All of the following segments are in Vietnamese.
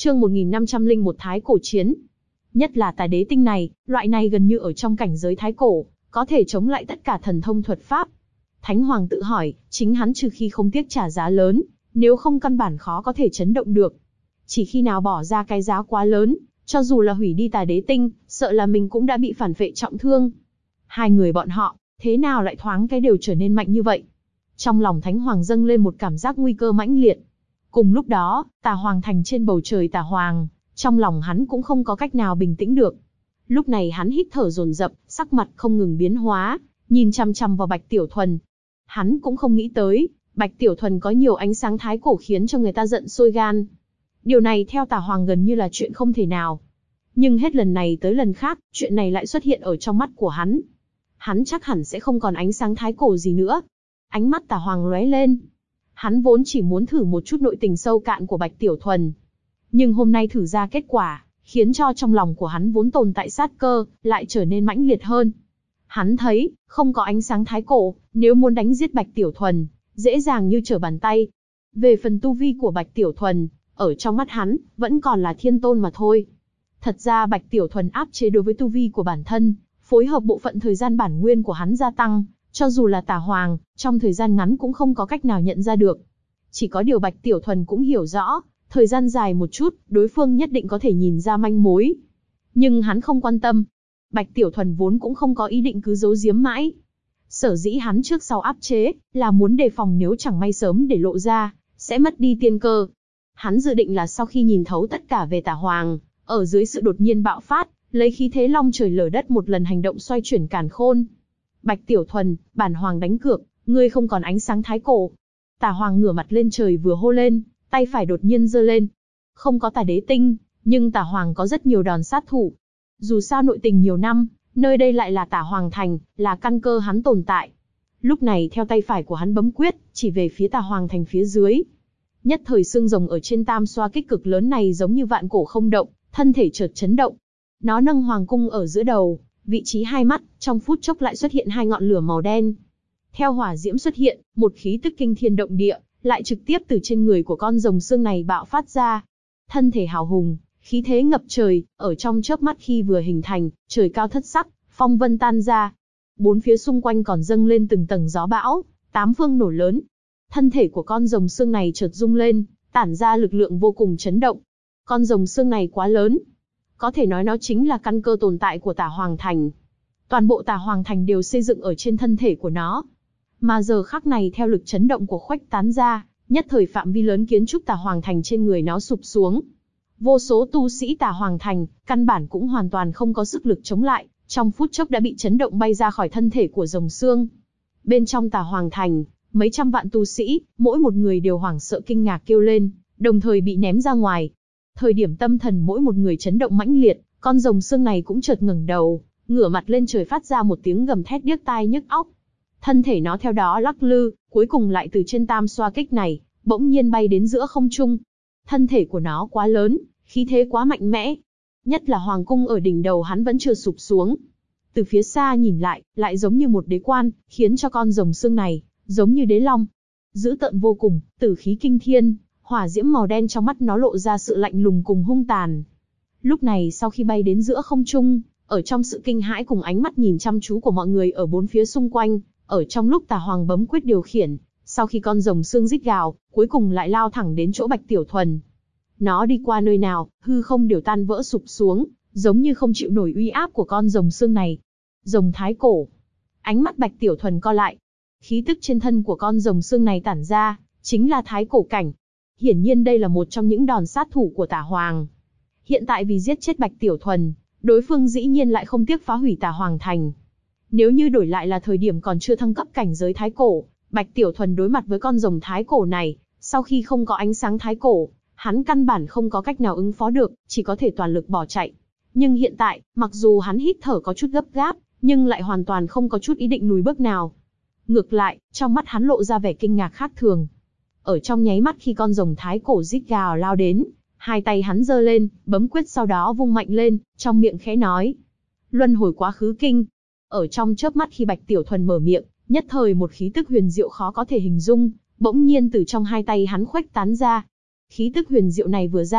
Chương 1501 Thái cổ chiến. Nhất là Tà Đế tinh này, loại này gần như ở trong cảnh giới thái cổ, có thể chống lại tất cả thần thông thuật pháp. Thánh Hoàng tự hỏi, chính hắn trừ khi không tiếc trả giá lớn, nếu không căn bản khó có thể chấn động được. Chỉ khi nào bỏ ra cái giá quá lớn, cho dù là hủy đi Tà Đế tinh, sợ là mình cũng đã bị phản phệ trọng thương. Hai người bọn họ, thế nào lại thoáng cái đều trở nên mạnh như vậy? Trong lòng Thánh Hoàng dâng lên một cảm giác nguy cơ mãnh liệt. Cùng lúc đó, Tà Hoàng thành trên bầu trời Tà Hoàng, trong lòng hắn cũng không có cách nào bình tĩnh được. Lúc này hắn hít thở dồn dập, sắc mặt không ngừng biến hóa, nhìn chăm chăm vào Bạch Tiểu Thuần. Hắn cũng không nghĩ tới, Bạch Tiểu Thuần có nhiều ánh sáng thái cổ khiến cho người ta giận sôi gan. Điều này theo Tà Hoàng gần như là chuyện không thể nào. Nhưng hết lần này tới lần khác, chuyện này lại xuất hiện ở trong mắt của hắn. Hắn chắc hẳn sẽ không còn ánh sáng thái cổ gì nữa. Ánh mắt Tà Hoàng lóe lên. Hắn vốn chỉ muốn thử một chút nội tình sâu cạn của Bạch Tiểu Thuần. Nhưng hôm nay thử ra kết quả, khiến cho trong lòng của hắn vốn tồn tại sát cơ, lại trở nên mãnh liệt hơn. Hắn thấy, không có ánh sáng thái cổ, nếu muốn đánh giết Bạch Tiểu Thuần, dễ dàng như trở bàn tay. Về phần tu vi của Bạch Tiểu Thuần, ở trong mắt hắn, vẫn còn là thiên tôn mà thôi. Thật ra Bạch Tiểu Thuần áp chế đối với tu vi của bản thân, phối hợp bộ phận thời gian bản nguyên của hắn gia tăng, cho dù là Tà Hoàng, trong thời gian ngắn cũng không có cách nào nhận ra được. Chỉ có điều Bạch Tiểu Thuần cũng hiểu rõ, thời gian dài một chút, đối phương nhất định có thể nhìn ra manh mối. Nhưng hắn không quan tâm. Bạch Tiểu Thuần vốn cũng không có ý định cứ giấu giếm mãi. Sở dĩ hắn trước sau áp chế, là muốn đề phòng nếu chẳng may sớm để lộ ra, sẽ mất đi tiên cơ. Hắn dự định là sau khi nhìn thấu tất cả về Tà Hoàng, ở dưới sự đột nhiên bạo phát, lấy khí thế long trời lở đất một lần hành động xoay chuyển càn khôn. Bạch Tiểu Thuần, bản Hoàng đánh cược, ngươi không còn ánh sáng thái cổ. Tà Hoàng ngửa mặt lên trời vừa hô lên, tay phải đột nhiên giơ lên. Không có Tà Đế tinh, nhưng Tà Hoàng có rất nhiều đòn sát thủ. Dù sao nội tình nhiều năm, nơi đây lại là Tà Hoàng thành, là căn cơ hắn tồn tại. Lúc này theo tay phải của hắn bấm quyết, chỉ về phía Tà Hoàng thành phía dưới. Nhất thời xương rồng ở trên tam xoa kích cực lớn này giống như vạn cổ không động, thân thể chợt chấn động. Nó nâng hoàng cung ở giữa đầu, vị trí hai mắt, trong phút chốc lại xuất hiện hai ngọn lửa màu đen. Theo hỏa diễm xuất hiện, một khí tức kinh thiên động địa, lại trực tiếp từ trên người của con rồng xương này bạo phát ra. Thân thể hào hùng, khí thế ngập trời, ở trong chớp mắt khi vừa hình thành, trời cao thất sắc, phong vân tan ra. Bốn phía xung quanh còn dâng lên từng tầng gió bão, tám phương nổ lớn. Thân thể của con rồng xương này chợt rung lên, tản ra lực lượng vô cùng chấn động. Con rồng xương này quá lớn. Có thể nói nó chính là căn cơ tồn tại của Tà Hoàng thành. Toàn bộ Tà Hoàng thành đều xây dựng ở trên thân thể của nó. Mà giờ khắc này theo lực chấn động của khuếch tán ra, nhất thời phạm vi lớn kiến trúc Tà Hoàng thành trên người nó sụp xuống. Vô số tu sĩ Tà Hoàng thành, căn bản cũng hoàn toàn không có sức lực chống lại, trong phút chốc đã bị chấn động bay ra khỏi thân thể của rồng xương. Bên trong Tà Hoàng thành, mấy trăm vạn tu sĩ, mỗi một người đều hoảng sợ kinh ngạc kêu lên, đồng thời bị ném ra ngoài. Thời điểm tâm thần mỗi một người chấn động mãnh liệt, con rồng xương này cũng chợt ngẩng đầu, ngửa mặt lên trời phát ra một tiếng gầm thét điếc tai nhức óc. Thân thể nó theo đó lắc lư, cuối cùng lại từ trên tam xoa kích này, bỗng nhiên bay đến giữa không trung. Thân thể của nó quá lớn, khí thế quá mạnh mẽ. Nhất là hoàng cung ở đỉnh đầu hắn vẫn chưa sụp xuống. Từ phía xa nhìn lại giống như một đế quan, khiến cho con rồng xương này, giống như đế long. Dữ tợn vô cùng, tử khí kinh thiên, hỏa diễm màu đen trong mắt nó lộ ra sự lạnh lùng cùng hung tàn. Lúc này sau khi bay đến giữa không trung, ở trong sự kinh hãi cùng ánh mắt nhìn chăm chú của mọi người ở bốn phía xung quanh, ở trong lúc Tà Hoàng bấm quyết điều khiển, sau khi con rồng xương rít gào, cuối cùng lại lao thẳng đến chỗ Bạch Tiểu Thuần. Nó đi qua nơi nào, hư không đều tan vỡ sụp xuống, giống như không chịu nổi uy áp của con rồng xương này. Rồng thái cổ. Ánh mắt Bạch Tiểu Thuần co lại. Khí tức trên thân của con rồng xương này tản ra, chính là thái cổ cảnh. Hiển nhiên đây là một trong những đòn sát thủ của Tà Hoàng. Hiện tại vì giết chết Bạch Tiểu Thuần, đối phương dĩ nhiên lại không tiếc phá hủy Tà Hoàng thành. Nếu như đổi lại là thời điểm còn chưa thăng cấp cảnh giới thái cổ, Bạch Tiểu Thuần đối mặt với con rồng thái cổ này, sau khi không có ánh sáng thái cổ, hắn căn bản không có cách nào ứng phó được, chỉ có thể toàn lực bỏ chạy. Nhưng hiện tại, mặc dù hắn hít thở có chút gấp gáp, nhưng lại hoàn toàn không có chút ý định lùi bước nào. Ngược lại, trong mắt hắn lộ ra vẻ kinh ngạc khác thường. Ở trong nháy mắt khi con rồng thái cổ rít gào lao đến, hai tay hắn giơ lên, bấm quyết sau đó vung mạnh lên, trong miệng khẽ nói: Luân hồi quá khứ kinh. Ở trong chớp mắt khi Bạch Tiểu Thuần mở miệng, nhất thời một khí tức huyền diệu khó có thể hình dung, bỗng nhiên từ trong hai tay hắn khuếch tán ra. Khí tức huyền diệu này vừa ra,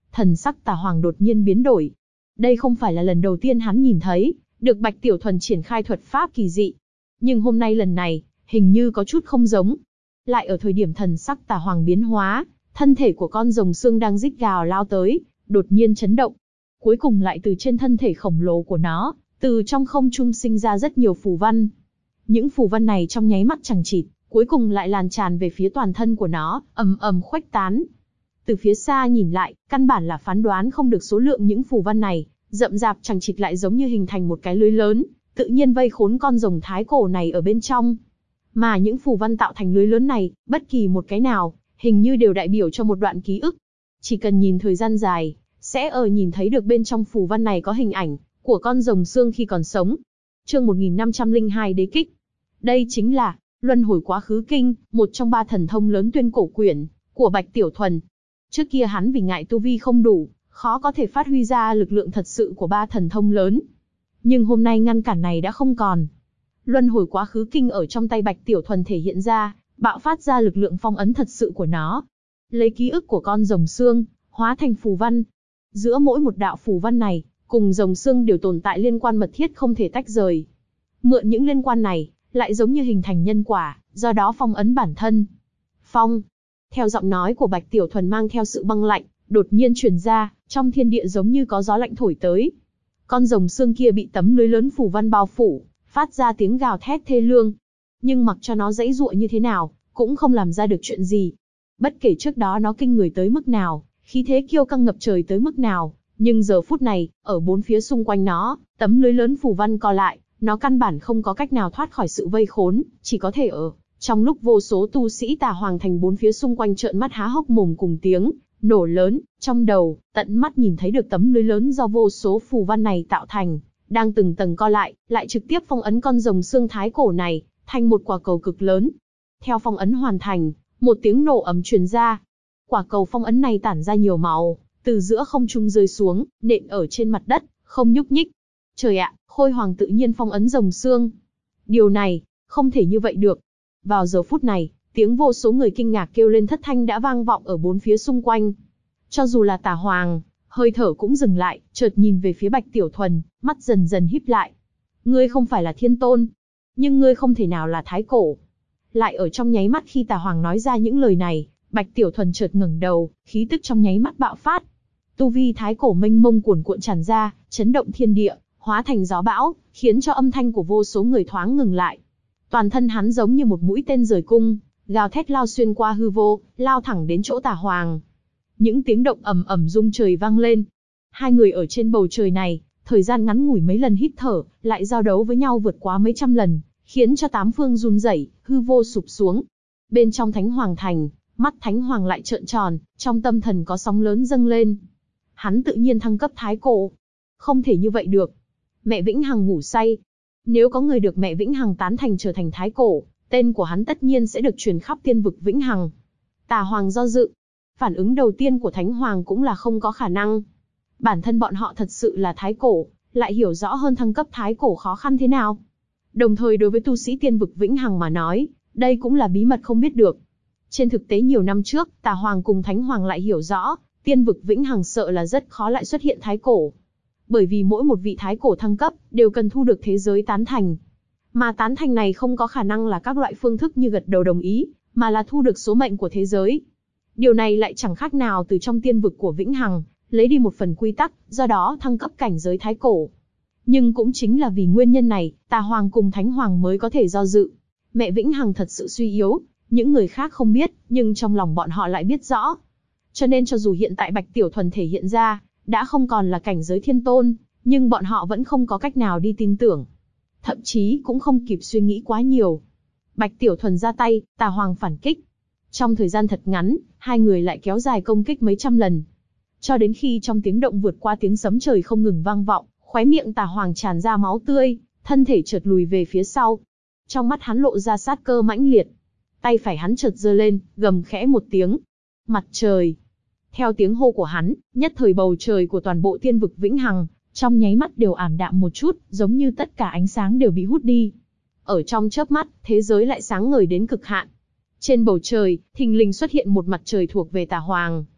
thần sắc Tà Hoàng đột nhiên biến đổi. Đây không phải là lần đầu tiên hắn nhìn thấy, được Bạch Tiểu Thuần triển khai thuật pháp kỳ dị. Nhưng hôm nay lần này, hình như có chút không giống. Lại ở thời điểm thần sắc Tà Hoàng biến hóa, thân thể của con rồng xương đang rít gào lao tới, đột nhiên chấn động. Cuối cùng lại từ trên thân thể khổng lồ của nó, từ trong không trung sinh ra rất nhiều phù văn. Những phù văn này trong nháy mắt chằng chịt, cuối cùng lại lan tràn về phía toàn thân của nó, ầm ầm khuếch tán. Từ phía xa nhìn lại, căn bản là phán đoán không được số lượng những phù văn này, rậm rạp chằng chịt lại giống như hình thành một cái lưới lớn, tự nhiên vây khốn con rồng thái cổ này ở bên trong. Mà những phù văn tạo thành lưới lớn này, bất kỳ một cái nào, hình như đều đại biểu cho một đoạn ký ức. Chỉ cần nhìn thời gian dài, sẽ nhìn thấy được bên trong phù văn này có hình ảnh của con rồng xương khi còn sống. Chương 1502 Đế kích. Đây chính là Luân hồi quá khứ kinh, một trong 3 thần thông lớn tuyên cổ quyển của Bạch Tiểu Thuần. Trước kia hắn vì ngại tu vi không đủ, khó có thể phát huy ra lực lượng thật sự của 3 thần thông lớn. Nhưng hôm nay ngăn cản này đã không còn. Luân hồi quá khứ kinh ở trong tay Bạch Tiểu Thuần thể hiện ra, bạo phát ra lực lượng phong ấn thật sự của nó. Lấy ký ức của con rồng xương, hóa thành phù văn. Giữa mỗi một đạo phù văn này, cùng rồng xương đều tồn tại liên quan mật thiết không thể tách rời. Mượn những liên quan này, lại giống như hình thành nhân quả, do đó phong ấn bản thân. Phong. Theo giọng nói của Bạch Tiểu Thuần mang theo sự băng lạnh, đột nhiên truyền ra, trong thiên địa giống như có gió lạnh thổi tới. Con rồng xương kia bị tấm lưới lớn phù văn bao phủ, phát ra tiếng gào thét thê lương. Nhưng mặc cho nó giãy giụa như thế nào, cũng không làm ra được chuyện gì. Bất kể trước đó nó kinh người tới mức nào, khí thế kiêu căng ngập trời tới mức nào, nhưng giờ phút này, ở bốn phía xung quanh nó, tấm lưới lớn phù văn co lại, nó căn bản không có cách nào thoát khỏi sự vây khốn, chỉ có thể ở trong lúc vô số tu sĩ Tà Hoàng thành bốn phía xung quanh trợn mắt há hốc mồm cùng tiếng nổ lớn, trong đầu, tận mắt nhìn thấy được tấm lưới lớn do vô số phù văn này tạo thành, đang từng tầng co lại trực tiếp phong ấn con rồng xương thái cổ này, thành một quả cầu cực lớn. Theo phong ấn hoàn thành, một tiếng nổ ầm truyền ra. Quả cầu phong ấn này tản ra nhiều màu, từ giữa không trung rơi xuống, nện ở trên mặt đất, không nhúc nhích. Trời ạ, Khôi Hoàng tự nhiên phong ấn rồng xương. Điều này, không thể như vậy được. Vào giờ phút này, tiếng vô số người kinh ngạc kêu lên thất thanh đã vang vọng ở bốn phía xung quanh. Cho dù là Tà Hoàng, hơi thở cũng dừng lại, chợt nhìn về phía Bạch Tiểu Thuần, mắt dần dần híp lại. Ngươi không phải là thiên tôn, nhưng ngươi không thể nào là thái cổ. Lại ở trong nháy mắt khi Tà Hoàng nói ra những lời này, Bạch Tiểu Thuần chợt ngẩng đầu, khí tức trong nháy mắt bạo phát. Tu vi thái cổ mênh mông cuồn cuộn tràn ra, chấn động thiên địa, hóa thành gió bão, khiến cho âm thanh của vô số người thoáng ngừng lại. Toàn thân hắn giống như một mũi tên rời cung, gào thét lao xuyên qua hư vô, lao thẳng đến chỗ Tà Hoàng. Những tiếng động ầm ầm rung trời vang lên. Hai người ở trên bầu trời này, thời gian ngắn ngủi mấy lần hít thở, lại giao đấu với nhau vượt quá mấy trăm lần, khiến cho tám phương run rẩy, hư vô sụp xuống. Bên trong Thánh Hoàng thành, mắt Thánh Hoàng lại trợn tròn, trong tâm thần có sóng lớn dâng lên. Hắn tự nhiên thăng cấp thái cổ. Không thể như vậy được. Mẹ Vĩnh Hằng ngủ say. Nếu có người được mẹ Vĩnh Hằng tán thành trở thành thái cổ, tên của hắn tất nhiên sẽ được truyền khắp tiên vực Vĩnh Hằng. Tà Hoàng do dự. Phản ứng đầu tiên của Thánh Hoàng cũng là không có khả năng. Bản thân bọn họ thật sự là thái cổ, lại hiểu rõ hơn thăng cấp thái cổ khó khăn thế nào. Đồng thời đối với tu sĩ tiên vực Vĩnh Hằng mà nói, đây cũng là bí mật không biết được. Trên thực tế nhiều năm trước, Tà Hoàng cùng Thánh Hoàng lại hiểu rõ, tiên vực Vĩnh Hằng sợ là rất khó lại xuất hiện thái cổ. Bởi vì mỗi một vị thái cổ thăng cấp, đều cần thu được thế giới tán thành. Mà tán thành này không có khả năng là các loại phương thức như gật đầu đồng ý, mà là thu được số mệnh của thế giới. Điều này lại chẳng khác nào từ trong tiên vực của Vĩnh Hằng, lấy đi một phần quy tắc, do đó thăng cấp cảnh giới thái cổ. Nhưng cũng chính là vì nguyên nhân này, Tà Hoàng cùng Thánh Hoàng mới có thể do dự. Mẹ Vĩnh Hằng thật sự suy yếu, những người khác không biết, nhưng trong lòng bọn họ lại biết rõ. Cho nên cho dù hiện tại Bạch Tiểu Thuần thể hiện ra, đã không còn là cảnh giới thiên tôn, nhưng bọn họ vẫn không có cách nào đi tin tưởng. Thậm chí cũng không kịp suy nghĩ quá nhiều. Bạch Tiểu Thuần ra tay, Tà Hoàng phản kích. Trong thời gian thật ngắn, hai người lại kéo dài công kích mấy trăm lần. Cho đến khi trong tiếng động vượt qua tiếng sấm trời không ngừng vang vọng, khóe miệng Tà Hoàng tràn ra máu tươi, thân thể chợt lùi về phía sau. Trong mắt hắn lộ ra sát cơ mãnh liệt. Tay phải hắn chợt giơ lên, gầm khẽ một tiếng. Mặt trời. Theo tiếng hô của hắn, nhất thời bầu trời của toàn bộ tiên vực Vĩnh Hằng, trong nháy mắt đều ảm đạm một chút, giống như tất cả ánh sáng đều bị hút đi. Ở trong chớp mắt, thế giới lại sáng ngời đến cực hạn. Trên bầu trời, thình lình xuất hiện một mặt trời thuộc về Tà Hoàng.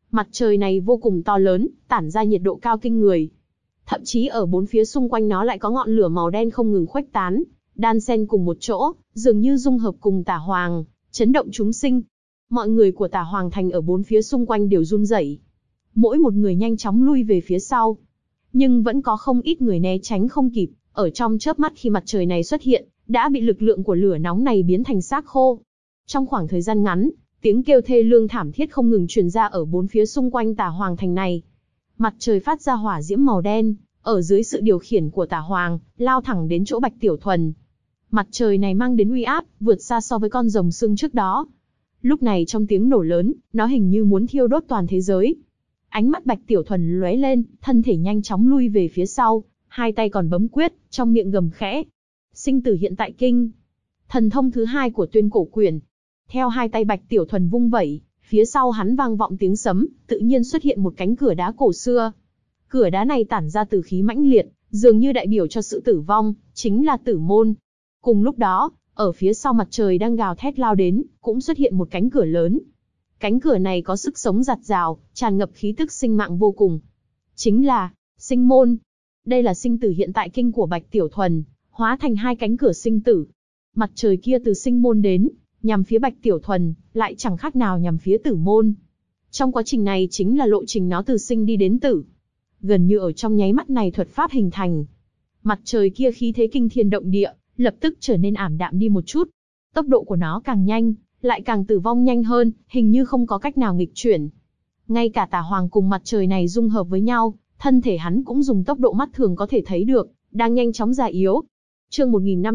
Mặt trời này vô cùng to lớn, tản ra nhiệt độ cao kinh người. Thậm chí ở bốn phía xung quanh nó lại có ngọn lửa màu đen không ngừng khuếch tán, đan xen cùng một chỗ, dường như dung hợp cùng Tả Hoàng, chấn động chúng sinh. Mọi người của Tả Hoàng thành ở bốn phía xung quanh đều run rẩy. Mỗi một người nhanh chóng lui về phía sau. Nhưng vẫn có không ít người né tránh không kịp, ở trong chớp mắt khi mặt trời này xuất hiện, đã bị lực lượng của lửa nóng này biến thành xác khô. Trong khoảng thời gian ngắn, tiếng kêu thê lương thảm thiết không ngừng truyền ra ở bốn phía xung quanh Tả Hoàng thành này. Mặt trời phát ra hỏa diễm màu đen, ở dưới sự điều khiển của Tả Hoàng, lao thẳng đến chỗ Bạch Tiểu Thuần. Mặt trời này mang đến uy áp, vượt xa so với con rồng sưng trước đó. Lúc này trong tiếng nổ lớn, nó hình như muốn thiêu đốt toàn thế giới. Ánh mắt Bạch Tiểu Thuần lóe lên, thân thể nhanh chóng lui về phía sau, hai tay còn bấm quyết, trong miệng gầm khẽ. Sinh tử hiện tại kinh. Thần thông thứ hai của Tuyên Cổ Quyển. Theo hai tay Bạch Tiểu Thuần vung vẩy, phía sau hắn vang vọng tiếng sấm, tự nhiên xuất hiện một cánh cửa đá cổ xưa. Cửa đá này tản ra tử khí mãnh liệt, dường như đại biểu cho sự tử vong, chính là tử môn. Cùng lúc đó, ở phía sau mặt trời đang gào thét lao đến, cũng xuất hiện một cánh cửa lớn. Cánh cửa này có sức sống giạt rào, tràn ngập khí tức sinh mạng vô cùng. Chính là sinh môn. Đây là sinh tử hiện tại kinh của Bạch Tiểu Thuần, hóa thành hai cánh cửa sinh tử. Mặt trời kia từ sinh môn đến, nhằm phía Bạch Tiểu Thuần, lại chẳng khác nào nhằm phía tử môn. Trong quá trình này chính là lộ trình nó từ sinh đi đến tử. Gần như ở trong nháy mắt này thuật pháp hình thành. Mặt trời kia khí thế kinh thiên động địa, lập tức trở nên ảm đạm đi một chút. Tốc độ của nó càng nhanh, lại càng tử vong nhanh hơn, hình như không có cách nào nghịch chuyển. Ngay cả Tả Hoàng cùng mặt trời này dung hợp với nhau, thân thể hắn cũng dùng tốc độ mắt thường có thể thấy được, đang nhanh chóng già yếu. Chương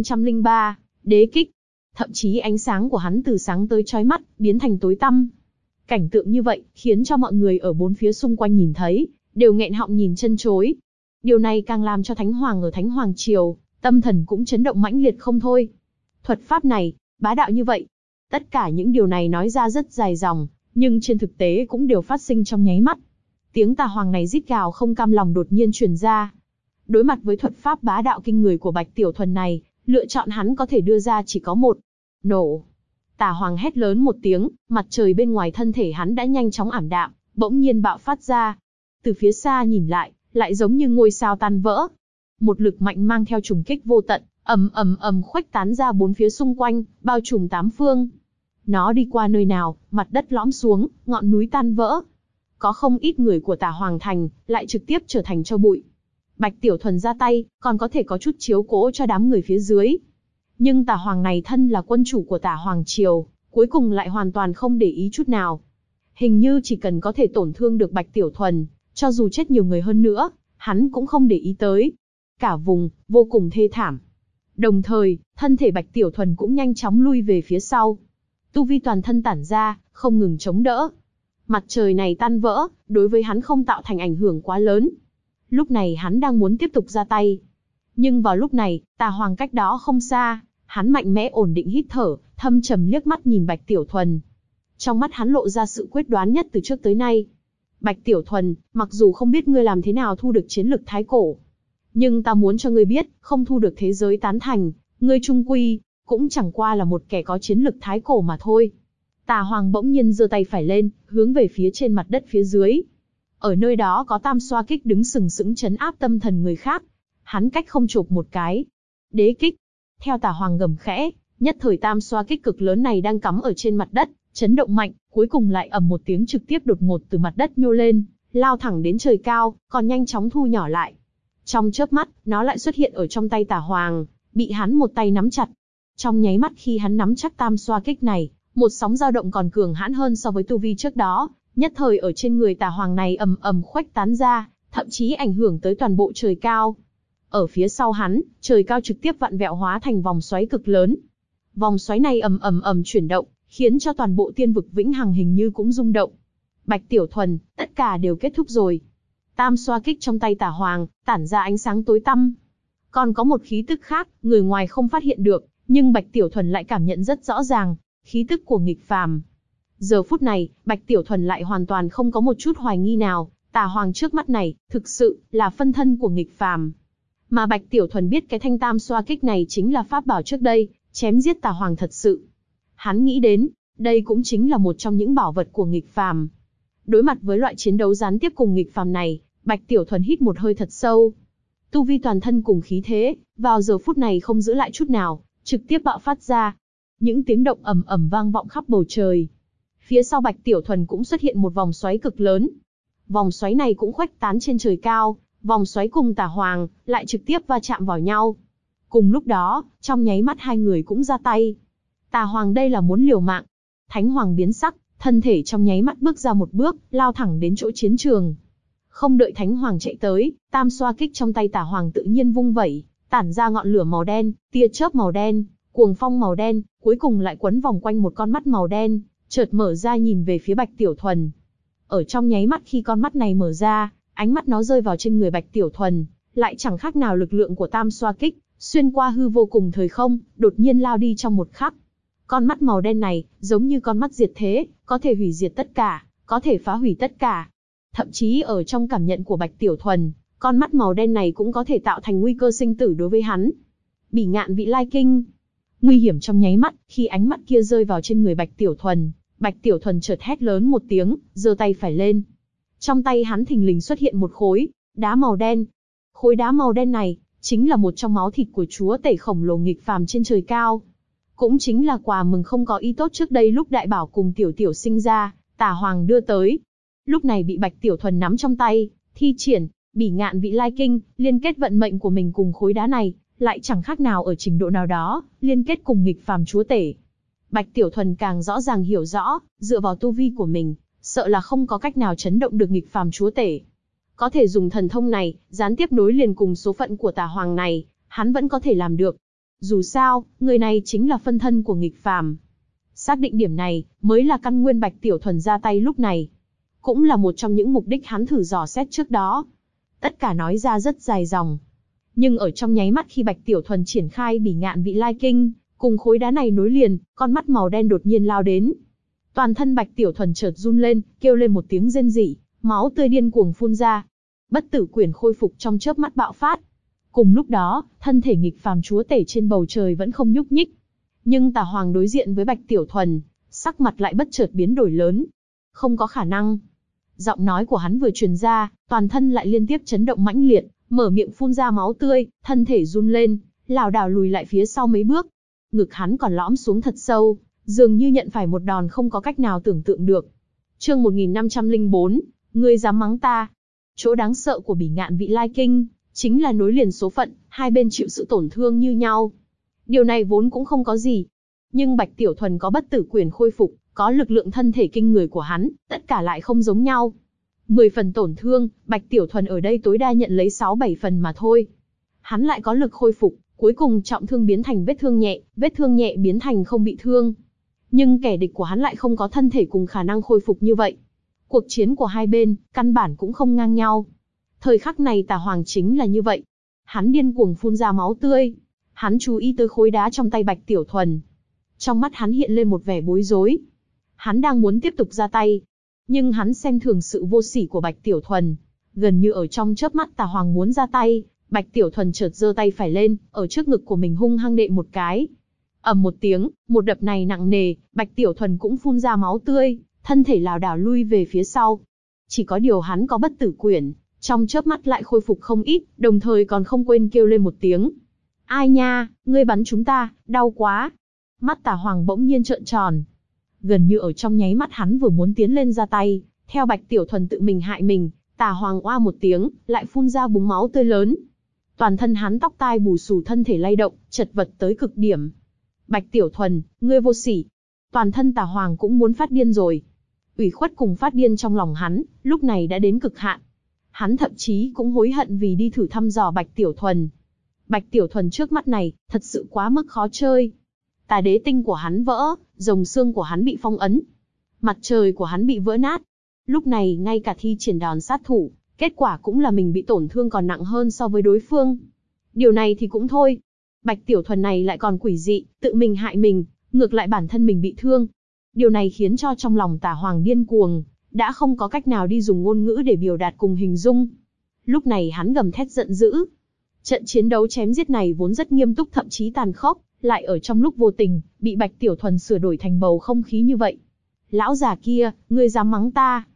1503, Đế kích. Thậm chí ánh sáng của hắn từ sáng tới chói mắt, biến thành tối tăm. Cảnh tượng như vậy, khiến cho mọi người ở bốn phía xung quanh nhìn thấy, đều nghẹn họng nhìn chân chối. Điều này càng làm cho Thánh Hoàng ở Thánh Hoàng Triều, tâm thần cũng chấn động mãnh liệt không thôi. Thuật pháp này, bá đạo như vậy. Tất cả những điều này nói ra rất dài dòng, nhưng trên thực tế cũng đều phát sinh trong nháy mắt. Tiếng Tà Hoàng này rít gào không cam lòng đột nhiên truyền ra. Đối mặt với thuật pháp bá đạo kinh người của Bạch Tiểu Thuần này, lựa chọn hắn có thể đưa ra chỉ có một. Nổ. Tà Hoàng hét lớn một tiếng, mặt trời bên ngoài thân thể hắn đã nhanh chóng ảm đạm, bỗng nhiên bạo phát ra. Từ phía xa nhìn lại giống như ngôi sao tan vỡ. Một lực mạnh mang theo trùng kích vô tận, ầm ầm ầm khuếch tán ra bốn phía xung quanh, bao trùm tám phương. Nó đi qua nơi nào, mặt đất lõm xuống, ngọn núi tan vỡ. Có không ít người của Tả Hoàng thành, lại trực tiếp trở thành tro bụi. Bạch Tiểu Thuần ra tay, còn có thể có chút chiếu cố cho đám người phía dưới. Nhưng Tả Hoàng này thân là quân chủ của Tả Hoàng triều, cuối cùng lại hoàn toàn không để ý chút nào. Hình như chỉ cần có thể tổn thương được Bạch Tiểu Thuần, cho dù chết nhiều người hơn nữa, hắn cũng không để ý tới. Cả vùng, vô cùng thê thảm. Đồng thời, thân thể Bạch Tiểu Thuần cũng nhanh chóng lui về phía sau. Tu vi toàn thân tản ra, không ngừng chống đỡ. Mặt trời này tan vỡ, đối với hắn không tạo thành ảnh hưởng quá lớn. Lúc này hắn đang muốn tiếp tục ra tay. Nhưng vào lúc này, Tà Hoàng cách đó không xa, hắn mạnh mẽ ổn định hít thở, thâm trầm liếc mắt nhìn Bạch Tiểu Thuần. Trong mắt hắn lộ ra sự quyết đoán nhất từ trước tới nay. Bạch Tiểu Thuần, mặc dù không biết ngươi làm thế nào thu được chiến lực thái cổ, nhưng ta muốn cho ngươi biết, không thu được thế giới tán thành, ngươi trung quy cũng chẳng qua là một kẻ có chiến lực thái cổ mà thôi. Tà Hoàng bỗng nhiên giơ tay phải lên, hướng về phía trên mặt đất phía dưới. Ở nơi đó có tam xoa kích đứng sừng sững trấn áp tâm thần người khác. Hắn cách không chộp một cái. Đế kích. Theo Tà Hoàng gầm khẽ, nhất thời tam xoa kích cực lớn này đang cắm ở trên mặt đất, chấn động mạnh, cuối cùng lại ầm một tiếng trực tiếp đột ngột từ mặt đất nhô lên, lao thẳng đến trời cao, còn nhanh chóng thu nhỏ lại. Trong chớp mắt, nó lại xuất hiện ở trong tay Tà Hoàng, bị hắn một tay nắm chặt. Trong nháy mắt khi hắn nắm chắc tam xoa kích này, một sóng dao động còn cường hãn hơn so với tu vi trước đó, nhất thời ở trên người Tà Hoàng này ầm ầm khuếch tán ra, thậm chí ảnh hưởng tới toàn bộ trời cao. Ở phía sau hắn, trời cao trực tiếp vặn vẹo hóa thành vòng xoáy cực lớn. Vòng xoáy này ầm ầm ầm chuyển động, khiến cho toàn bộ tiên vực vĩnh hằng hình như cũng rung động. Bạch Tiểu Thuần, tất cả đều kết thúc rồi. Tam xoa kích trong tay Tà Hoàng, tản ra ánh sáng tối tăm. Còn có một khí tức khác, người ngoài không phát hiện được, nhưng Bạch Tiểu Thuần lại cảm nhận rất rõ ràng, khí tức của nghịch phàm. Giờ phút này, Bạch Tiểu Thuần lại hoàn toàn không có một chút hoài nghi nào, Tà Hoàng trước mắt này, thực sự là phân thân của nghịch phàm. Mà Bạch Tiểu Thuần biết cái thanh tam xoa kích này chính là pháp bảo trước đây, chém giết Tà Hoàng thật sự. Hắn nghĩ đến, đây cũng chính là một trong những bảo vật của nghịch phàm. Đối mặt với loại chiến đấu gián tiếp cùng nghịch phàm này, Bạch Tiểu Thuần hít một hơi thật sâu. Tu vi toàn thân cùng khí thế, vào giờ phút này không giữ lại chút nào, trực tiếp bạo phát ra. Những tiếng động ầm ầm vang vọng khắp bầu trời. Phía sau Bạch Tiểu Thuần cũng xuất hiện một vòng xoáy cực lớn. Vòng xoáy này cũng khuếch tán trên trời cao, vòng xoáy cùng Tà Hoàng lại trực tiếp va chạm vào nhau. Cùng lúc đó, trong nháy mắt hai người cũng ra tay. Tà Hoàng đây là muốn liều mạng. Thánh Hoàng biến sắc, thân thể trong nháy mắt bước ra một bước, lao thẳng đến chỗ chiến trường. Không đợi Thánh Hoàng chạy tới, tam xoa kích trong tay Tà Hoàng tự nhiên vung vẩy, tản ra ngọn lửa màu đen, tia chớp màu đen, cuồng phong màu đen, cuối cùng lại quấn vòng quanh một con mắt màu đen, chợt mở ra nhìn về phía Bạch Tiểu Thuần. Ở trong nháy mắt khi con mắt này mở ra, ánh mắt nó rơi vào trên người Bạch Tiểu Thuần, lại chẳng khác nào lực lượng của tam xoa kích, xuyên qua hư vô cùng thời không, đột nhiên lao đi trong một khắc. Con mắt màu đen này, giống như con mắt diệt thế, có thể hủy diệt tất cả, có thể phá hủy tất cả. Thậm chí ở trong cảm nhận của Bạch Tiểu Thuần, con mắt màu đen này cũng có thể tạo thành nguy cơ sinh tử đối với hắn. Bỉ Ngạn Vị Lai Kinh. Nguy hiểm trong nháy mắt, khi ánh mắt kia rơi vào trên người Bạch Tiểu Thuần chợt hét lớn một tiếng, giơ tay phải lên. Trong tay hắn thình lình xuất hiện một khối đá màu đen. Khối đá màu đen này chính là một trong máu thịt của chúa tể khổng lồ nghịch phàm trên trời cao. Cũng chính là quà mừng không có ý tốt trước đây lúc Đại Bảo cùng Tiểu Tiểu sinh ra, Tà Hoàng đưa tới. Lúc này bị Bạch Tiểu Thuần nắm trong tay, thi triển Bỉ Ngạn Vị Lai Kinh, liên kết vận mệnh của mình cùng khối đá này, lại chẳng khác nào ở trình độ nào đó, liên kết cùng nghịch phàm chúa tể. Bạch Tiểu Thuần càng rõ ràng hiểu rõ, dựa vào tu vi của mình, sợ là không có cách nào chấn động được nghịch phàm chúa tể. Có thể dùng thần thông này, gián tiếp nối liền cùng số phận của Tà Hoàng này, hắn vẫn có thể làm được. Dù sao, người này chính là phân thân của nghịch phàm. Xác định điểm này, mới là căn nguyên Bạch Tiểu Thuần ra tay lúc này. Cũng là một trong những mục đích hắn thử dò xét trước đó. Tất cả nói ra rất dài dòng. Nhưng ở trong nháy mắt khi Bạch Tiểu Thuần triển khai Bỉ Ngạn Vị Lai Kinh, cùng khối đá này nối liền, con mắt màu đen đột nhiên lao đến. Toàn thân Bạch Tiểu Thuần chợt run lên, kêu lên một tiếng rên rỉ, máu tươi điên cuồng phun ra. Bất tử quyển khôi phục trong chớp mắt bạo phát. Cùng lúc đó, thân thể nghịch phàm chúa tể trên bầu trời vẫn không nhúc nhích. Nhưng Tà Hoàng đối diện với Bạch Tiểu Thuần, sắc mặt lại bất chợt biến đổi lớn. Không có khả năng. Giọng nói của hắn vừa truyền ra, toàn thân lại liên tiếp chấn động mãnh liệt, mở miệng phun ra máu tươi, thân thể run lên, lảo đảo lùi lại phía sau mấy bước. Ngực hắn còn lõm xuống thật sâu, dường như nhận phải một đòn không có cách nào tưởng tượng được. Chương 1504, ngươi dám mắng ta? Chỗ đáng sợ của Bỉ Ngạn Vị Lai Kinh chính là nối liền số phận, hai bên chịu sự tổn thương như nhau. Điều này vốn cũng không có gì, nhưng Bạch Tiểu Thuần có bất tử quyền khôi phục, có lực lượng thân thể kinh người của hắn, tất cả lại không giống nhau. 10 phần tổn thương, Bạch Tiểu Thuần ở đây tối đa nhận lấy 6-7 phần mà thôi. Hắn lại có lực khôi phục, cuối cùng trọng thương biến thành vết thương nhẹ biến thành không bị thương. Nhưng kẻ địch của hắn lại không có thân thể cùng khả năng khôi phục như vậy. Cuộc chiến của hai bên, căn bản cũng không ngang nhau. Thời khắc này Tà Hoàng chính là như vậy. Hắn điên cuồng phun ra máu tươi. Hắn chú ý tới khối đá trong tay Bạch Tiểu Thuần. Trong mắt hắn hiện lên một vẻ bối rối. Hắn đang muốn tiếp tục ra tay. Nhưng hắn xem thường sự vô sỉ của Bạch Tiểu Thuần. Gần như ở trong chớp mắt Tà Hoàng muốn ra tay, Bạch Tiểu Thuần chợt giơ tay phải lên, ở trước ngực của mình hung hăng đệm một cái. Ầm một tiếng, một đập này nặng nề, Bạch Tiểu Thuần cũng phun ra máu tươi, thân thể lảo đảo lui về phía sau. Chỉ có điều hắn có bất tử quyển, trong chớp mắt lại khôi phục không ít, đồng thời còn không quên kêu lên một tiếng. Ai nha, ngươi bắn chúng ta, đau quá. Mắt Tà Hoàng bỗng nhiên trợn tròn. Gần như ở trong nháy mắt hắn vừa muốn tiến lên ra tay, theo Bạch Tiểu Thuần tự mình hại mình, Tà Hoàng oa một tiếng, lại phun ra búng máu tươi lớn. Toàn thân hắn tóc tai bù xù, thân thể lay động, chật vật tới cực điểm. Bạch Tiểu Thuần, ngươi vô sỉ. Toàn thân Tà Hoàng cũng muốn phát điên rồi. Ủy khuất cùng phát điên trong lòng hắn, lúc này đã đến cực hạn. Hắn thậm chí cũng hối hận vì đi thử thăm dò Bạch Tiểu Thuần. Bạch Tiểu Thuần trước mắt này, thật sự quá mức khó chơi. Tà đế tinh của hắn vỡ, rồng xương của hắn bị phong ấn. Mặt trời của hắn bị vỡ nát. Lúc này ngay cả thi triển đòn sát thủ, kết quả cũng là mình bị tổn thương còn nặng hơn so với đối phương. Điều này thì cũng thôi. Bạch Tiểu Thuần này lại còn quỷ dị, tự mình hại mình, ngược lại bản thân mình bị thương. Điều này khiến cho trong lòng Tà Hoàng điên cuồng, đã không có cách nào đi dùng ngôn ngữ để biểu đạt cùng hình dung. Lúc này hắn gầm thét giận dữ. Trận chiến đấu chém giết này vốn rất nghiêm túc thậm chí tàn khốc, lại ở trong lúc vô tình, bị Bạch Tiểu Thuần sửa đổi thành bầu không khí như vậy. Lão già kia, ngươi dám mắng ta?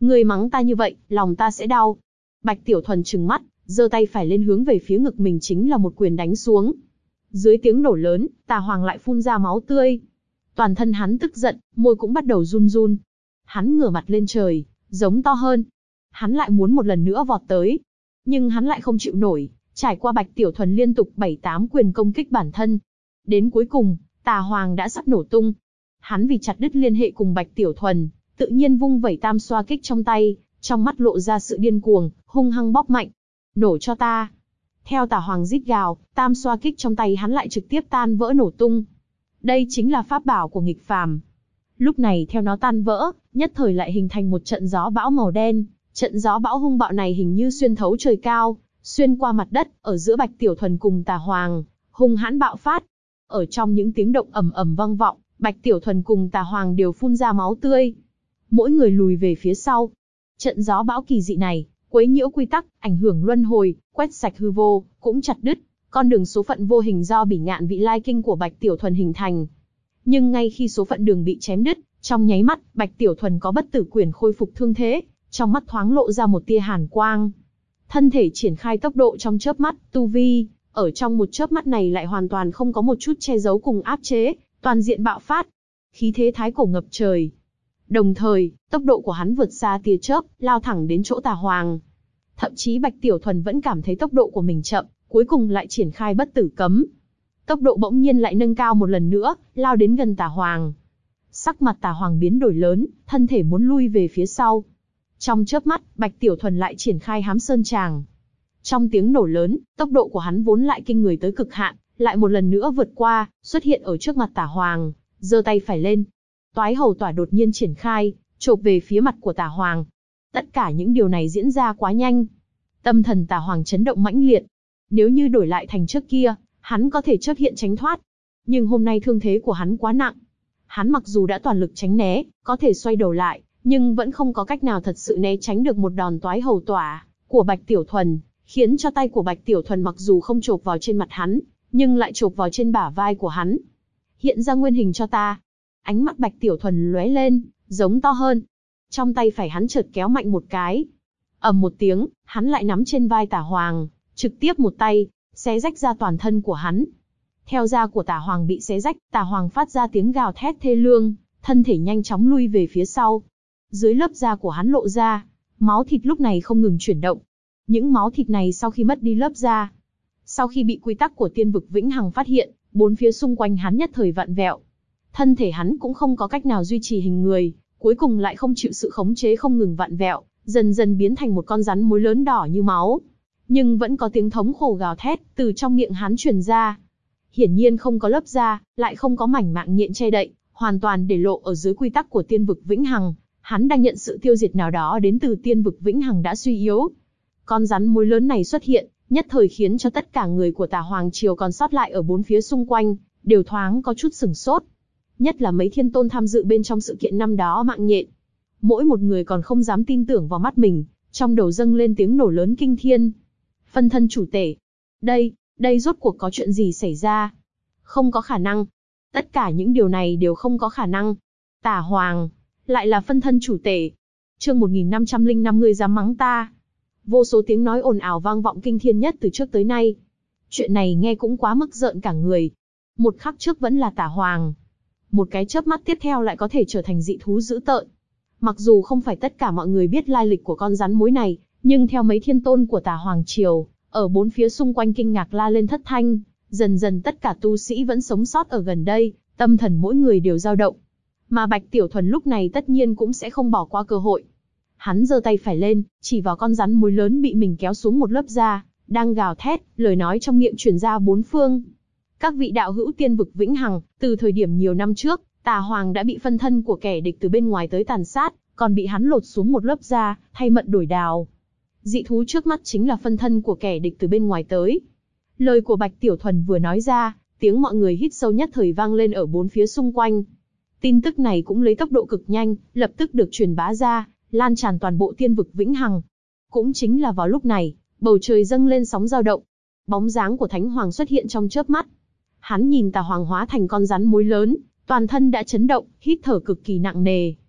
Ngươi mắng ta như vậy, lòng ta sẽ đau. Bạch Tiểu Thuần trừng mắt, giơ tay phải lên hướng về phía ngực mình chính là một quyền đánh xuống. Dưới tiếng nổ lớn, Tà Hoàng lại phun ra máu tươi. Toàn thân hắn tức giận, môi cũng bắt đầu run run. Hắn ngửa mặt lên trời, giống to hơn. Hắn lại muốn một lần nữa vọt tới. Nhưng hắn lại không chịu nổi, trải qua Bạch Tiểu Thuần liên tục 7-8 quyền công kích bản thân. Đến cuối cùng, Tà Hoàng đã sắp nổ tung. Hắn vì chặt đứt liên hệ cùng Bạch Tiểu Thuần, tự nhiên vung vẩy tam xoa kích trong tay, trong mắt lộ ra sự điên cuồng, hung hăng bóp mạnh. Nổ cho ta. Theo Tà Hoàng rít gào, tam xoa kích trong tay hắn lại trực tiếp tan vỡ nổ tung. Đây chính là pháp bảo của nghịch phàm. Lúc này theo nó tan vỡ, nhất thời lại hình thành một trận gió bão màu đen. Trận gió bão hung bạo này hình như xuyên thấu trời cao, xuyên qua mặt đất, ở giữa Bạch Tiểu Thuần cùng Tà Hoàng, hung hãn bạo phát. Ở trong những tiếng động ầm ầm vang vọng, Bạch Tiểu Thuần cùng Tà Hoàng đều phun ra máu tươi. Mỗi người lùi về phía sau. Trận gió bão kỳ dị này, quấy nhiễu quy tắc, ảnh hưởng luân hồi, quét sạch hư vô, cũng chặt đứt con đường số phận vô hình do Bỉ Ngạn Vị Lai Kinh của Bạch Tiểu Thuần hình thành. Nhưng ngay khi số phận đường bị chém đứt, trong nháy mắt, Bạch Tiểu Thuần có bất tử quyền khôi phục thương thế, trong mắt thoáng lộ ra một tia hàn quang. Thân thể triển khai tốc độ trong chớp mắt, tu vi, ở trong một chớp mắt này lại hoàn toàn không có một chút che giấu cùng áp chế, toàn diện bạo phát. Khí thế thái cổ ngập trời. Đồng thời, tốc độ của hắn vượt xa tia chớp, lao thẳng đến chỗ Tà Hoàng. Thậm chí Bạch Tiểu Thuần vẫn cảm thấy tốc độ của mình chậm, cuối cùng lại triển khai bất tử cấm. Tốc độ bỗng nhiên lại nâng cao một lần nữa, lao đến gần Tà Hoàng. Sắc mặt Tà Hoàng biến đổi lớn, thân thể muốn lui về phía sau. Trong chớp mắt, Bạch Tiểu Thuần lại triển khai Hám Sơn Tràng. Trong tiếng nổ lớn, tốc độ của hắn vốn lại kinh người tới cực hạn, lại một lần nữa vượt qua, xuất hiện ở trước mặt Tà Hoàng, giơ tay phải lên. Toái Hầu Tỏa đột nhiên triển khai, chộp về phía mặt của Tà Hoàng. Tất cả những điều này diễn ra quá nhanh. Tâm thần Tà Hoàng chấn động mãnh liệt. Nếu như đổi lại thành trước kia, hắn có thể chớp hiện tránh thoát. Nhưng hôm nay thương thế của hắn quá nặng. Hắn mặc dù đã toàn lực tránh né, có thể xoay đầu lại, nhưng vẫn không có cách nào thật sự né tránh được một đòn Toái Hầu Tỏa của Bạch Tiểu Thuần, khiến cho tay của Bạch Tiểu Thuần mặc dù không chộp vào trên mặt hắn, nhưng lại chộp vào trên bả vai của hắn. Hiện ra nguyên hình cho ta. Ánh mắt Bạch Tiểu Thuần lóe lên, giống to hơn. Trong tay phải hắn chợt kéo mạnh một cái. Ầm một tiếng, hắn lại nắm trên vai Tà Hoàng, trực tiếp một tay, xé rách ra toàn thân của hắn. Theo da của Tà Hoàng bị xé rách, Tà Hoàng phát ra tiếng gào thét thê lương, thân thể nhanh chóng lui về phía sau. Dưới lớp da của hắn lộ ra, máu thịt lúc này không ngừng chuyển động. Những máu thịt này sau khi mất đi lớp da, sau khi bị quy tắc của tiên vực vĩnh hằng phát hiện, bốn phía xung quanh hắn nhất thời vặn vẹo. Thân thể hắn cũng không có cách nào duy trì hình người, cuối cùng lại không chịu sự khống chế không ngừng vặn vẹo, dần dần biến thành một con rắn mối lớn đỏ như máu. Nhưng vẫn có tiếng thống khổ gào thét từ trong miệng hắn truyền ra. Hiển nhiên không có lớp da, lại không có mảnh mạng nhện che đậy, hoàn toàn để lộ ở dưới quy tắc của tiên vực vĩnh hằng. Hắn đang nhận sự tiêu diệt nào đó đến từ tiên vực vĩnh hằng đã suy yếu. Con rắn mối lớn này xuất hiện, nhất thời khiến cho tất cả người của Tà Hoàng Triều còn sót lại ở bốn phía xung quanh, đều thoáng có chút sửng sốt. Nhất là mấy thiên tôn tham dự bên trong sự kiện năm đó mạng nhện. Mỗi một người còn không dám tin tưởng vào mắt mình, trong đầu dâng lên tiếng nổ lớn kinh thiên. Phân thân chủ tể. Đây rốt cuộc có chuyện gì xảy ra? Không có khả năng. Tất cả những điều này đều không có khả năng. Tà Hoàng, lại là phân thân chủ tể. Chương 1505 người dám mắng ta. Vô số tiếng nói ồn ào vang vọng kinh thiên nhất từ trước tới nay. Chuyện này nghe cũng quá mức rợn cả người. Một khắc trước vẫn là Tà Hoàng, một cái chớp mắt tiếp theo lại có thể trở thành dị thú dữ tợn. Mặc dù không phải tất cả mọi người biết lai lịch của con rắn mối này, nhưng theo mấy thiên tôn của Tà Hoàng Triều, ở bốn phía xung quanh kinh ngạc la lên thất thanh, dần dần tất cả tu sĩ vẫn sống sót ở gần đây, tâm thần mỗi người đều dao động. Mà Bạch Tiểu Thuần lúc này tất nhiên cũng sẽ không bỏ qua cơ hội. Hắn giơ tay phải lên, chỉ vào con rắn mối lớn bị mình kéo xuống một lớp da, đang gào thét, lời nói trong miệng truyền ra bốn phương. Các vị đạo hữu tiên vực vĩnh hằng, từ thời điểm nhiều năm trước, Tà Hoàng đã bị phân thân của kẻ địch từ bên ngoài tới tàn sát, còn bị hắn lột xuống một lớp da, thay mận đổi đào. Dị thú trước mắt chính là phân thân của kẻ địch từ bên ngoài tới. Lời của Bạch Tiểu Thuần vừa nói ra, tiếng mọi người hít sâu nhất thời vang lên ở bốn phía xung quanh. Tin tức này cũng lấy tốc độ cực nhanh, lập tức được truyền bá ra, lan tràn toàn bộ tiên vực vĩnh hằng. Cũng chính là vào lúc này, bầu trời dâng lên sóng dao động. Bóng dáng của Thánh Hoàng xuất hiện trong chớp mắt. Hắn nhìn Tà Hoàng hóa thành con rắn mối lớn, toàn thân đã chấn động, hít thở cực kỳ nặng nề.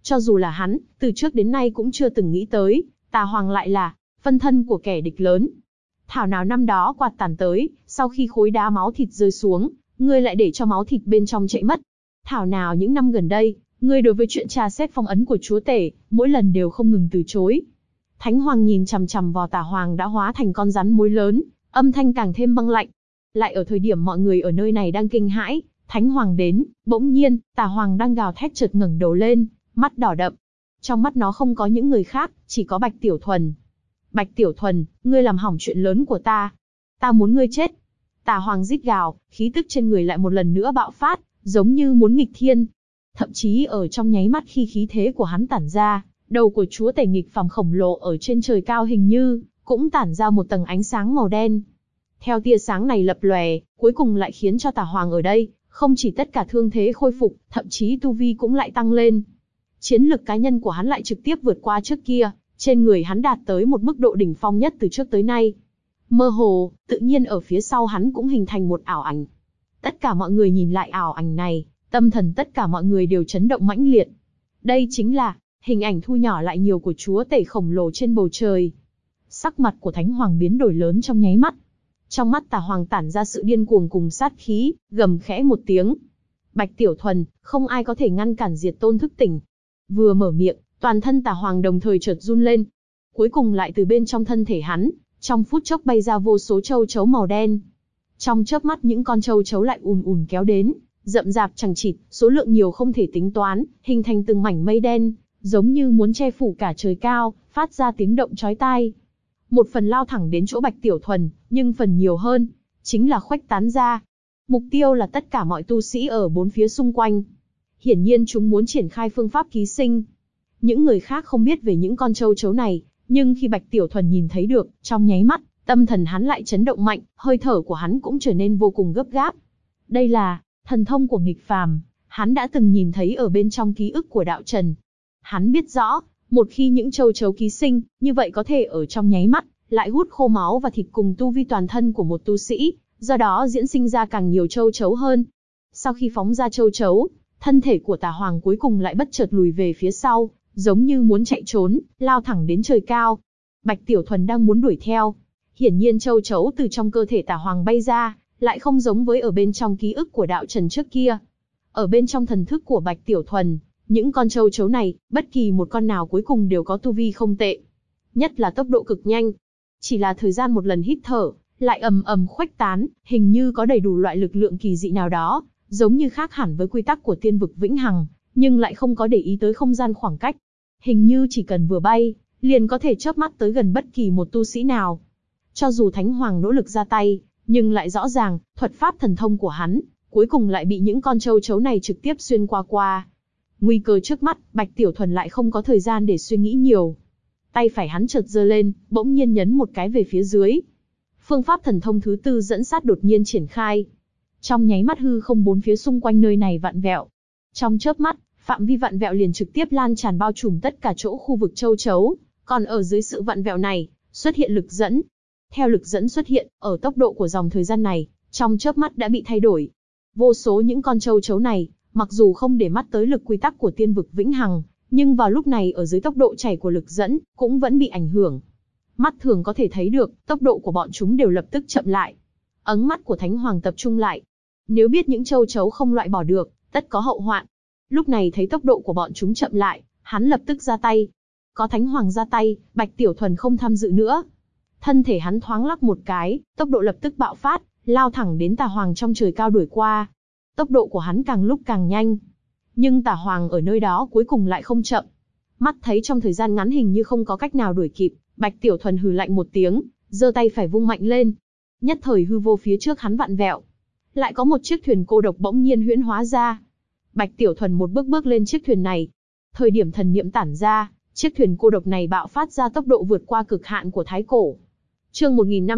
Cho dù là hắn, từ trước đến nay cũng chưa từng nghĩ tới, Tà Hoàng lại là phân thân của kẻ địch lớn. Thảo nào năm đó quạt tản tới, sau khi khối đá máu thịt rơi xuống, ngươi lại để cho máu thịt bên trong chạy mất. Thảo nào những năm gần đây, ngươi đối với chuyện tra xét phong ấn của chúa tể, mỗi lần đều không ngừng từ chối. Thánh Hoàng nhìn chằm chằm vào Tà Hoàng đã hóa thành con rắn mối lớn, âm thanh càng thêm băng lạnh. Lại ở thời điểm mọi người ở nơi này đang kinh hãi, Thánh Hoàng đến, bỗng nhiên, Tà Hoàng đang gào thét chợt ngẩng đầu lên, mắt đỏ đậm. Trong mắt nó không có những người khác, chỉ có Bạch Tiểu Thuần. Bạch Tiểu Thuần, ngươi làm hỏng chuyện lớn của ta. Ta muốn ngươi chết. Tà Hoàng rít gào, khí tức trên người lại một lần nữa bạo phát, giống như muốn nghịch thiên. Thậm chí ở trong nháy mắt khi khí thế của hắn tản ra, đầu của chúa tể nghịch phàm khổng lồ ở trên trời cao hình như cũng tản ra một tầng ánh sáng màu đen. Theo tia sáng này lập lòe, cuối cùng lại khiến cho Tà Hoàng ở đây, không chỉ tất cả thương thế khôi phục, thậm chí tu vi cũng lại tăng lên. Chiến lực cá nhân của hắn lại trực tiếp vượt qua trước kia, trên người hắn đạt tới một mức độ đỉnh phong nhất từ trước tới nay. Mơ hồ, tự nhiên ở phía sau hắn cũng hình thành một ảo ảnh. Tất cả mọi người nhìn lại ảo ảnh này, tâm thần tất cả mọi người đều chấn động mãnh liệt. Đây chính là hình ảnh thu nhỏ lại nhiều của chúa tể khổng lồ trên bầu trời. Sắc mặt của Thánh Hoàng biến đổi lớn trong nháy mắt. Trong mắt Tà Hoàng tản ra sự điên cuồng cùng sát khí, gầm khẽ một tiếng. Bạch Tiểu Thuần, không ai có thể ngăn cản Diệt Tôn thức tỉnh. Vừa mở miệng, toàn thân Tà Hoàng đồng thời chợt run lên. Cuối cùng lại từ bên trong thân thể hắn, trong phút chốc bay ra vô số châu chấu màu đen. Trong chớp mắt những con châu chấu lại ùn ùn kéo đến, rậm rạp chằng chịt, số lượng nhiều không thể tính toán, hình thành từng mảnh mây đen, giống như muốn che phủ cả trời cao, phát ra tiếng động chói tai. Một phần lao thẳng đến chỗ Bạch Tiểu Thuần, nhưng phần nhiều hơn, chính là khuếch tán ra. Mục tiêu là tất cả mọi tu sĩ ở bốn phía xung quanh. Hiển nhiên chúng muốn triển khai phương pháp ký sinh. Những người khác không biết về những con châu chấu này, nhưng khi Bạch Tiểu Thuần nhìn thấy được, trong nháy mắt, tâm thần hắn lại chấn động mạnh, hơi thở của hắn cũng trở nên vô cùng gấp gáp. Đây là thần thông của nghịch phàm, hắn đã từng nhìn thấy ở bên trong ký ức của đạo trần. Hắn biết rõ, một khi những châu chấu ký sinh, như vậy có thể ở trong nháy mắt, lại hút khô máu và thịt cùng tu vi toàn thân của một tu sĩ, do đó diễn sinh ra càng nhiều châu chấu hơn. Sau khi phóng ra châu chấu, thân thể của Tà Hoàng cuối cùng lại bất chợt lùi về phía sau, giống như muốn chạy trốn, lao thẳng đến trời cao. Bạch Tiểu Thuần đang muốn đuổi theo. Hiển nhiên châu chấu từ trong cơ thể Tà Hoàng bay ra, lại không giống với ở bên trong ký ức của đạo trần trước kia. Ở bên trong thần thức của Bạch Tiểu Thuần, những con châu chấu này, bất kỳ một con nào cuối cùng đều có tu vi không tệ. Nhất là tốc độ cực nhanh. Chỉ là thời gian một lần hít thở, lại ầm ầm khuếch tán, hình như có đầy đủ loại lực lượng kỳ dị nào đó, giống như khác hẳn với quy tắc của tiên vực vĩnh hằng, nhưng lại không có để ý tới không gian khoảng cách. Hình như chỉ cần vừa bay, liền có thể chớp mắt tới gần bất kỳ một tu sĩ nào. Cho dù Thánh Hoàng nỗ lực ra tay, nhưng lại rõ ràng, thuật pháp thần thông của hắn, cuối cùng lại bị những con châu chấu này trực tiếp xuyên qua. Nguy cơ trước mắt, Bạch Tiểu Thuần lại không có thời gian để suy nghĩ nhiều. Tay phải hắn chợt giơ lên, bỗng nhiên nhấn một cái về phía dưới. Phương pháp thần thông thứ tư dẫn sát đột nhiên triển khai. Trong nháy mắt hư không bốn phía xung quanh nơi này vặn vẹo. Trong chớp mắt, phạm vi vặn vẹo liền trực tiếp lan tràn bao trùm tất cả chỗ khu vực châu chấu. Còn ở dưới sự vặn vẹo này, xuất hiện lực dẫn. Theo lực dẫn xuất hiện, ở tốc độ của dòng thời gian này, trong chớp mắt đã bị thay đổi. Vô số những con châu chấu này, mặc dù không để mắt tới lực quy tắc của tiên vực vĩnh hằng, nhưng vào lúc này ở dưới tốc độ chảy của lực dẫn, cũng vẫn bị ảnh hưởng. Mắt thường có thể thấy được, tốc độ của bọn chúng đều lập tức chậm lại. Ấn mắt của Thánh Hoàng tập trung lại. Nếu biết những châu chấu không loại bỏ được, tất có hậu hoạn. Lúc này thấy tốc độ của bọn chúng chậm lại, hắn lập tức ra tay. Có Thánh Hoàng ra tay, Bạch Tiểu Thuần không tham dự nữa. Thân thể hắn thoáng lắc một cái, tốc độ lập tức bạo phát, lao thẳng đến Tà Hoàng trong trời cao đuổi qua. Tốc độ của hắn càng lúc càng nhanh. Nhưng Tà Hoàng ở nơi đó cuối cùng lại không chậm. Mắt thấy trong thời gian ngắn hình như không có cách nào đuổi kịp, Bạch Tiểu Thuần hừ lạnh một tiếng, giơ tay phải vung mạnh lên. Nhất thời hư vô phía trước hắn vặn vẹo. Lại có một chiếc thuyền cô độc bỗng nhiên huyễn hóa ra. Bạch Tiểu Thuần một bước lên chiếc thuyền này. Thời điểm thần niệm tản ra, chiếc thuyền cô độc này bạo phát ra tốc độ vượt qua cực hạn của Thái Cổ. Chương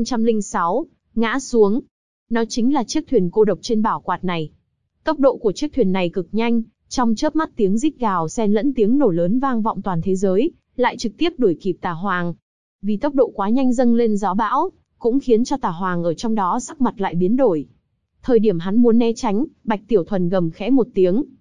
1506, ngã xuống. Nó chính là chiếc thuyền cô độc trên bảo quạt này. Tốc độ của chiếc thuyền này cực nhanh, trong chớp mắt tiếng rít gào xen lẫn tiếng nổ lớn vang vọng toàn thế giới, lại trực tiếp đuổi kịp Tà Hoàng. Vì tốc độ quá nhanh dâng lên gió bão, cũng khiến cho Tà Hoàng ở trong đó sắc mặt lại biến đổi. Thời điểm hắn muốn né tránh, Bạch Tiểu Thuần gầm khẽ một tiếng.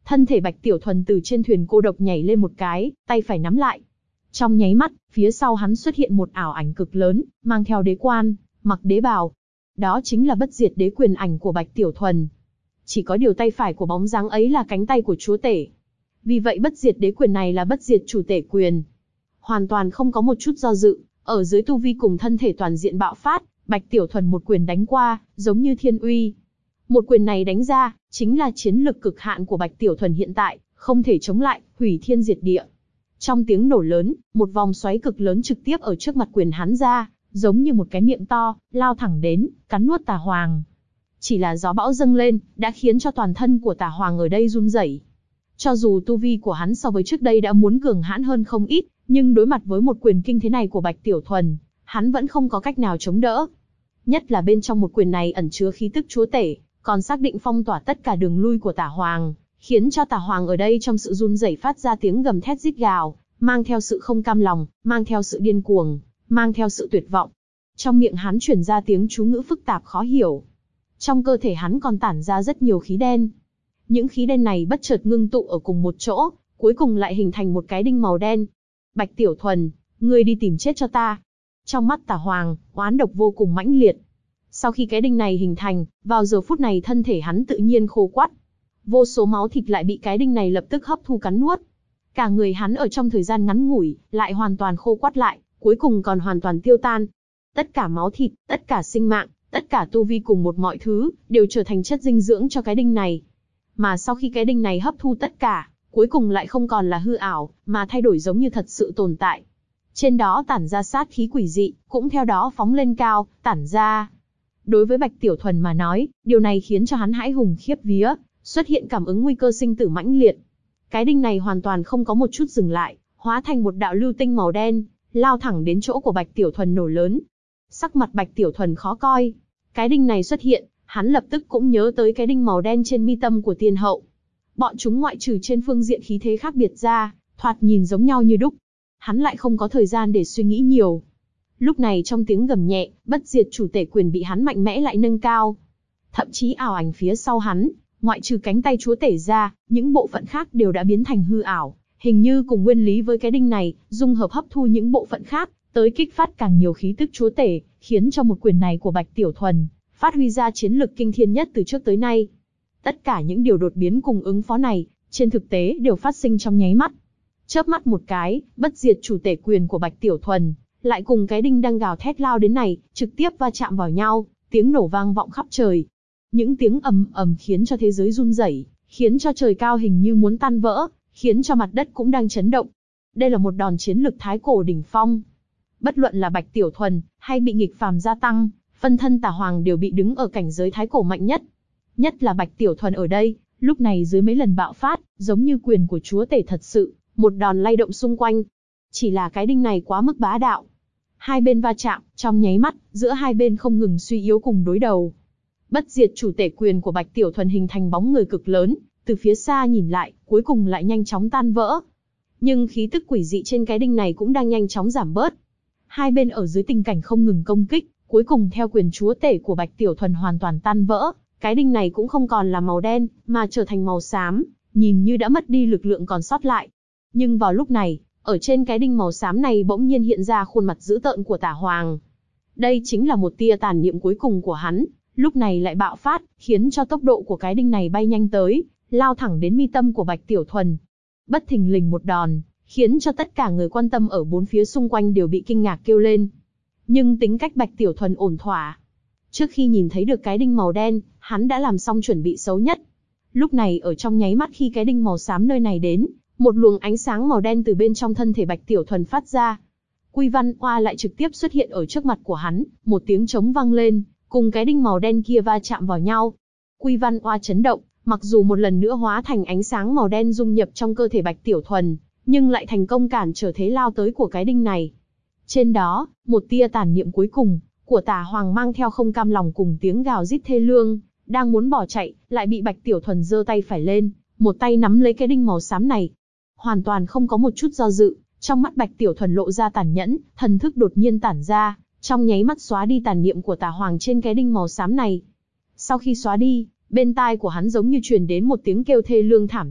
thân thể Bạch Tiểu Thuần từ trên thuyền cô độc nhảy lên một cái, tay phải nắm lại. Trong nháy mắt, phía sau hắn xuất hiện một ảo ảnh cực lớn, mang theo đế quan, mặc đế bào. Đó chính là bất diệt đế quyền ảnh của Bạch Tiểu Thuần. Chỉ có điều tay phải của bóng dáng ấy là cánh tay của chúa tể. Vì vậy bất diệt đế quyền này là bất diệt chủ tể quyền. Hoàn toàn không có một chút do dự, ở dưới tu vi cùng thân thể toàn diện bạo phát, Bạch Tiểu Thuần một quyền đánh qua, giống như thiên uy. Một quyền này đánh ra, chính là chiến lực cực hạn của Bạch Tiểu Thuần hiện tại, không thể chống lại, hủy thiên diệt địa. Trong tiếng nổ lớn, một vòng xoáy cực lớn trực tiếp ở trước mặt quyền hắn ra, giống như một cái miệng to, lao thẳng đến, cắn nuốt Tà Hoàng. Chỉ là gió bão dâng lên, đã khiến cho toàn thân của Tà Hoàng ở đây run rẩy. Cho dù tu vi của hắn so với trước đây đã muốn cường hãn hơn không ít, nhưng đối mặt với một quyền kinh thế này của Bạch Tiểu Thuần, hắn vẫn không có cách nào chống đỡ. Nhất là bên trong một quyền này ẩn chứa khí tức chúa tể, còn xác định phong tỏa tất cả đường lui của Tà Hoàng, khiến cho Tà Hoàng ở đây trong sự run rẩy phát ra tiếng gầm thét rít gào, mang theo sự không cam lòng, mang theo sự điên cuồng, mang theo sự tuyệt vọng. Trong miệng hắn truyền ra tiếng chú ngữ phức tạp khó hiểu. Trong cơ thể hắn còn tản ra rất nhiều khí đen. Những khí đen này bất chợt ngưng tụ ở cùng một chỗ, cuối cùng lại hình thành một cái đinh màu đen. Bạch Tiểu Thuần, ngươi đi tìm chết cho ta. Trong mắt Tà Hoàng, oán độc vô cùng mãnh liệt. Sau khi cái đinh này hình thành, vào giờ phút này thân thể hắn tự nhiên khô quắt. Vô số máu thịt lại bị cái đinh này lập tức hấp thu cắn nuốt. Cả người hắn ở trong thời gian ngắn ngủi, lại hoàn toàn khô quắt lại, cuối cùng còn hoàn toàn tiêu tan. Tất cả máu thịt, tất cả sinh mạng, tất cả tu vi cùng một mọi thứ, đều trở thành chất dinh dưỡng cho cái đinh này. Mà sau khi cái đinh này hấp thu tất cả, cuối cùng lại không còn là hư ảo, mà thay đổi giống như thật sự tồn tại. Trên đó tản ra sát khí quỷ dị, cũng theo đó phóng lên cao, tản ra. Đối với Bạch Tiểu Thuần mà nói, điều này khiến cho hắn hãi hùng khiếp vía, xuất hiện cảm ứng nguy cơ sinh tử mãnh liệt. Cái đinh này hoàn toàn không có một chút dừng lại, hóa thành một đạo lưu tinh màu đen, lao thẳng đến chỗ của Bạch Tiểu Thuần nổ lớn. Sắc mặt Bạch Tiểu Thuần khó coi. Cái đinh này xuất hiện, hắn lập tức cũng nhớ tới cái đinh màu đen trên mi tâm của tiên hậu. Bọn chúng ngoại trừ trên phương diện khí thế khác biệt ra, thoạt nhìn giống nhau như đúc. Hắn lại không có thời gian để suy nghĩ nhiều. Lúc này trong tiếng gầm nhẹ, bất diệt chủ tể quyền bị hắn mạnh mẽ lại nâng cao. Thậm chí ảo ảnh phía sau hắn, ngoại trừ cánh tay chúa tể ra, những bộ phận khác đều đã biến thành hư ảo, hình như cùng nguyên lý với cái đinh này, dung hợp hấp thu những bộ phận khác, tới kích phát càng nhiều khí tức chúa tể, khiến cho một quyền này của Bạch Tiểu Thuần phát huy ra chiến lực kinh thiên nhất từ trước tới nay. Tất cả những điều đột biến cùng ứng phó này, trên thực tế đều phát sinh trong nháy mắt. Chớp mắt một cái, bất diệt chủ tể quyền của Bạch Tiểu Thuần lại cùng cái đinh đang gào thét lao đến này, trực tiếp va chạm vào nhau, tiếng nổ vang vọng khắp trời. Những tiếng ầm ầm khiến cho thế giới run rẩy, khiến cho trời cao hình như muốn tan vỡ, khiến cho mặt đất cũng đang chấn động. Đây là một đòn chiến lực thái cổ đỉnh phong. Bất luận là Bạch Tiểu Thuần hay bị nghịch phàm gia tăng, phân thân Tà Hoàng đều bị đứng ở cảnh giới thái cổ mạnh nhất. Nhất là Bạch Tiểu Thuần ở đây, lúc này dưới mấy lần bạo phát, giống như quyền của chúa tể thật sự, một đòn lay động xung quanh. Chỉ là cái đinh này quá mức bá đạo. Hai bên va chạm, trong nháy mắt, giữa hai bên không ngừng suy yếu cùng đối đầu. Bất diệt chủ tể quyền của Bạch Tiểu Thuần hình thành bóng người cực lớn, từ phía xa nhìn lại, cuối cùng lại nhanh chóng tan vỡ. Nhưng khí tức quỷ dị trên cái đinh này cũng đang nhanh chóng giảm bớt. Hai bên ở dưới tình cảnh không ngừng công kích, cuối cùng theo quyền chúa tể của Bạch Tiểu Thuần hoàn toàn tan vỡ, cái đinh này cũng không còn là màu đen, mà trở thành màu xám, nhìn như đã mất đi lực lượng còn sót lại. Nhưng vào lúc này, ở trên cái đinh màu xám này bỗng nhiên hiện ra khuôn mặt dữ tợn của Tà Hoàng. Đây chính là một tia tàn niệm cuối cùng của hắn, lúc này lại bạo phát, khiến cho tốc độ của cái đinh này bay nhanh tới, lao thẳng đến mi tâm của Bạch Tiểu Thuần. Bất thình lình một đòn, khiến cho tất cả người quan tâm ở bốn phía xung quanh đều bị kinh ngạc kêu lên. Nhưng tính cách Bạch Tiểu Thuần ổn thỏa. Trước khi nhìn thấy được cái đinh màu đen, hắn đã làm xong chuẩn bị xấu nhất. Lúc này ở trong nháy mắt khi cái đinh màu xám nơi này đến, một luồng ánh sáng màu đen từ bên trong thân thể Bạch Tiểu Thuần phát ra. Quy Văn Oa lại trực tiếp xuất hiện ở trước mặt của hắn, một tiếng trống vang lên, cùng cái đinh màu đen kia va chạm vào nhau. Quy Văn Oa chấn động, mặc dù một lần nữa hóa thành ánh sáng màu đen dung nhập trong cơ thể Bạch Tiểu Thuần, nhưng lại thành công cản trở thế lao tới của cái đinh này. Trên đó, một tia tàn niệm cuối cùng của Tà Hoàng mang theo không cam lòng cùng tiếng gào rít thê lương, đang muốn bỏ chạy, lại bị Bạch Tiểu Thuần giơ tay phải lên, một tay nắm lấy cái đinh màu xám này. Hoàn toàn không có một chút do dự, trong mắt Bạch Tiểu Thuần lộ ra tàn nhẫn, thần thức đột nhiên tản ra, trong nháy mắt xóa đi tàn niệm của Tà Hoàng trên cái đinh màu xám này. Sau khi xóa đi, bên tai của hắn giống như truyền đến một tiếng kêu thê lương thảm thiết,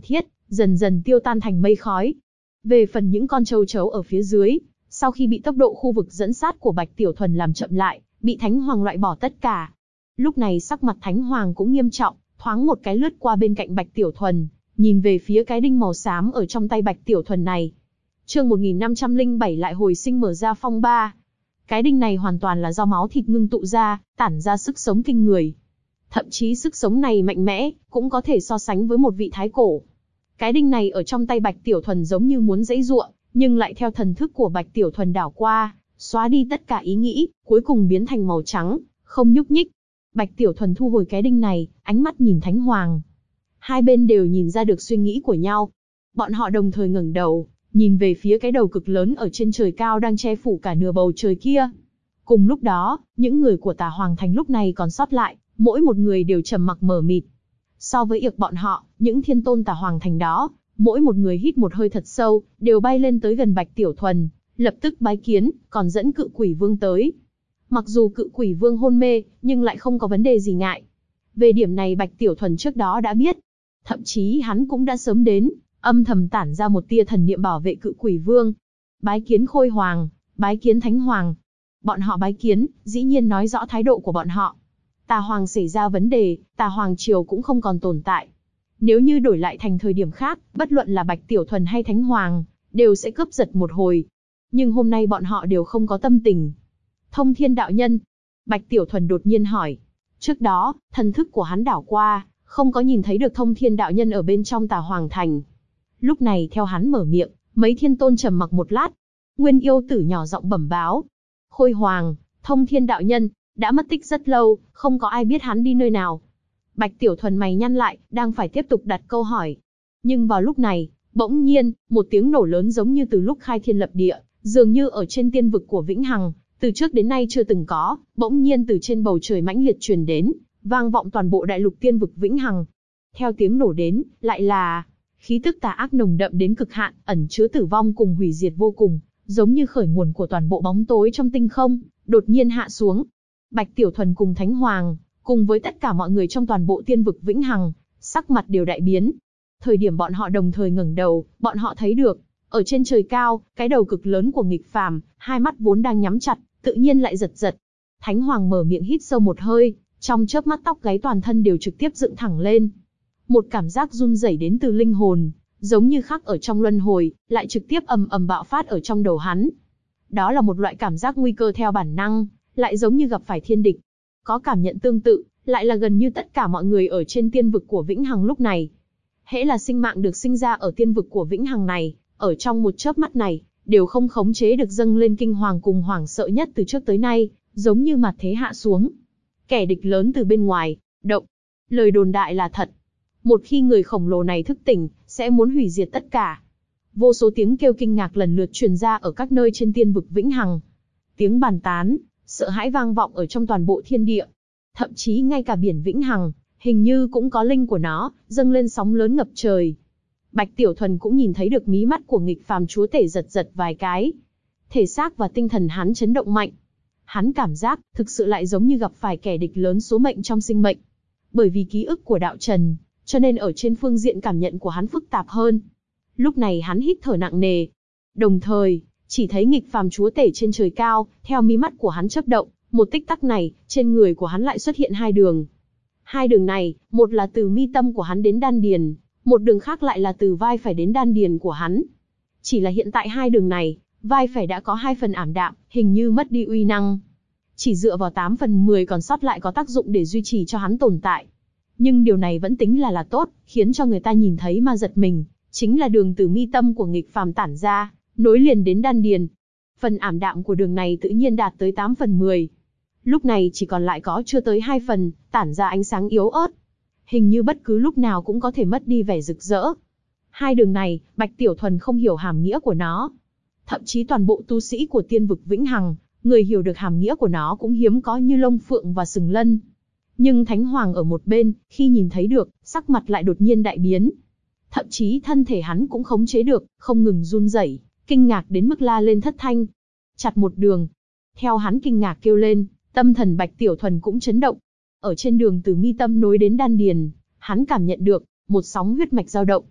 dần dần tiêu tan thành mây khói. Về phần những con châu chấu ở phía dưới, sau khi bị tốc độ khu vực dẫn sát của Bạch Tiểu Thuần làm chậm lại, bị Thánh Hoàng loại bỏ tất cả. Lúc này sắc mặt Thánh Hoàng cũng nghiêm trọng, thoáng một cái lướt qua bên cạnh Bạch Tiểu Thuần, nhìn về phía cái đinh màu xám ở trong tay Bạch Tiểu Thuần này. Chương 1507 lại hồi sinh mở ra phong ba. Cái đinh này hoàn toàn là do máu thịt ngưng tụ ra, tản ra sức sống kinh người. Thậm chí sức sống này mạnh mẽ, cũng có thể so sánh với một vị thái cổ. Cái đinh này ở trong tay Bạch Tiểu Thuần giống như muốn giãy giụa, nhưng lại theo thần thức của Bạch Tiểu Thuần đảo qua, xóa đi tất cả ý nghĩ, cuối cùng biến thành màu trắng, không nhúc nhích. Bạch Tiểu Thuần thu hồi cái đinh này, ánh mắt nhìn Thánh Hoàng. Hai bên đều nhìn ra được suy nghĩ của nhau. Bọn họ đồng thời ngẩng đầu, nhìn về phía cái đầu cực lớn ở trên trời cao đang che phủ cả nửa bầu trời kia. Cùng lúc đó, những người của Tà Hoàng Thành lúc này còn sót lại, mỗi một người đều trầm mặc mờ mịt. So với yệc bọn họ, những thiên tôn Tà Hoàng Thành đó, mỗi một người hít một hơi thật sâu, đều bay lên tới gần Bạch Tiểu Thuần, lập tức bái kiến, còn dẫn Cự Quỷ Vương tới. Mặc dù Cự Quỷ Vương hôn mê, nhưng lại không có vấn đề gì ngại. Về điểm này Bạch Tiểu Thuần trước đó đã biết. Thậm chí hắn cũng đã sớm đến, âm thầm tản ra một tia thần niệm bảo vệ Cự Quỷ Vương. Bái kiến Khôi Hoàng, bái kiến Thánh Hoàng. Bọn họ bái kiến, dĩ nhiên nói rõ thái độ của bọn họ. Tà Hoàng xảy ra vấn đề, Tà Hoàng Triều cũng không còn tồn tại. Nếu như đổi lại thành thời điểm khác, bất luận là Bạch Tiểu Thuần hay Thánh Hoàng, đều sẽ cướp giật một hồi. Nhưng hôm nay bọn họ đều không có tâm tình. Thông Thiên đạo nhân. Bạch Tiểu Thuần đột nhiên hỏi. Trước đó, thần thức của hắn đảo qua, không có nhìn thấy được Thông Thiên đạo nhân ở bên trong Tà Hoàng Thành. Lúc này theo hắn mở miệng, mấy thiên tôn trầm mặc một lát. Nguyên Yêu Tử nhỏ giọng bẩm báo. Khôi Hoàng, Thông Thiên đạo nhân, đã mất tích rất lâu, không có ai biết hắn đi nơi nào. Bạch Tiểu Thuần mày nhăn lại, đang phải tiếp tục đặt câu hỏi. Nhưng vào lúc này, bỗng nhiên, một tiếng nổ lớn giống như từ lúc khai thiên lập địa, dường như ở trên tiên vực của Vĩnh Hằng, từ trước đến nay chưa từng có, bỗng nhiên từ trên bầu trời mãnh liệt truyền đến, vang vọng toàn bộ đại lục tiên vực Vĩnh Hằng. Theo tiếng nổ đến, lại là khí tức tà ác nồng đậm đến cực hạn, ẩn chứa tử vong cùng hủy diệt vô cùng, giống như khởi nguồn của toàn bộ bóng tối trong tinh không, đột nhiên hạ xuống. Bạch Tiểu Thuần cùng Thánh Hoàng, cùng với tất cả mọi người trong toàn bộ tiên vực Vĩnh Hằng, sắc mặt đều đại biến. Thời điểm bọn họ đồng thời ngẩng đầu, bọn họ thấy được, ở trên trời cao, cái đầu cực lớn của nghịch phàm, hai mắt vốn đang nhắm chặt, tự nhiên lại giật giật. Thánh Hoàng mở miệng hít sâu một hơi, trong chớp mắt tóc gáy toàn thân đều trực tiếp dựng thẳng lên. Một cảm giác run rẩy đến từ linh hồn, giống như khắc ở trong luân hồi, lại trực tiếp ầm ầm bạo phát ở trong đầu hắn. Đó là một loại cảm giác nguy cơ theo bản năng, lại giống như gặp phải thiên địch. Có cảm nhận tương tự, lại là gần như tất cả mọi người ở trên tiên vực của Vĩnh Hằng lúc này. Hễ là sinh mạng được sinh ra ở tiên vực của Vĩnh Hằng này, ở trong một chớp mắt này, đều không khống chế được dâng lên kinh hoàng cùng hoảng sợ nhất từ trước tới nay, giống như mặt thế hạ xuống. Kẻ địch lớn từ bên ngoài, động. Lời đồn đại là thật. Một khi người khổng lồ này thức tỉnh, sẽ muốn hủy diệt tất cả. Vô số tiếng kêu kinh ngạc lần lượt truyền ra ở các nơi trên tiên vực Vĩnh Hằng. Tiếng bàn tán, sợ hãi vang vọng ở trong toàn bộ thiên địa. Thậm chí ngay cả biển Vĩnh Hằng, hình như cũng có linh của nó, dâng lên sóng lớn ngập trời. Bạch Tiểu Thuần cũng nhìn thấy được mí mắt của nghịch phàm chúa tể giật giật vài cái. Thể xác và tinh thần hắn chấn động mạnh. Hắn cảm giác, thực sự lại giống như gặp phải kẻ địch lớn số mệnh trong sinh mệnh. Bởi vì ký ức của đạo trần, cho nên ở trên phương diện cảm nhận của hắn phức tạp hơn. Lúc này hắn hít thở nặng nề. Đồng thời, chỉ thấy nghịch phàm chúa tể trên trời cao, theo mí mắt của hắn chớp động, một tích tắc này, trên người của hắn lại xuất hiện hai đường. Hai đường này, một là từ mi tâm của hắn đến đan điền, một đường khác lại là từ vai phải đến đan điền của hắn. Chỉ là hiện tại hai đường này, vai phải đã có 2 phần ảm đạm, hình như mất đi uy năng. Chỉ dựa vào 8 phần 10 còn sót lại có tác dụng để duy trì cho hắn tồn tại. Nhưng điều này vẫn tính là tốt, khiến cho người ta nhìn thấy mà giật mình, chính là đường từ mi tâm của nghịch phàm tản ra, nối liền đến đan điền. Phần ảm đạm của đường này tự nhiên đạt tới 8 phần 10. Lúc này chỉ còn lại có chưa tới 2 phần, tản ra ánh sáng yếu ớt. Hình như bất cứ lúc nào cũng có thể mất đi vẻ rực rỡ. Hai đường này, Bạch Tiểu Thuần không hiểu hàm nghĩa của nó. Thậm chí toàn bộ tu sĩ của tiên vực Vĩnh Hằng, người hiểu được hàm nghĩa của nó cũng hiếm có như Long Phượng và Sừng Lân. Nhưng Thánh Hoàng ở một bên, khi nhìn thấy được, sắc mặt lại đột nhiên đại biến. Thậm chí thân thể hắn cũng khống chế được, không ngừng run rẩy, kinh ngạc đến mức la lên thất thanh. Chặt một đường. Theo hắn kinh ngạc kêu lên, tâm thần Bạch Tiểu Thuần cũng chấn động. Ở trên đường từ mi tâm nối đến đan điền, hắn cảm nhận được một sóng huyết mạch dao động.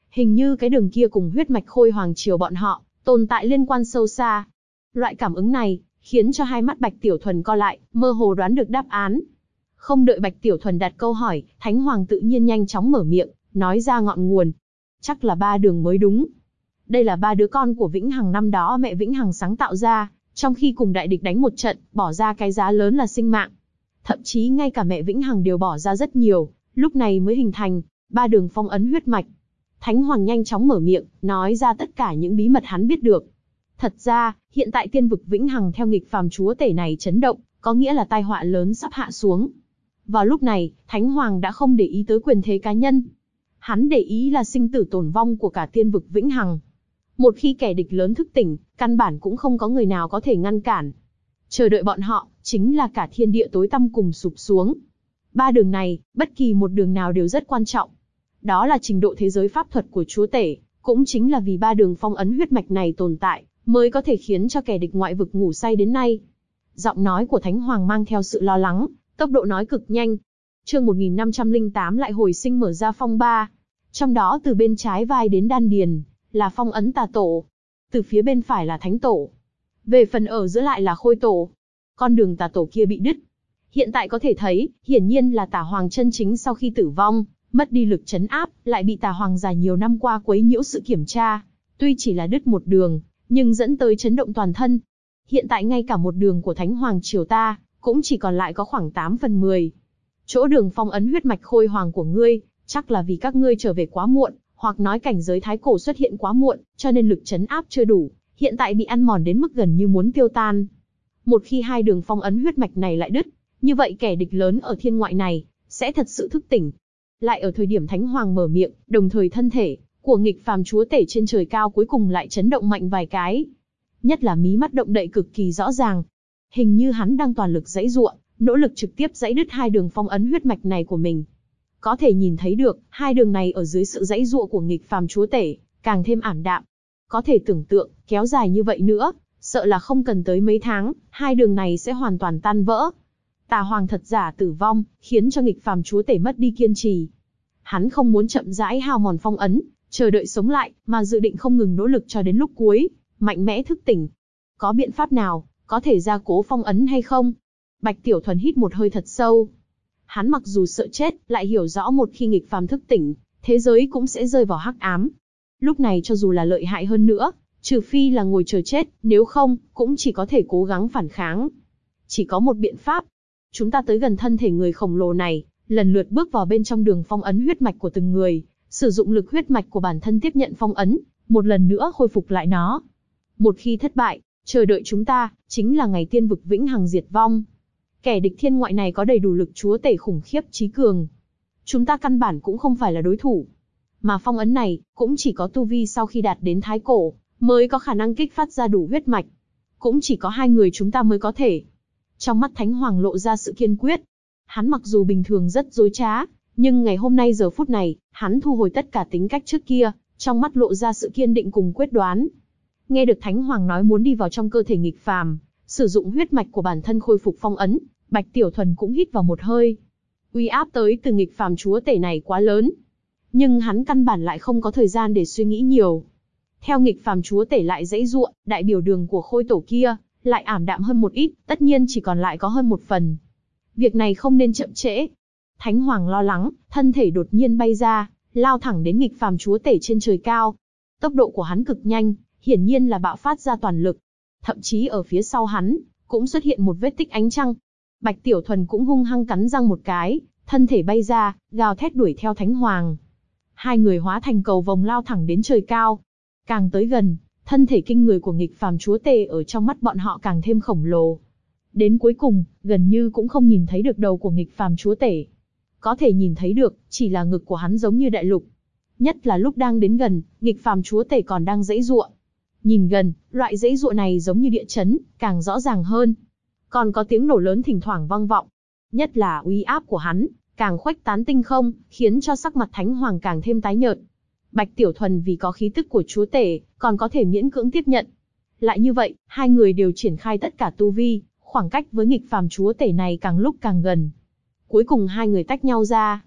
Hình như cái đường kia cùng huyết mạch Khôi Hoàng Triều bọn họ, tồn tại liên quan sâu xa. Loại cảm ứng này, khiến cho hai mắt Bạch Tiểu Thuần co lại, mơ hồ đoán được đáp án. Không đợi Bạch Tiểu Thuần đặt câu hỏi, Thánh Hoàng tự nhiên nhanh chóng mở miệng, nói ra ngọn nguồn. Chắc là ba đường mới đúng. Đây là ba đứa con của Vĩnh Hằng năm đó mẹ Vĩnh Hằng sáng tạo ra, trong khi cùng đại địch đánh một trận, bỏ ra cái giá lớn là sinh mạng. Thậm chí ngay cả mẹ Vĩnh Hằng đều bỏ ra rất nhiều, lúc này mới hình thành ba đường phong ấn huyết mạch. Thánh Hoàng nhanh chóng mở miệng, nói ra tất cả những bí mật hắn biết được. Thật ra, hiện tại tiên vực Vĩnh Hằng theo nghịch phàm chúa tể này chấn động, có nghĩa là tai họa lớn sắp hạ xuống. Vào lúc này, Thánh Hoàng đã không để ý tới quyền thế cá nhân. Hắn để ý là sinh tử tồn vong của cả tiên vực Vĩnh Hằng. Một khi kẻ địch lớn thức tỉnh, căn bản cũng không có người nào có thể ngăn cản. Chờ đợi bọn họ, chính là cả thiên địa tối tăm cùng sụp xuống. Ba đường này, bất kỳ một đường nào đều rất quan trọng. Đó là trình độ thế giới pháp thuật của chúa tể, cũng chính là vì ba đường phong ấn huyết mạch này tồn tại, mới có thể khiến cho kẻ địch ngoại vực ngủ say đến nay. Giọng nói của Thánh Hoàng mang theo sự lo lắng, tốc độ nói cực nhanh. Chương 1508 lại hồi sinh mở ra phong ba. Trong đó từ bên trái vai đến đan điền, là phong ấn tà tổ. Từ phía bên phải là thánh tổ. Về phần ở giữa lại là khôi tổ. Con đường tà tổ kia bị đứt. Hiện tại có thể thấy, hiển nhiên là tà hoàng chân chính sau khi tử vong, mất đi lực trấn áp, lại bị tà hoàng già nhiều năm qua quấy nhiễu sự kiểm tra. Tuy chỉ là đứt một đường, nhưng dẫn tới chấn động toàn thân. Hiện tại ngay cả một đường của Thánh Hoàng triều ta, cũng chỉ còn lại có khoảng 8/10. Chỗ đường phong ấn huyết mạch Khôi Hoàng của ngươi, chắc là vì các ngươi trở về quá muộn, hoặc nói cảnh giới thái cổ xuất hiện quá muộn, cho nên lực trấn áp chưa đủ, hiện tại bị ăn mòn đến mức gần như muốn tiêu tan. Một khi hai đường phong ấn huyết mạch này lại đứt, như vậy kẻ địch lớn ở thiên ngoại này, sẽ thật sự thức tỉnh. Lại ở thời điểm Thánh Hoàng mở miệng, đồng thời thân thể của nghịch phàm chúa tể trên trời cao cuối cùng lại chấn động mạnh vài cái. Nhất là mí mắt động đậy cực kỳ rõ ràng. Hình như hắn đang toàn lực giãy giụa, nỗ lực trực tiếp giãy đứt hai đường phong ấn huyết mạch này của mình. Có thể nhìn thấy được, hai đường này ở dưới sự giãy giụa của nghịch phàm chúa tể, càng thêm ảm đạm. Có thể tưởng tượng, kéo dài như vậy nữa, sợ là không cần tới mấy tháng, hai đường này sẽ hoàn toàn tan vỡ. Tà hoàng thật giả tử vong, khiến cho nghịch phàm chúa tể mất đi kiên trì. Hắn không muốn chậm rãi hao mòn phong ấn, chờ đợi sống lại, mà dự định không ngừng nỗ lực cho đến lúc cuối, mạnh mẽ thức tỉnh. Có biện pháp nào, có thể gia cố phong ấn hay không? Bạch Tiểu Thuần hít một hơi thật sâu. Hắn mặc dù sợ chết, lại hiểu rõ một khi nghịch phàm thức tỉnh, thế giới cũng sẽ rơi vào hắc ám. Lúc này cho dù là lợi hại hơn nữa, trừ phi là ngồi chờ chết, nếu không, cũng chỉ có thể cố gắng phản kháng. Chỉ có một biện pháp. Chúng ta tới gần thân thể người khổng lồ này, lần lượt bước vào bên trong đường phong ấn huyết mạch của từng người, sử dụng lực huyết mạch của bản thân tiếp nhận phong ấn, một lần nữa khôi phục lại nó. Một khi thất bại, chờ đợi chúng ta, chính là ngày tiên vực Vĩnh Hằng diệt vong. Kẻ địch thiên ngoại này có đầy đủ lực chúa tể khủng khiếp trí cường. Chúng ta căn bản cũng không phải là đối thủ. Mà phong ấn này, cũng chỉ có tu vi sau khi đạt đến thái cổ, mới có khả năng kích phát ra đủ huyết mạch. Cũng chỉ có hai người chúng ta mới có thể. Trong mắt Thánh Hoàng lộ ra sự kiên quyết. Hắn mặc dù bình thường rất dối trá, nhưng ngày hôm nay giờ phút này, hắn thu hồi tất cả tính cách trước kia, trong mắt lộ ra sự kiên định cùng quyết đoán. Nghe được Thánh Hoàng nói muốn đi vào trong cơ thể nghịch phàm, sử dụng huyết mạch của bản thân khôi phục phong ấn, Bạch Tiểu Thuần cũng hít vào một hơi. Uy áp tới từ nghịch phàm chúa tể này quá lớn. Nhưng hắn căn bản lại không có thời gian để suy nghĩ nhiều. Theo nghịch phàm chúa tể lại giãy giụa, đại biểu đường của khôi tổ kia, lại ảm đạm hơn một ít, tất nhiên chỉ còn lại có hơn một phần. Việc này không nên chậm trễ. Thánh Hoàng lo lắng, thân thể đột nhiên bay ra, lao thẳng đến nghịch phàm chúa tể trên trời cao. Tốc độ của hắn cực nhanh, hiển nhiên là bạo phát ra toàn lực. Thậm chí ở phía sau hắn, cũng xuất hiện một vết tích ánh trăng. Bạch Tiểu Thuần cũng hung hăng cắn răng một cái, thân thể bay ra, gào thét đuổi theo Thánh Hoàng. Hai người hóa thành cầu vồng lao thẳng đến trời cao. Càng tới gần, thân thể kinh người của nghịch phàm chúa tể ở trong mắt bọn họ càng thêm khổng lồ. Đến cuối cùng, gần như cũng không nhìn thấy được đầu của nghịch phàm chúa tể. Có thể nhìn thấy được, chỉ là ngực của hắn giống như đại lục. Nhất là lúc đang đến gần, nghịch phàm chúa tể còn đang giãy giụa. Nhìn gần, loại giãy giụa này giống như địa chấn, càng rõ ràng hơn. Còn có tiếng nổ lớn thỉnh thoảng vang vọng. Nhất là uy áp của hắn, càng khuếch tán tinh không, khiến cho sắc mặt Thánh Hoàng càng thêm tái nhợt. Bạch Tiểu Thuần vì có khí tức của chúa tể, còn có thể miễn cưỡng tiếp nhận. Lại như vậy, hai người đều triển khai tất cả tu vi, khoảng cách với nghịch phàm chúa tể này càng lúc càng gần. Cuối cùng hai người tách nhau ra.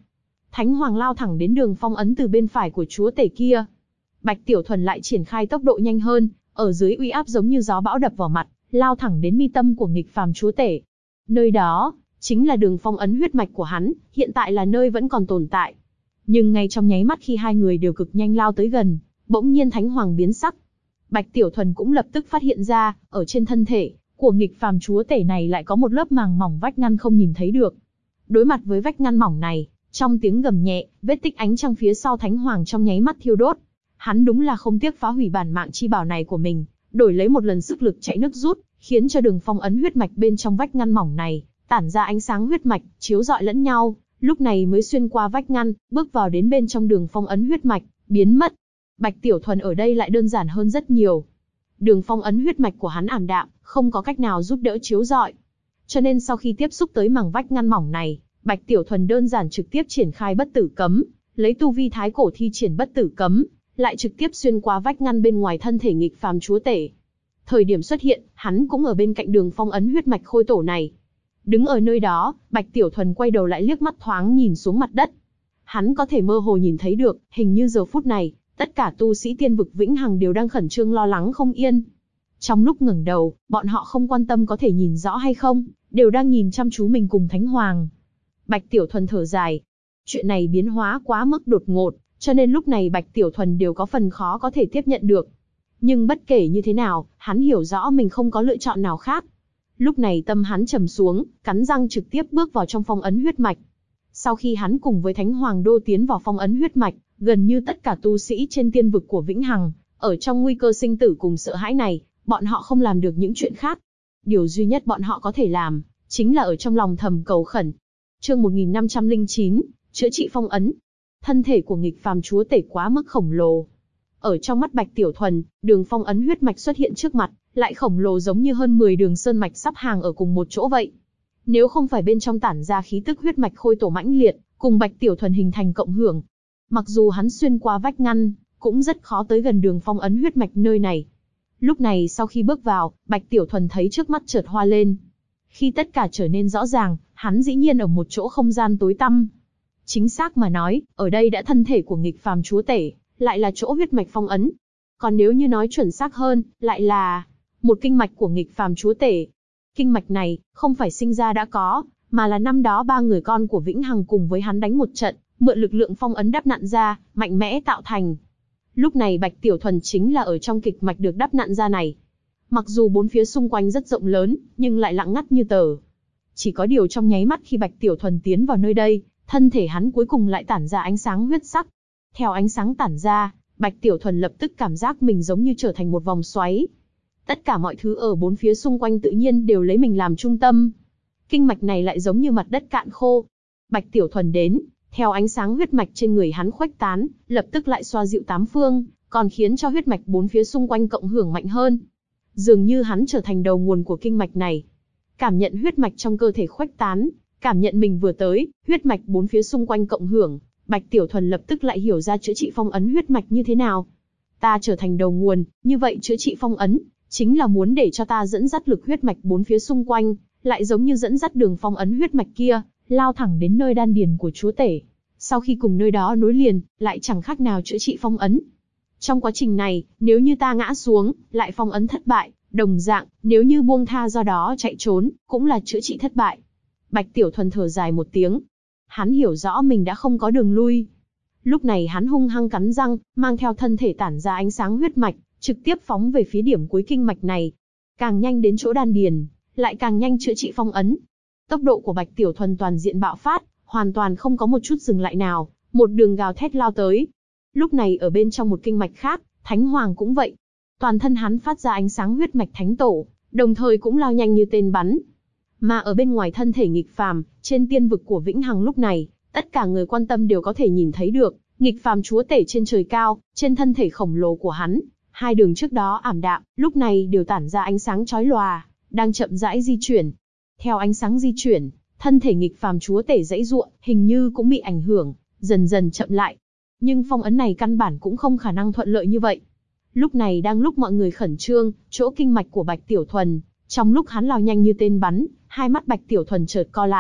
Thánh Hoàng lao thẳng đến đường phong ấn từ bên phải của chúa tể kia. Bạch Tiểu Thuần lại triển khai tốc độ nhanh hơn, ở dưới uy áp giống như gió bão đập vào mặt, lao thẳng đến mi tâm của nghịch phàm chúa tể. Nơi đó chính là đường phong ấn huyết mạch của hắn, hiện tại là nơi vẫn còn tồn tại. Nhưng ngay trong nháy mắt khi hai người đều cực nhanh lao tới gần, bỗng nhiên Thánh Hoàng biến sắc. Bạch Tiểu Thuần cũng lập tức phát hiện ra, ở trên thân thể của nghịch phàm chúa tể này lại có một lớp màng mỏng vách ngăn không nhìn thấy được. Đối mặt với vách ngăn mỏng này, trong tiếng gầm nhẹ, vết tích ánh trăng phía sau Thánh Hoàng trong nháy mắt thiêu đốt. Hắn đúng là không tiếc phá hủy bản mạng chi bảo này của mình, đổi lấy một lần sức lực chạy nước rút, khiến cho đường phong ấn huyết mạch bên trong vách ngăn mỏng này tản ra ánh sáng huyết mạch, chiếu rọi lẫn nhau, lúc này mới xuyên qua vách ngăn, bước vào đến bên trong đường phong ấn huyết mạch, biến mất. Bạch Tiểu Thuần ở đây lại đơn giản hơn rất nhiều. Đường phong ấn huyết mạch của hắn ảm đạm, không có cách nào giúp đỡ chiếu rọi. Cho nên sau khi tiếp xúc tới mảng vách ngăn mỏng này, Bạch Tiểu Thuần đơn giản trực tiếp triển khai bất tử cấm, lấy tu vi thái cổ thi triển bất tử cấm, lại trực tiếp xuyên qua vách ngăn bên ngoài thân thể nghịch phàm chúa tể. Thời điểm xuất hiện, hắn cũng ở bên cạnh đường phong ấn huyết mạch khôi tổ này. Đứng ở nơi đó, Bạch Tiểu Thuần quay đầu lại liếc mắt thoáng nhìn xuống mặt đất. Hắn có thể mơ hồ nhìn thấy được, hình như giờ phút này, tất cả tu sĩ tiên vực vĩnh hằng đều đang khẩn trương lo lắng không yên. Trong lúc ngẩng đầu, bọn họ không quan tâm có thể nhìn rõ hay không, đều đang nhìn chăm chú mình cùng Thánh Hoàng. Bạch Tiểu Thuần thở dài. Chuyện này biến hóa quá mức đột ngột, cho nên lúc này Bạch Tiểu Thuần đều có phần khó có thể tiếp nhận được. Nhưng bất kể như thế nào, hắn hiểu rõ mình không có lựa chọn nào khác. Lúc này tâm hắn trầm xuống, cắn răng trực tiếp bước vào trong phong ấn huyết mạch. Sau khi hắn cùng với Thánh Hoàng Đô tiến vào phong ấn huyết mạch, gần như tất cả tu sĩ trên tiên vực của Vĩnh Hằng, ở trong nguy cơ sinh tử cùng sợ hãi này, bọn họ không làm được những chuyện khác. Điều duy nhất bọn họ có thể làm, chính là ở trong lòng thầm cầu khẩn. Chương 1509, chữa trị phong ấn. Thân thể của nghịch phàm chúa tể quá mức khổng lồ. Ở trong mắt Bạch Tiểu Thuần, đường phong ấn huyết mạch xuất hiện trước mặt, lại khổng lồ giống như hơn 10 đường sơn mạch sắp hàng ở cùng một chỗ vậy. Nếu không phải bên trong tản ra khí tức huyết mạch khôi tổ mãnh liệt, cùng Bạch Tiểu Thuần hình thành cộng hưởng, mặc dù hắn xuyên qua vách ngăn, cũng rất khó tới gần đường phong ấn huyết mạch nơi này. Lúc này sau khi bước vào, Bạch Tiểu Thuần thấy trước mắt chợt hoa lên. Khi tất cả trở nên rõ ràng, hắn dĩ nhiên ở một chỗ không gian tối tăm. Chính xác mà nói, ở đây đã thân thể của nghịch phàm chúa tể, lại là chỗ huyết mạch phong ấn. Còn nếu như nói chuẩn xác hơn, lại là một kinh mạch của nghịch phàm chúa tể. Kinh mạch này, không phải sinh ra đã có, mà là năm đó ba người con của Vĩnh Hằng cùng với hắn đánh một trận, mượn lực lượng phong ấn đắp nặn ra, mạnh mẽ tạo thành. Lúc này Bạch Tiểu Thuần chính là ở trong kịch mạch được đắp nặn ra này. Mặc dù bốn phía xung quanh rất rộng lớn, nhưng lại lặng ngắt như tờ. Chỉ có điều trong nháy mắt khi Bạch Tiểu Thuần tiến vào nơi đây, thân thể hắn cuối cùng lại tản ra ánh sáng huyết sắc. Theo ánh sáng tản ra, Bạch Tiểu Thuần lập tức cảm giác mình giống như trở thành một vòng xoáy. Tất cả mọi thứ ở bốn phía xung quanh tự nhiên đều lấy mình làm trung tâm. Kinh mạch này lại giống như mặt đất cạn khô. Bạch Tiểu Thuần đến, theo ánh sáng huyết mạch trên người hắn khuếch tán, lập tức lại xoa dịu tám phương, còn khiến cho huyết mạch bốn phía xung quanh cộng hưởng mạnh hơn. Dường như hắn trở thành đầu nguồn của kinh mạch này. Cảm nhận huyết mạch trong cơ thể khuếch tán, cảm nhận mình vừa tới, huyết mạch bốn phía xung quanh cộng hưởng, Bạch Tiểu Thuần lập tức lại hiểu ra chữa trị phong ấn huyết mạch như thế nào. Ta trở thành đầu nguồn, như vậy chữa trị phong ấn, chính là muốn để cho ta dẫn dắt lực huyết mạch bốn phía xung quanh, lại giống như dẫn dắt đường phong ấn huyết mạch kia, lao thẳng đến nơi đan điền của chúa tể. Sau khi cùng nơi đó nối liền, lại chẳng khác nào chữa trị phong ấn. Trong quá trình này, nếu như ta ngã xuống, lại phong ấn thất bại, đồng dạng, nếu như buông tha do đó chạy trốn, cũng là chữa trị thất bại. Bạch Tiểu Thuần thở dài một tiếng. Hắn hiểu rõ mình đã không có đường lui. Lúc này hắn hung hăng cắn răng, mang theo thân thể tản ra ánh sáng huyết mạch, trực tiếp phóng về phía điểm cuối kinh mạch này. Càng nhanh đến chỗ đan điền, lại càng nhanh chữa trị phong ấn. Tốc độ của Bạch Tiểu Thuần toàn diện bạo phát, hoàn toàn không có một chút dừng lại nào, một đường gào thét lao tới. Lúc này ở bên trong một kinh mạch khác, Thánh Hoàng cũng vậy. Toàn thân hắn phát ra ánh sáng huyết mạch thánh tổ, đồng thời cũng lao nhanh như tên bắn. Mà ở bên ngoài thân thể nghịch phàm, trên tiên vực của Vĩnh Hằng lúc này, tất cả người quan tâm đều có thể nhìn thấy được, nghịch phàm chúa tể trên trời cao, trên thân thể khổng lồ của hắn, hai đường trước đó ảm đạm, lúc này đều tản ra ánh sáng chói lòa, đang chậm rãi di chuyển. Theo ánh sáng di chuyển, thân thể nghịch phàm chúa tể giãy giụa, hình như cũng bị ảnh hưởng, dần dần chậm lại. Nhưng phong ấn này căn bản cũng không khả năng thuận lợi như vậy. Lúc này đang lúc mọi người khẩn trương, chỗ kinh mạch của Bạch Tiểu Thuần, trong lúc hắn lao nhanh như tên bắn, hai mắt Bạch Tiểu Thuần chợt co lại.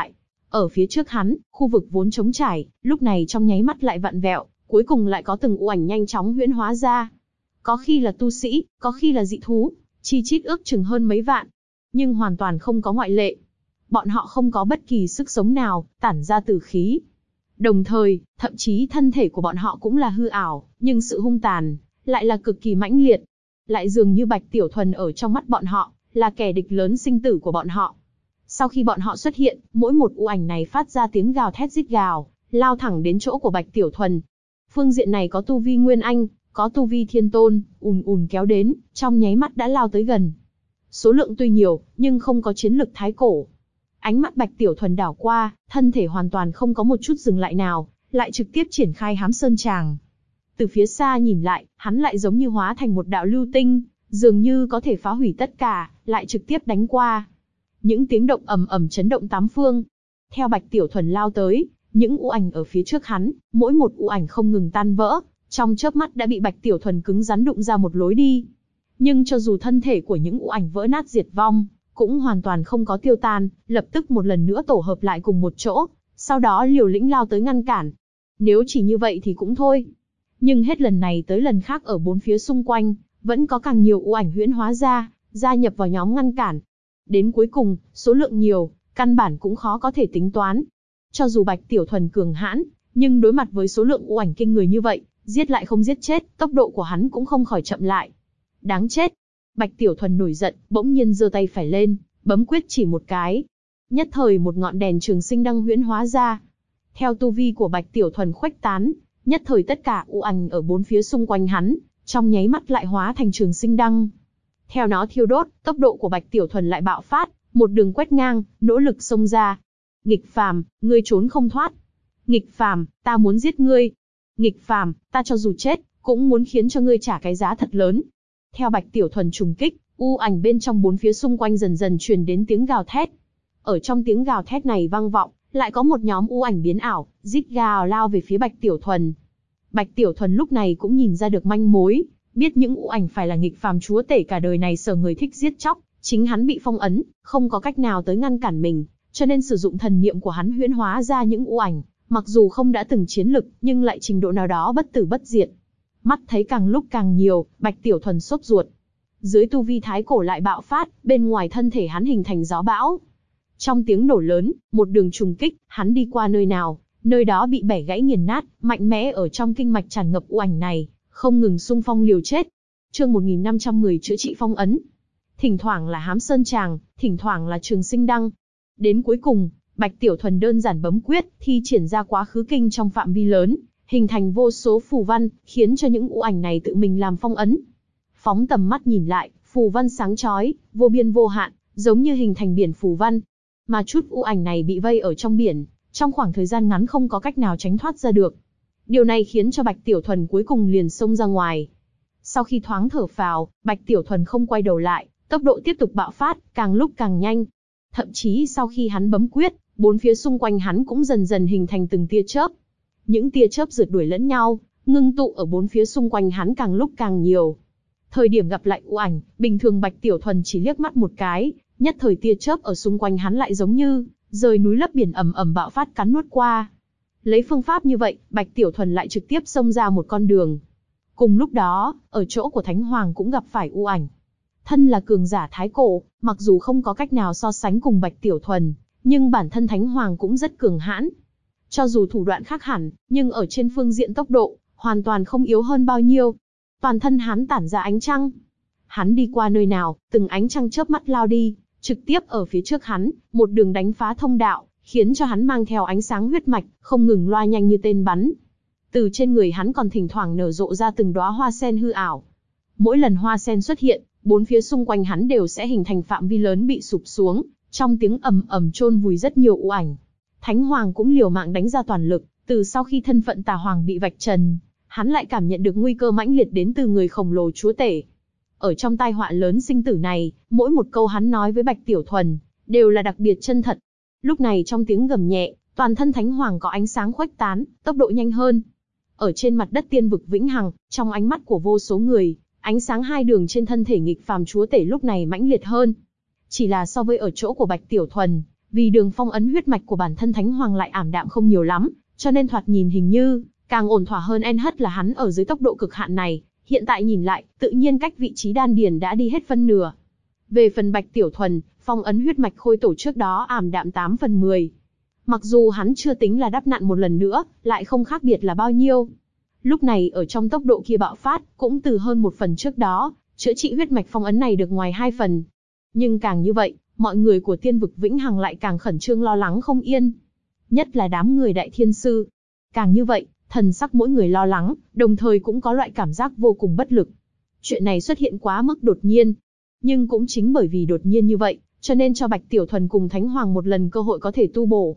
Ở phía trước hắn, khu vực vốn trống trải, lúc này trong nháy mắt lại vặn vẹo, cuối cùng lại có từng u ảnh nhanh chóng huyễn hóa ra. Có khi là tu sĩ, có khi là dị thú, chi chít ước chừng hơn mấy vạn. Nhưng hoàn toàn không có ngoại lệ. Bọn họ không có bất kỳ sức sống nào, tản ra tử khí. Đồng thời, thậm chí thân thể của bọn họ cũng là hư ảo, nhưng sự hung tàn lại là cực kỳ mãnh liệt. Lại dường như Bạch Tiểu Thuần ở trong mắt bọn họ, là kẻ địch lớn sinh tử của bọn họ. Sau khi bọn họ xuất hiện, mỗi một u ảnh này phát ra tiếng gào thét rít gào, lao thẳng đến chỗ của Bạch Tiểu Thuần. Phương diện này có tu vi Nguyên Anh, có tu vi Thiên Tôn, ùn ùn kéo đến, trong nháy mắt đã lao tới gần. Số lượng tuy nhiều, nhưng không có chiến lực thái cổ. Ánh mắt Bạch Tiểu Thuần đảo qua, thân thể hoàn toàn không có một chút dừng lại nào, lại trực tiếp triển khai Hám Sơn Tràng. Từ phía xa nhìn lại, hắn lại giống như hóa thành một đạo lưu tinh, dường như có thể phá hủy tất cả, lại trực tiếp đánh qua. Những tiếng động ầm ầm chấn động tám phương. Theo Bạch Tiểu Thuần lao tới, những u ảnh ở phía trước hắn, mỗi một u ảnh không ngừng tan vỡ, trong chớp mắt đã bị Bạch Tiểu Thuần cứng rắn đụng ra một lối đi. Nhưng cho dù thân thể của những u ảnh vỡ nát diệt vong, cũng hoàn toàn không có tiêu tan, lập tức một lần nữa tổ hợp lại cùng một chỗ, sau đó liều lĩnh lao tới ngăn cản. Nếu chỉ như vậy thì cũng thôi. Nhưng hết lần này tới lần khác ở bốn phía xung quanh, vẫn có càng nhiều u ảnh huyễn hóa ra, gia nhập vào nhóm ngăn cản. Đến cuối cùng, số lượng nhiều, căn bản cũng khó có thể tính toán. Cho dù Bạch Tiểu Thuần cường hãn, nhưng đối mặt với số lượng u ảnh kinh người như vậy, giết lại không giết chết, tốc độ của hắn cũng không khỏi chậm lại. Đáng chết! Bạch Tiểu Thuần nổi giận, bỗng nhiên giơ tay phải lên, bấm quyết chỉ một cái. Nhất thời một ngọn đèn trường sinh đăng huyễn hóa ra. Theo tu vi của Bạch Tiểu Thuần khuếch tán, nhất thời tất cả u ảnh ở bốn phía xung quanh hắn, trong nháy mắt lại hóa thành trường sinh đăng. Theo nó thiêu đốt, tốc độ của Bạch Tiểu Thuần lại bạo phát, một đường quét ngang, nỗ lực xông ra. Nghịch phàm, ngươi trốn không thoát. Nghịch phàm, ta muốn giết ngươi. Nghịch phàm, ta cho dù chết, cũng muốn khiến cho ngươi trả cái giá thật lớn. Theo Bạch Tiểu Thuần trùng kích, u ảnh bên trong bốn phía xung quanh dần dần truyền đến tiếng gào thét. Ở trong tiếng gào thét này vang vọng, lại có một nhóm u ảnh biến ảo, rít gào lao về phía Bạch Tiểu Thuần. Bạch Tiểu Thuần lúc này cũng nhìn ra được manh mối, biết những u ảnh phải là nghịch phàm chúa tể cả đời này sở người thích giết chóc, chính hắn bị phong ấn, không có cách nào tới ngăn cản mình, cho nên sử dụng thần niệm của hắn huyễn hóa ra những u ảnh, mặc dù không đã từng chiến lực, nhưng lại trình độ nào đó bất tử bất diệt. Mắt thấy càng lúc càng nhiều, Bạch Tiểu Thuần sốt ruột. Dưới tu vi thái cổ lại bạo phát, bên ngoài thân thể hắn hình thành gió bão. Trong tiếng nổ lớn, một đường trùng kích, hắn đi qua nơi nào, nơi đó bị bẻ gãy nghiền nát, mạnh mẽ ở trong kinh mạch tràn ngập u ảnh này, không ngừng xung phong liều chết. Chương 1510 chữa trị phong ấn. Thỉnh thoảng là Hám Sơn Tràng, thỉnh thoảng là Trường Sinh Đăng. Đến cuối cùng, Bạch Tiểu Thuần đơn giản bấm quyết, thi triển ra quá khứ kinh trong phạm vi lớn, hình thành vô số phù văn, khiến cho những u ảnh này tự mình làm phong ấn. Phóng tầm mắt nhìn lại, phù văn sáng chói, vô biên vô hạn, giống như hình thành biển phù văn. Mà chút u ảnh này bị vây ở trong biển, trong khoảng thời gian ngắn không có cách nào tránh thoát ra được. Điều này khiến cho Bạch Tiểu Thuần cuối cùng liền xông ra ngoài. Sau khi thoáng thở phào, Bạch Tiểu Thuần không quay đầu lại, tốc độ tiếp tục bạo phát, càng lúc càng nhanh. Thậm chí sau khi hắn bấm quyết, bốn phía xung quanh hắn cũng dần dần hình thành từng tia chớp. Những tia chớp rượt đuổi lẫn nhau, ngưng tụ ở bốn phía xung quanh hắn càng lúc càng nhiều. Thời điểm gặp lại u ảnh, bình thường Bạch Tiểu Thuần chỉ liếc mắt một cái, nhất thời tia chớp ở xung quanh hắn lại giống như rời núi lấp biển ầm ầm bạo phát cắn nuốt qua. Lấy phương pháp như vậy, Bạch Tiểu Thuần lại trực tiếp xông ra một con đường. Cùng lúc đó, ở chỗ của Thánh Hoàng cũng gặp phải u ảnh. Thân là cường giả thái cổ, mặc dù không có cách nào so sánh cùng Bạch Tiểu Thuần, nhưng bản thân Thánh Hoàng cũng rất cường hãn. Cho dù thủ đoạn khác hẳn, nhưng ở trên phương diện tốc độ, hoàn toàn không yếu hơn bao nhiêu. Toàn thân hắn tản ra ánh trăng. Hắn đi qua nơi nào, từng ánh trăng chớp mắt lao đi, trực tiếp ở phía trước hắn, một đường đánh phá thông đạo, khiến cho hắn mang theo ánh sáng huyết mạch, không ngừng loa nhanh như tên bắn. Từ trên người hắn còn thỉnh thoảng nở rộ ra từng đóa hoa sen hư ảo. Mỗi lần hoa sen xuất hiện, bốn phía xung quanh hắn đều sẽ hình thành phạm vi lớn bị sụp xuống, trong tiếng ầm ầm chôn vùi rất nhiều u ảnh. Thánh Hoàng cũng liều mạng đánh ra toàn lực, từ sau khi thân phận Tà Hoàng bị vạch trần, hắn lại cảm nhận được nguy cơ mãnh liệt đến từ người khổng lồ chúa tể. Ở trong tai họa lớn sinh tử này, mỗi một câu hắn nói với Bạch Tiểu Thuần, đều là đặc biệt chân thật. Lúc này trong tiếng gầm nhẹ, toàn thân Thánh Hoàng có ánh sáng khuếch tán, tốc độ nhanh hơn. Ở trên mặt đất tiên vực vĩnh hằng, trong ánh mắt của vô số người, ánh sáng hai đường trên thân thể nghịch phàm chúa tể lúc này mãnh liệt hơn. Chỉ là so với ở chỗ của Bạch Tiểu Thuần, Vì đường phong ấn huyết mạch của bản thân Thánh Hoàng lại ảm đạm không nhiều lắm, cho nên thoạt nhìn hình như càng ổn thỏa hơn là hắn ở dưới tốc độ cực hạn này, hiện tại nhìn lại, tự nhiên cách vị trí đan điền đã đi hết phân nửa. Về phần Bạch Tiểu Thuần, phong ấn huyết mạch khôi tổ trước đó ảm đạm 8/10. Mặc dù hắn chưa tính là đắp nặn một lần nữa, lại không khác biệt là bao nhiêu. Lúc này ở trong tốc độ kia bạo phát, cũng từ hơn 1 phần trước đó, chữa trị huyết mạch phong ấn này được ngoài 2 phần. Nhưng càng như vậy, mọi người của Tiên vực Vĩnh Hằng lại càng khẩn trương lo lắng không yên. Nhất là đám người Đại Thiên Sư. Càng như vậy, thần sắc mỗi người lo lắng, đồng thời cũng có loại cảm giác vô cùng bất lực. Chuyện này xuất hiện quá mức đột nhiên. Nhưng cũng chính bởi vì đột nhiên như vậy, cho nên cho Bạch Tiểu Thuần cùng Thánh Hoàng một lần cơ hội có thể tu bổ.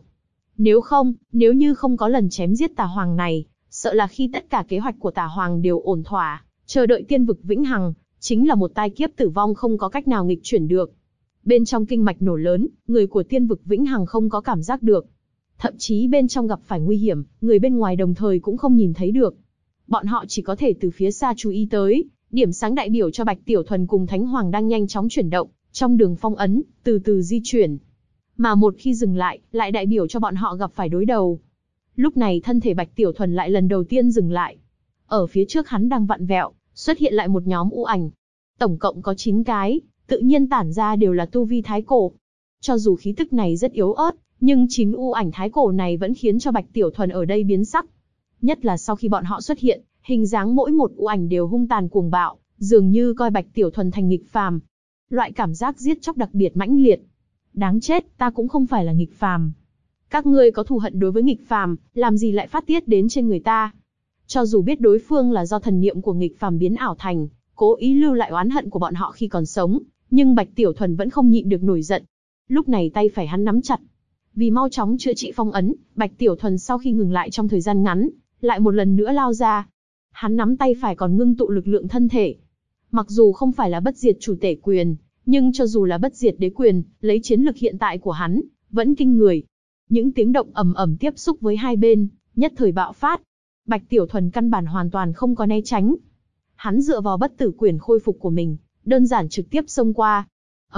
Nếu như không có lần chém giết Tà Hoàng này, sợ là khi tất cả kế hoạch của Tà Hoàng đều ổn thỏa, chờ đợi Tiên vực Vĩnh Hằng, chính là một tai kiếp tử vong không có cách nào nghịch chuyển được. Bên trong kinh mạch nổ lớn, người của Tiên vực Vĩnh Hằng không có cảm giác được. Thậm chí bên trong gặp phải nguy hiểm, người bên ngoài đồng thời cũng không nhìn thấy được. Bọn họ chỉ có thể từ phía xa chú ý tới, điểm sáng đại biểu cho Bạch Tiểu Thuần cùng Thánh Hoàng đang nhanh chóng chuyển động, trong đường phong ấn, từ từ di chuyển. Mà một khi dừng lại, lại đại biểu cho bọn họ gặp phải đối đầu. Lúc này thân thể Bạch Tiểu Thuần lại lần đầu tiên dừng lại. Ở phía trước hắn đang vặn vẹo, xuất hiện lại một nhóm u ảnh. Tổng cộng có 9 cái, tự nhiên tản ra đều là tu vi thái cổ. Cho dù khí tức này rất yếu ớt, nhưng 9 u ảnh thái cổ này vẫn khiến cho Bạch Tiểu Thuần ở đây biến sắc. Nhất là sau khi bọn họ xuất hiện, hình dáng mỗi một u ảnh đều hung tàn cuồng bạo, dường như coi Bạch Tiểu Thuần thành nghịch phàm. Loại cảm giác giết chóc đặc biệt mãnh liệt. Đáng chết, ta cũng không phải là nghịch phàm. Các ngươi có thù hận đối với nghịch phàm, làm gì lại phát tiết đến trên người ta? Cho dù biết đối phương là do thần niệm của nghịch phàm biến ảo thành, cố ý lưu lại oán hận của bọn họ khi còn sống, nhưng Bạch Tiểu Thuần vẫn không nhịn được nổi giận. Lúc này tay phải hắn nắm chặt. Vì mau chóng chữa trị phong ấn, Bạch Tiểu Thuần sau khi ngừng lại trong thời gian ngắn, lại một lần nữa lao ra. Hắn nắm tay phải còn ngưng tụ lực lượng thân thể. Mặc dù không phải là bất diệt chủ tể quyền, nhưng cho dù là bất diệt đế quyền, lấy chiến lực hiện tại của hắn, vẫn kinh người. Những tiếng động ầm ầm tiếp xúc với hai bên, nhất thời bạo phát. Bạch Tiểu Thuần căn bản hoàn toàn không có né tránh. Hắn dựa vào bất tử quyền khôi phục của mình, đơn giản trực tiếp xông qua.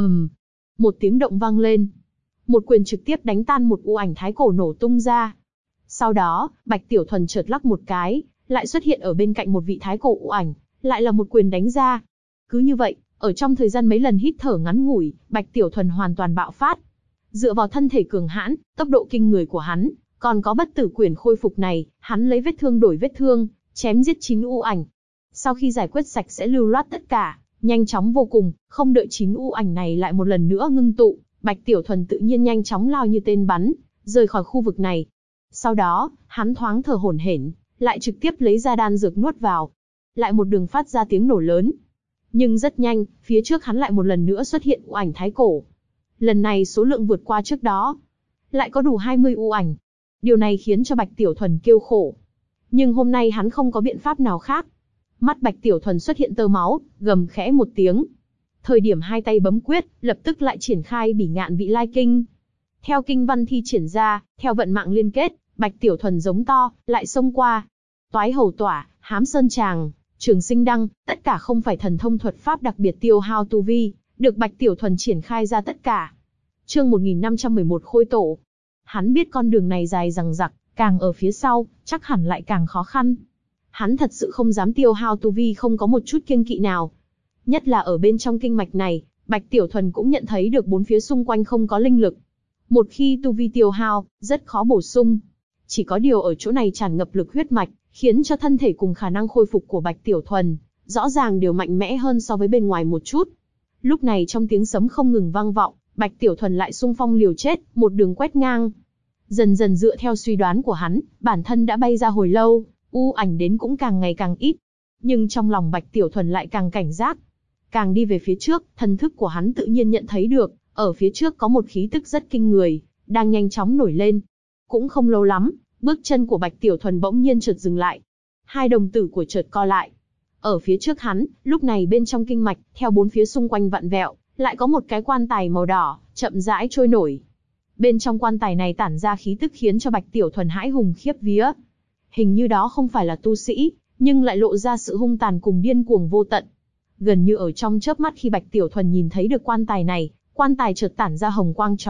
Một tiếng động vang lên. Một quyền trực tiếp đánh tan một u ảnh thái cổ nổ tung ra. Sau đó, Bạch Tiểu Thuần chợt lắc một cái, lại xuất hiện ở bên cạnh một vị thái cổ u ảnh, lại là một quyền đánh ra. Cứ như vậy, ở trong thời gian mấy lần hít thở ngắn ngủi, Bạch Tiểu Thuần hoàn toàn bạo phát. Dựa vào thân thể cường hãn, tốc độ kinh người của hắn, còn có bất tử quyền khôi phục này, hắn lấy vết thương đổi vết thương, chém giết 9 u ảnh. Sau khi giải quyết sạch sẽ lưu loát tất cả, nhanh chóng vô cùng, không đợi 9 u ảnh này lại một lần nữa ngưng tụ, Bạch Tiểu Thuần tự nhiên nhanh chóng lao như tên bắn, rời khỏi khu vực này. Sau đó, hắn thoáng thở hổn hển, lại trực tiếp lấy ra đan dược nuốt vào. Lại một đường phát ra tiếng nổ lớn. Nhưng rất nhanh, phía trước hắn lại một lần nữa xuất hiện u ảnh thái cổ. Lần này số lượng vượt qua trước đó. Lại có đủ 20 u ảnh. Điều này khiến cho Bạch Tiểu Thuần kêu khổ. Nhưng hôm nay hắn không có biện pháp nào khác. Mắt Bạch Tiểu Thuần xuất hiện tơ máu, gầm khẽ một tiếng. Thời điểm hai tay bấm quyết, lập tức lại triển khai Bỉ Ngạn Vị Lai Kinh. Theo kinh văn thi triển ra, theo vận mạng liên kết, Bạch Tiểu Thuần giống to, lại xông qua. Toái Hầu Tỏa, Hám Sơn Tràng, Trường Sinh Đăng, tất cả không phải thần thông thuật pháp đặc biệt tiêu hao tu vi, được Bạch Tiểu Thuần triển khai ra tất cả. Chương 1511 Khôi Tổ. Hắn biết con đường này dài dằng dặc, càng ở phía sau, chắc hẳn lại càng khó khăn. Hắn thật sự không dám tiêu hao tu vi không có một chút kiêng kỵ nào. Nhất là ở bên trong kinh mạch này, Bạch Tiểu Thuần cũng nhận thấy được bốn phía xung quanh không có linh lực. Một khi tu vi tiêu hao, rất khó bổ sung. Chỉ có điều ở chỗ này tràn ngập lực huyết mạch, khiến cho thân thể cùng khả năng khôi phục của Bạch Tiểu Thuần, rõ ràng đều mạnh mẽ hơn so với bên ngoài một chút. Lúc này trong tiếng sấm không ngừng vang vọng, Bạch Tiểu Thuần lại xung phong liều chết, một đường quét ngang. Dần dần dựa theo suy đoán của hắn, bản thân đã bay ra hồi lâu, u ảnh đến cũng càng ngày càng ít. Nhưng trong lòng Bạch Tiểu Thuần lại càng cảnh giác. Càng đi về phía trước, thần thức của hắn tự nhiên nhận thấy được, ở phía trước có một khí tức rất kinh người, đang nhanh chóng nổi lên. Cũng không lâu lắm, bước chân của Bạch Tiểu Thuần bỗng nhiên chợt dừng lại. Hai đồng tử của chợt co lại. Ở phía trước hắn, lúc này bên trong kinh mạch, theo bốn phía xung quanh vặn vẹo, lại có một cái quan tài màu đỏ, chậm rãi trôi nổi. Bên trong quan tài này tản ra khí tức khiến cho Bạch Tiểu Thuần hãi hùng khiếp vía. Hình như đó không phải là tu sĩ, nhưng lại lộ ra sự hung tàn cùng điên cuồng vô tận. Gần như ở trong chớp mắt khi Bạch Tiểu Thuần nhìn thấy được quan tài này, quan tài chợt tản ra hồng quang chói mắt,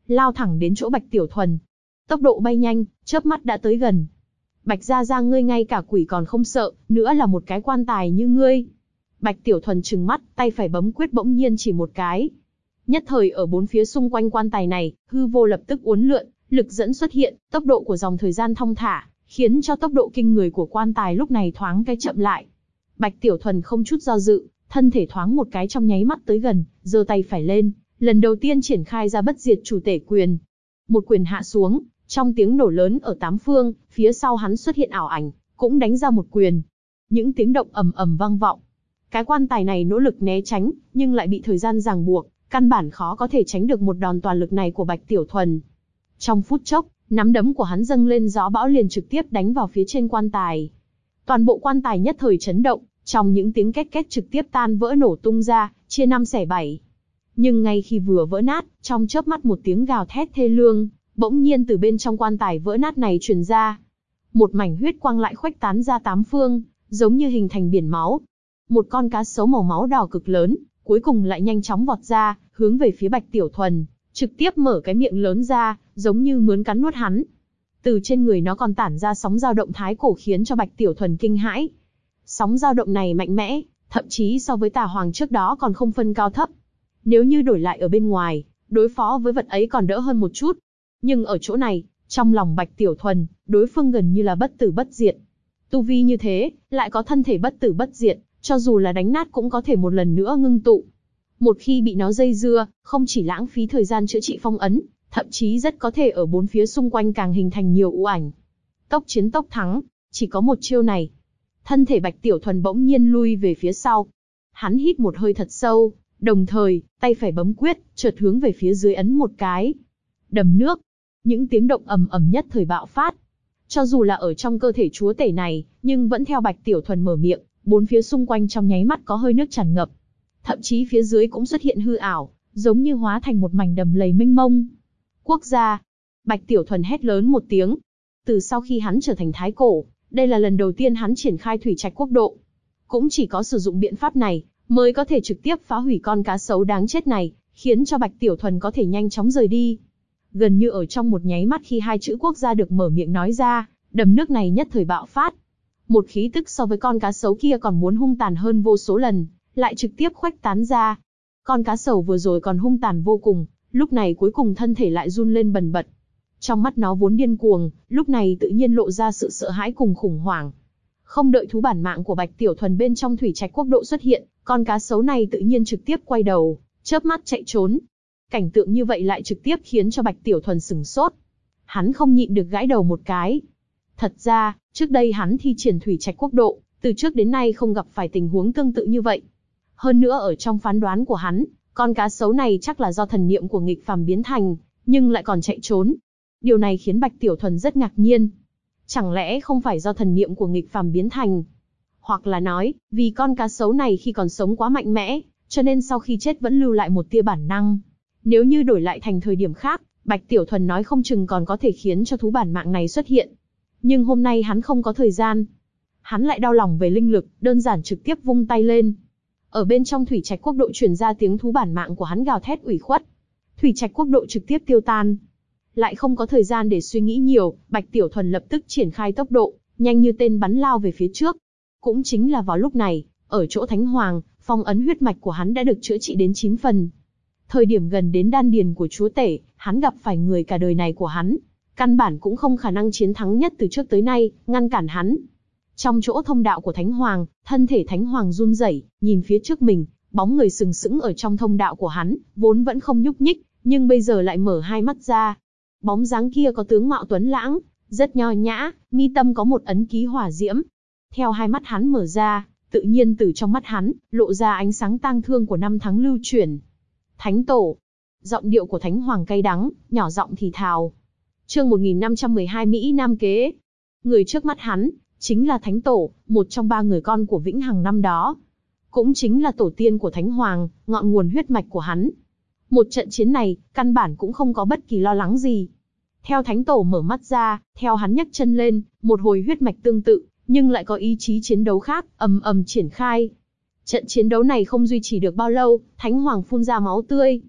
lao thẳng đến chỗ Bạch Tiểu Thuần. Tốc độ bay nhanh, chớp mắt đã tới gần. Bạch gia gia, ngươi ngay cả quỷ còn không sợ, nữa là một cái quan tài như ngươi. Bạch Tiểu Thuần trừng mắt, tay phải bấm quyết bỗng nhiên chỉ một cái. Nhất thời ở bốn phía xung quanh quan tài này, hư vô lập tức uốn lượn, lực dẫn xuất hiện, tốc độ của dòng thời gian thong thả, khiến cho tốc độ kinh người của quan tài lúc này thoáng cái chậm lại. Bạch Tiểu Thuần không chút do dự, thân thể thoáng một cái trong nháy mắt tới gần, giơ tay phải lên, lần đầu tiên triển khai ra bất diệt chủ tể quyền. Một quyền hạ xuống, trong tiếng nổ lớn ở tám phương, phía sau hắn xuất hiện ảo ảnh, cũng đánh ra một quyền. Những tiếng động ầm ầm vang vọng. Cái quan tài này nỗ lực né tránh, nhưng lại bị thời gian ràng buộc, căn bản khó có thể tránh được một đòn toàn lực này của Bạch Tiểu Thuần. Trong phút chốc, nắm đấm của hắn dâng lên gió bão liền trực tiếp đánh vào phía trên quan tài. Toàn bộ quan tài nhất thời chấn động, trong những tiếng két két trực tiếp tan vỡ nổ tung ra, chia năm xẻ bảy. Nhưng ngay khi vừa vỡ nát, trong chớp mắt một tiếng gào thét thê lương, bỗng nhiên từ bên trong quan tài vỡ nát này truyền ra. Một mảnh huyết quang lại khuếch tán ra tám phương, giống như hình thành biển máu. Một con cá sấu màu máu đỏ cực lớn, cuối cùng lại nhanh chóng vọt ra, hướng về phía Bạch Tiểu Thuần, trực tiếp mở cái miệng lớn ra, giống như muốn cắn nuốt hắn. Từ trên người nó còn tản ra sóng dao động thái cổ khiến cho Bạch Tiểu Thuần kinh hãi. Sóng dao động này mạnh mẽ, thậm chí so với Tà Hoàng trước đó còn không phân cao thấp. Nếu như đổi lại ở bên ngoài, đối phó với vật ấy còn đỡ hơn một chút. Nhưng ở chỗ này, trong lòng Bạch Tiểu Thuần, đối phương gần như là bất tử bất diệt. Tu vi như thế, lại có thân thể bất tử bất diệt, cho dù là đánh nát cũng có thể một lần nữa ngưng tụ. Một khi bị nó dây dưa, không chỉ lãng phí thời gian chữa trị phong ấn, thậm chí rất có thể ở bốn phía xung quanh càng hình thành nhiều u ảnh. Tốc chiến tốc thắng, chỉ có một chiêu này. Thân thể Bạch Tiểu Thuần bỗng nhiên lui về phía sau. Hắn hít một hơi thật sâu, đồng thời, tay phải bấm quyết, chợt hướng về phía dưới ấn một cái. Đầm nước. Những tiếng động ầm ầm nhất thời bạo phát. Cho dù là ở trong cơ thể chúa tể này, nhưng vẫn theo Bạch Tiểu Thuần mở miệng, bốn phía xung quanh trong nháy mắt có hơi nước tràn ngập. Thậm chí phía dưới cũng xuất hiện hư ảo, giống như hóa thành một mảnh đầm lầy mênh mông. Quốc gia. Bạch Tiểu Thuần hét lớn một tiếng. Từ sau khi hắn trở thành thái cổ, đây là lần đầu tiên hắn triển khai thủy trạch quốc độ. Cũng chỉ có sử dụng biện pháp này, mới có thể trực tiếp phá hủy con cá sấu đáng chết này, khiến cho Bạch Tiểu Thuần có thể nhanh chóng rời đi. Gần như ở trong một nháy mắt khi hai chữ quốc gia được mở miệng nói ra, đầm nước này nhất thời bạo phát. Một khí tức so với con cá sấu kia còn muốn hung tàn hơn vô số lần, lại trực tiếp khuếch tán ra. Con cá sấu vừa rồi còn hung tàn vô cùng, lúc này cuối cùng thân thể lại run lên bần bật. Trong mắt nó vốn điên cuồng, lúc này tự nhiên lộ ra sự sợ hãi cùng khủng hoảng. Không đợi thú bản mạng của Bạch Tiểu Thuần bên trong thủy trạch quốc độ xuất hiện, con cá sấu này tự nhiên trực tiếp quay đầu, chớp mắt chạy trốn. Cảnh tượng như vậy lại trực tiếp khiến cho Bạch Tiểu Thuần sửng sốt. Hắn không nhịn được gãi đầu một cái. Thật ra, trước đây hắn thi triển thủy trạch quốc độ, từ trước đến nay không gặp phải tình huống tương tự như vậy. Hơn nữa ở trong phán đoán của hắn, con cá sấu này chắc là do thần niệm của nghịch phàm biến thành, nhưng lại còn chạy trốn. Điều này khiến Bạch Tiểu Thuần rất ngạc nhiên. Chẳng lẽ không phải do thần niệm của nghịch phàm biến thành? Hoặc là nói, vì con cá sấu này khi còn sống quá mạnh mẽ, cho nên sau khi chết vẫn lưu lại một tia bản năng. Nếu như đổi lại thành thời điểm khác, Bạch Tiểu Thuần nói không chừng còn có thể khiến cho thú bản mạng này xuất hiện. Nhưng hôm nay hắn không có thời gian. Hắn lại đau lòng về linh lực, đơn giản trực tiếp vung tay lên. Ở bên trong thủy trạch quốc độ truyền ra tiếng thú bản mạng của hắn gào thét ủy khuất. Thủy trạch quốc độ trực tiếp tiêu tan. Lại không có thời gian để suy nghĩ nhiều, Bạch Tiểu Thuần lập tức triển khai tốc độ, nhanh như tên bắn lao về phía trước. Cũng chính là vào lúc này, ở chỗ Thánh Hoàng, phong ấn huyết mạch của hắn đã được chữa trị đến 9 phần. Thời điểm gần đến đan điền của chúa tể, hắn gặp phải người cả đời này của hắn. Căn bản cũng không khả năng chiến thắng nhất từ trước tới nay, ngăn cản hắn. Trong chỗ thông đạo của Thánh Hoàng, thân thể Thánh Hoàng run rẩy, nhìn phía trước mình, bóng người sừng sững ở trong thông đạo của hắn, vốn vẫn không nhúc nhích, nhưng bây giờ lại mở hai mắt ra. Bóng dáng kia có tướng mạo tuấn lãng, rất nho nhã, mi tâm có một ấn ký hỏa diễm. Theo hai mắt hắn mở ra, tự nhiên từ trong mắt hắn, lộ ra ánh sáng tang thương của năm tháng lưu chuyển. Thánh Tổ. Giọng điệu của Thánh Hoàng cay đắng, nhỏ giọng thì thào. Chương 1512 Mỹ Nam Kế. Người trước mắt hắn, chính là Thánh Tổ, một trong 3 người con của Vĩnh Hằng năm đó. Cũng chính là tổ tiên của Thánh Hoàng, ngọn nguồn huyết mạch của hắn. Một trận chiến này, căn bản cũng không có bất kỳ lo lắng gì. Theo Thánh Tổ mở mắt ra, theo hắn nhấc chân lên, một hồi huyết mạch tương tự, nhưng lại có ý chí chiến đấu khác, ầm ầm triển khai. Trận chiến đấu này không duy trì được bao lâu, Thánh Hoàng phun ra máu tươi.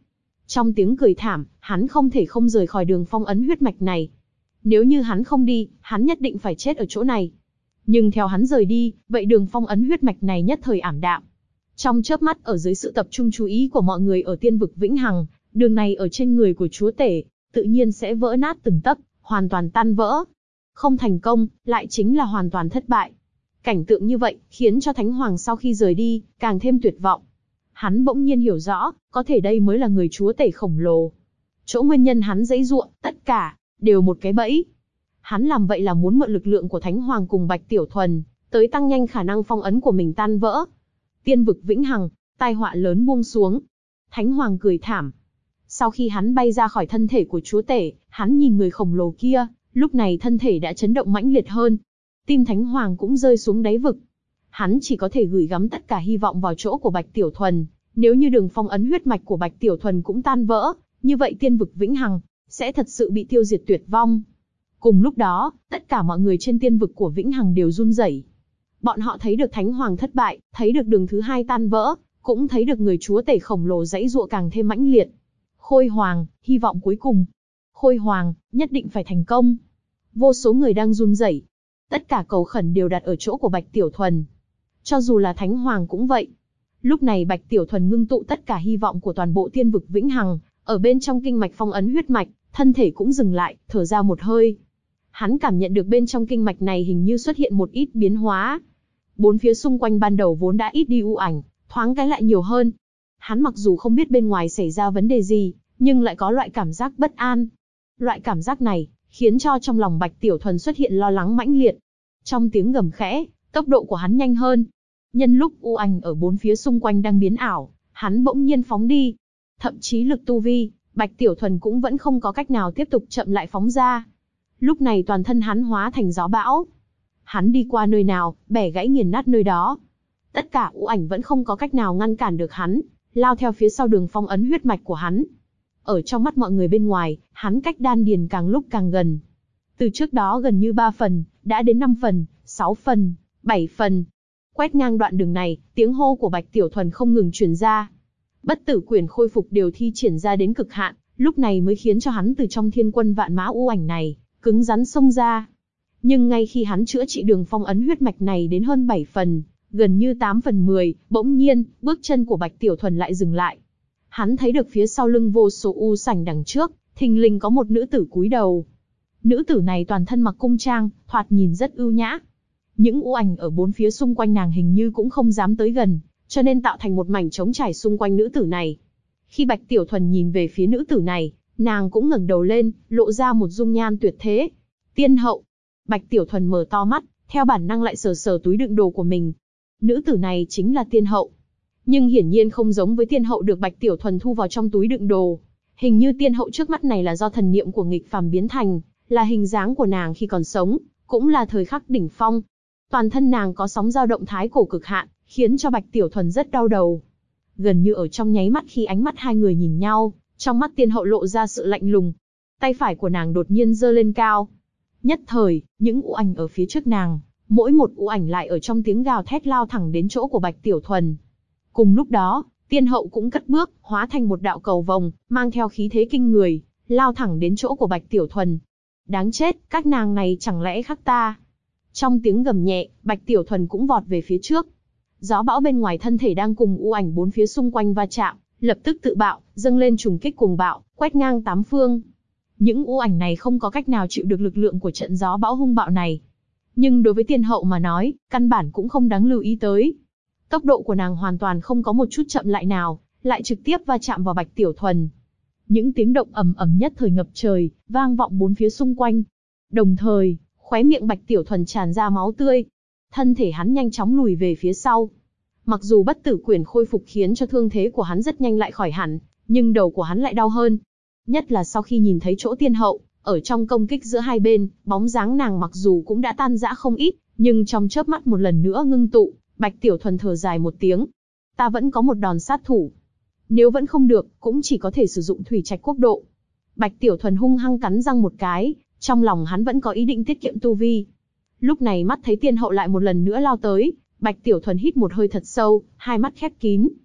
Trong tiếng cười thảm, hắn không thể không rời khỏi đường phong ấn huyết mạch này. Nếu như hắn không đi, hắn nhất định phải chết ở chỗ này. Nhưng theo hắn rời đi, vậy đường phong ấn huyết mạch này nhất thời ảm đạm. Trong chớp mắt, ở dưới sự tập trung chú ý của mọi người ở tiên vực Vĩnh Hằng, đường này ở trên người của chúa tể, tự nhiên sẽ vỡ nát từng tấc, hoàn toàn tan vỡ. Không thành công, lại chính là hoàn toàn thất bại. Cảnh tượng như vậy, khiến cho Thánh Hoàng sau khi rời đi, càng thêm tuyệt vọng. Hắn bỗng nhiên hiểu rõ, có thể đây mới là người chúa tể khổng lồ. Chỗ nguyên nhân hắn giãy giụa, tất cả, đều một cái bẫy. Hắn làm vậy là muốn mượn lực lượng của Thánh Hoàng cùng Bạch Tiểu Thuần, tới tăng nhanh khả năng phong ấn của mình tan vỡ. Tiên vực Vĩnh Hằng, tai họa lớn buông xuống. Thánh Hoàng cười thảm. Sau khi hắn bay ra khỏi thân thể của chúa tể, hắn nhìn người khổng lồ kia, lúc này thân thể đã chấn động mãnh liệt hơn. Tim Thánh Hoàng cũng rơi xuống đáy vực. Hắn chỉ có thể gửi gắm tất cả hy vọng vào chỗ của Bạch Tiểu Thuần. Nếu như đường phong ấn huyết mạch của Bạch Tiểu Thuần cũng tan vỡ, như vậy tiên vực Vĩnh Hằng sẽ thật sự bị tiêu diệt tuyệt vong. Cùng lúc đó, tất cả mọi người trên tiên vực của Vĩnh Hằng đều run rẩy. Bọn họ thấy được Thánh Hoàng thất bại, thấy được đường thứ hai tan vỡ, cũng thấy được người chúa tể khổng lồ giãy giụa càng thêm mãnh liệt. Khôi Hoàng, hy vọng cuối cùng. Khôi Hoàng, nhất định phải thành công. Vô số người đang run rẩy. Tất cả cầu khẩn đều đặt ở chỗ của Bạch Tiểu Thuần. Cho dù là Thánh Hoàng cũng vậy. Lúc này Bạch Tiểu Thuần ngưng tụ tất cả hy vọng của toàn bộ tiên vực Vĩnh Hằng, ở bên trong kinh mạch phong ấn huyết mạch, thân thể cũng dừng lại, thở ra một hơi. Hắn cảm nhận được bên trong kinh mạch này hình như xuất hiện một ít biến hóa. Bốn phía xung quanh ban đầu vốn đã ít đi u ảnh, thoáng cái lại nhiều hơn. Hắn mặc dù không biết bên ngoài xảy ra vấn đề gì, nhưng lại có loại cảm giác bất an. Loại cảm giác này, khiến cho trong lòng Bạch Tiểu Thuần xuất hiện lo lắng mãnh liệt. Trong tiếng gầm khẽ, tốc độ của hắn nhanh hơn. Nhân lúc u ảnh ở bốn phía xung quanh đang biến ảo, hắn bỗng nhiên phóng đi. Thậm chí lực tu vi, Bạch Tiểu Thuần cũng vẫn không có cách nào tiếp tục chậm lại phóng ra. Lúc này toàn thân hắn hóa thành gió bão. Hắn đi qua nơi nào, bẻ gãy nghiền nát nơi đó. Tất cả u ảnh vẫn không có cách nào ngăn cản được hắn, lao theo phía sau đường phong ấn huyết mạch của hắn. Ở trong mắt mọi người bên ngoài, hắn cách đan điền càng lúc càng gần. Từ trước đó gần như 3 phần, đã đến 5 phần, 6 phần, 7 phần. Quét ngang đoạn đường này, tiếng hô của Bạch Tiểu Thuần không ngừng truyền ra. Bất tử quyền khôi phục đều thi triển ra đến cực hạn, lúc này mới khiến cho hắn từ trong thiên quân vạn mã u ảnh này, cứng rắn xông ra. Nhưng ngay khi hắn chữa trị đường phong ấn huyết mạch này đến hơn 7 phần, gần như 8 phần 10, bỗng nhiên, bước chân của Bạch Tiểu Thuần lại dừng lại. Hắn thấy được phía sau lưng vô số u sảnh đằng trước, thình lình có một nữ tử cúi đầu. Nữ tử này toàn thân mặc cung trang, thoạt nhìn rất ưu nhã. Những u ảnh ở bốn phía xung quanh nàng hình như cũng không dám tới gần, cho nên tạo thành một mảnh trống trải xung quanh nữ tử này. Khi Bạch Tiểu Thuần nhìn về phía nữ tử này, nàng cũng ngẩng đầu lên, lộ ra một dung nhan tuyệt thế. Tiên hậu. Bạch Tiểu Thuần mở to mắt, theo bản năng lại sờ sờ túi đựng đồ của mình. Nữ tử này chính là tiên hậu. Nhưng hiển nhiên không giống với tiên hậu được Bạch Tiểu Thuần thu vào trong túi đựng đồ. Hình như tiên hậu trước mắt này là do thần niệm của nghịch phàm biến thành, là hình dáng của nàng khi còn sống, cũng là thời khắc đỉnh phong. Toàn thân nàng có sóng dao động thái cổ cực hạn, khiến cho Bạch Tiểu Thuần rất đau đầu. Gần như ở trong nháy mắt khi ánh mắt hai người nhìn nhau, trong mắt tiên hậu lộ ra sự lạnh lùng. Tay phải của nàng đột nhiên giơ lên cao. Nhất thời, những u ảnh ở phía trước nàng, mỗi một u ảnh lại ở trong tiếng gào thét lao thẳng đến chỗ của Bạch Tiểu Thuần. Cùng lúc đó, tiên hậu cũng cất bước, hóa thành một đạo cầu vồng, mang theo khí thế kinh người, lao thẳng đến chỗ của Bạch Tiểu Thuần. Đáng chết, các nàng này chẳng lẽ khác ta? Trong tiếng gầm nhẹ, Bạch Tiểu Thuần cũng vọt về phía trước. Gió bão bên ngoài thân thể đang cùng u ảnh bốn phía xung quanh va chạm, lập tức tự bạo, dâng lên trùng kích cuồng bạo, quét ngang tám phương. Những u ảnh này không có cách nào chịu được lực lượng của trận gió bão hung bạo này. Nhưng đối với tiên hậu mà nói, căn bản cũng không đáng lưu ý tới. Tốc độ của nàng hoàn toàn không có một chút chậm lại nào, lại trực tiếp va chạm vào Bạch Tiểu Thuần. Những tiếng động ầm ầm nhất thời ngập trời, vang vọng bốn phía xung quanh. Đồng thời, khóe miệng Bạch Tiểu Thuần tràn ra máu tươi. Thân thể hắn nhanh chóng lùi về phía sau. Mặc dù bất tử quyền khôi phục khiến cho thương thế của hắn rất nhanh lại khỏi hẳn, nhưng đầu của hắn lại đau hơn. Nhất là sau khi nhìn thấy chỗ tiên hậu, ở trong công kích giữa hai bên, bóng dáng nàng mặc dù cũng đã tan rã không ít, nhưng trong chớp mắt một lần nữa ngưng tụ, Bạch Tiểu Thuần thở dài một tiếng. Ta vẫn có một đòn sát thủ. Nếu vẫn không được, cũng chỉ có thể sử dụng thủy trạch quốc độ. Bạch Tiểu Thuần hung hăng cắn răng một cái, trong lòng hắn vẫn có ý định tiết kiệm tu vi. Lúc này mắt thấy tiên hậu lại một lần nữa lao tới, Bạch Tiểu Thuần hít một hơi thật sâu, hai mắt khép kín.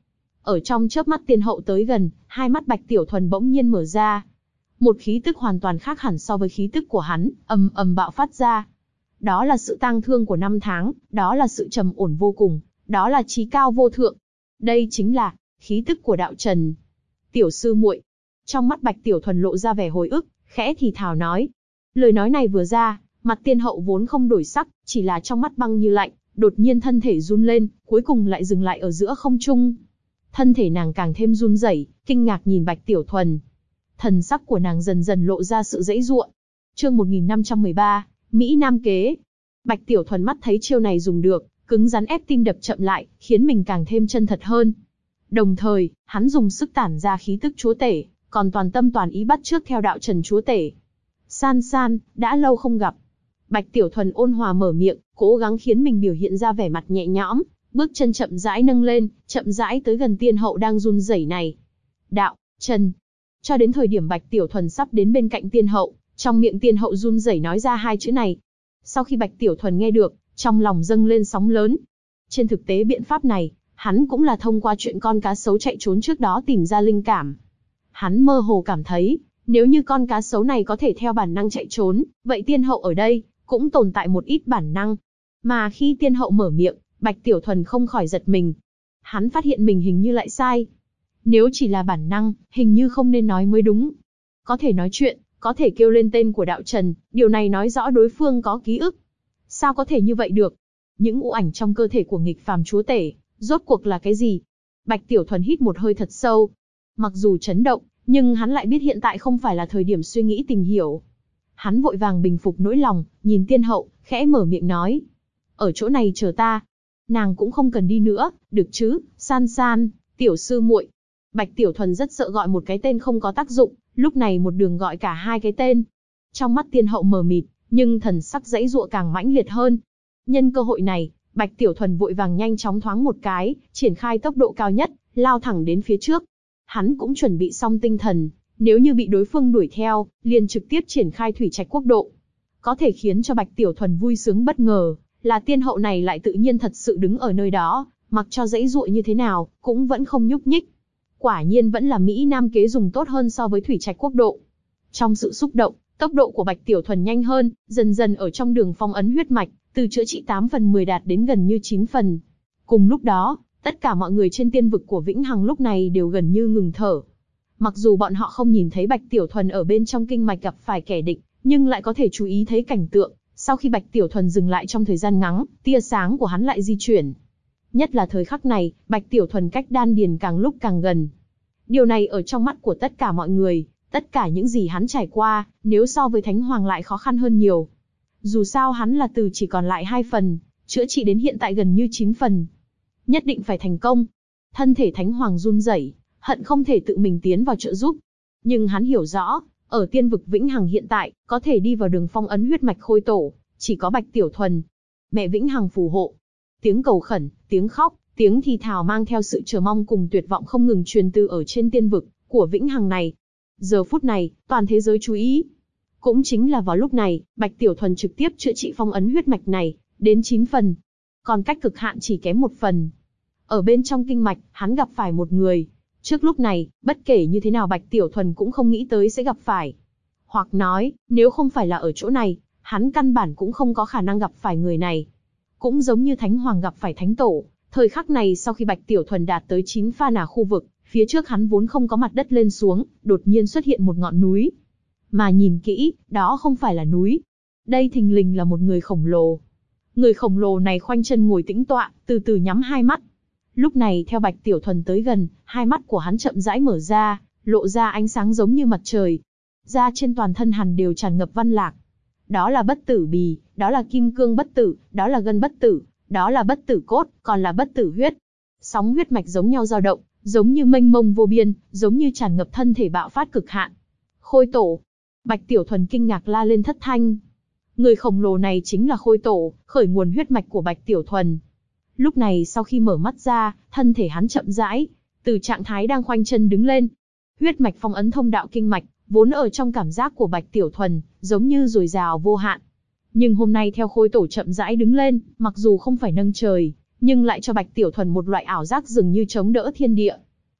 Ở trong chớp mắt tiên hậu tới gần, hai mắt Bạch Tiểu Thuần bỗng nhiên mở ra. Một khí tức hoàn toàn khác hẳn so với khí tức của hắn, ầm ầm bạo phát ra. Đó là sự tang thương của năm tháng, đó là sự trầm ổn vô cùng, đó là trí cao vô thượng. Đây chính là khí tức của đạo trần. Tiểu sư muội. Trong mắt Bạch Tiểu Thuần lộ ra vẻ hồi ức, khẽ thì thào nói. Lời nói này vừa ra, mặt tiên hậu vốn không đổi sắc, chỉ là trong mắt băng như lạnh, đột nhiên thân thể run lên, cuối cùng lại dừng lại ở giữa không trung. Thân thể nàng càng thêm run rẩy, kinh ngạc nhìn Bạch Tiểu Thuần. Thần sắc của nàng dần dần lộ ra sự giãy giụa. Chương 1513, Mỹ Nam kế. Bạch Tiểu Thuần mắt thấy chiêu này dùng được, cứng rắn ép tim đập chậm lại, khiến mình càng thêm chân thật hơn. Đồng thời, hắn dùng sức tản ra khí tức chúa tể, còn toàn tâm toàn ý bắt chước theo đạo trần chúa tể. San san, đã lâu không gặp. Bạch Tiểu Thuần ôn hòa mở miệng, cố gắng khiến mình biểu hiện ra vẻ mặt nhẹ nhõm, bước chân chậm rãi nâng lên, chậm rãi tới gần tiên hậu đang run rẩy này. Đạo trần. Cho đến thời điểm Bạch Tiểu Thuần sắp đến bên cạnh tiên hậu, trong miệng tiên hậu run rẩy nói ra hai chữ này. Sau khi Bạch Tiểu Thuần nghe được, trong lòng dâng lên sóng lớn. Trên thực tế biện pháp này, hắn cũng là thông qua chuyện con cá sấu chạy trốn trước đó tìm ra linh cảm. Hắn mơ hồ cảm thấy, nếu như con cá sấu này có thể theo bản năng chạy trốn, vậy tiên hậu ở đây, cũng tồn tại một ít bản năng. Mà khi tiên hậu mở miệng, Bạch Tiểu Thuần không khỏi giật mình. Hắn phát hiện mình hình như lại sai. Nếu chỉ là bản năng, hình như không nên nói mới đúng. Có thể nói chuyện, có thể kêu lên tên của đạo trần, điều này nói rõ đối phương có ký ức. Sao có thể như vậy được? Những u ảnh trong cơ thể của nghịch phàm chúa tể, rốt cuộc là cái gì? Bạch Tiểu Thuần hít một hơi thật sâu. Mặc dù chấn động, nhưng hắn lại biết hiện tại không phải là thời điểm suy nghĩ tìm hiểu. Hắn vội vàng bình phục nỗi lòng, nhìn tiên hậu, khẽ mở miệng nói. Ở chỗ này chờ ta. Nàng cũng không cần đi nữa, được chứ, san san, tiểu sư muội. Bạch Tiểu Thuần rất sợ gọi một cái tên không có tác dụng, lúc này một đường gọi cả hai cái tên. Trong mắt tiên hậu mờ mịt, nhưng thần sắc giãy giụa càng mãnh liệt hơn. Nhân cơ hội này, Bạch Tiểu Thuần vội vàng nhanh chóng thoáng một cái, triển khai tốc độ cao nhất, lao thẳng đến phía trước. Hắn cũng chuẩn bị xong tinh thần, nếu như bị đối phương đuổi theo, liền trực tiếp triển khai thủy trạch quốc độ. Có thể khiến cho Bạch Tiểu Thuần vui sướng bất ngờ, là tiên hậu này lại tự nhiên thật sự đứng ở nơi đó, mặc cho giãy giụa như thế nào, cũng vẫn không nhúc nhích. Quả nhiên vẫn là Mỹ Nam kế dùng tốt hơn so với thủy trạch quốc độ. Trong sự xúc động, tốc độ của Bạch Tiểu Thuần nhanh hơn, dần dần ở trong đường phong ấn huyết mạch, từ chữa trị 8 phần 10 đạt đến gần như 9 phần. Cùng lúc đó, tất cả mọi người trên tiên vực của Vĩnh Hằng lúc này đều gần như ngừng thở. Mặc dù bọn họ không nhìn thấy Bạch Tiểu Thuần ở bên trong kinh mạch gặp phải kẻ địch, nhưng lại có thể chú ý thấy cảnh tượng. Sau khi Bạch Tiểu Thuần dừng lại trong thời gian ngắn, tia sáng của hắn lại di chuyển. Nhất là thời khắc này, Bạch Tiểu Thuần cách đan điền càng lúc càng gần. Điều này ở trong mắt của tất cả mọi người, tất cả những gì hắn trải qua, nếu so với Thánh Hoàng lại khó khăn hơn nhiều. Dù sao hắn là từ chỉ còn lại 2 phần, chữa trị đến hiện tại gần như 9 phần. Nhất định phải thành công. Thân thể Thánh Hoàng run rẩy, hận không thể tự mình tiến vào trợ giúp. Nhưng hắn hiểu rõ, ở tiên vực Vĩnh Hằng hiện tại, có thể đi vào đường phong ấn huyết mạch khôi tổ, chỉ có Bạch Tiểu Thuần. Mẹ Vĩnh Hằng phù hộ. Tiếng cầu khẩn, tiếng khóc, tiếng thì thào mang theo sự chờ mong cùng tuyệt vọng không ngừng truyền từ ở trên tiên vực của Vĩnh Hằng này. Giờ phút này, toàn thế giới chú ý. Cũng chính là vào lúc này, Bạch Tiểu Thuần trực tiếp chữa trị phong ấn huyết mạch này, đến 9 phần. Còn cách cực hạn chỉ kém 1 phần. Ở bên trong kinh mạch, hắn gặp phải một người. Trước lúc này, bất kể như thế nào Bạch Tiểu Thuần cũng không nghĩ tới sẽ gặp phải. Hoặc nói, nếu không phải là ở chỗ này, hắn căn bản cũng không có khả năng gặp phải người này. Cũng giống như Thánh Hoàng gặp phải Thánh Tổ, thời khắc này sau khi Bạch Tiểu Thuần đạt tới 9 pha nà khu vực, phía trước hắn vốn không có mặt đất lên xuống, đột nhiên xuất hiện một ngọn núi. Mà nhìn kỹ, đó không phải là núi. Đây thình lình là một người khổng lồ. Người khổng lồ này khoanh chân ngồi tĩnh tọa, từ từ nhắm hai mắt. Lúc này theo Bạch Tiểu Thuần tới gần, hai mắt của hắn chậm rãi mở ra, lộ ra ánh sáng giống như mặt trời. Da trên toàn thân hắn đều tràn ngập văn lạc. Đó là bất tử bì, đó là kim cương bất tử, đó là gân bất tử, đó là bất tử cốt, còn là bất tử huyết. Sóng huyết mạch giống nhau dao động, giống như mênh mông vô biên, giống như tràn ngập thân thể bạo phát cực hạn. Khôi tổ. Bạch Tiểu Thuần kinh ngạc la lên thất thanh. Người khổng lồ này chính là Khôi tổ, khởi nguồn huyết mạch của Bạch Tiểu Thuần. Lúc này sau khi mở mắt ra, thân thể hắn chậm rãi, từ trạng thái đang khoanh chân đứng lên. Huyết mạch phong ấn thông đạo kinh mạch, vốn ở trong cảm giác của Bạch Tiểu Thuần, giống như dồi dào vô hạn. Nhưng hôm nay theo Khôi tổ chậm rãi đứng lên, mặc dù không phải nâng trời, nhưng lại cho Bạch Tiểu Thuần một loại ảo giác dường như chống đỡ thiên địa.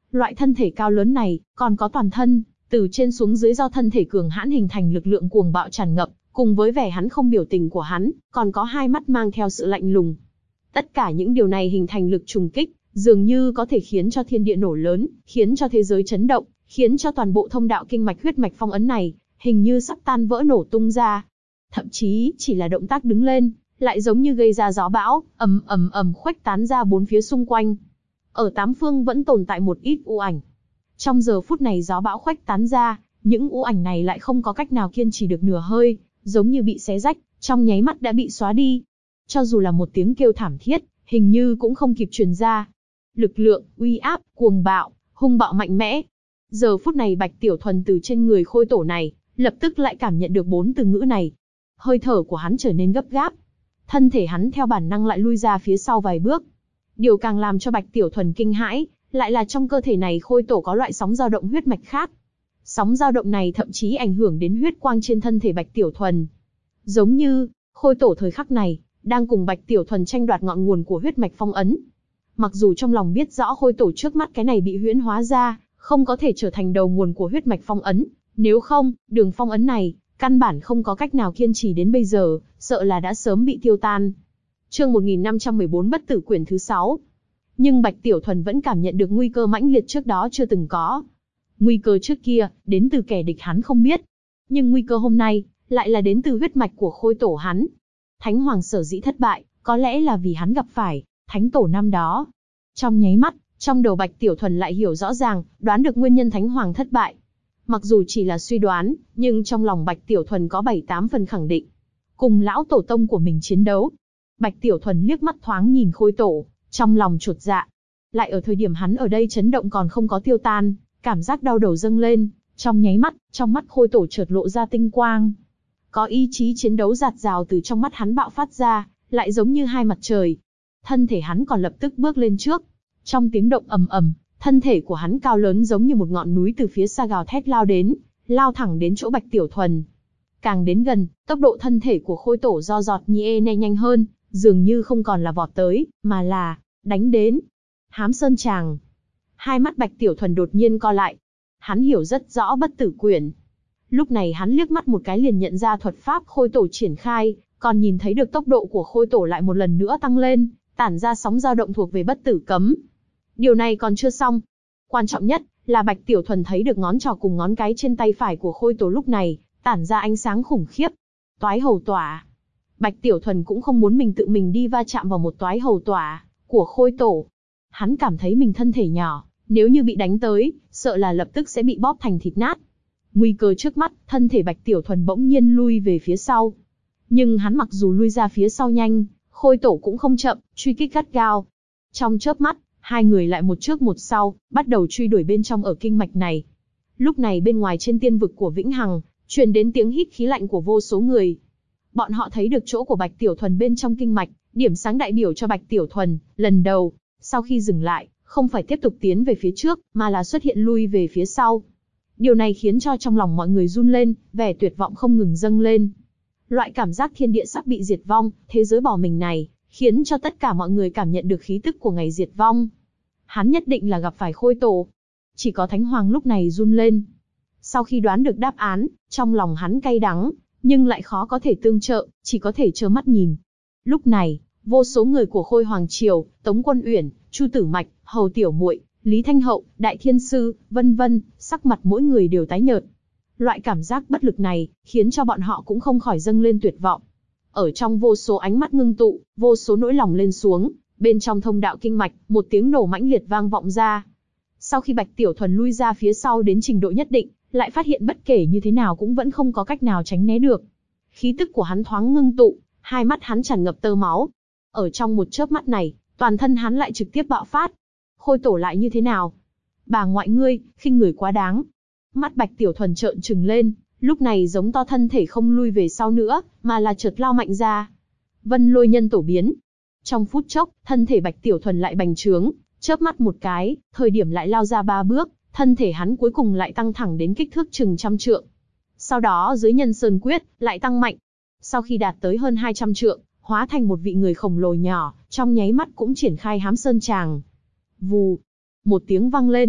Loại thân thể cao lớn này, còn có toàn thân, từ trên xuống dưới do thân thể cường hãn hình thành lực lượng cuồng bạo tràn ngập, cùng với vẻ hắn không biểu tình của hắn, còn có hai mắt mang theo sự lạnh lùng. Tất cả những điều này hình thành lực trùng kích, dường như có thể khiến cho thiên địa nổ lớn, khiến cho thế giới chấn động, khiến cho toàn bộ thông đạo kinh mạch huyết mạch phong ấn này, hình như sắp tan vỡ nổ tung ra. Thậm chí, chỉ là động tác đứng lên, lại giống như gây ra gió bão, ầm ầm ầm khuếch tán ra bốn phía xung quanh. Ở tám phương vẫn tồn tại một ít u ảnh. Trong giờ phút này gió bão khuếch tán ra, những u ảnh này lại không có cách nào kiên trì được nửa hơi, giống như bị xé rách, trong nháy mắt đã bị xóa đi. Cho dù là một tiếng kêu thảm thiết, hình như cũng không kịp truyền ra. Lực lượng, uy áp, cuồng bạo, hung bạo mạnh mẽ. Giờ phút này Bạch Tiểu Thuần từ trên người khôi tổ này, lập tức lại cảm nhận được bốn từ ngữ này. Hơi thở của hắn trở nên gấp gáp. Thân thể hắn theo bản năng lại lui ra phía sau vài bước. Điều càng làm cho Bạch Tiểu Thuần kinh hãi, lại là trong cơ thể này khôi tổ có loại sóng dao động huyết mạch khác. Sóng dao động này thậm chí ảnh hưởng đến huyết quang trên thân thể Bạch Tiểu Thuần. Giống như, khôi tổ thời khắc này, đang cùng Bạch Tiểu Thuần tranh đoạt ngọn nguồn của huyết mạch phong ấn. Mặc dù trong lòng biết rõ khôi tổ trước mắt cái này bị huyễn hóa ra, không có thể trở thành đầu nguồn của huyết mạch phong ấn. Nếu không, đường phong ấn này, căn bản không có cách nào kiên trì đến bây giờ, sợ là đã sớm bị tiêu tan. Chương 1514 Bất Tử Quyển thứ 6. Nhưng Bạch Tiểu Thuần vẫn cảm nhận được nguy cơ mãnh liệt trước đó chưa từng có. Nguy cơ trước kia, đến từ kẻ địch hắn không biết. Nhưng nguy cơ hôm nay, lại là đến từ huyết mạch của khôi tổ hắn. Thánh Hoàng sở dĩ thất bại, có lẽ là vì hắn gặp phải Thánh Tổ năm đó. Trong nháy mắt, trong đầu Bạch Tiểu Thuần lại hiểu rõ ràng, đoán được nguyên nhân Thánh Hoàng thất bại. Mặc dù chỉ là suy đoán, nhưng trong lòng Bạch Tiểu Thuần có 7-8 phần khẳng định. Cùng lão tổ tông của mình chiến đấu. Bạch Tiểu Thuần liếc mắt thoáng nhìn khôi tổ, trong lòng chột dạ. Lại ở thời điểm hắn ở đây chấn động còn không có tiêu tan, cảm giác đau đầu dâng lên, trong nháy mắt, trong mắt khôi tổ chợt lộ ra tinh quang. Có ý chí chiến đấu rạt rào từ trong mắt hắn bạo phát ra, lại giống như hai mặt trời. Thân thể hắn còn lập tức bước lên trước. Trong tiếng động ầm ầm, thân thể của hắn cao lớn giống như một ngọn núi từ phía xa gào thét lao đến, lao thẳng đến chỗ Bạch Tiểu Thuần. Càng đến gần, tốc độ thân thể của khôi tổ do giọt nhẹ ne nhanh hơn, dường như không còn là vọt tới, mà là đánh đến. Hám Sơn Tràng. Hai mắt Bạch Tiểu Thuần đột nhiên co lại. Hắn hiểu rất rõ Bất Tử Quyển. Lúc này hắn liếc mắt một cái liền nhận ra thuật pháp khôi tổ triển khai, còn nhìn thấy được tốc độ của khôi tổ lại một lần nữa tăng lên, tản ra sóng dao động thuộc về bất tử cấm. Điều này còn chưa xong. Quan trọng nhất là Bạch Tiểu Thuần thấy được ngón trỏ cùng ngón cái trên tay phải của khôi tổ lúc này, tản ra ánh sáng khủng khiếp. Toái hầu tỏa. Bạch Tiểu Thuần cũng không muốn mình tự mình đi va chạm vào một toái hầu tỏa của khôi tổ. Hắn cảm thấy mình thân thể nhỏ, nếu như bị đánh tới, sợ là lập tức sẽ bị bóp thành thịt nát. Nguy cơ trước mắt, thân thể Bạch Tiểu Thuần bỗng nhiên lui về phía sau. Nhưng hắn mặc dù lui ra phía sau nhanh, khôi tổ cũng không chậm, truy kích gắt gao. Trong chớp mắt, hai người lại một trước một sau, bắt đầu truy đuổi bên trong ở kinh mạch này. Lúc này bên ngoài trên tiên vực của Vĩnh Hằng, truyền đến tiếng hít khí lạnh của vô số người. Bọn họ thấy được chỗ của Bạch Tiểu Thuần bên trong kinh mạch, điểm sáng đại biểu cho Bạch Tiểu Thuần, lần đầu, sau khi dừng lại, không phải tiếp tục tiến về phía trước, mà là xuất hiện lui về phía sau. Điều này khiến cho trong lòng mọi người run lên, vẻ tuyệt vọng không ngừng dâng lên. Loại cảm giác thiên địa sắp bị diệt vong, thế giới bỏ mình này, khiến cho tất cả mọi người cảm nhận được khí tức của ngày diệt vong. Hắn nhất định là gặp phải khôi tổ. Chỉ có Thánh Hoàng lúc này run lên. Sau khi đoán được đáp án, trong lòng hắn cay đắng, nhưng lại khó có thể tương trợ, chỉ có thể trơ mắt nhìn. Lúc này, vô số người của Khôi Hoàng Triều, Tống Quân Uyển, Chu Tử Mạch, Hầu Tiểu Muội, Lý Thanh Hậu, Đại Thiên Sư, vân vân, sắc mặt mỗi người đều tái nhợt. Loại cảm giác bất lực này, khiến cho bọn họ cũng không khỏi dâng lên tuyệt vọng. Ở trong vô số ánh mắt ngưng tụ, vô số nỗi lòng lên xuống, bên trong thông đạo kinh mạch, một tiếng nổ mãnh liệt vang vọng ra. Sau khi Bạch Tiểu Thuần lui ra phía sau đến trình độ nhất định, lại phát hiện bất kể như thế nào cũng vẫn không có cách nào tránh né được. Khí tức của hắn thoáng ngưng tụ, hai mắt hắn tràn ngập tơ máu. Ở trong một chớp mắt này, toàn thân hắn lại trực tiếp bạo phát. Khôi tổ lại như thế nào? Bà ngoại ngươi, khinh người quá đáng. Mắt Bạch Tiểu Thuần trợn trừng lên, lúc này giống to thân thể không lui về sau nữa, mà là chợt lao mạnh ra. Vân Lôi Nhân Tổ biến. Trong phút chốc, thân thể Bạch Tiểu Thuần lại bành trướng, chớp mắt một cái, thời điểm lại lao ra 3 bước, thân thể hắn cuối cùng lại tăng thẳng đến kích thước chừng 100 trượng. Sau đó dưới Nhân Sơn Quyết, lại tăng mạnh. Sau khi đạt tới hơn 200 trượng, hóa thành một vị người khổng lồ nhỏ, trong nháy mắt cũng triển khai Hám Sơn Tràng. Vù, một tiếng vang lên.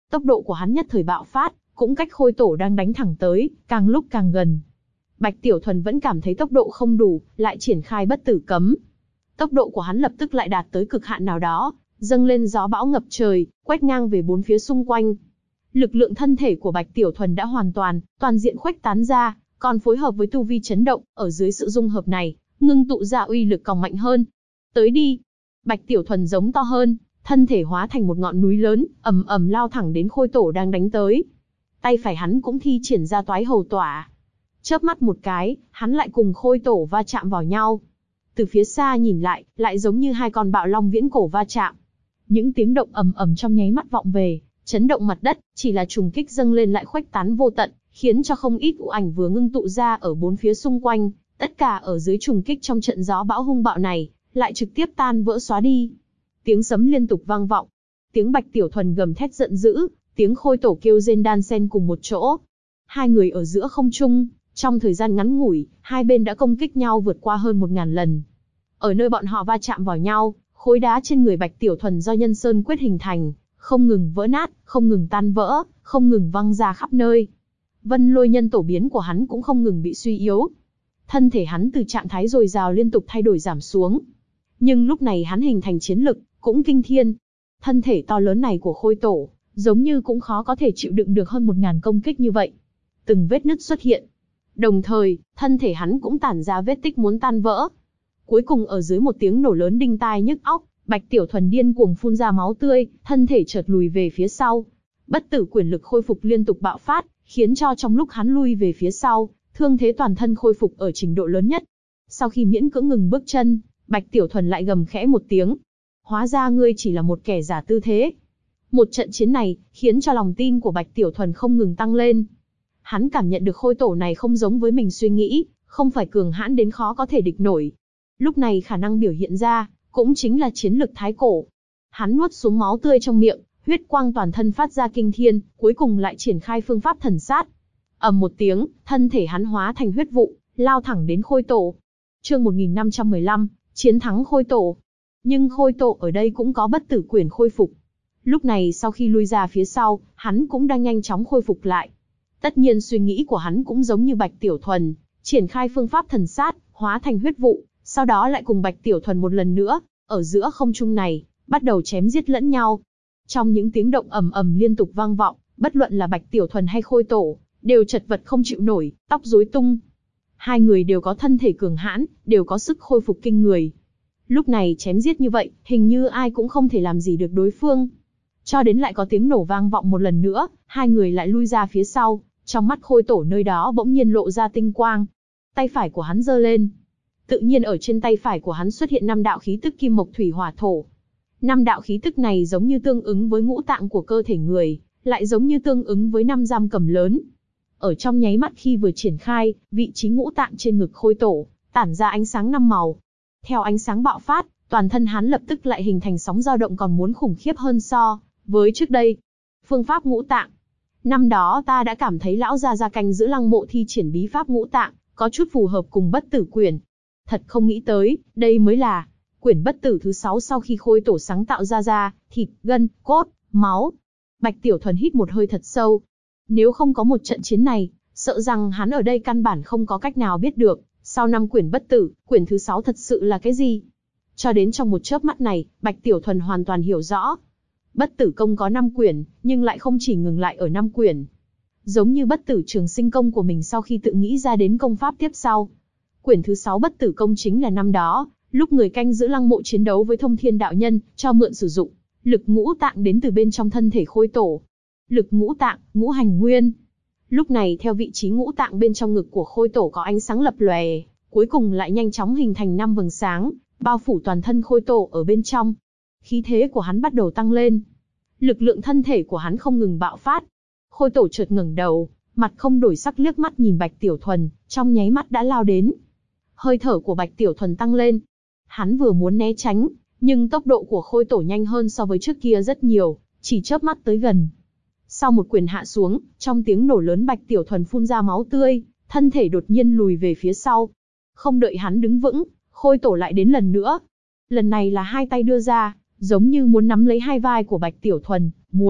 Tốc độ của hắn nhất thời bạo phát, cũng cách Khôi Tổ đang đánh thẳng tới, càng lúc càng gần. Bạch Tiểu Thuần vẫn cảm thấy tốc độ không đủ, lại triển khai bất tử cấm. Tốc độ của hắn lập tức lại đạt tới cực hạn nào đó, dâng lên gió bão ngập trời, quét ngang về bốn phía xung quanh. Lực lượng thân thể của Bạch Tiểu Thuần đã toàn diện khuếch tán ra, còn phối hợp với tu vi chấn động, ở dưới sự dung hợp này, ngưng tụ ra uy lực còn mạnh hơn. Tới đi! Bạch Tiểu Thuần giống to hơn, thân thể hóa thành một ngọn núi lớn, ầm ầm lao thẳng đến Khôi Tổ đang đánh tới. Tay phải hắn cũng thi triển ra Toái Hầu Tỏa. Chớp mắt một cái, hắn lại cùng Khôi Tổ va chạm vào nhau. Từ phía xa nhìn lại giống như hai con bạo long viễn cổ va chạm. Những tiếng động ầm ầm trong nháy mắt vọng về, chấn động mặt đất, chỉ là trùng kích dâng lên lại khuếch tán vô tận, khiến cho không ít u ảnh vừa ngưng tụ ra ở bốn phía xung quanh, tất cả ở dưới trùng kích trong trận gió bão hung bạo này, lại trực tiếp tan vỡ xóa đi. Tiếng sấm liên tục vang vọng, tiếng Bạch Tiểu Thuần gầm thét giận dữ, tiếng Khôi Tổ kêu rên đan xen cùng một chỗ. Hai người ở giữa không trung, trong thời gian ngắn ngủi, hai bên đã công kích nhau vượt qua hơn 1000 lần. Ở nơi bọn họ va chạm vào nhau, khối đá trên người Bạch Tiểu Thuần do Nhân Sơn Quyết hình thành, không ngừng vỡ nát, không ngừng tan vỡ, không ngừng văng ra khắp nơi. Vân Lôi Nhân Tổ biến của hắn cũng không ngừng bị suy yếu. Thân thể hắn từ trạng thái dồi dào liên tục thay đổi giảm xuống. Nhưng lúc này hắn hình thành chiến lực, cũng kinh thiên. Thân thể to lớn này của Khôi Tổ, giống như cũng khó có thể chịu đựng được hơn 1000 công kích như vậy. Từng vết nứt xuất hiện. Đồng thời, thân thể hắn cũng tản ra vết tích muốn tan vỡ. Cuối cùng ở dưới một tiếng nổ lớn đinh tai nhức óc, Bạch Tiểu Thuần điên cuồng phun ra máu tươi, thân thể chợt lùi về phía sau. Bất tử quyền lực khôi phục liên tục bạo phát, khiến cho trong lúc hắn lui về phía sau, thương thế toàn thân khôi phục ở trình độ lớn nhất. Sau khi miễn cưỡng ngừng bước chân, Bạch Tiểu Thuần lại gầm khẽ một tiếng. Hóa ra ngươi chỉ là một kẻ giả tư thế. Một trận chiến này, khiến cho lòng tin của Bạch Tiểu Thuần không ngừng tăng lên. Hắn cảm nhận được Khôi Tổ này không giống với mình suy nghĩ, không phải cường hãn đến khó có thể địch nổi. Lúc này khả năng biểu hiện ra, cũng chính là chiến lực thái cổ. Hắn nuốt xuống máu tươi trong miệng, huyết quang toàn thân phát ra kinh thiên, cuối cùng lại triển khai phương pháp thần sát. Ầm một tiếng, thân thể hắn hóa thành huyết vụ, lao thẳng đến Khôi Tổ. Chương 1515, chiến thắng Khôi Tổ. Nhưng Khôi Tổ ở đây cũng có bất tử quyền khôi phục. Lúc này sau khi lui ra phía sau, hắn cũng đang nhanh chóng khôi phục lại. Tất nhiên suy nghĩ của hắn cũng giống như Bạch Tiểu Thuần, triển khai phương pháp thần sát, hóa thành huyết vụ, sau đó lại cùng Bạch Tiểu Thuần một lần nữa, ở giữa không trung này, bắt đầu chém giết lẫn nhau. Trong những tiếng động ầm ầm liên tục vang vọng, bất luận là Bạch Tiểu Thuần hay Khôi Tổ, đều chật vật không chịu nổi, tóc rối tung. Hai người đều có thân thể cường hãn, đều có sức khôi phục kinh người. Lúc này chém giết như vậy, hình như ai cũng không thể làm gì được đối phương. Cho đến lại có tiếng nổ vang vọng một lần nữa, hai người lại lui ra phía sau, trong mắt Khôi Tổ nơi đó bỗng nhiên lộ ra tinh quang. Tay phải của hắn giơ lên. Tự nhiên ở trên tay phải của hắn xuất hiện 5 đạo khí tức kim mộc thủy hỏa thổ. 5 đạo khí tức này giống như tương ứng với ngũ tạng của cơ thể người, lại giống như tương ứng với 5 giam cầm lớn. Ở trong nháy mắt khi vừa triển khai, vị trí ngũ tạng trên ngực Khôi Tổ, tản ra ánh sáng 5 màu. Theo ánh sáng bạo phát, toàn thân hắn lập tức lại hình thành sóng dao động còn muốn khủng khiếp hơn so với trước đây. Phương pháp ngũ tạng. Năm đó ta đã cảm thấy lão gia canh giữ lăng mộ thi triển bí pháp ngũ tạng, có chút phù hợp cùng bất tử quyển. Thật không nghĩ tới, đây mới là quyển bất tử thứ 6 sau khi Khôi Tổ sáng tạo ra thịt, gân, cốt, máu. Bạch Tiểu Thuần hít một hơi thật sâu. Nếu không có một trận chiến này, sợ rằng hắn ở đây căn bản không có cách nào biết được, sau 5 quyển bất tử, quyển thứ 6 thật sự là cái gì. Cho đến trong một chớp mắt này, Bạch Tiểu Thuần hoàn toàn hiểu rõ. Bất tử công có 5 quyển, nhưng lại không chỉ ngừng lại ở 5 quyển. Giống như bất tử trường sinh công của mình sau khi tự nghĩ ra đến công pháp tiếp sau. Quyển thứ 6 bất tử công chính là năm đó, lúc người canh giữ lăng mộ chiến đấu với Thông Thiên đạo nhân, cho mượn sử dụng. Lực ngũ tạng đến từ bên trong thân thể Khôi Tổ. Lực ngũ tạng, ngũ hành nguyên. Lúc này theo vị trí ngũ tạng bên trong ngực của Khôi Tổ có ánh sáng lập lòe, cuối cùng lại nhanh chóng hình thành 5 vầng sáng, bao phủ toàn thân Khôi Tổ ở bên trong. Khí thế của hắn bắt đầu tăng lên. Lực lượng thân thể của hắn không ngừng bạo phát. Khôi Tổ chợt ngẩng đầu, mặt không đổi sắc liếc mắt nhìn Bạch Tiểu Thuần, trong nháy mắt đã lao đến. Hơi thở của Bạch Tiểu Thuần tăng lên. Hắn vừa muốn né tránh, nhưng tốc độ của Khôi Tổ nhanh hơn so với trước kia rất nhiều, chỉ chớp mắt tới gần. Sau một quyền hạ xuống, trong tiếng nổ lớn Bạch Tiểu Thuần phun ra máu tươi, thân thể đột nhiên lùi về phía sau. Không đợi hắn đứng vững, Khôi Tổ lại đến lần nữa. Lần này là hai tay đưa ra, giống như muốn nắm lấy hai vai của Bạch Tiểu Thuần, muốn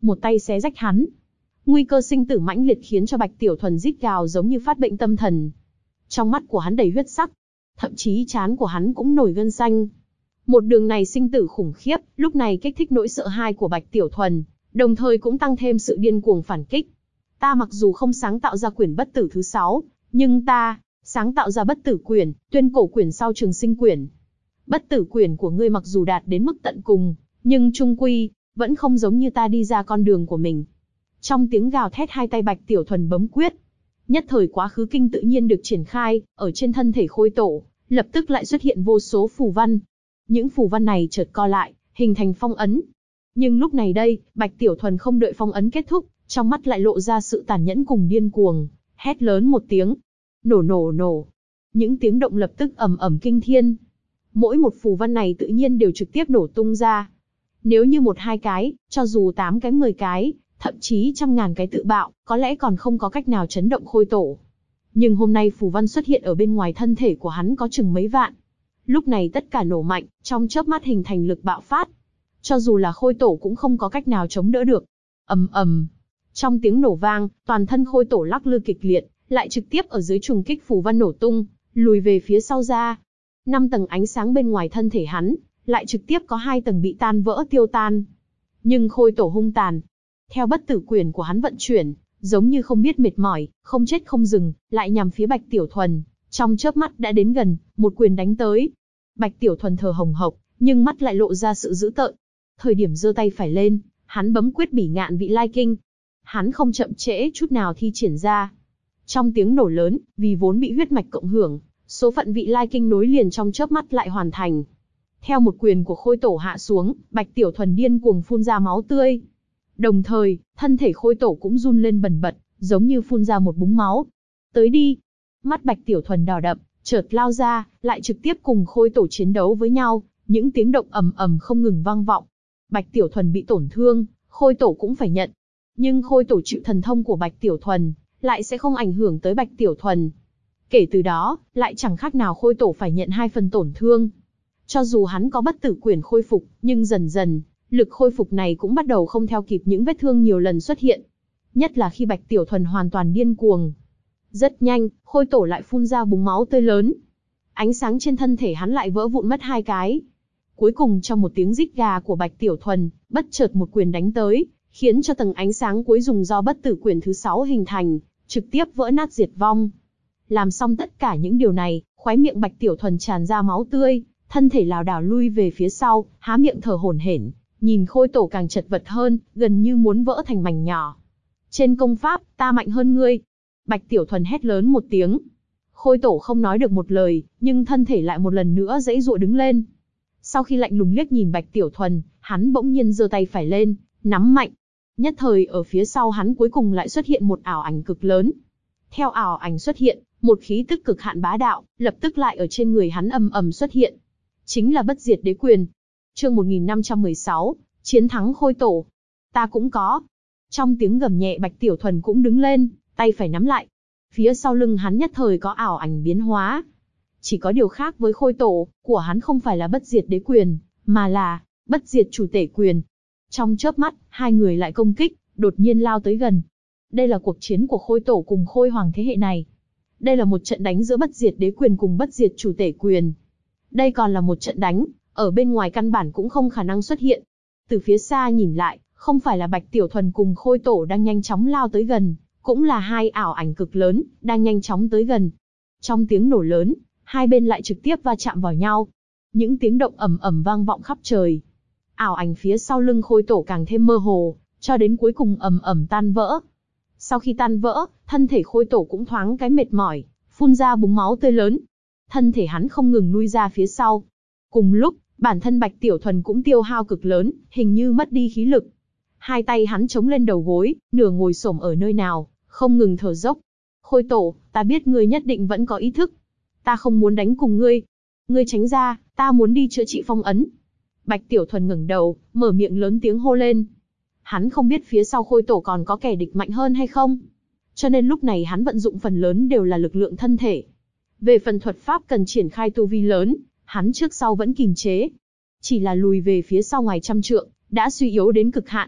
một tay xé rách hắn. Nguy cơ sinh tử mãnh liệt khiến cho Bạch Tiểu Thuần rít gào giống như phát bệnh tâm thần. Trong mắt của hắn đầy huyết sắc, thậm chí trán của hắn cũng nổi gân xanh. Một đường này sinh tử khủng khiếp, lúc này kích thích nỗi sợ hãi của Bạch Tiểu Thuần, đồng thời cũng tăng thêm sự điên cuồng phản kích. Ta mặc dù không sáng tạo ra quyển bất tử thứ 6, nhưng ta sáng tạo ra bất tử quyển, tuyên cổ quyển sau trường sinh quyển. Bất tử quyển của ngươi mặc dù đạt đến mức tận cùng, nhưng trung quy vẫn không giống như ta đi ra con đường của mình. Trong tiếng gào thét, hai tay Bạch Tiểu Thuần bấm quyết. Nhất thời quá khứ kinh tự nhiên được triển khai, ở trên thân thể Khôi Tổ, lập tức lại xuất hiện vô số phù văn. Những phù văn này chợt co lại, hình thành phong ấn. Nhưng lúc này đây, Bạch Tiểu Thuần không đợi phong ấn kết thúc, trong mắt lại lộ ra sự tàn nhẫn cùng điên cuồng, hét lớn một tiếng. Nổ nổ nổ. Những tiếng động lập tức ầm ầm kinh thiên. Mỗi một phù văn này tự nhiên đều trực tiếp nổ tung ra. Nếu như 1-2 cái, cho dù 8 cái 10 cái, thậm chí trăm ngàn cái tự bạo, có lẽ còn không có cách nào chấn động Khôi Tổ. Nhưng hôm nay phù văn xuất hiện ở bên ngoài thân thể của hắn có chừng mấy vạn. Lúc này tất cả nổ mạnh, trong chớp mắt hình thành lực bạo phát. Cho dù là Khôi Tổ cũng không có cách nào chống đỡ được. Ầm ầm. Trong tiếng nổ vang, toàn thân Khôi Tổ lắc lư kịch liệt, lại trực tiếp ở dưới trùng kích phù văn nổ tung, lùi về phía sau ra. 5 tầng ánh sáng bên ngoài thân thể hắn, lại trực tiếp có 2 tầng bị tan vỡ tiêu tan. Nhưng Khôi Tổ hung tàn. Theo bất tử quyền của hắn vận chuyển, giống như không biết mệt mỏi, không chết không dừng, lại nhằm phía Bạch Tiểu Thuần. Trong chớp mắt đã đến gần, một quyền đánh tới. Bạch Tiểu Thuần thở hồng hộc, nhưng mắt lại lộ ra sự dữ tợn. Thời điểm giơ tay phải lên, hắn bấm quyết Bỉ Ngạn Vị Lai Kinh. Hắn không chậm trễ chút nào thi triển ra. Trong tiếng nổ lớn, vì vốn bị huyết mạch cộng hưởng, số phận Vị Lai Kinh nối liền trong chớp mắt lại hoàn thành. Theo một quyền của Khôi Tổ hạ xuống, Bạch Tiểu Thuần điên cuồng phun ra máu tươi. Đồng thời, thân thể Khôi Tổ cũng run lên bần bật, giống như phun ra một búng máu. Tới đi! Mắt Bạch Tiểu Thuần đỏ đậm, chợt lao ra, lại trực tiếp cùng Khôi Tổ chiến đấu với nhau, những tiếng động ầm ầm không ngừng vang vọng. Bạch Tiểu Thuần bị tổn thương, Khôi Tổ cũng phải nhận. Nhưng Khôi Tổ chịu thần thông của Bạch Tiểu Thuần, lại sẽ không ảnh hưởng tới Bạch Tiểu Thuần. Kể từ đó, lại chẳng khác nào Khôi Tổ phải nhận 2 phần tổn thương. Cho dù hắn có bất tử quyền khôi phục, nhưng dần dần, lực khôi phục này cũng bắt đầu không theo kịp những vết thương nhiều lần xuất hiện. Nhất là khi Bạch Tiểu Thuần hoàn toàn điên cuồng. Rất nhanh, Khôi Tổ lại phun ra búng máu tươi lớn. Ánh sáng trên thân thể hắn lại vỡ vụn mất 2 cái. Cuối cùng trong một tiếng rít gà của Bạch Tiểu Thuần, bất chợt một quyền đánh tới, khiến cho tầng ánh sáng cuối dùng do bất tử quyền thứ 6 hình thành, trực tiếp vỡ nát diệt vong. Làm xong tất cả những điều này, khóe miệng Bạch Tiểu Thuần tràn ra máu tươi, thân thể lảo đảo lui về phía sau, há miệng thở hổn hển, nhìn Khôi Tổ càng chật vật hơn, gần như muốn vỡ thành mảnh nhỏ. Trên công pháp, ta mạnh hơn ngươi. Bạch Tiểu Thuần hét lớn một tiếng. Khôi Tổ không nói được một lời, nhưng thân thể lại một lần nữa giãy giụa đứng lên. Sau khi lạnh lùng liếc nhìn Bạch Tiểu Thuần, hắn bỗng nhiên giơ tay phải lên, nắm mạnh. Nhất thời ở phía sau hắn cuối cùng lại xuất hiện một ảo ảnh cực lớn. Theo ảo ảnh xuất hiện, một khí tức cực hạn bá đạo, lập tức lại ở trên người hắn ầm ầm xuất hiện. Chính là bất diệt đế quyền. Chương 1516, chiến thắng Khôi Tổ. Ta cũng có. Trong tiếng gầm nhẹ Bạch Tiểu Thuần cũng đứng lên, tay phải nắm lại. Phía sau lưng hắn nhất thời có ảo ảnh biến hóa. Chỉ có điều khác với Khôi Tổ, của hắn không phải là bất diệt đế quyền, mà là bất diệt chủ tể quyền. Trong chớp mắt, hai người lại công kích, đột nhiên lao tới gần. Đây là cuộc chiến của Khôi Tổ cùng Khôi Hoàng thế hệ này. Đây là một trận đánh giữa bất diệt đế quyền cùng bất diệt chủ tể quyền. Đây còn là một trận đánh, ở bên ngoài căn bản cũng không khả năng xuất hiện. Từ phía xa nhìn lại, không phải là Bạch Tiểu Thuần cùng Khôi Tổ đang nhanh chóng lao tới gần, cũng là hai ảo ảnh cực lớn, đang nhanh chóng tới gần. Trong tiếng nổ lớn, hai bên lại trực tiếp va chạm vào nhau. Những tiếng động ầm ầm vang vọng khắp trời. Ảo ảnh phía sau lưng Khôi Tổ càng thêm mơ hồ, cho đến cuối cùng ầm ầm tan vỡ. Sau khi tan vỡ, thân thể Khôi Tổ cũng thoáng cái mệt mỏi, phun ra búng máu tươi lớn. Thân thể hắn không ngừng lui ra phía sau. Cùng lúc, bản thân Bạch Tiểu Thuần cũng tiêu hao cực lớn, hình như mất đi khí lực. Hai tay hắn chống lên đầu gối, nửa ngồi xổm ở nơi nào, không ngừng thở dốc. Khôi Tổ, ta biết ngươi nhất định vẫn có ý thức. Ta không muốn đánh cùng ngươi. Ngươi tránh ra, ta muốn đi chữa trị phong ấn. Bạch Tiểu Thuần ngẩng đầu, mở miệng lớn tiếng hô lên. Hắn không biết phía sau Khôi Tổ còn có kẻ địch mạnh hơn hay không. Cho nên lúc này hắn vận dụng phần lớn đều là lực lượng thân thể. Về phần thuật pháp cần triển khai tu vi lớn, hắn trước sau vẫn kìm chế. Chỉ là lùi về phía sau ngoài trăm trượng, đã suy yếu đến cực hạn.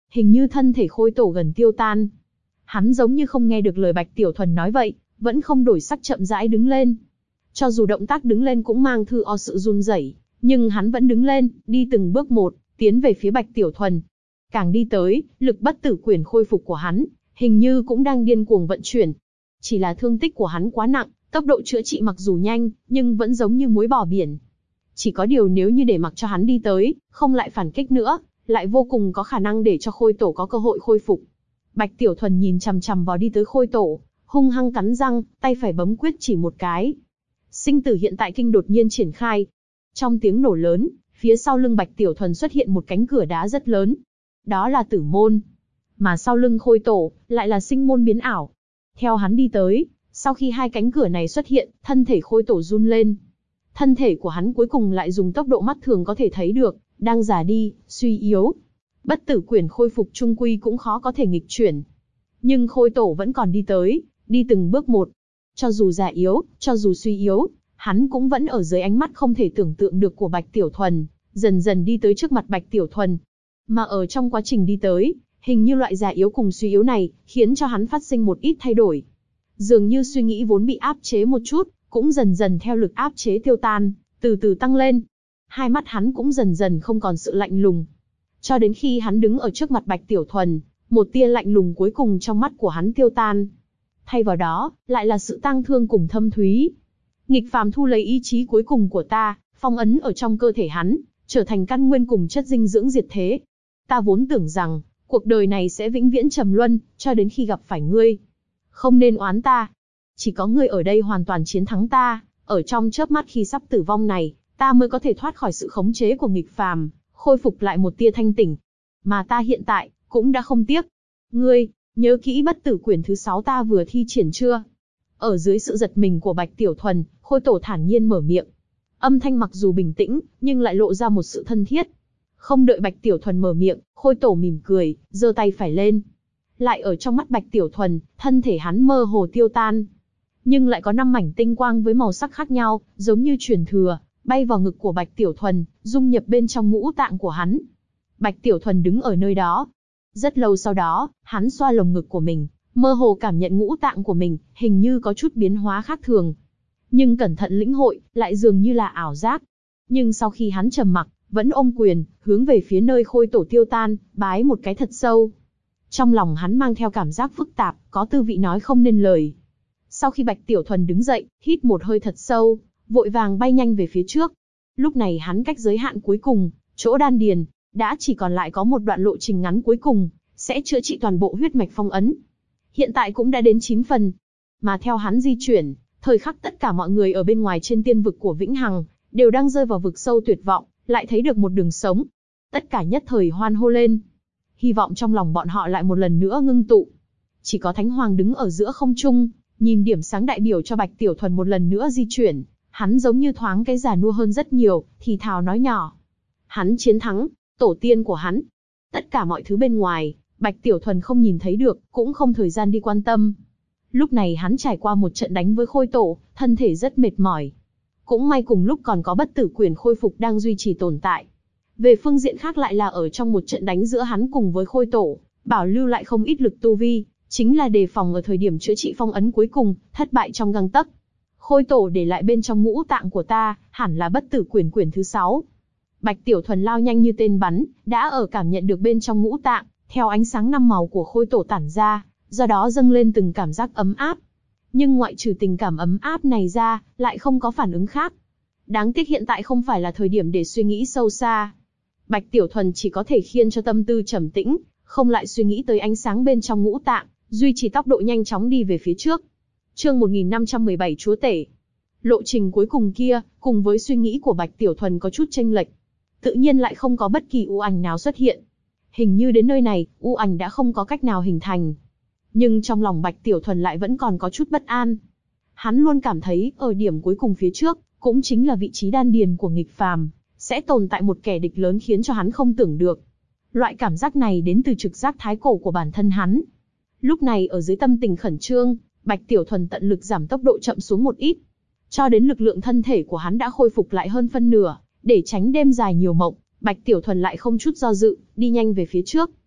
hình như thân thể Khôi Tổ gần tiêu tan. Hắn giống như không nghe được lời Bạch Tiểu Thuần nói vậy, vẫn không đổi sắc chậm rãi đứng lên. Cho dù động tác đứng lên cũng mang thư o sự run rẩy, nhưng hắn vẫn đứng lên, đi từng bước một, tiến về phía Bạch Tiểu Thuần. Càng đi tới, lực bất tử quyền khôi phục của hắn, hình như cũng đang điên cuồng vận chuyển. Chỉ là thương tích của hắn quá nặng, tốc độ chữa trị mặc dù nhanh, nhưng vẫn giống như muối bỏ biển. Chỉ có điều nếu như để mặc cho hắn đi tới, không lại phản kích nữa, lại vô cùng có khả năng để cho Khôi Tổ có cơ hội khôi phục. Bạch Tiểu Thuần nhìn chằm chằm vào đi tới Khôi Tổ, hung hăng cắn răng, tay phải bấm quyết chỉ một cái. Sinh tử hiện tại kinh đột nhiên triển khai. Trong tiếng nổ lớn, phía sau lưng Bạch Tiểu Thuần xuất hiện một cánh cửa đá rất lớn. Đó là tử môn. Mà sau lưng Khôi Tổ, lại là sinh môn biến ảo. Theo hắn đi tới, sau khi hai cánh cửa này xuất hiện, thân thể Khôi Tổ run lên. Thân thể của hắn cuối cùng lại dùng tốc độ mắt thường có thể thấy được, đang già đi, suy yếu. Bất tử quyền khôi phục trung quy cũng khó có thể nghịch chuyển. Nhưng Khôi Tổ vẫn còn đi tới, đi từng bước một. Cho dù già yếu, cho dù suy yếu, hắn cũng vẫn ở dưới ánh mắt không thể tưởng tượng được của Bạch Tiểu Thuần, dần dần đi tới trước mặt Bạch Tiểu Thuần. Mà ở trong quá trình đi tới, hình như loại già yếu cùng suy yếu này, khiến cho hắn phát sinh một ít thay đổi. Dường như suy nghĩ vốn bị áp chế một chút, cũng dần dần theo lực áp chế tiêu tan, từ từ tăng lên. Hai mắt hắn cũng dần dần không còn sự lạnh lùng. Cho đến khi hắn đứng ở trước mặt Bạch Tiểu Thuần, một tia lạnh lùng cuối cùng trong mắt của hắn tiêu tan. Thay vào đó, lại là sự tang thương cùng thâm thúy. Nghịch phàm thu lấy ý chí cuối cùng của ta, phong ấn ở trong cơ thể hắn, trở thành căn nguyên cùng chất dinh dưỡng diệt thế. Ta vốn tưởng rằng, cuộc đời này sẽ vĩnh viễn trầm luân, cho đến khi gặp phải ngươi. Không nên oán ta. Chỉ có ngươi ở đây hoàn toàn chiến thắng ta, ở trong chớp mắt khi sắp tử vong này, ta mới có thể thoát khỏi sự khống chế của nghịch phàm, khôi phục lại một tia thanh tỉnh. Mà ta hiện tại, cũng đã không tiếc. Ngươi, nhớ kỹ bất tử quyền thứ 6 ta vừa thi triển chưa? Ở dưới sự giật mình của Bạch Tiểu Thuần, Khôi Tổ thản nhiên mở miệng. Âm thanh mặc dù bình tĩnh, nhưng lại lộ ra một sự thân thiết. Không đợi Bạch Tiểu Thuần mở miệng, Khôi Tổ mỉm cười, giơ tay phải lên. Lại ở trong mắt Bạch Tiểu Thuần, thân thể hắn mơ hồ tiêu tan. Nhưng lại có 5 mảnh tinh quang với màu sắc khác nhau, giống như truyền thừa, bay vào ngực của Bạch Tiểu Thuần, dung nhập bên trong ngũ tạng của hắn. Bạch Tiểu Thuần đứng ở nơi đó. Rất lâu sau đó, hắn xoa lồng ngực của mình, mơ hồ cảm nhận ngũ tạng của mình, hình như có chút biến hóa khác thường. Nhưng cẩn thận lĩnh hội, lại dường như là ảo giác. Nhưng sau khi hắn trầm mặc, vẫn ôm quyền, hướng về phía nơi Khôi Tổ tiêu tan, bái một cái thật sâu. Trong lòng hắn mang theo cảm giác phức tạp, có tư vị nói không nên lời. Sau khi Bạch Tiểu Thuần đứng dậy, hít một hơi thật sâu, vội vàng bay nhanh về phía trước. Lúc này hắn cách giới hạn cuối cùng, chỗ đan điền, đã chỉ còn lại có một đoạn lộ trình ngắn cuối cùng, sẽ chữa trị toàn bộ huyết mạch phong ấn. Hiện tại cũng đã đến 9 phần. Mà theo hắn di chuyển, thời khắc tất cả mọi người ở bên ngoài trên tiên vực của Vĩnh Hằng, đều đang rơi vào vực sâu tuyệt vọng, lại thấy được một đường sống. Tất cả nhất thời hoan hô lên. Hy vọng trong lòng bọn họ lại một lần nữa ngưng tụ. Chỉ có Thánh Hoàng đứng ở giữa không trung, nhìn điểm sáng đại biểu cho Bạch Tiểu Thuần một lần nữa di chuyển. Hắn giống như thoáng cái già nua hơn rất nhiều, thì thào nói nhỏ. Hắn chiến thắng, tổ tiên của hắn. Tất cả mọi thứ bên ngoài, Bạch Tiểu Thuần không nhìn thấy được, cũng không thời gian đi quan tâm. Lúc này hắn trải qua một trận đánh với Khôi Tổ, thân thể rất mệt mỏi. Cũng may cùng lúc còn có bất tử quyền khôi phục đang duy trì tồn tại. Về phương diện khác lại là ở trong một trận đánh giữa hắn cùng với Khôi Tổ, bảo lưu lại không ít lực tu vi, chính là đề phòng ở thời điểm chữa trị phong ấn cuối cùng, thất bại trong gang tấc. Khôi Tổ để lại bên trong ngũ tạng của ta, hẳn là bất tử quyền quyển thứ 6. Bạch Tiểu Thuần lao nhanh như tên bắn, đã ở cảm nhận được bên trong ngũ tạng, theo ánh sáng 5 màu của Khôi Tổ tản ra, do đó dâng lên từng cảm giác ấm áp. Nhưng ngoại trừ tình cảm ấm áp này ra, lại không có phản ứng khác. Đáng tiếc hiện tại không phải là thời điểm để suy nghĩ sâu xa. Bạch Tiểu Thuần chỉ có thể khiêng cho tâm tư trầm tĩnh, không lại suy nghĩ tới ánh sáng bên trong ngũ tạng, duy trì tốc độ nhanh chóng đi về phía trước. Chương 1517 Chúa Tể. Lộ trình cuối cùng kia, cùng với suy nghĩ của Bạch Tiểu Thuần có chút chênh lệch. Tự nhiên lại không có bất kỳ u ảnh nào xuất hiện. Hình như đến nơi này, u ảnh đã không có cách nào hình thành. Nhưng trong lòng Bạch Tiểu Thuần lại vẫn còn có chút bất an. Hắn luôn cảm thấy, ở điểm cuối cùng phía trước, cũng chính là vị trí đan điền của nghịch phàm, sẽ tồn tại một kẻ địch lớn khiến cho hắn không tưởng được. Loại cảm giác này đến từ trực giác thái cổ của bản thân hắn. Lúc này ở dưới tâm tình khẩn trương, Bạch Tiểu Thuần tận lực giảm tốc độ chậm xuống một ít. Cho đến lực lượng thân thể của hắn đã khôi phục lại hơn phân nửa, để tránh đêm dài nhiều mộng, Bạch Tiểu Thuần lại không chút do dự, đi nhanh về phía trước.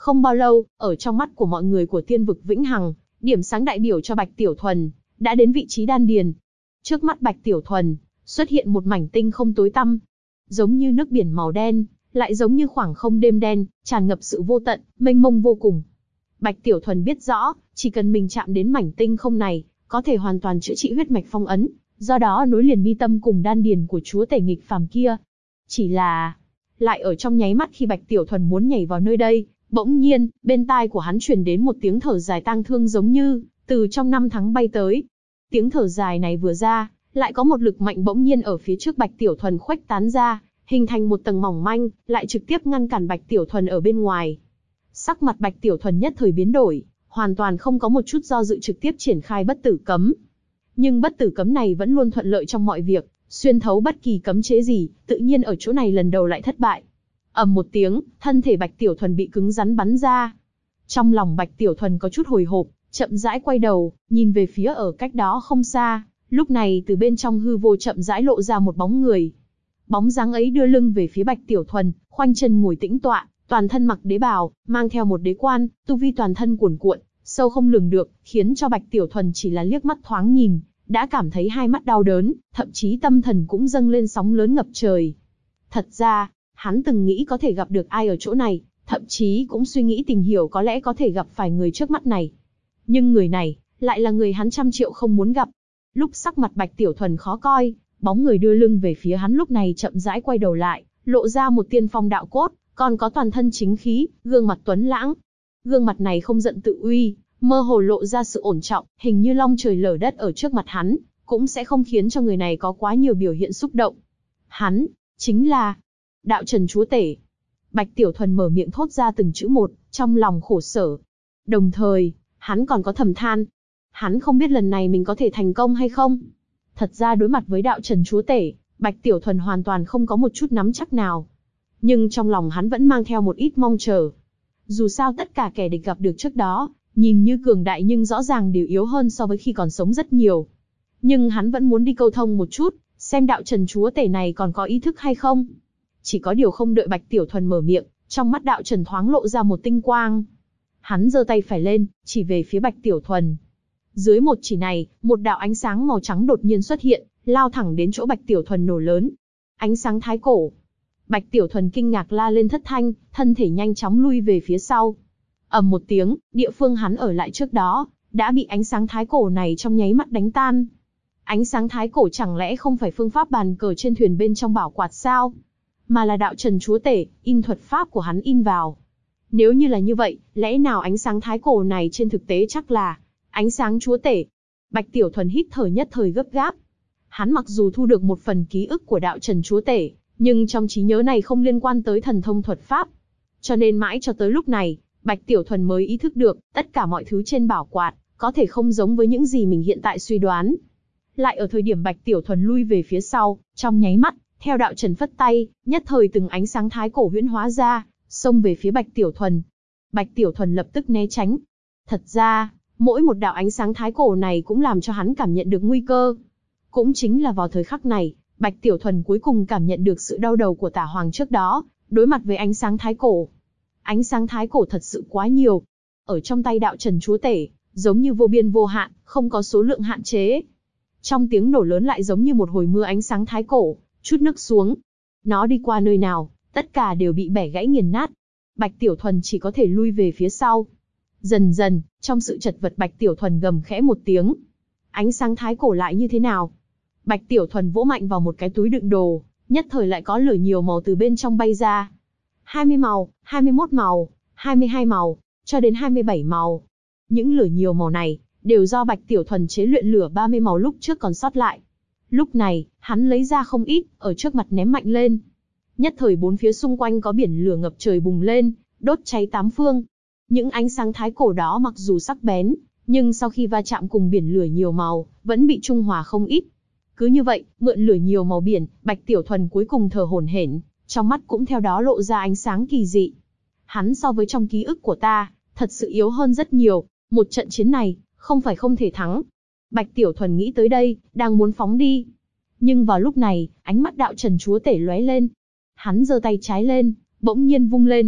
Không bao lâu, ở trong mắt của mọi người của tiên vực Vĩnh Hằng, điểm sáng đại biểu cho Bạch Tiểu Thuần đã đến vị trí đan điền. Trước mắt Bạch Tiểu Thuần xuất hiện một mảnh tinh không tối tăm, giống như nước biển màu đen, lại giống như khoảng không đêm đen, tràn ngập sự vô tận, mênh mông vô cùng. Bạch Tiểu Thuần biết rõ, chỉ cần mình chạm đến mảnh tinh không này, có thể hoàn toàn chữa trị huyết mạch phong ấn, do đó nối liền mi tâm cùng đan điền của chúa tể nghịch phàm kia. Chỉ là, lại ở trong nháy mắt khi Bạch Tiểu Thuần muốn nhảy vào nơi đây, bỗng nhiên, bên tai của hắn truyền đến một tiếng thở dài tang thương giống như từ trong năm tháng bay tới. Tiếng thở dài này vừa ra, lại có một lực mạnh bỗng nhiên ở phía trước Bạch Tiểu Thuần khuếch tán ra, hình thành một tầng mỏng manh, lại trực tiếp ngăn cản Bạch Tiểu Thuần ở bên ngoài. Sắc mặt Bạch Tiểu Thuần nhất thời biến đổi, hoàn toàn không có một chút do dự trực tiếp triển khai bất tử cấm. Nhưng bất tử cấm này vẫn luôn thuận lợi trong mọi việc, xuyên thấu bất kỳ cấm chế gì, tự nhiên ở chỗ này lần đầu lại thất bại. Ầm một tiếng, thân thể Bạch Tiểu Thuần bị cứng rắn bắn ra. Trong lòng Bạch Tiểu Thuần có chút hồi hộp, chậm rãi quay đầu, nhìn về phía ở cách đó không xa. Lúc này từ bên trong hư vô chậm rãi lộ ra một bóng người. Bóng dáng ấy đưa lưng về phía Bạch Tiểu Thuần, khoanh chân ngồi tĩnh tọa, toàn thân mặc đế bào, mang theo một đế quan, tu vi toàn thân cuồn cuộn, sâu không lường được, khiến cho Bạch Tiểu Thuần chỉ là liếc mắt thoáng nhìn, đã cảm thấy hai mắt đau đớn, thậm chí tâm thần cũng dâng lên sóng lớn ngập trời. Thật ra, hắn từng nghĩ có thể gặp được ai ở chỗ này, thậm chí cũng suy nghĩ tìm hiểu có lẽ có thể gặp phải người trước mắt này. Nhưng người này, lại là người hắn trăm triệu không muốn gặp. Lúc sắc mặt Bạch Tiểu Thuần khó coi, bóng người đưa lưng về phía hắn lúc này chậm rãi quay đầu lại, lộ ra một tiên phong đạo cốt, còn có toàn thân chính khí, gương mặt tuấn lãng. Gương mặt này không giận tự uy, mơ hồ lộ ra sự ổn trọng, hình như long trời lở đất ở trước mặt hắn, cũng sẽ không khiến cho người này có quá nhiều biểu hiện xúc động. Hắn, chính là Đạo Trần Chúa Tể. Bạch Tiểu Thuần mở miệng thốt ra từng chữ một, trong lòng khổ sở. Đồng thời, hắn còn có thầm than. Hắn không biết lần này mình có thể thành công hay không. Thật ra đối mặt với Đạo Trần Chúa Tể, Bạch Tiểu Thuần hoàn toàn không có một chút nắm chắc nào. Nhưng trong lòng hắn vẫn mang theo một ít mong chờ. Dù sao tất cả kẻ địch gặp được trước đó, nhìn như cường đại nhưng rõ ràng đều yếu hơn so với khi còn sống rất nhiều. Nhưng hắn vẫn muốn đi câu thông một chút, xem Đạo Trần Chúa Tể này còn có ý thức hay không. Chỉ có điều không đợi Bạch Tiểu Thuần mở miệng, trong mắt Đạo Trần thoáng lộ ra một tinh quang. Hắn giơ tay phải lên, chỉ về phía Bạch Tiểu Thuần. Dưới một chỉ này, một đạo ánh sáng màu trắng đột nhiên xuất hiện, lao thẳng đến chỗ Bạch Tiểu Thuần nổ lớn. Ánh sáng thái cổ. Bạch Tiểu Thuần kinh ngạc la lên thất thanh, thân thể nhanh chóng lui về phía sau. Ầm một tiếng, địa phương hắn ở lại trước đó, đã bị ánh sáng thái cổ này trong nháy mắt đánh tan. Ánh sáng thái cổ chẳng lẽ không phải phương pháp bàn cờ trên thuyền bên trong bảo quạt sao? Mà là Đạo Trần Chúa Tể, in thuật pháp của hắn in vào. Nếu như là như vậy, lẽ nào ánh sáng thái cổ này trên thực tế chắc là ánh sáng Chúa Tể? Bạch Tiểu Thuần hít thở nhất thời gấp gáp. Hắn mặc dù thu được một phần ký ức của Đạo Trần Chúa Tể, nhưng trong trí nhớ này không liên quan tới thần thông thuật pháp. Cho nên mãi cho tới lúc này, Bạch Tiểu Thuần mới ý thức được, tất cả mọi thứ trên bảo quạt, có thể không giống với những gì mình hiện tại suy đoán. Lại ở thời điểm Bạch Tiểu Thuần lui về phía sau, trong nháy mắt, theo Đạo Trần phất tay, nhất thời từng ánh sáng thái cổ huyễn hóa ra, xông về phía Bạch Tiểu Thuần. Bạch Tiểu Thuần lập tức né tránh. Thật ra, mỗi một đạo ánh sáng thái cổ này cũng làm cho hắn cảm nhận được nguy cơ. Cũng chính là vào thời khắc này, Bạch Tiểu Thuần cuối cùng cảm nhận được sự đau đầu của Tả Hoàng trước đó, đối mặt với ánh sáng thái cổ. Ánh sáng thái cổ thật sự quá nhiều. Ở trong tay Đạo Trần Chúa Tể, giống như vô biên vô hạn, không có số lượng hạn chế. Trong tiếng nổ lớn lại giống như một hồi mưa ánh sáng thái cổ, chút nước xuống. Nó đi qua nơi nào, tất cả đều bị bẻ gãy nghiền nát. Bạch Tiểu Thuần chỉ có thể lui về phía sau. Dần dần, trong sự chật vật Bạch Tiểu Thuần gầm khẽ một tiếng. Ánh sáng thái cổ lại như thế nào? Bạch Tiểu Thuần vỗ mạnh vào một cái túi đựng đồ, nhất thời lại có lửa nhiều màu từ bên trong bay ra. 20 màu, 21 màu, 22 màu, cho đến 27 màu. Những lửa nhiều màu này, đều do Bạch Tiểu Thuần chế luyện lửa 30 màu lúc trước còn sót lại. Lúc này, hắn lấy ra không ít, ở trước mặt ném mạnh lên. Nhất thời bốn phía xung quanh có biển lửa ngập trời bùng lên, đốt cháy tám phương. Những ánh sáng thái cổ đó mặc dù sắc bén, nhưng sau khi va chạm cùng biển lửa nhiều màu, vẫn bị trung hòa không ít. Cứ như vậy, mượn lửa nhiều màu biển, Bạch Tiểu Thuần cuối cùng thở hổn hển, trong mắt cũng theo đó lộ ra ánh sáng kỳ dị. Hắn so với trong ký ức của ta, thật sự yếu hơn rất nhiều, một trận chiến này, không phải không thể thắng. Bạch Tiểu Thuần nghĩ tới đây, đang muốn phóng đi. Nhưng vào lúc này, ánh mắt Đạo Trần Chúa Tể lóe lên. Hắn giơ tay trái lên, bỗng nhiên vung lên.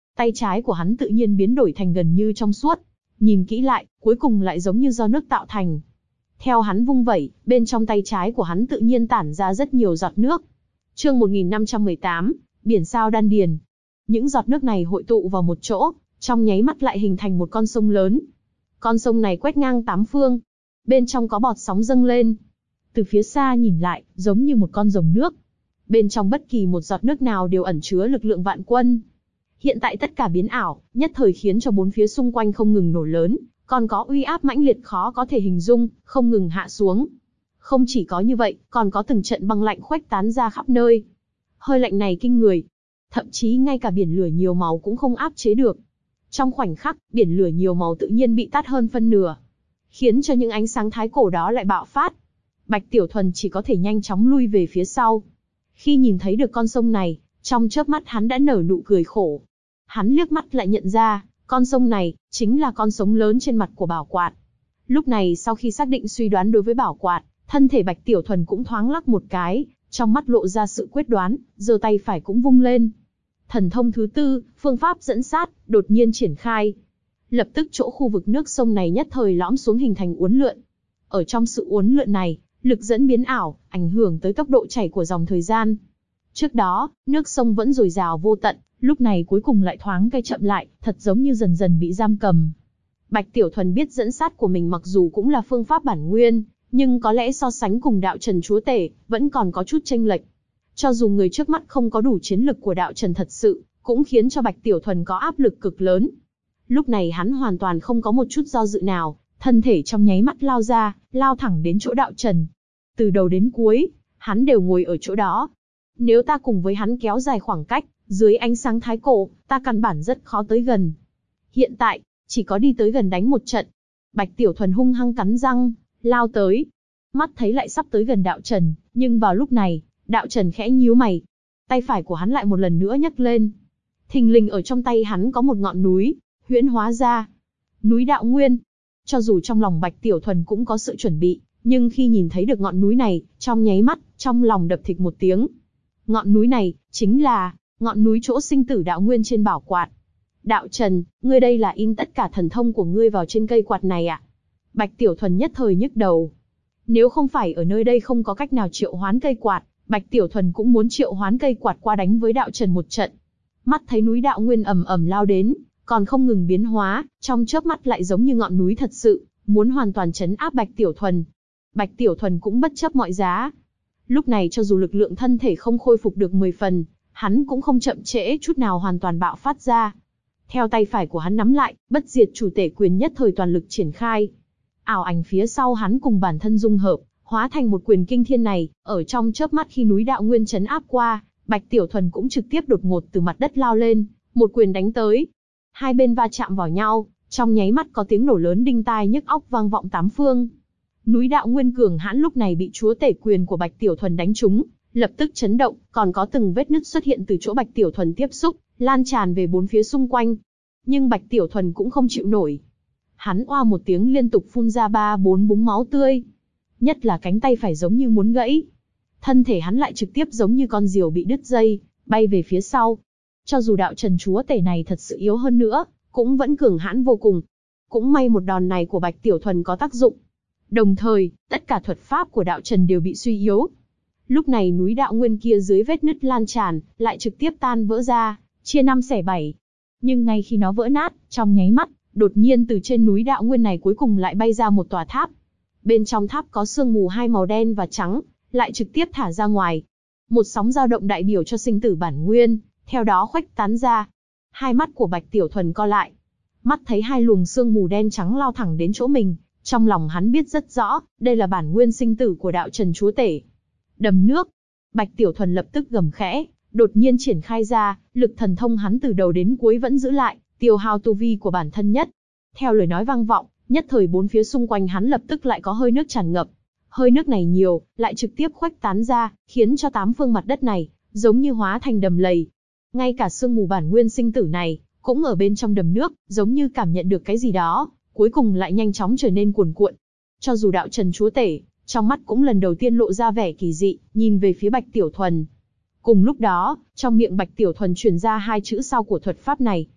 Tay trái của hắn tự nhiên biến đổi thành gần như trong suốt. Nhìn kỹ lại, cuối cùng lại giống như do nước tạo thành. Theo hắn vung vẩy, bên trong tay trái của hắn tự nhiên tản ra rất nhiều giọt nước. Chương 1518, Biển sao đan điền. Những giọt nước này hội tụ vào một chỗ, trong nháy mắt lại hình thành một con sông lớn. Con sông này quét ngang tám phương. Bên trong có bọt sóng dâng lên. Từ phía xa nhìn lại, giống như một con rồng nước. Bên trong bất kỳ một giọt nước nào đều ẩn chứa lực lượng vạn quân. Hiện tại tất cả biến ảo, nhất thời khiến cho bốn phía xung quanh không ngừng nổ lớn, còn có uy áp mãnh liệt khó có thể hình dung, không ngừng hạ xuống. Không chỉ có như vậy, còn có từng trận băng lạnh khuếch tán ra khắp nơi. Hơi lạnh này kinh người. Thậm chí ngay cả biển lửa nhiều màu cũng không áp chế được. Trong khoảnh khắc, biển lửa nhiều màu tự nhiên bị tắt hơn phân nửa. Khiến cho những ánh sáng thái cổ đó lại bạo phát. Bạch Tiểu Thuần chỉ có thể nhanh chóng lui về phía sau. Khi nhìn thấy được con sông này, trong chớp mắt hắn đã nở nụ cười khổ. Hắn liếc mắt lại nhận ra, con sông này, chính là con sông lớn trên mặt của Bảo Quạt. Lúc này sau khi xác định suy đoán đối với Bảo Quạt, thân thể Bạch Tiểu Thuần cũng thoáng lắc một cái, trong mắt lộ ra sự quyết đoán, giơ tay phải cũng vung lên. Thần thông thứ tư, phương pháp dẫn sát, đột nhiên triển khai. Lập tức chỗ khu vực nước sông này nhất thời lõm xuống hình thành uốn lượn. Ở trong sự uốn lượn này, lực dẫn biến ảo, ảnh hưởng tới tốc độ chảy của dòng thời gian. Trước đó, nước sông vẫn dồi dào vô tận, lúc này cuối cùng lại thoáng cái chậm lại, thật giống như dần dần bị giam cầm. Bạch Tiểu Thuần biết dẫn sát của mình mặc dù cũng là phương pháp bản nguyên, nhưng có lẽ so sánh cùng đạo trần chúa tể, vẫn còn có chút chênh lệch. Cho dù người trước mắt không có đủ chiến lực của đạo trần thật sự, cũng khiến cho Bạch Tiểu Thuần có áp lực cực lớn. Lúc này hắn hoàn toàn không có một chút do dự nào, thân thể trong nháy mắt lao ra, lao thẳng đến chỗ đạo trần. Từ đầu đến cuối, hắn đều ngồi ở chỗ đó. Nếu ta cùng với hắn kéo dài khoảng cách, dưới ánh sáng thái cổ, ta căn bản rất khó tới gần. Hiện tại, chỉ có đi tới gần đánh một trận. Bạch Tiểu Thuần hung hăng cắn răng, lao tới. Mắt thấy lại sắp tới gần đạo trần, nhưng vào lúc này, đạo trần khẽ nhíu mày. Tay phải của hắn lại một lần nữa nhấc lên. Thình lình ở trong tay hắn có một ngọn núi, huyễn hóa ra. Núi Đạo Nguyên. Cho dù trong lòng Bạch Tiểu Thuần cũng có sự chuẩn bị, nhưng khi nhìn thấy được ngọn núi này, trong nháy mắt, trong lòng đập thịch một tiếng. Ngọn núi này, chính là ngọn núi chỗ sinh tử đạo nguyên trên bảo quạt. Đạo Trần, ngươi đây là in tất cả thần thông của ngươi vào trên cây quạt này à? Bạch Tiểu Thuần nhất thời nhức đầu. Nếu không phải ở nơi đây không có cách nào triệu hoán cây quạt, Bạch Tiểu Thuần cũng muốn triệu hoán cây quạt qua đánh với đạo Trần một trận. Mắt thấy núi đạo nguyên ầm ầm lao đến, còn không ngừng biến hóa, trong chớp mắt lại giống như ngọn núi thật sự, muốn hoàn toàn trấn áp Bạch Tiểu Thuần. Bạch Tiểu Thuần cũng bất chấp mọi giá. Lúc này cho dù lực lượng thân thể không khôi phục được 10 phần, hắn cũng không chậm trễ chút nào hoàn toàn bạo phát ra. Theo tay phải của hắn nắm lại, bất diệt chủ tể quyền nhất thời toàn lực triển khai. Ảo ảnh phía sau hắn cùng bản thân dung hợp, hóa thành một quyền kinh thiên này, ở trong chớp mắt khi núi đạo nguyên trấn áp qua, Bạch Tiểu Thuần cũng trực tiếp đột ngột từ mặt đất lao lên, một quyền đánh tới. Hai bên va chạm vào nhau, trong nháy mắt có tiếng nổ lớn đinh tai nhức óc vang vọng tám phương. Núi đạo nguyên cường hãn lúc này bị chúa tể quyền của Bạch Tiểu Thuần đánh trúng, lập tức chấn động, còn có từng vết nứt xuất hiện từ chỗ Bạch Tiểu Thuần tiếp xúc, lan tràn về bốn phía xung quanh. Nhưng Bạch Tiểu Thuần cũng không chịu nổi. Hắn oa một tiếng liên tục phun ra 3-4 búng máu tươi. Nhất là cánh tay phải giống như muốn gãy. Thân thể hắn lại trực tiếp giống như con diều bị đứt dây, bay về phía sau. Cho dù đạo trần chúa tể này thật sự yếu hơn nữa, cũng vẫn cường hãn vô cùng. Cũng may một đòn này của Bạch Tiểu Thuần có tác dụng. Đồng thời, tất cả thuật pháp của đạo trần đều bị suy yếu. Lúc này núi đạo nguyên kia dưới vết nứt lan tràn, lại trực tiếp tan vỡ ra, chia 5 xẻ 7. Nhưng ngay khi nó vỡ nát, trong nháy mắt, đột nhiên từ trên núi đạo nguyên này cuối cùng lại bay ra một tòa tháp. Bên trong tháp có sương mù hai màu đen và trắng, lại trực tiếp thả ra ngoài. Một sóng dao động đại biểu cho sinh tử bản nguyên, theo đó khuếch tán ra. Hai mắt của Bạch Tiểu Thuần co lại. Mắt thấy hai luồng sương mù đen trắng lao thẳng đến chỗ mình, trong lòng hắn biết rất rõ, đây là bản nguyên sinh tử của đạo trần chúa tể. Đầm nước. Bạch Tiểu Thuần lập tức gầm khẽ, đột nhiên triển khai ra, lực thần thông hắn từ đầu đến cuối vẫn giữ lại, tiêu hao tu vi của bản thân nhất. Theo lời nói vang vọng, nhất thời bốn phía xung quanh hắn lập tức lại có hơi nước tràn ngập. Hơi nước này nhiều, lại trực tiếp khuếch tán ra, khiến cho tám phương mặt đất này, giống như hóa thành đầm lầy. Ngay cả sương mù bản nguyên sinh tử này, cũng ở bên trong đầm nước, giống như cảm nhận được cái gì đó, cuối cùng lại nhanh chóng trở nên cuồn cuộn. Cho dù đạo trần chúa tể, trong mắt cũng lần đầu tiên lộ ra vẻ kỳ dị, nhìn về phía Bạch Tiểu Thuần. Cùng lúc đó, trong miệng Bạch Tiểu Thuần truyền ra hai chữ sau của thuật pháp này.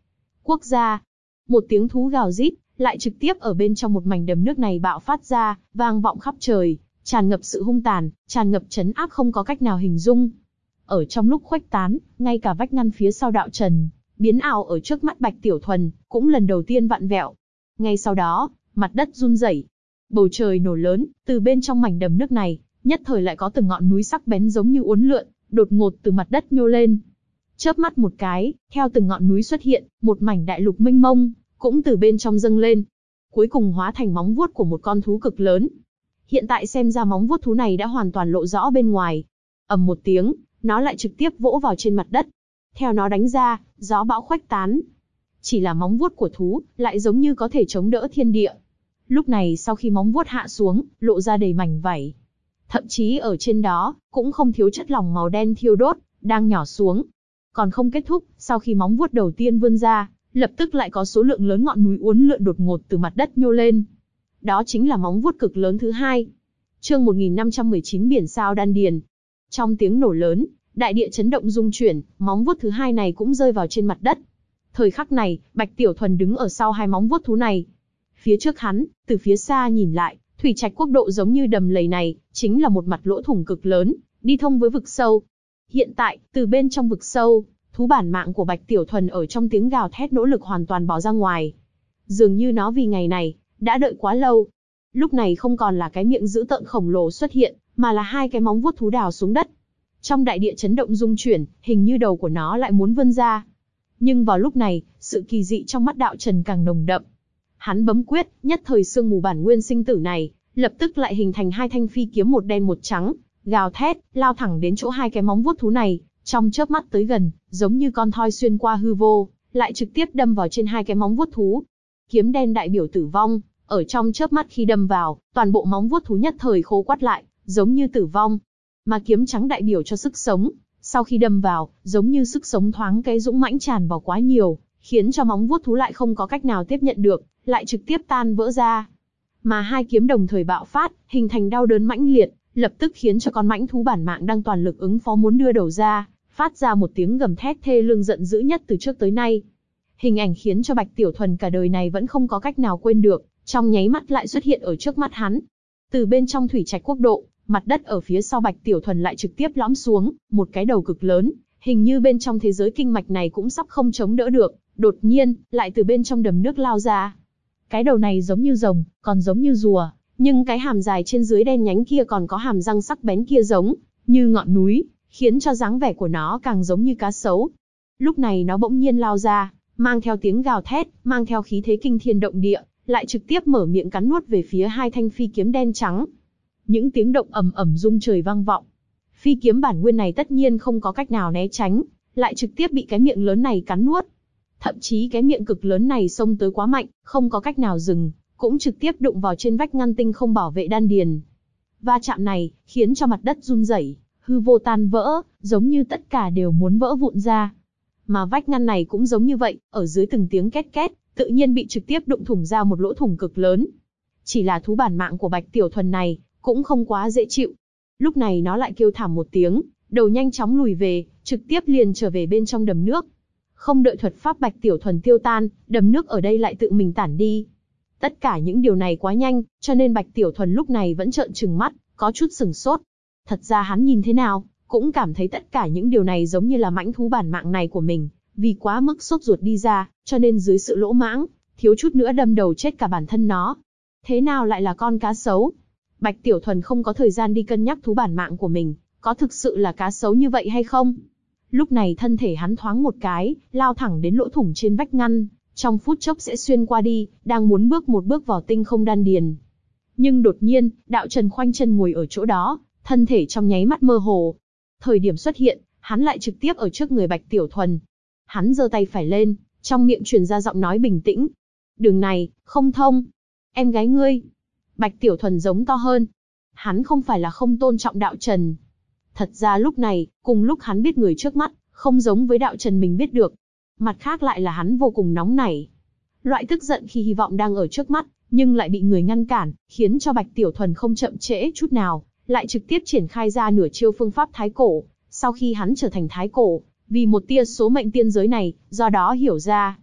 Quốc gia. Một tiếng thú gào rít, lại trực tiếp ở bên trong một mảnh đầm nước này bạo phát ra, vang vọng khắp trời, tràn ngập sự hung tàn, tràn ngập trấn áp không có cách nào hình dung. Ở trong lúc khuếch tán, ngay cả vách ngăn phía sau đạo trần, biến ảo ở trước mắt Bạch Tiểu Thuần, cũng lần đầu tiên vặn vẹo. Ngay sau đó, mặt đất run rẩy, bầu trời nổ lớn, từ bên trong mảnh đầm nước này, nhất thời lại có từng ngọn núi sắc bén giống như uốn lượn, đột ngột từ mặt đất nhô lên. Chớp mắt một cái, theo từng ngọn núi xuất hiện, một mảnh đại lục mênh mông, cũng từ bên trong dâng lên. Cuối cùng hóa thành móng vuốt của một con thú cực lớn. Hiện tại xem ra móng vuốt thú này đã hoàn toàn lộ rõ bên ngoài. Ầm một tiếng, nó lại trực tiếp vỗ vào trên mặt đất. Theo nó đánh ra, gió bão khuếch tán. Chỉ là móng vuốt của thú, lại giống như có thể chống đỡ thiên địa. Lúc này sau khi móng vuốt hạ xuống, lộ ra đầy mảnh vảy. Thậm chí ở trên đó, cũng không thiếu chất lỏng màu đen thiêu đốt, đang nhỏ xuống. Còn không kết thúc, sau khi móng vuốt đầu tiên vươn ra, lập tức lại có số lượng lớn ngọn núi uốn lượn đột ngột từ mặt đất nhô lên. Đó chính là móng vuốt cực lớn thứ hai. Chương 1519 Biển sao đan điền. Trong tiếng nổ lớn, đại địa chấn động rung chuyển, móng vuốt thứ hai này cũng rơi vào trên mặt đất. Thời khắc này, Bạch Tiểu Thuần đứng ở sau hai móng vuốt thú này. Phía trước hắn, từ phía xa nhìn lại, thủy trạch quốc độ giống như đầm lầy này, chính là một mặt lỗ thủng cực lớn, đi thông với vực sâu. Hiện tại, từ bên trong vực sâu, thú bản mạng của Bạch Tiểu Thuần ở trong tiếng gào thét nỗ lực hoàn toàn bỏ ra ngoài. Dường như nó vì ngày này, đã đợi quá lâu. Lúc này không còn là cái miệng dữ tợn khổng lồ xuất hiện, mà là hai cái móng vuốt thú đào xuống đất. Trong đại địa chấn động rung chuyển, hình như đầu của nó lại muốn vươn ra. Nhưng vào lúc này, sự kỳ dị trong mắt đạo trần càng nồng đậm. Hắn bấm quyết, nhất thời sương mù bản nguyên sinh tử này, lập tức lại hình thành hai thanh phi kiếm một đen một trắng, gào thét, lao thẳng đến chỗ hai cái móng vuốt thú này, trong chớp mắt tới gần, giống như con thoi xuyên qua hư vô, lại trực tiếp đâm vào trên hai cái móng vuốt thú. Kiếm đen đại biểu tử vong, ở trong chớp mắt khi đâm vào, toàn bộ móng vuốt thú nhất thời khô quắt lại, giống như tử vong. Mà kiếm trắng đại biểu cho sức sống, sau khi đâm vào, giống như sức sống thoáng cái dũng mãnh tràn vào quá nhiều, khiến cho móng vuốt thú lại không có cách nào tiếp nhận được, lại trực tiếp tan vỡ ra. Mà hai kiếm đồng thời bạo phát, hình thành đau đớn mãnh liệt, lập tức khiến cho con mãnh thú bản mạng đang toàn lực ứng phó muốn đưa đầu ra, phát ra một tiếng gầm thét thê lương giận dữ nhất từ trước tới nay. Hình ảnh khiến cho Bạch Tiểu Thuần cả đời này vẫn không có cách nào quên được, trong nháy mắt lại xuất hiện ở trước mắt hắn. Từ bên trong thủy trạch quốc độ, mặt đất ở phía sau Bạch Tiểu Thuần lại trực tiếp lõm xuống, một cái đầu cực lớn, hình như bên trong thế giới kinh mạch này cũng sắp không chống đỡ được, đột nhiên, lại từ bên trong đầm nước lao ra. Cái đầu này giống như rồng, còn giống như rùa, nhưng cái hàm dài trên dưới đen nhánh kia còn có hàm răng sắc bén kia giống như ngọn núi, khiến cho dáng vẻ của nó càng giống như cá sấu. Lúc này nó bỗng nhiên lao ra, mang theo tiếng gào thét, mang theo khí thế kinh thiên động địa, lại trực tiếp mở miệng cắn nuốt về phía hai thanh phi kiếm đen trắng. Những tiếng động ầm ầm rung trời vang vọng. Phi kiếm bản nguyên này tất nhiên không có cách nào né tránh, lại trực tiếp bị cái miệng lớn này cắn nuốt. Thậm chí cái miệng cực lớn này xông tới quá mạnh, không có cách nào dừng, cũng trực tiếp đụng vào trên vách ngăn tinh không bảo vệ đan điền. Va chạm này, khiến cho mặt đất run rẩy, hư vô tan vỡ, giống như tất cả đều muốn vỡ vụn ra. Mà vách ngăn này cũng giống như vậy, ở dưới từng tiếng két két, tự nhiên bị trực tiếp đụng thủng ra một lỗ thủng cực lớn. Chỉ là thú bản mạng của Bạch Tiểu Thuần này, cũng không quá dễ chịu. Lúc này nó lại kêu thảm một tiếng, đầu nhanh chóng lùi về, trực tiếp liền trở về bên trong đầm nước. Không đợi thuật pháp Bạch Tiểu Thuần tiêu tan, đầm nước ở đây lại tự mình tản đi. Tất cả những điều này quá nhanh, cho nên Bạch Tiểu Thuần lúc này vẫn trợn trừng mắt, có chút sửng sốt. Thật ra hắn nhìn thế nào, cũng cảm thấy tất cả những điều này giống như là mãnh thú bản mạng này của mình, vì quá mức sốt ruột đi ra, cho nên dưới sự lỗ mãng, thiếu chút nữa đâm đầu chết cả bản thân nó. Thế nào lại là con cá sấu? Bạch Tiểu Thuần không có thời gian đi cân nhắc thú bản mạng của mình, có thực sự là cá sấu như vậy hay không? Lúc này thân thể hắn thoáng một cái, lao thẳng đến lỗ thủng trên vách ngăn, trong phút chốc sẽ xuyên qua đi, đang muốn bước một bước vào tinh không đan điền. Nhưng đột nhiên, đạo trần khoanh chân ngồi ở chỗ đó, thân thể trong nháy mắt mơ hồ. Thời điểm xuất hiện, hắn lại trực tiếp ở trước người Bạch Tiểu Thuần. Hắn giơ tay phải lên, trong miệng truyền ra giọng nói bình tĩnh. Đường này, không thông. Em gái ngươi. Bạch Tiểu Thuần giống to hơn. Hắn không phải là không tôn trọng đạo trần. Thật ra lúc này, cùng lúc hắn biết người trước mắt, không giống với đạo trần mình biết được. Mặt khác lại là hắn vô cùng nóng nảy. Loại tức giận khi hy vọng đang ở trước mắt, nhưng lại bị người ngăn cản, khiến cho Bạch Tiểu Thuần không chậm trễ chút nào, lại trực tiếp triển khai ra nửa chiêu phương pháp thái cổ. Sau khi hắn trở thành thái cổ, vì một tia số mệnh tiên giới này, do đó hiểu ra.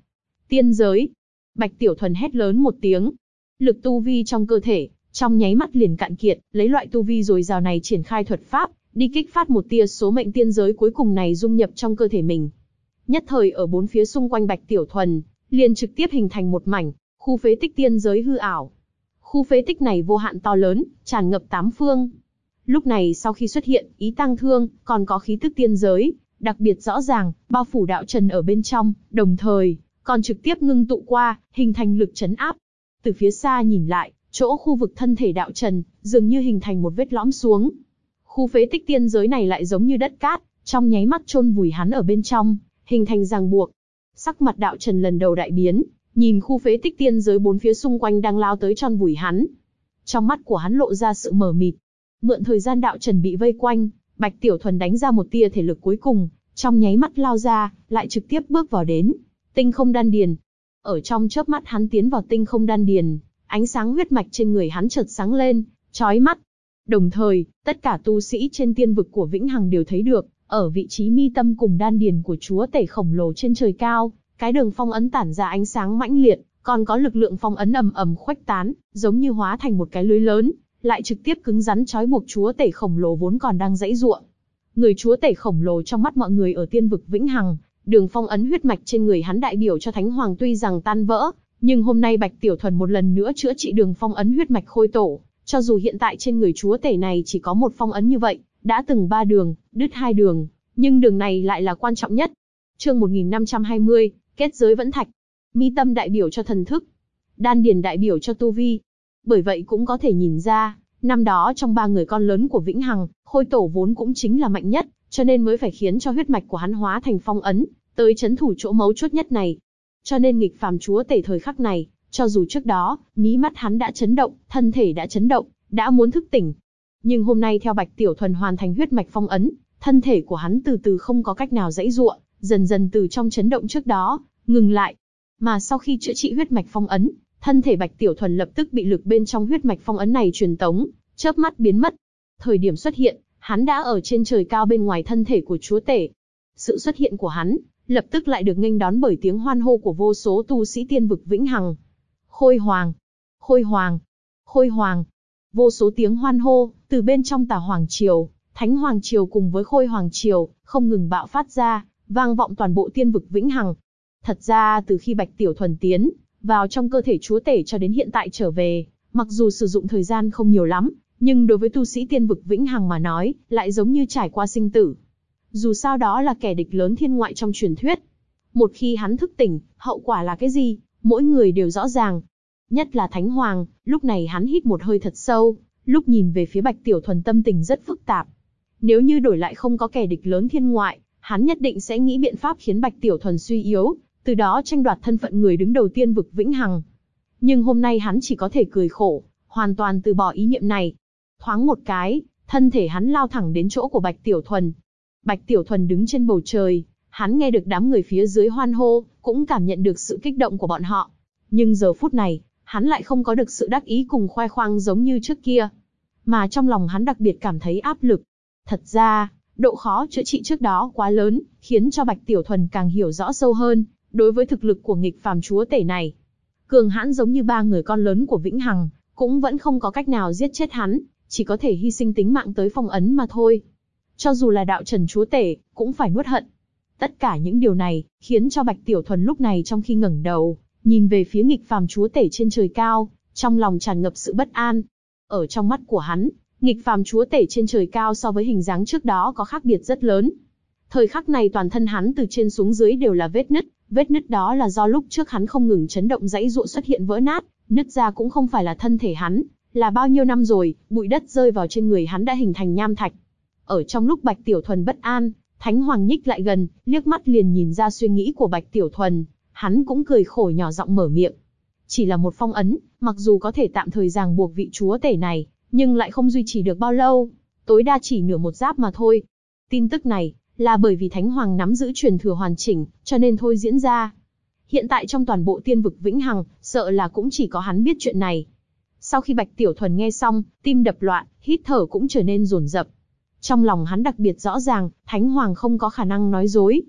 Tiên giới. Bạch Tiểu Thuần hét lớn một tiếng. Lực tu vi trong cơ thể, trong nháy mắt liền cạn kiệt, lấy loại tu vi dồi dào này triển khai thuật pháp, đi kích phát một tia số mệnh tiên giới cuối cùng này dung nhập trong cơ thể mình. Nhất thời ở bốn phía xung quanh Bạch Tiểu Thuần, liền trực tiếp hình thành một mảnh, khu phế tích tiên giới hư ảo. Khu phế tích này vô hạn to lớn, tràn ngập tám phương. Lúc này sau khi xuất hiện, ý tang thương, còn có khí tức tiên giới, đặc biệt rõ ràng, bao phủ đạo trần ở bên trong, đồng thời, còn trực tiếp ngưng tụ qua, hình thành lực trấn áp. Từ phía xa nhìn lại, chỗ khu vực thân thể đạo trần, dường như hình thành một vết lõm xuống. Khu phế tích tiên giới này lại giống như đất cát, trong nháy mắt chôn vùi hắn ở bên trong, hình thành ràng buộc. Sắc mặt đạo trần lần đầu đại biến, nhìn khu phế tích tiên giới bốn phía xung quanh đang lao tới chôn vùi hắn. Trong mắt của hắn lộ ra sự mờ mịt. Mượn thời gian đạo trần bị vây quanh, Bạch Tiểu Thuần đánh ra một tia thể lực cuối cùng, trong nháy mắt lao ra, lại trực tiếp bước vào đến tinh không đan điền. Ở trong chớp mắt hắn tiến vào tinh không đan điền, ánh sáng huyết mạch trên người hắn chợt sáng lên, chói mắt. Đồng thời, tất cả tu sĩ trên tiên vực của Vĩnh Hằng đều thấy được, ở vị trí mi tâm cùng đan điền của chúa tể khổng lồ trên trời cao, cái đường phong ấn tản ra ánh sáng mãnh liệt, còn có lực lượng phong ấn ầm ầm khuếch tán, giống như hóa thành một cái lưới lớn, lại trực tiếp cứng rắn trói buộc chúa tể khổng lồ vốn còn đang giãy giụa. Người chúa tể khổng lồ trong mắt mọi người ở tiên vực Vĩnh Hằng, đường phong ấn huyết mạch trên người hắn đại biểu cho Thánh Hoàng tuy rằng tan vỡ, nhưng hôm nay Bạch Tiểu Thuần một lần nữa chữa trị đường phong ấn huyết mạch khôi tổ, cho dù hiện tại trên người chúa tể này chỉ có một phong ấn như vậy, đã từng 3 đường, đứt 2 đường, nhưng đường này lại là quan trọng nhất. Chương 1520, kết giới vẫn thạch. Mi tâm đại biểu cho thần thức, đan điền đại biểu cho tu vi. Bởi vậy cũng có thể nhìn ra, năm đó trong 3 người con lớn của Vĩnh Hằng, khôi tổ vốn cũng chính là mạnh nhất, cho nên mới phải khiến cho huyết mạch của hắn hóa thành phong ấn, tới chấn thủ chỗ mấu chốt nhất này. Cho nên nghịch phàm chúa tể thời khắc này, cho dù trước đó, mí mắt hắn đã chấn động, thân thể đã chấn động, đã muốn thức tỉnh. Nhưng hôm nay theo Bạch Tiểu Thuần hoàn thành huyết mạch phong ấn, thân thể của hắn từ từ không có cách nào giãy giụa, dần dần từ trong chấn động trước đó, ngừng lại. Mà sau khi chữa trị huyết mạch phong ấn, thân thể Bạch Tiểu Thuần lập tức bị lực bên trong huyết mạch phong ấn này truyền tống, chớp mắt biến mất. Thời điểm xuất hiện, hắn đã ở trên trời cao bên ngoài thân thể của chúa tể. Sự xuất hiện của hắn, lập tức lại được nghênh đón bởi tiếng hoan hô của vô số tu sĩ tiên vực Vĩnh Hằng. Khôi Hoàng! Khôi Hoàng! Khôi Hoàng! Vô số tiếng hoan hô, từ bên trong Tà Hoàng Triều, Thánh Hoàng Triều cùng với Khôi Hoàng Triều, không ngừng bạo phát ra, vang vọng toàn bộ tiên vực Vĩnh Hằng. Thật ra từ khi Bạch Tiểu Thuần tiến vào trong cơ thể chúa tể cho đến hiện tại trở về, mặc dù sử dụng thời gian không nhiều lắm, nhưng đối với tu sĩ tiên vực Vĩnh Hằng mà nói, lại giống như trải qua sinh tử. Dù sao đó là kẻ địch lớn thiên ngoại trong truyền thuyết. Một khi hắn thức tỉnh, hậu quả là cái gì, mỗi người đều rõ ràng. Nhất là Thánh Hoàng, lúc này hắn hít một hơi thật sâu, lúc nhìn về phía Bạch Tiểu Thuần tâm tình rất phức tạp. Nếu như đổi lại không có kẻ địch lớn thiên ngoại, hắn nhất định sẽ nghĩ biện pháp khiến Bạch Tiểu Thuần suy yếu, từ đó tranh đoạt thân phận người đứng đầu tiên vực Vĩnh Hằng. Nhưng hôm nay hắn chỉ có thể cười khổ, hoàn toàn từ bỏ ý niệm này. Thoáng một cái, thân thể hắn lao thẳng đến chỗ của Bạch Tiểu Thuần. Bạch Tiểu Thuần đứng trên bầu trời, hắn nghe được đám người phía dưới hoan hô, cũng cảm nhận được sự kích động của bọn họ. Nhưng giờ phút này, hắn lại không có được sự đắc ý cùng khoe khoang giống như trước kia. Mà trong lòng hắn đặc biệt cảm thấy áp lực. Thật ra, độ khó chữa trị trước đó quá lớn, khiến cho Bạch Tiểu Thuần càng hiểu rõ sâu hơn, đối với thực lực của nghịch phàm chúa tể này. Cường hãn giống như 3 người con lớn của Vĩnh Hằng, cũng vẫn không có cách nào giết chết hắn, chỉ có thể hy sinh tính mạng tới phong ấn mà thôi. Cho dù là đạo trần chúa tể, cũng phải nuốt hận. Tất cả những điều này, khiến cho Bạch Tiểu Thuần lúc này trong khi ngẩng đầu, nhìn về phía nghịch phàm chúa tể trên trời cao, trong lòng tràn ngập sự bất an. Ở trong mắt của hắn, nghịch phàm chúa tể trên trời cao so với hình dáng trước đó có khác biệt rất lớn. Thời khắc này toàn thân hắn từ trên xuống dưới đều là vết nứt đó là do lúc trước hắn không ngừng chấn động giãy giụa xuất hiện vỡ nát, nứt ra cũng không phải là thân thể hắn, là bao nhiêu năm rồi, bụi đất rơi vào trên người hắn đã hình thành nham thạch. Ở trong lúc Bạch Tiểu Thuần bất an, Thánh Hoàng nhích lại gần, liếc mắt liền nhìn ra suy nghĩ của Bạch Tiểu Thuần, hắn cũng cười khổ nhỏ giọng mở miệng. Chỉ là một phong ấn, mặc dù có thể tạm thời ràng buộc vị chúa tể này, nhưng lại không duy trì được bao lâu, tối đa chỉ nửa một giáp mà thôi. Tin tức này, là bởi vì Thánh Hoàng nắm giữ truyền thừa hoàn chỉnh, cho nên thôi diễn ra. Hiện tại trong toàn bộ tiên vực Vĩnh Hằng, sợ là cũng chỉ có hắn biết chuyện này. Sau khi Bạch Tiểu Thuần nghe xong, tim đập loạn, hít thở cũng trở nên dồn dập. Trong lòng hắn đặc biệt rõ ràng, Thánh Hoàng không có khả năng nói dối.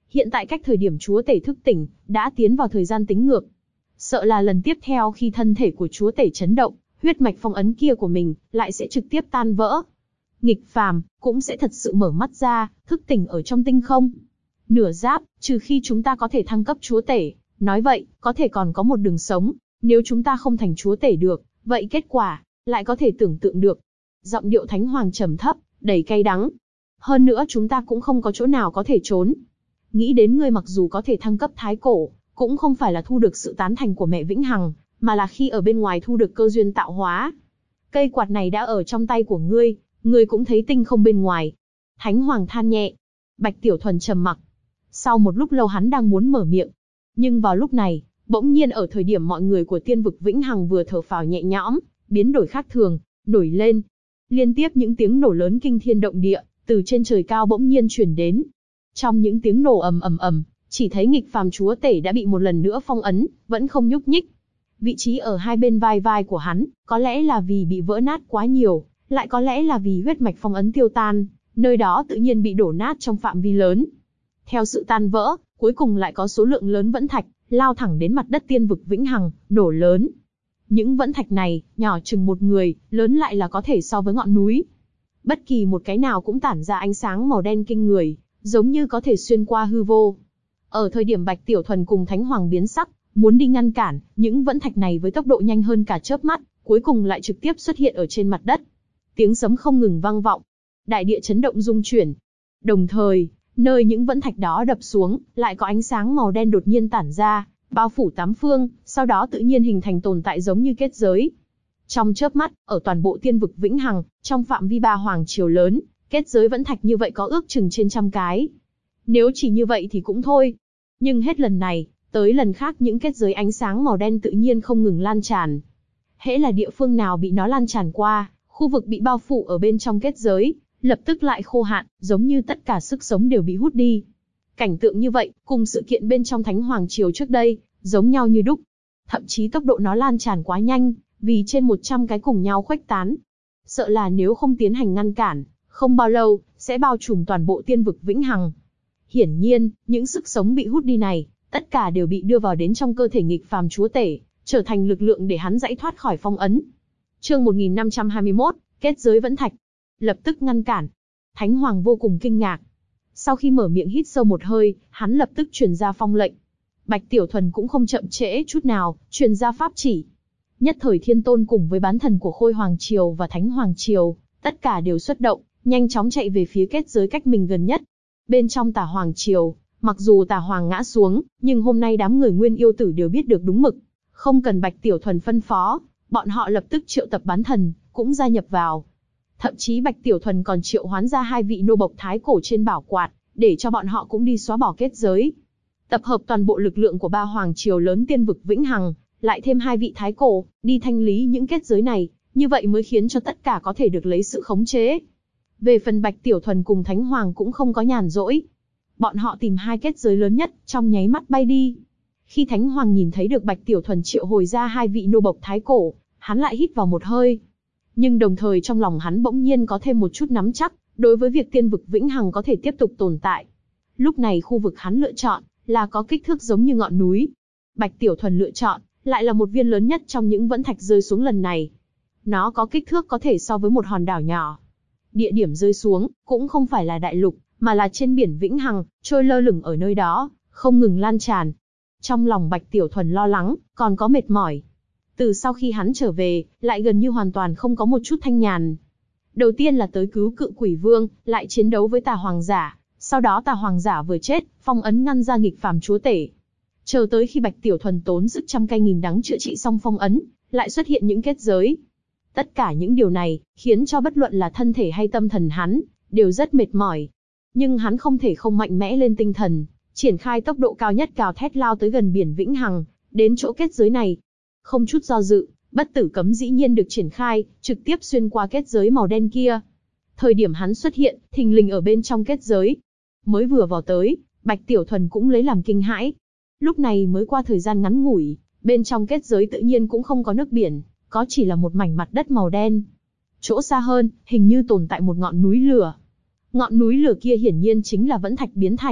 Hiện tại cách thời điểm chúa tể thức tỉnh, đã tiến vào thời gian tính ngược. Sợ là lần tiếp theo khi thân thể của chúa tể chấn động, huyết mạch phong ấn kia của mình lại sẽ trực tiếp tan vỡ. Nghịch phàm cũng sẽ thật sự mở mắt ra, thức tỉnh ở trong tinh không. Nửa giáp, trừ khi chúng ta có thể thăng cấp chúa tể, nói vậy, có thể còn có một đường sống. Nếu chúng ta không thành chúa tể được, vậy kết quả lại có thể tưởng tượng được. Giọng điệu Thánh Hoàng trầm thấp, đầy cay đắng. Hơn nữa chúng ta cũng không có chỗ nào có thể trốn. Nghĩ đến ngươi mặc dù có thể thăng cấp thái cổ, cũng không phải là thu được sự tán thành của mẹ Vĩnh Hằng, mà là khi ở bên ngoài thu được cơ duyên tạo hóa. Cây quạt này đã ở trong tay của ngươi cũng thấy tinh không bên ngoài. Thánh Hoàng than nhẹ. Bạch Tiểu Thuần trầm mặc. Sau một lúc lâu hắn đang muốn mở miệng. Nhưng vào lúc này, bỗng nhiên ở thời điểm mọi người của tiên vực Vĩnh Hằng vừa thở phào nhẹ nhõm, biến đổi khác thường, nổi lên. Liên tiếp những tiếng nổ lớn kinh thiên động địa, từ trên trời cao bỗng nhiên truyền đến. Trong những tiếng nổ ầm ầm ầm, chỉ thấy nghịch phàm chúa tể đã bị một lần nữa phong ấn, vẫn không nhúc nhích. Vị trí ở hai bên vai vai của hắn, có lẽ là vì bị vỡ nát quá nhiều, lại có lẽ là vì huyết mạch phong ấn tiêu tan, nơi đó tự nhiên bị đổ nát trong phạm vi lớn. Theo sự tan vỡ, cuối cùng lại có số lượng lớn vẫn thạch, lao thẳng đến mặt đất tiên vực Vĩnh Hằng, nổ lớn. Những vẫn thạch này, nhỏ chừng một người, lớn lại là có thể so với ngọn núi. Bất kỳ một cái nào cũng tản ra ánh sáng màu đen kinh người, giống như có thể xuyên qua hư vô. Ở thời điểm Bạch Tiểu Thuần cùng Thánh Hoàng biến sắc, muốn đi ngăn cản, những vẫn thạch này với tốc độ nhanh hơn cả chớp mắt, cuối cùng lại trực tiếp xuất hiện ở trên mặt đất. Tiếng sấm không ngừng vang vọng, đại địa chấn động rung chuyển. Đồng thời, nơi những vẫn thạch đó đập xuống, lại có ánh sáng màu đen đột nhiên tản ra, bao phủ tám phương, sau đó tự nhiên hình thành tồn tại giống như kết giới. Trong chớp mắt, ở toàn bộ tiên vực Vĩnh Hằng, trong phạm vi 3 hoàng triều lớn, kết giới vẫn thạch như vậy có ước chừng trên trăm cái. Nếu chỉ như vậy thì cũng thôi. Nhưng hết lần này, tới lần khác những kết giới ánh sáng màu đen tự nhiên không ngừng lan tràn. Hễ là địa phương nào bị nó lan tràn qua, khu vực bị bao phủ ở bên trong kết giới, lập tức lại khô hạn, giống như tất cả sức sống đều bị hút đi. Cảnh tượng như vậy, cùng sự kiện bên trong Thánh Hoàng Triều trước đây, giống nhau như đúc. Thậm chí tốc độ nó lan tràn quá nhanh, vì trên 100 cái cùng nhau khuếch tán. Sợ là nếu không tiến hành ngăn cản, không bao lâu, sẽ bao trùm toàn bộ tiên vực Vĩnh Hằng. Hiển nhiên, những sức sống bị hút đi này, tất cả đều bị đưa vào đến trong cơ thể nghịch phàm chúa tể, trở thành lực lượng để hắn giãy thoát khỏi phong ấn. Chương 1521, kết giới vẫn thạch. Lập tức ngăn cản. Thánh Hoàng vô cùng kinh ngạc. Sau khi mở miệng hít sâu một hơi, hắn lập tức truyền ra phong lệnh. Bạch Tiểu Thuần cũng không chậm trễ chút nào, truyền ra pháp chỉ. Nhất thời Thiên Tôn cùng với bán thần của Khôi Hoàng Triều và Thánh Hoàng Triều, tất cả đều xuất động, nhanh chóng chạy về phía kết giới cách mình gần nhất. Bên trong Tà Hoàng Triều, mặc dù Tà Hoàng ngã xuống, nhưng hôm nay đám người Nguyên Yêu Tử đều biết được đúng mực. Không cần Bạch Tiểu Thuần phân phó, bọn họ lập tức triệu tập bán thần, cũng gia nhập vào. Thậm chí Bạch Tiểu Thuần còn triệu hoán ra 2 vị nô bộc thái cổ trên bảo quạt, để cho bọn họ cũng đi xóa bỏ kết giới. Tập hợp toàn bộ lực lượng của 3 hoàng triều lớn tiên vực Vĩnh Hằng, lại thêm 2 vị thái cổ, đi thanh lý những kết giới này, như vậy mới khiến cho tất cả có thể được lấy sự khống chế. Về phần Bạch Tiểu Thuần cùng Thánh Hoàng cũng không có nhàn rỗi. Bọn họ tìm 2 kết giới lớn nhất, trong nháy mắt bay đi. Khi Thánh Hoàng nhìn thấy được Bạch Tiểu Thuần triệu hồi ra 2 vị nô bộc thái cổ, hắn lại hít vào một hơi. Nhưng đồng thời trong lòng hắn bỗng nhiên có thêm một chút nắm chắc, đối với việc tiên vực Vĩnh Hằng có thể tiếp tục tồn tại. Lúc này khu vực hắn lựa chọn, là có kích thước giống như ngọn núi. Bạch Tiểu Thuần lựa chọn, lại là một viên lớn nhất trong những vẫn thạch rơi xuống lần này. Nó có kích thước có thể so với một hòn đảo nhỏ. Địa điểm rơi xuống, cũng không phải là đại lục, mà là trên biển Vĩnh Hằng, trôi lơ lửng ở nơi đó, không ngừng lan tràn. Trong lòng Bạch Tiểu Thuần lo lắng, còn có mệt mỏi. Từ sau khi hắn trở về, lại gần như hoàn toàn không có một chút thanh nhàn. Đầu tiên là tới cứu Cự Quỷ Vương, lại chiến đấu với Tà Hoàng giả. Sau đó Tà Hoàng giả vừa chết, phong ấn ngăn ra nghịch phàm chúa tể. Chờ tới khi Bạch Tiểu Thuần tốn sức trăm cay nghìn đắng chữa trị xong phong ấn, lại xuất hiện những kết giới. Tất cả những điều này, khiến cho bất luận là thân thể hay tâm thần hắn, đều rất mệt mỏi. Nhưng hắn không thể không mạnh mẽ lên tinh thần, triển khai tốc độ cao nhất gào thét lao tới gần biển Vĩnh Hằng, đến chỗ kết giới này. Không chút do dự, bất tử cấm dĩ nhiên được triển khai, trực tiếp xuyên qua kết giới màu đen kia. Thời điểm hắn xuất hiện, thình lình ở bên trong kết giới. Mới vừa vào tới, Bạch Tiểu Thuần cũng lấy làm kinh hãi. Lúc này mới qua thời gian ngắn ngủi, bên trong kết giới tự nhiên cũng không có nước biển, có chỉ là một mảnh mặt đất màu đen. Chỗ xa hơn, hình như tồn tại một ngọn núi lửa. Ngọn núi lửa kia hiển nhiên chính là vẫn thạch biến thành,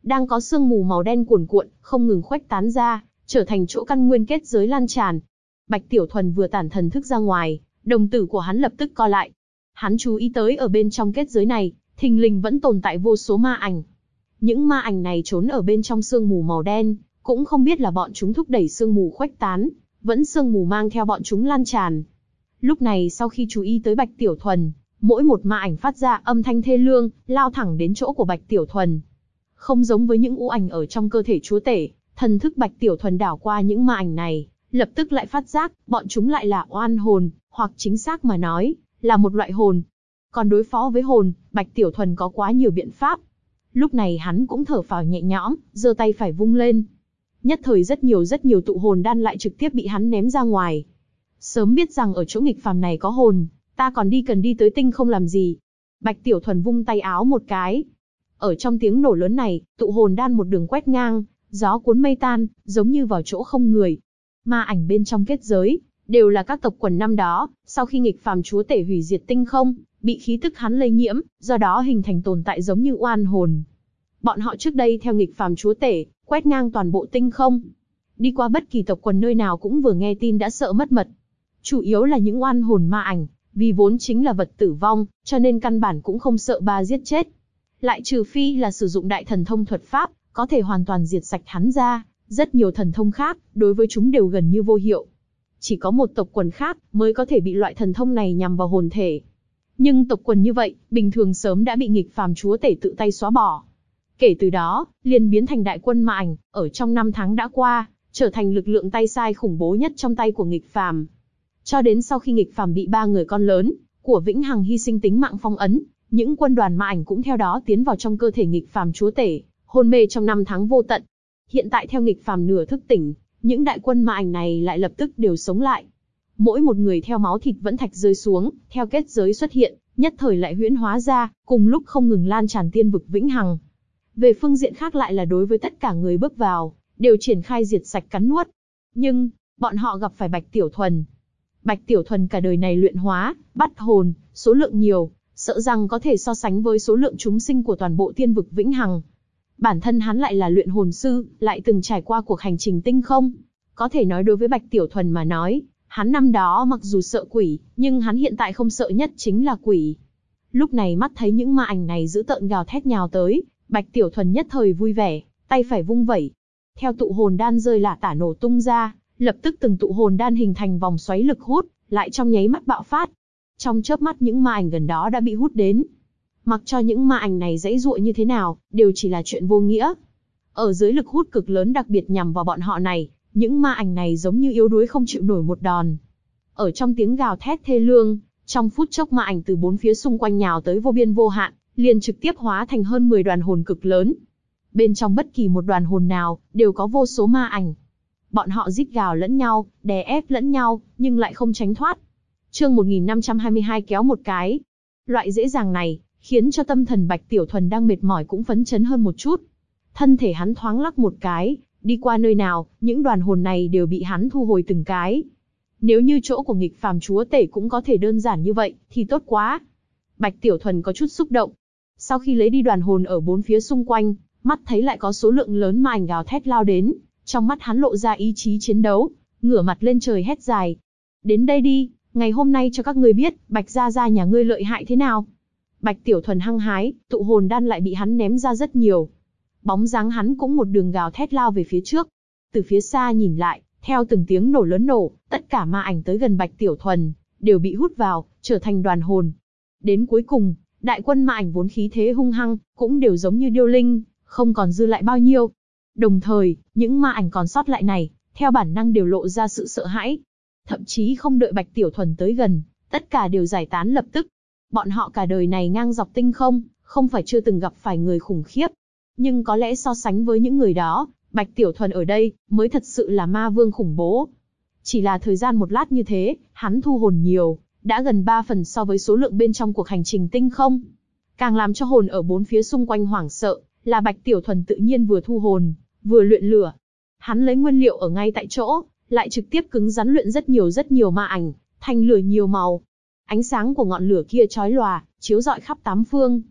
đang có sương mù màu đen cuồn cuộn, không ngừng khuếch tán ra, trở thành chỗ căn nguyên kết giới lan tràn. Bạch Tiểu Thuần vừa tản thần thức ra ngoài, đồng tử của hắn lập tức co lại. Hắn chú ý tới ở bên trong kết giới này, thình lình vẫn tồn tại vô số ma ảnh. Những ma ảnh này trốn ở bên trong sương mù màu đen, cũng không biết là bọn chúng thúc đẩy sương mù khuếch tán, vẫn sương mù mang theo bọn chúng lan tràn. Lúc này sau khi chú ý tới Bạch Tiểu Thuần, mỗi một ma ảnh phát ra âm thanh thê lương, lao thẳng đến chỗ của Bạch Tiểu Thuần. Không giống với những u ảnh ở trong cơ thể chúa tể, thần thức Bạch Tiểu Thuần đảo qua những ma ảnh này, lập tức lại phát giác, bọn chúng lại là oan hồn, hoặc chính xác mà nói, là một loại hồn. Còn đối phó với hồn, Bạch Tiểu Thuần có quá nhiều biện pháp. Lúc này hắn cũng thở phào nhẹ nhõm, giơ tay phải vung lên. Nhất thời rất nhiều tụ hồn đan lại trực tiếp bị hắn ném ra ngoài. Sớm biết rằng ở chỗ nghịch phàm này có hồn, ta còn cần đi tới tinh không làm gì. Bạch Tiểu Thuần vung tay áo một cái. Ở trong tiếng nổ lớn này, tụ hồn đan một đường quét ngang, gió cuốn mây tan, giống như vào chỗ không người. Ma ảnh bên trong kết giới, đều là các tộc quần năm đó, sau khi nghịch phàm chúa tể hủy diệt tinh không, bị khí tức hắn lây nhiễm, do đó hình thành tồn tại giống như oan hồn. Bọn họ trước đây theo nghịch phàm chúa tể, quét ngang toàn bộ tinh không. Đi qua bất kỳ tộc quần nơi nào cũng vừa nghe tin đã sợ mất mật. Chủ yếu là những oan hồn ma ảnh, vì vốn chính là vật tử vong, cho nên căn bản cũng không sợ ba giết chết. Lại trừ phi là sử dụng đại thần thông thuật pháp, có thể hoàn toàn diệt sạch hắn ra, rất nhiều thần thông khác, đối với chúng đều gần như vô hiệu. Chỉ có một tộc quần khác mới có thể bị loại thần thông này nhằm vào hồn thể. Nhưng tộc quần như vậy, bình thường sớm đã bị nghịch phàm chúa tể tự tay xóa bỏ. Kể từ đó, liền biến thành đại quân ma ảnh, ở trong 5 tháng đã qua, trở thành lực lượng tay sai khủng bố nhất trong tay của nghịch phàm. Cho đến sau khi nghịch phàm bị 3 người con lớn của Vĩnh Hằng hy sinh tính mạng phong ấn, những quân đoàn ma ảnh cũng theo đó tiến vào trong cơ thể nghịch phàm chúa tể, hôn mê trong 5 tháng vô tận. Hiện tại theo nghịch phàm nửa thức tỉnh, những đại quân ma ảnh này lại lập tức đều sống lại. Mỗi một người theo máu thịt vẫn thạch rơi xuống, theo kết giới xuất hiện, nhất thời lại huyễn hóa ra, cùng lúc không ngừng lan tràn tiên vực Vĩnh Hằng. Về phương diện khác lại là đối với tất cả người bước vào, đều triển khai diệt sạch cắn nuốt. Nhưng, bọn họ gặp phải Bạch Tiểu Thuần. Bạch Tiểu Thuần cả đời này luyện hóa, bắt hồn, số lượng nhiều, sợ rằng có thể so sánh với số lượng chúng sinh của toàn bộ tiên vực Vĩnh Hằng. Bản thân hắn lại là luyện hồn sư, lại từng trải qua cuộc hành trình tinh không. Có thể nói đối với Bạch Tiểu Thuần mà nói, hắn năm đó mặc dù sợ quỷ, nhưng hắn hiện tại không sợ nhất chính là quỷ. Lúc này mắt thấy những ma ảnh này dữ tợn gào thét nhào tới, Bạch Tiểu Thuần nhất thời vui vẻ, tay phải vung vẩy. Theo tụ hồn đan rơi lả tả nổ tung ra, lập tức từng tụ hồn đan hình thành vòng xoáy lực hút, lại trong nháy mắt bạo phát. Trong chớp mắt những ma ảnh gần đó đã bị hút đến. Mặc cho những ma ảnh này giãy giụa như thế nào, đều chỉ là chuyện vô nghĩa. Ở dưới lực hút cực lớn đặc biệt nhằm vào bọn họ này, những ma ảnh này giống như yếu đuối không chịu nổi một đòn. Ở trong tiếng gào thét thê lương, trong phút chốc ma ảnh từ bốn phía xung quanh nhào tới vô biên vô hạn, liền trực tiếp hóa thành hơn 10 đoàn hồn cực lớn. Bên trong bất kỳ một đoàn hồn nào, đều có vô số ma ảnh. Bọn họ rít gào lẫn nhau, đè ép lẫn nhau, nhưng lại không tránh thoát. Chương 1522 kéo một cái. Loại dễ dàng này, khiến cho tâm thần Bạch Tiểu Thuần đang mệt mỏi cũng phấn chấn hơn một chút. Thân thể hắn thoáng lắc một cái, đi qua nơi nào, những đoàn hồn này đều bị hắn thu hồi từng cái. Nếu như chỗ của nghịch phàm chúa tể cũng có thể đơn giản như vậy, thì tốt quá. Bạch Tiểu Thuần có chút xúc động. Sau khi lấy đi đoàn hồn ở bốn phía xung quanh, mắt thấy lại có số lượng lớn ma ảnh gào thét lao đến, trong mắt hắn lộ ra ý chí chiến đấu, ngửa mặt lên trời hét dài. Đến đây đi, ngày hôm nay cho các ngươi biết, Bạch gia gia nhà ngươi lợi hại thế nào. Bạch Tiểu Thuần hăng hái, tụ hồn đan lại bị hắn ném ra rất nhiều. Bóng dáng hắn cũng một đường gào thét lao về phía trước. Từ phía xa nhìn lại, theo từng tiếng nổ lớn nổ, tất cả ma ảnh tới gần Bạch Tiểu Thuần, đều bị hút vào, trở thành đoàn hồn. Đến cuối cùng, đại quân ma ảnh vốn khí thế hung hăng, cũng đều giống như điêu linh, không còn dư lại bao nhiêu. Đồng thời, những ma ảnh còn sót lại này, theo bản năng đều lộ ra sự sợ hãi. Thậm chí không đợi Bạch Tiểu Thuần tới gần, tất cả đều giải tán lập tức. Bọn họ cả đời này ngang dọc tinh không, không phải chưa từng gặp phải người khủng khiếp. Nhưng có lẽ so sánh với những người đó, Bạch Tiểu Thuần ở đây, mới thật sự là ma vương khủng bố. Chỉ là thời gian một lát như thế, hắn thu hồn nhiều, đã gần 3 phần so với số lượng bên trong cuộc hành trình tinh không. Càng làm cho hồn ở bốn phía xung quanh hoảng sợ, là Bạch Tiểu Thuần tự nhiên vừa thu hồn, vừa luyện lửa. Hắn lấy nguyên liệu ở ngay tại chỗ, lại trực tiếp cứng rắn luyện rất nhiều ma ảnh, thành lửa nhiều màu. Ánh sáng của ngọn lửa kia chói lòa, chiếu rọi khắp tám phương.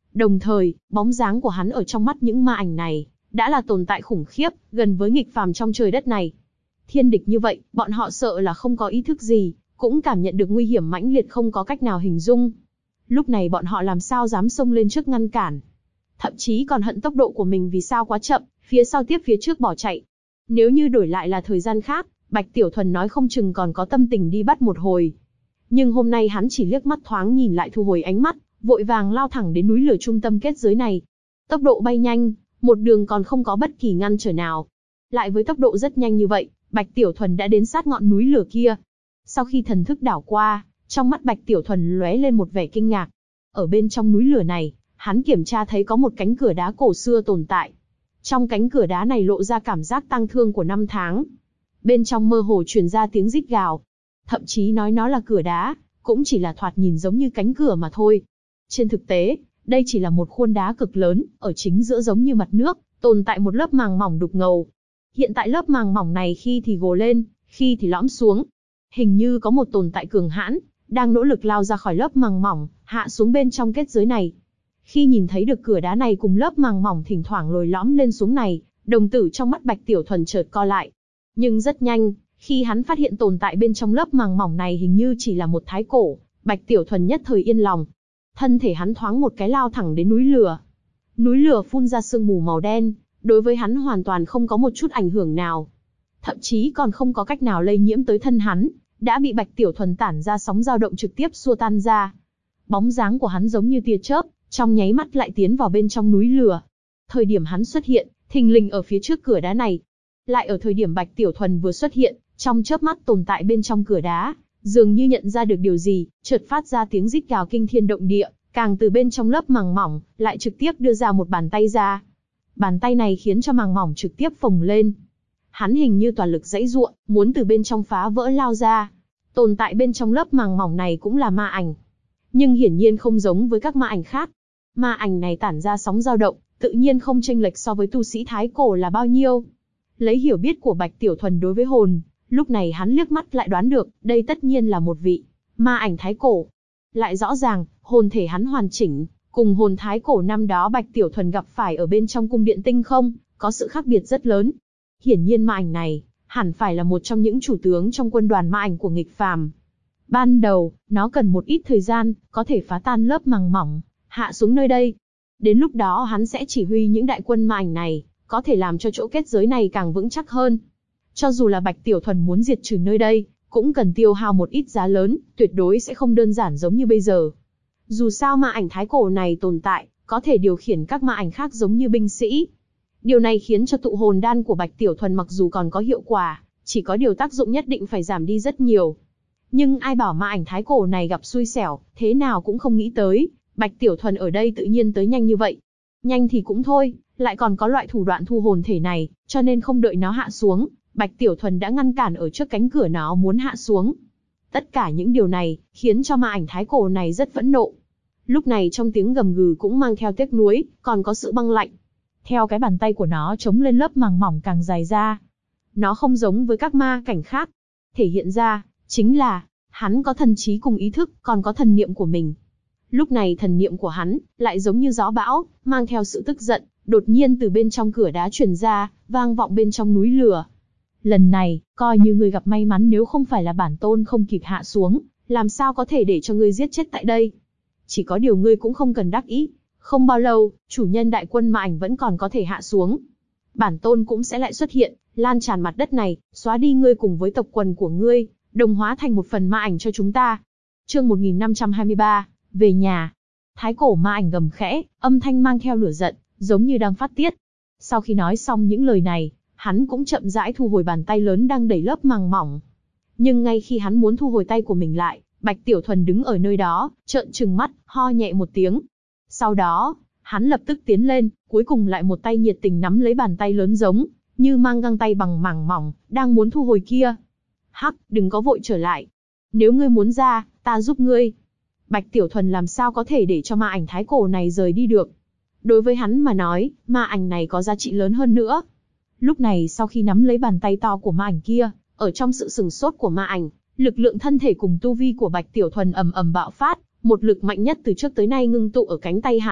Đồng thời, bóng dáng của hắn ở trong mắt những ma ảnh này, đã là tồn tại khủng khiếp, gần với nghịch phàm trong trời đất này. Thiên địch như vậy, bọn họ sợ là không có ý thức gì, cũng cảm nhận được nguy hiểm mãnh liệt không có cách nào hình dung. Lúc này bọn họ làm sao dám xông lên trước ngăn cản. Thậm chí còn hận tốc độ của mình vì sao quá chậm, phía sau tiếp phía trước bỏ chạy. Nếu như đổi lại là thời gian khác, Bạch Tiểu Thuần nói không chừng còn có tâm tình đi bắt một hồi. Nhưng hôm nay hắn chỉ liếc mắt thoáng nhìn lại thu hồi ánh mắt, vội vàng lao thẳng đến núi lửa trung tâm kết giới này. Tốc độ bay nhanh, một đường còn không có bất kỳ ngăn trở nào. Lại với tốc độ rất nhanh như vậy, Bạch Tiểu Thuần đã đến sát ngọn núi lửa kia. Sau khi thần thức đảo qua, trong mắt Bạch Tiểu Thuần lóe lên một vẻ kinh ngạc. Ở bên trong núi lửa này, hắn kiểm tra thấy có một cánh cửa đá cổ xưa tồn tại. Trong cánh cửa đá này lộ ra cảm giác tang thương của năm tháng. Bên trong mơ hồ truyền ra tiếng rít gào. Thậm chí nói nó là cửa đá, cũng chỉ là thoạt nhìn giống như cánh cửa mà thôi. Trên thực tế, đây chỉ là một khuôn đá cực lớn, ở chính giữa giống như mặt nước, tồn tại một lớp màng mỏng đục ngầu. Hiện tại lớp màng mỏng này khi thì gồ lên, khi thì lõm xuống. Hình như có một tồn tại cường hãn, đang nỗ lực lao ra khỏi lớp màng mỏng, hạ xuống bên trong kết giới này. Khi nhìn thấy được cửa đá này cùng lớp màng mỏng thỉnh thoảng lồi lõm lên xuống này, đồng tử trong mắt Bạch Tiểu Thuần chợt co lại. Nhưng rất nhanh, khi hắn phát hiện tồn tại bên trong lớp màng mỏng này hình như chỉ là một thái cổ, Bạch Tiểu Thuần nhất thời yên lòng. Thân thể hắn thoáng một cái lao thẳng đến núi lửa. Núi lửa phun ra sương mù màu đen, đối với hắn hoàn toàn không có một chút ảnh hưởng nào. Thậm chí còn không có cách nào lây nhiễm tới thân hắn, đã bị Bạch Tiểu Thuần tản ra sóng dao động trực tiếp xua tan ra. Bóng dáng của hắn giống như tia chớp, trong nháy mắt lại tiến vào bên trong núi lửa. Thời điểm hắn xuất hiện, thình lình ở phía trước cửa đá này. Lại ở thời điểm Bạch Tiểu Thuần vừa xuất hiện, trong chớp mắt tồn tại bên trong cửa đá, dường như nhận ra được điều gì, chợt phát ra tiếng rít gào kinh thiên động địa, càng từ bên trong lớp màng mỏng, lại trực tiếp đưa ra một bàn tay ra. Bàn tay này khiến cho màng mỏng trực tiếp phồng lên. Hắn hình như toàn lực giãy giụa, muốn từ bên trong phá vỡ lao ra. Tồn tại bên trong lớp màng mỏng này cũng là ma ảnh. Nhưng hiển nhiên không giống với các ma ảnh khác. Ma ảnh này tản ra sóng dao động, tự nhiên không chênh lệch so với tu sĩ thái cổ là bao nhiêu. Lấy hiểu biết của Bạch Tiểu Thuần đối với hồn, lúc này hắn liếc mắt lại đoán được, đây tất nhiên là một vị ma ảnh thái cổ. Lại rõ ràng, hồn thể hắn hoàn chỉnh, cùng hồn thái cổ năm đó Bạch Tiểu Thuần gặp phải ở bên trong cung điện tinh không, có sự khác biệt rất lớn. Hiển nhiên ma ảnh này, hẳn phải là một trong những chủ tướng trong quân đoàn ma ảnh của nghịch phàm. Ban đầu, nó cần một ít thời gian, có thể phá tan lớp màng mỏng, hạ xuống nơi đây. Đến lúc đó hắn sẽ chỉ huy những đại quân ma ảnh này, có thể làm cho chỗ kết giới này càng vững chắc hơn. Cho dù là Bạch Tiểu Thuần muốn diệt trừ nơi đây, cũng cần tiêu hao một ít giá lớn, tuyệt đối sẽ không đơn giản giống như bây giờ. Dù sao ma ảnh thái cổ này tồn tại, có thể điều khiển các ma ảnh khác giống như binh sĩ. Điều này khiến cho tụ hồn đan của Bạch Tiểu Thuần mặc dù còn có hiệu quả, chỉ có điều tác dụng nhất định phải giảm đi rất nhiều. Nhưng ai bảo ma ảnh thái cổ này gặp xui xẻo, thế nào cũng không nghĩ tới, Bạch Tiểu Thuần ở đây tự nhiên tới nhanh như vậy. Nhanh thì cũng thôi, lại còn có loại thủ đoạn thu hồn thể này, cho nên không đợi nó hạ xuống, Bạch Tiểu Thuần đã ngăn cản ở trước cánh cửa nó muốn hạ xuống. Tất cả những điều này, khiến cho ma ảnh thái cổ này rất phẫn nộ. Lúc này trong tiếng gầm gừ cũng mang theo tiếc nuối, còn có sự băng lạnh. Theo cái bàn tay của nó chống lên lớp màng mỏng càng dài ra. Nó không giống với các ma cảnh khác. Thể hiện ra, chính là, hắn có thần trí cùng ý thức, còn có thần niệm của mình. Lúc này thần niệm của hắn, lại giống như gió bão, mang theo sự tức giận, đột nhiên từ bên trong cửa đá truyền ra, vang vọng bên trong núi lửa. Lần này, coi như ngươi gặp may mắn, nếu không phải là bản tôn không kịp hạ xuống, làm sao có thể để cho ngươi giết chết tại đây. Chỉ có điều ngươi cũng không cần đắc ý. Không bao lâu, chủ nhân đại quân ma ảnh vẫn còn có thể hạ xuống. Bản tôn cũng sẽ lại xuất hiện, lan tràn mặt đất này, xóa đi ngươi cùng với tộc quần của ngươi, đồng hóa thành một phần ma ảnh cho chúng ta. Chương 1523, về nhà. Thái cổ ma ảnh gầm khẽ, âm thanh mang theo lửa giận, giống như đang phát tiết. Sau khi nói xong những lời này, hắn cũng chậm rãi thu hồi bàn tay lớn đang đẩy lớp màng mỏng. Nhưng ngay khi hắn muốn thu hồi tay của mình lại, Bạch Tiểu Thuần đứng ở nơi đó, trợn trừng mắt, ho nhẹ một tiếng. Sau đó, hắn lập tức tiến lên, cuối cùng lại một tay nhiệt tình nắm lấy bàn tay lớn giống như mang găng tay bằng màng mỏng, đang muốn thu hồi kia. Hắc, đừng có vội trở lại. Nếu ngươi muốn ra, ta giúp ngươi. Bạch Tiểu Thuần làm sao có thể để cho ma ảnh thái cổ này rời đi được. Đối với hắn mà nói, ma ảnh này có giá trị lớn hơn nữa. Lúc này sau khi nắm lấy bàn tay to của ma ảnh kia, ở trong sự sửng sốt của ma ảnh, lực lượng thân thể cùng tu vi của Bạch Tiểu Thuần ầm ầm bạo phát, một lực mạnh nhất từ trước tới nay ngưng tụ ở cánh tay hắn,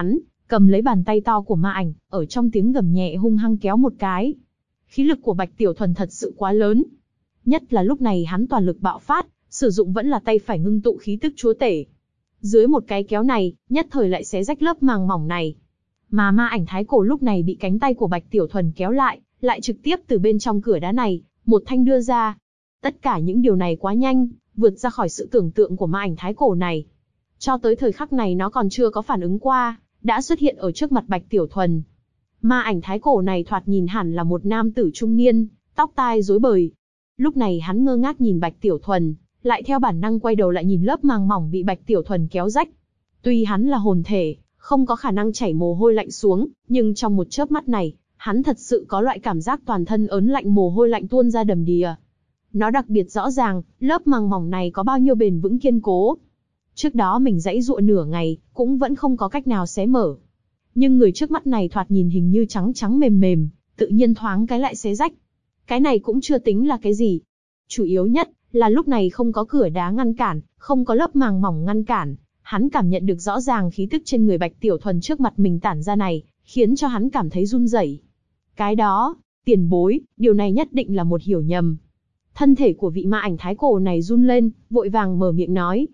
cầm lấy bàn tay to của ma ảnh, ở trong tiếng gầm nhẹ hung hăng kéo một cái. Khí lực của Bạch Tiểu Thuần thật sự quá lớn. Nhất là lúc này hắn toàn lực bạo phát, sử dụng vẫn là tay phải ngưng tụ khí tức chúa tể. Dưới một cái kéo này, nhất thời lại xé rách lớp màng mỏng này. Mà ma ảnh thái cổ lúc này bị cánh tay của Bạch Tiểu Thuần kéo lại trực tiếp từ bên trong cửa đá này, một thanh đưa ra. Tất cả những điều này quá nhanh, vượt ra khỏi sự tưởng tượng của ma ảnh thái cổ này. Cho tới thời khắc này nó còn chưa có phản ứng qua, đã xuất hiện ở trước mặt Bạch Tiểu Thuần. Ma ảnh thái cổ này thoạt nhìn hẳn là một nam tử trung niên, tóc tai rối bời. Lúc này hắn ngơ ngác nhìn Bạch Tiểu Thuần, lại theo bản năng quay đầu lại nhìn lớp màng mỏng bị Bạch Tiểu Thuần kéo rách. Tuy hắn là hồn thể, không có khả năng chảy mồ hôi lạnh xuống, nhưng trong một chớp mắt này, hắn thật sự có loại cảm giác toàn thân ớn lạnh, mồ hôi lạnh tuôn ra đầm đìa. Nó đặc biệt rõ ràng, lớp màng mỏng này có bao nhiêu bền vững kiên cố. Trước đó mình giãy giụa nửa ngày, cũng vẫn không có cách nào xé mở. Nhưng người trước mắt này thoạt nhìn hình như trắng trắng mềm mềm, tự nhiên thoáng cái lại xé rách. Cái này cũng chưa tính là cái gì. Chủ yếu nhất là lúc này không có cửa đá ngăn cản, không có lớp màng mỏng ngăn cản. Hắn cảm nhận được rõ ràng khí tức trên người Bạch Tiểu Thuần trước mặt mình tản ra này, khiến cho hắn cảm thấy run rẩy. Cái đó, tiền bối, điều này nhất định là một hiểu nhầm. Thân thể của vị ma ảnh thái cổ này run lên, vội vàng mở miệng nói.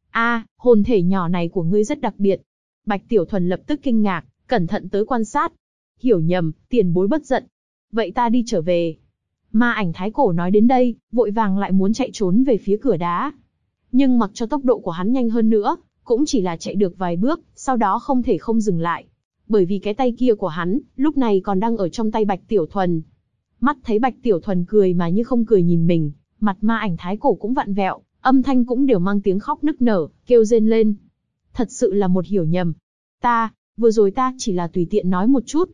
Hồn thể nhỏ này của ngươi rất đặc biệt. Bạch Tiểu Thuần lập tức kinh ngạc, cẩn thận tới quan sát. Hiểu nhầm, tiền bối bất giận. Vậy ta đi trở về. Ma ảnh thái cổ nói đến đây, vội vàng lại muốn chạy trốn về phía cửa đá. Nhưng mặc cho tốc độ của hắn nhanh hơn nữa, cũng chỉ là chạy được vài bước, sau đó không thể không dừng lại. Bởi vì cái tay kia của hắn, lúc này còn đang ở trong tay Bạch Tiểu Thuần. Mắt thấy Bạch Tiểu Thuần cười mà như không cười nhìn mình, mặt ma ảnh thái cổ cũng vặn vẹo, âm thanh cũng đều mang tiếng khóc nức nở, kêu rên lên. Thật sự là một hiểu nhầm. Vừa rồi ta chỉ là tùy tiện nói một chút.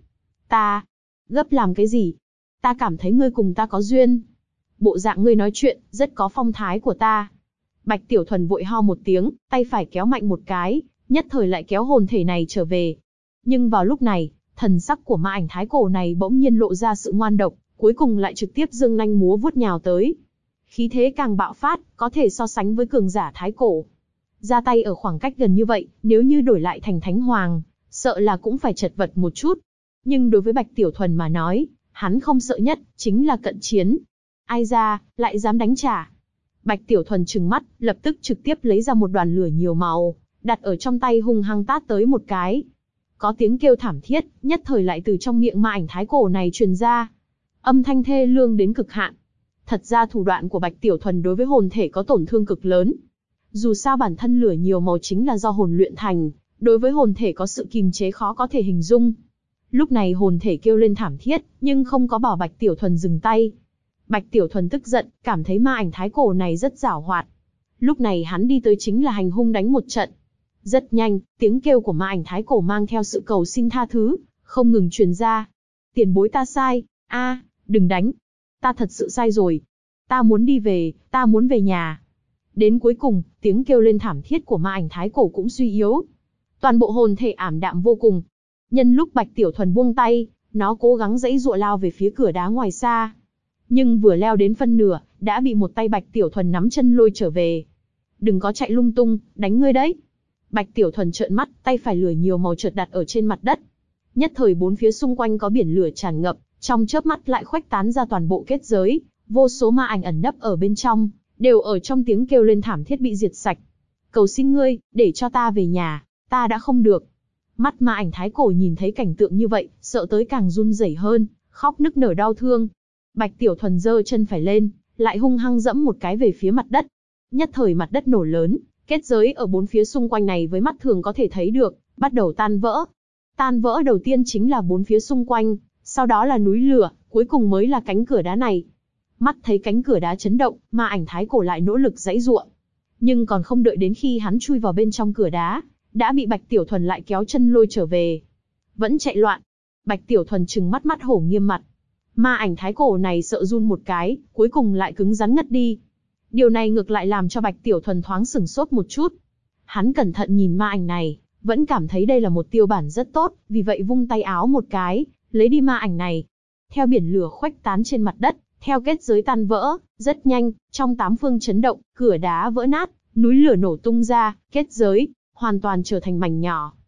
Gấp làm cái gì? Ta cảm thấy ngươi cùng ta có duyên. Bộ dạng ngươi nói chuyện, rất có phong thái của ta. Bạch Tiểu Thuần vội ho một tiếng, tay phải kéo mạnh một cái, nhất thời lại kéo hồn thể này trở về. Nhưng vào lúc này, thần sắc của ma ảnh thái cổ này bỗng nhiên lộ ra sự ngoan độc, cuối cùng lại trực tiếp giương nanh múa vuốt nhào tới. Khí thế càng bạo phát, có thể so sánh với cường giả thái cổ. Ra tay ở khoảng cách gần như vậy, nếu như đổi lại thành thánh hoàng, sợ là cũng phải chật vật một chút. Nhưng đối với Bạch Tiểu Thuần mà nói, hắn không sợ nhất, chính là cận chiến. Ai ra, lại dám đánh trả. Bạch Tiểu Thuần trừng mắt, lập tức trực tiếp lấy ra một đoàn lửa nhiều màu, đặt ở trong tay hung hăng tát tới một cái. Có tiếng kêu thảm thiết, nhất thời lại từ trong miệng ma ảnh thái cổ này truyền ra. Âm thanh thê lương đến cực hạn. Thật ra thủ đoạn của Bạch Tiểu Thuần đối với hồn thể có tổn thương cực lớn. Dù sao bản thân lửa nhiều màu chính là do hồn luyện thành, đối với hồn thể có sự kìm chế khó có thể hình dung. Lúc này hồn thể kêu lên thảm thiết, nhưng không có bảo Bạch Tiểu Thuần dừng tay. Bạch Tiểu Thuần tức giận, cảm thấy ma ảnh thái cổ này rất giảo hoạt. Lúc này hắn đi tới chính là hành hung đánh một trận. Rất nhanh, tiếng kêu của ma ảnh thái cổ mang theo sự cầu xin tha thứ, không ngừng truyền ra. Tiền bối ta sai, đừng đánh. Ta thật sự sai rồi. Ta muốn đi về, ta muốn về nhà. Đến cuối cùng, tiếng kêu lên thảm thiết của ma ảnh thái cổ cũng suy yếu. Toàn bộ hồn thể ảm đạm vô cùng. Nhân lúc Bạch Tiểu Thuần buông tay, nó cố gắng giãy giụa lao về phía cửa đá ngoài xa. Nhưng vừa leo đến phân nửa, đã bị một tay Bạch Tiểu Thuần nắm chân lôi trở về. Đừng có chạy lung tung, đánh ngươi đấy. Bạch Tiểu Thuần trợn mắt, tay phải lửa nhiều màu chợt đặt ở trên mặt đất. Nhất thời bốn phía xung quanh có biển lửa tràn ngập, trong chớp mắt lại khuếch tán ra toàn bộ kết giới, vô số ma ảnh ẩn nấp ở bên trong, đều ở trong tiếng kêu lên thảm thiết bị diệt sạch. Cầu xin ngươi, để cho ta về nhà, ta đã không được. Mắt ma ảnh thái cổ nhìn thấy cảnh tượng như vậy, sợ tới càng run rẩy hơn, khóc nức nở đau thương. Bạch Tiểu Thuần giơ chân phải lên, lại hung hăng dẫm một cái về phía mặt đất. Nhất thời mặt đất nổ lớn, kết giới ở bốn phía xung quanh này với mắt thường có thể thấy được, bắt đầu tan vỡ. Tan vỡ đầu tiên chính là bốn phía xung quanh, sau đó là núi lửa, cuối cùng mới là cánh cửa đá này. Mắt thấy cánh cửa đá chấn động, ma ảnh thái cổ lại nỗ lực giãy giụa. Nhưng còn không đợi đến khi hắn chui vào bên trong cửa đá, đã bị Bạch Tiểu Thuần lại kéo chân lôi trở về. Vẫn chạy loạn. Bạch Tiểu Thuần trừng mắt hổ nghiêm mặt. Ma ảnh thái cổ này sợ run một cái, cuối cùng lại cứng rắn ngất đi. Điều này ngược lại làm cho Bạch Tiểu Thuần thoáng sửng sốt một chút. Hắn cẩn thận nhìn ma ảnh này, vẫn cảm thấy đây là một tiêu bản rất tốt, vì vậy vung tay áo một cái, lấy đi ma ảnh này. Theo biển lửa khuếch tán trên mặt đất, theo kết giới tan vỡ, rất nhanh, trong tám phương chấn động, cửa đá vỡ nát, núi lửa nổ tung ra, kết giới hoàn toàn trở thành mảnh nhỏ.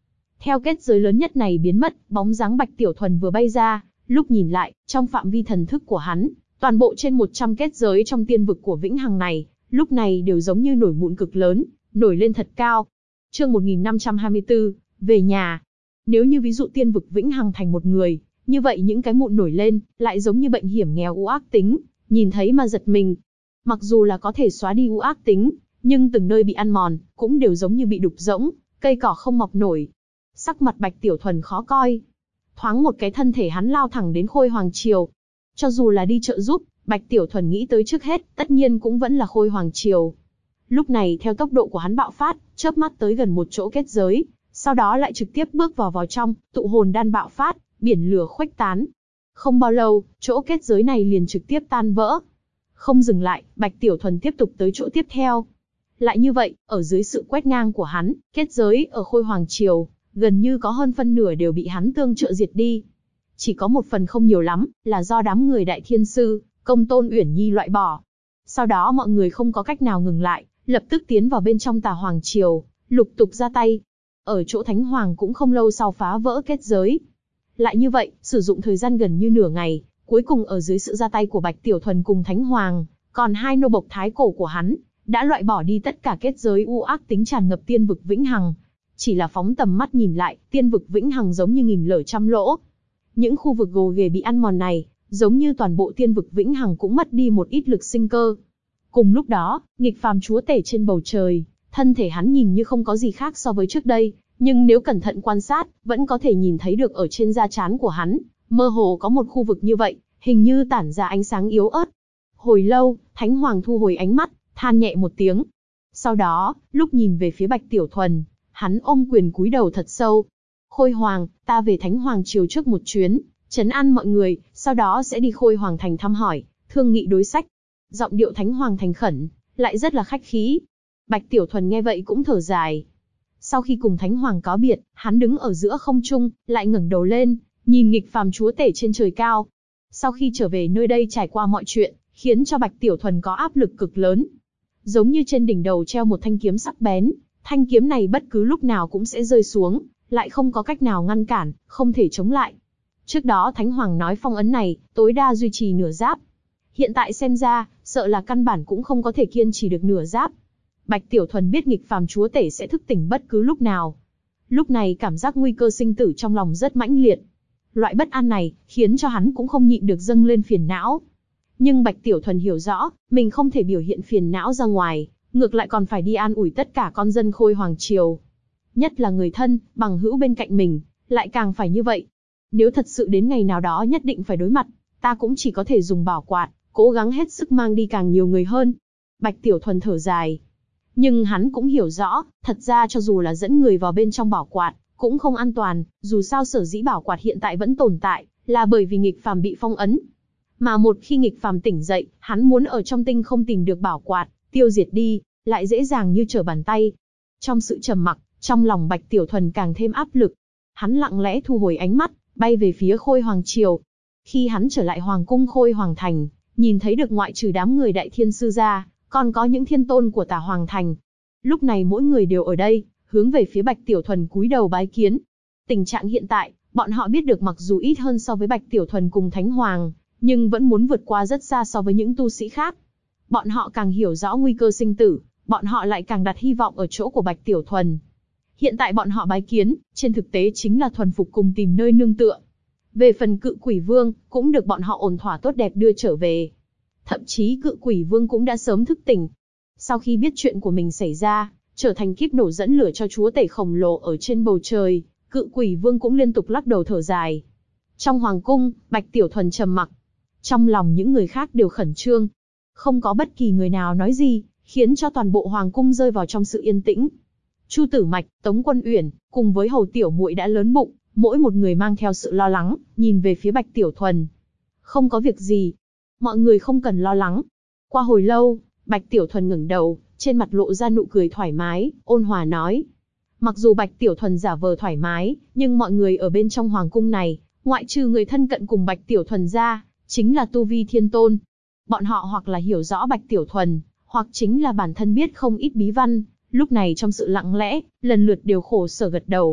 Theo kết giới lớn nhất này biến mất, bóng dáng Bạch Tiểu Thuần vừa bay ra, lúc nhìn lại, trong phạm vi thần thức của hắn, toàn bộ trên 100 kết giới trong tiên vực của Vĩnh Hằng này, lúc này đều giống như nổi mụn cực lớn, nổi lên thật cao. Chương 1524, về nhà. Nếu như ví dụ tiên vực Vĩnh Hằng thành một người, như vậy những cái mụn nổi lên, lại giống như bệnh hiểm nghèo u ác tính, nhìn thấy mà giật mình. Mặc dù là có thể xóa đi u ác tính, nhưng từng nơi bị ăn mòn, cũng đều giống như bị đục rỗng, cây cỏ không mọc nổi. Sắc mặt Bạch Tiểu Thuần khó coi. Thoáng một cái thân thể hắn lao thẳng đến Khôi Hoàng Triều. Cho dù là đi trợ giúp, Bạch Tiểu Thuần nghĩ tới trước hết, tất nhiên cũng vẫn là Khôi Hoàng Triều. Lúc này theo tốc độ của hắn bạo phát, chớp mắt tới gần một chỗ kết giới, sau đó lại trực tiếp bước vào trong, tụ hồn đan bạo phát, biển lửa khuếch tán. Không bao lâu, chỗ kết giới này liền trực tiếp tan vỡ. Không dừng lại, Bạch Tiểu Thuần tiếp tục tới chỗ tiếp theo. Lại như vậy, ở dưới sự quét ngang của hắn, kết giới ở Khôi Hoàng Triều, gần như có hơn phân nửa đều bị hắn tương trợ diệt đi. Chỉ có một phần không nhiều lắm, là do đám người Đại Thiên Sư, Công Tôn Uyển Nhi loại bỏ. Sau đó mọi người không có cách nào ngừng lại, lập tức tiến vào bên trong Tà Hoàng Triều, lục tục ra tay. Ở chỗ Thánh Hoàng cũng không lâu sau phá vỡ kết giới. Lại như vậy, sử dụng thời gian gần như nửa ngày, cuối cùng ở dưới sự ra tay của Bạch Tiểu Thuần cùng Thánh Hoàng, còn hai nô bộc thái cổ của hắn, đã loại bỏ đi tất cả kết giới u ác tính tràn ngập tiên vực Vĩnh Hằng. Chỉ là phóng tầm mắt nhìn lại, tiên vực Vĩnh Hằng giống như nghìn lở trăm lỗ. Những khu vực gồ ghề bị ăn mòn này, giống như toàn bộ tiên vực Vĩnh Hằng cũng mất đi một ít lực sinh cơ. Cùng lúc đó, nghịch phàm chúa tể trên bầu trời, thân thể hắn nhìn như không có gì khác so với trước đây, nhưng nếu cẩn thận quan sát, vẫn có thể nhìn thấy được ở trên da trán của hắn, mơ hồ có một khu vực như vậy, hình như tản ra ánh sáng yếu ớt. Hồi lâu, Thánh Hoàng thu hồi ánh mắt, than nhẹ một tiếng. Sau đó, lúc nhìn về phía Bạch Tiểu Thuần, hắn ôm quyền cúi đầu thật sâu. Khôi Hoàng, ta về Thánh Hoàng Triều trước một chuyến, trấn an mọi người, sau đó sẽ đi Khôi Hoàng Thành thăm hỏi, thương nghị đối sách. Giọng điệu Thánh Hoàng thành khẩn, lại rất là khách khí. Bạch Tiểu Thuần nghe vậy cũng thở dài. Sau khi cùng Thánh Hoàng cáo biệt, hắn đứng ở giữa không trung, lại ngẩng đầu lên, nhìn nghịch phàm chúa tể trên trời cao. Sau khi trở về nơi đây trải qua mọi chuyện, khiến cho Bạch Tiểu Thuần có áp lực cực lớn. Giống như trên đỉnh đầu treo một thanh kiếm sắc bén, thanh kiếm này bất cứ lúc nào cũng sẽ rơi xuống, lại không có cách nào ngăn cản, không thể chống lại. Trước đó Thánh Hoàng nói phong ấn này, tối đa duy trì nửa giáp. Hiện tại xem ra, sợ là căn bản cũng không có thể kiên trì được nửa giáp. Bạch Tiểu Thuần biết nghịch phàm chúa tể sẽ thức tỉnh bất cứ lúc nào. Lúc này cảm giác nguy cơ sinh tử trong lòng rất mãnh liệt. Loại bất an này, khiến cho hắn cũng không nhịn được dâng lên phiền não. Nhưng Bạch Tiểu Thuần hiểu rõ, mình không thể biểu hiện phiền não ra ngoài, ngược lại còn phải đi an ủi tất cả con dân Khôi Hoàng Triều. Nhất là người thân, bằng hữu bên cạnh mình, lại càng phải như vậy. Nếu thật sự đến ngày nào đó nhất định phải đối mặt, ta cũng chỉ có thể dùng bảo quạt, cố gắng hết sức mang đi càng nhiều người hơn. Bạch Tiểu Thuần thở dài. Nhưng hắn cũng hiểu rõ, thật ra cho dù là dẫn người vào bên trong bảo quạt, cũng không an toàn, dù sao sở dĩ bảo quạt hiện tại vẫn tồn tại, là bởi vì nghịch phàm bị phong ấn. Mà một khi nghịch phàm tỉnh dậy, hắn muốn ở trong tinh không tìm được bảo quạt, tiêu diệt đi, lại dễ dàng như trở bàn tay. Trong sự trầm mặc, trong lòng Bạch Tiểu Thuần càng thêm áp lực. Hắn lặng lẽ thu hồi ánh mắt, bay về phía Khôi Hoàng Triều. Khi hắn trở lại Hoàng cung Khôi Hoàng Thành, nhìn thấy được ngoại trừ đám người Đại Thiên Sư ra, còn có những thiên tôn của Tà Hoàng Thành. Lúc này mỗi người đều ở đây, hướng về phía Bạch Tiểu Thuần cúi đầu bái kiến. Tình trạng hiện tại, bọn họ biết được mặc dù ít hơn so với Bạch Tiểu Thuần cùng Thánh Hoàng, nhưng vẫn muốn vượt qua rất xa so với những tu sĩ khác. Bọn họ càng hiểu rõ nguy cơ sinh tử, bọn họ lại càng đặt hy vọng ở chỗ của Bạch Tiểu Thuần. Hiện tại bọn họ bái kiến, trên thực tế chính là thuần phục cùng tìm nơi nương tựa. Về phần Cự Quỷ Vương, cũng được bọn họ ổn thỏa tốt đẹp đưa trở về. Thậm chí Cự Quỷ Vương cũng đã sớm thức tỉnh. Sau khi biết chuyện của mình xảy ra, trở thành kíp nổ dẫn lửa cho chúa tể khổng lồ ở trên bầu trời, Cự Quỷ Vương cũng liên tục lắc đầu thở dài. Trong hoàng cung, Bạch Tiểu Thuần trầm mặc. Trong lòng những người khác đều khẩn trương. Không có bất kỳ người nào nói gì, khiến cho toàn bộ hoàng cung rơi vào trong sự yên tĩnh. Chu Tử Mạch, Tống Quân Uyển, cùng với Hầu Tiểu Muội đã lớn bụng, mỗi một người mang theo sự lo lắng, nhìn về phía Bạch Tiểu Thuần. Không có việc gì. Mọi người không cần lo lắng. Qua hồi lâu, Bạch Tiểu Thuần ngẩng đầu, trên mặt lộ ra nụ cười thoải mái, ôn hòa nói. Mặc dù Bạch Tiểu Thuần giả vờ thoải mái, nhưng mọi người ở bên trong hoàng cung này, ngoại trừ người thân cận cùng Bạch Tiểu Thuần ra, chính là tu vi thiên tôn. Bọn họ hoặc là hiểu rõ Bạch Tiểu Thuần, hoặc chính là bản thân biết không ít bí văn, lúc này trong sự lặng lẽ, lần lượt đều khổ sở gật đầu.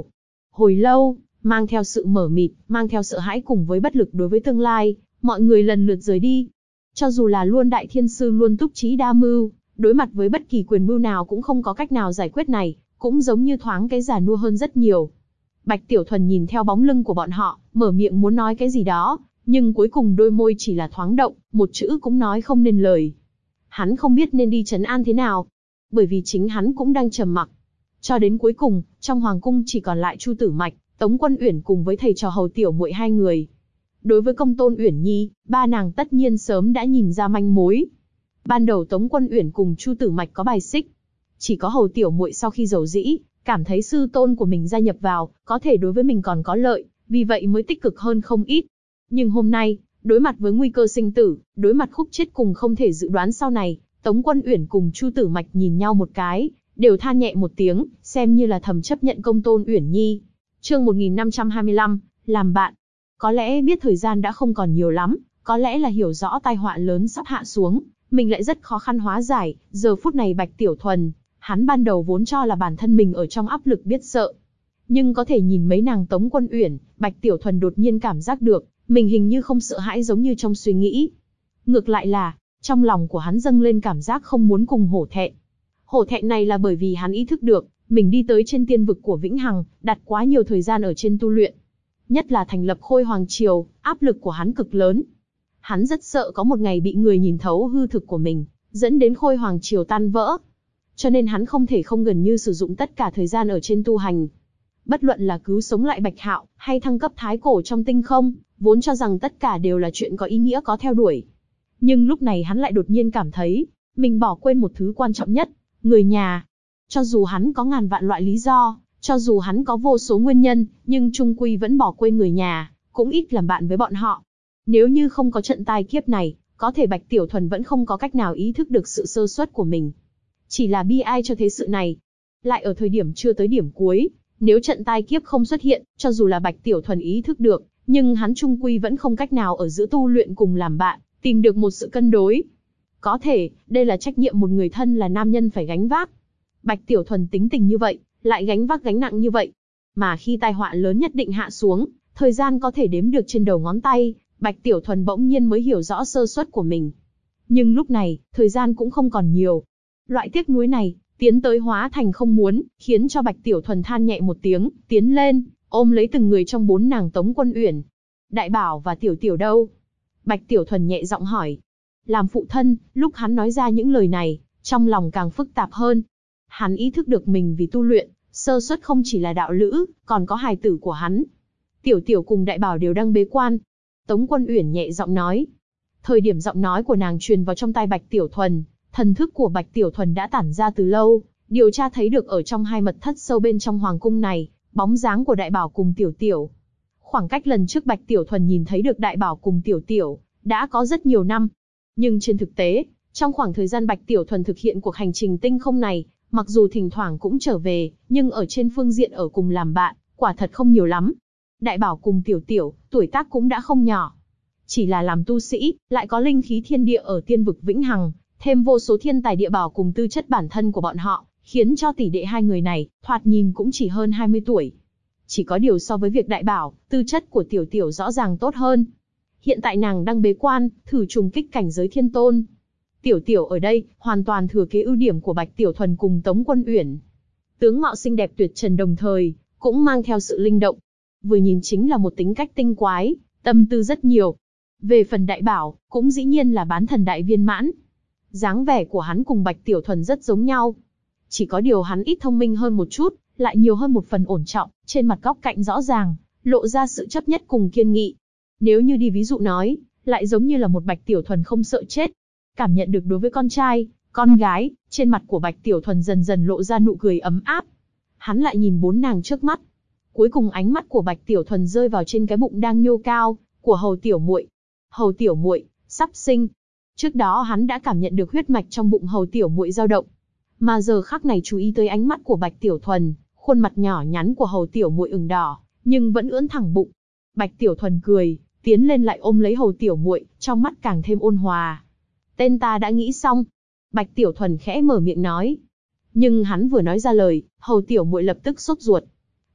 Hồi lâu, mang theo sự mờ mịt, mang theo sợ hãi cùng với bất lực đối với tương lai, mọi người lần lượt rời đi. Cho dù là Luân Đại Thiên Sư luôn túc trí đa mưu, đối mặt với bất kỳ quyền mưu nào cũng không có cách nào giải quyết này, cũng giống như thoáng cái già nua hơn rất nhiều. Bạch Tiểu Thuần nhìn theo bóng lưng của bọn họ, mở miệng muốn nói cái gì đó, nhưng cuối cùng đôi môi chỉ là thoáng động, một chữ cũng nói không nên lời. Hắn không biết nên đi trấn an thế nào, bởi vì chính hắn cũng đang trầm mặc. Cho đến cuối cùng, trong hoàng cung chỉ còn lại Chu Tử Mạch, Tống Quân Uyển cùng với thầy trò Hầu Tiểu Muội hai người. Đối với Công Tôn Uyển Nhi, ba nàng tất nhiên sớm đã nhìn ra manh mối. Ban đầu Tống Quân Uyển cùng Chu Tử Mạch có bài xích, chỉ có Hầu Tiểu Muội sau khi giàu dĩ, cảm thấy sư tôn của mình gia nhập vào, có thể đối với mình còn có lợi, vì vậy mới tích cực hơn không ít. Nhưng hôm nay, đối mặt với nguy cơ sinh tử, đối mặt khúc chết cùng không thể dự đoán sau này, Tống Quân Uyển cùng Chu Tử Mạch nhìn nhau một cái, đều than nhẹ một tiếng, xem như là thầm chấp nhận Công Tôn Uyển Nhi. Chương 1525, làm bạn. Có lẽ biết thời gian đã không còn nhiều lắm, có lẽ là hiểu rõ tai họa lớn sắp hạ xuống, mình lại rất khó khăn hóa giải. Giờ phút này Bạch Tiểu Thuần, hắn ban đầu vốn cho là bản thân mình ở trong áp lực biết sợ, nhưng có thể nhìn mấy nàng Tống Quân Uyển, Bạch Tiểu Thuần đột nhiên cảm giác được, mình hình như không sợ hãi giống như trong suy nghĩ. Ngược lại là, trong lòng của hắn dâng lên cảm giác không muốn cùng hổ thẹn. Hổ thẹn này là bởi vì hắn ý thức được, mình đi tới trên tiên vực của Vĩnh Hằng, đặt quá nhiều thời gian ở trên tu luyện. Nhất là thành lập Khôi Hoàng Triều, áp lực của hắn cực lớn. Hắn rất sợ có một ngày bị người nhìn thấu hư thực của mình, dẫn đến Khôi Hoàng Triều tan vỡ. Cho nên hắn không thể không gần như sử dụng tất cả thời gian ở trên tu hành. Bất luận là cứu sống lại Bạch Hạo, hay thăng cấp thái cổ trong tinh không, vốn cho rằng tất cả đều là chuyện có ý nghĩa có theo đuổi. Nhưng lúc này hắn lại đột nhiên cảm thấy, mình bỏ quên một thứ quan trọng nhất, người nhà. Cho dù hắn có ngàn vạn loại lý do, cho dù hắn có vô số nguyên nhân, nhưng chung quy vẫn bỏ quên người nhà, cũng ít làm bạn với bọn họ. Nếu như không có trận tai kiếp này, có thể Bạch Tiểu Thuần vẫn không có cách nào ý thức được sự sơ suất của mình. Chỉ là bi ai cho thế sự này. Lại ở thời điểm chưa tới điểm cuối, nếu trận tai kiếp không xuất hiện, cho dù là Bạch Tiểu Thuần ý thức được, nhưng hắn chung quy vẫn không cách nào ở giữa tu luyện cùng làm bạn, tìm được một sự cân đối. Có thể, đây là trách nhiệm một người thân là nam nhân phải gánh vác. Bạch Tiểu Thuần tính tình như vậy, lại gánh vác gánh nặng như vậy. Mà khi tai họa lớn nhất định hạ xuống, thời gian có thể đếm được trên đầu ngón tay, Bạch Tiểu Thuần bỗng nhiên mới hiểu rõ sơ suất của mình. Nhưng lúc này, thời gian cũng không còn nhiều. Loại tiếc nuối này, tiến tới hóa thành không muốn, khiến cho Bạch Tiểu Thuần than nhẹ một tiếng, tiến lên, ôm lấy từng người trong bốn nàng Tống Quân Uyển. Đại Bảo và Tiểu Tiểu đâu? Bạch Tiểu Thuần nhẹ giọng hỏi. Làm phụ thân, lúc hắn nói ra những lời này, trong lòng càng phức tạp hơn. Hắn ý thức được mình vì tu luyện, sơ suất không chỉ là đạo lữ, còn có hài tử của hắn. Tiểu Tiểu cùng Đại Bảo đều đang bế quan. Tống Quân Uyển nhẹ giọng nói. Thời điểm giọng nói của nàng truyền vào trong tai Bạch Tiểu Thuần, thần thức của Bạch Tiểu Thuần đã tản ra từ lâu, điều tra thấy được ở trong hai mật thất sâu bên trong hoàng cung này, bóng dáng của Đại Bảo cùng Tiểu Tiểu. Khoảng cách lần trước Bạch Tiểu Thuần nhìn thấy được Đại Bảo cùng Tiểu Tiểu, đã có rất nhiều năm. Nhưng trên thực tế, trong khoảng thời gian Bạch Tiểu Thuần thực hiện cuộc hành trình tinh không này, mặc dù thỉnh thoảng cũng trở về, nhưng ở trên phương diện ở cùng làm bạn, quả thật không nhiều lắm. Đại Bảo cùng Tiểu Tiểu, tuổi tác cũng đã không nhỏ. Chỉ là làm tu sĩ, lại có linh khí thiên địa ở tiên vực Vĩnh Hằng, thêm vô số thiên tài địa bảo cùng tư chất bản thân của bọn họ, khiến cho tỷ đệ hai người này, thoạt nhìn cũng chỉ hơn 20 tuổi. Chỉ có điều so với việc Đại Bảo, tư chất của Tiểu Tiểu rõ ràng tốt hơn. Hiện tại nàng đang bế quan, thử trùng kích cảnh giới thiên tôn. Tiểu Tiểu ở đây, hoàn toàn thừa kế ưu điểm của Bạch Tiểu Thuần cùng Tống Quân Uyển. Tướng mạo xinh đẹp tuyệt trần đồng thời, cũng mang theo sự linh động. Vừa nhìn chính là một tính cách tinh quái, tâm tư rất nhiều. Về phần Đại Bảo, cũng dĩ nhiên là bán thần đại viên mãn. Dáng vẻ của hắn cùng Bạch Tiểu Thuần rất giống nhau. Chỉ có điều hắn ít thông minh hơn một chút, lại nhiều hơn một phần ổn trọng, trên mặt góc cạnh rõ ràng, lộ ra sự chấp nhất cùng kiên nghị. Nếu như đi ví dụ nói, lại giống như là một Bạch Tiểu Thuần không sợ chết. Cảm nhận được đối với con trai, con gái, trên mặt của Bạch Tiểu Thuần dần dần lộ ra nụ cười ấm áp. Hắn lại nhìn bốn nàng trước mắt. Cuối cùng ánh mắt của Bạch Tiểu Thuần rơi vào trên cái bụng đang nhô cao của Hầu Tiểu Muội. Hầu Tiểu Muội sắp sinh. Trước đó hắn đã cảm nhận được huyết mạch trong bụng Hầu Tiểu Muội dao động, mà giờ khắc này chú ý tới ánh mắt của Bạch Tiểu Thuần, khuôn mặt nhỏ nhắn của Hầu Tiểu Muội ửng đỏ, nhưng vẫn ưỡn thẳng bụng. Bạch Tiểu Thuần cười, tiến lên lại ôm lấy Hầu Tiểu Muội, trong mắt càng thêm ôn hòa. Tên ta đã nghĩ xong. Bạch Tiểu Thuần khẽ mở miệng nói. Nhưng hắn vừa nói ra lời, Hầu Tiểu Muội lập tức sốt ruột.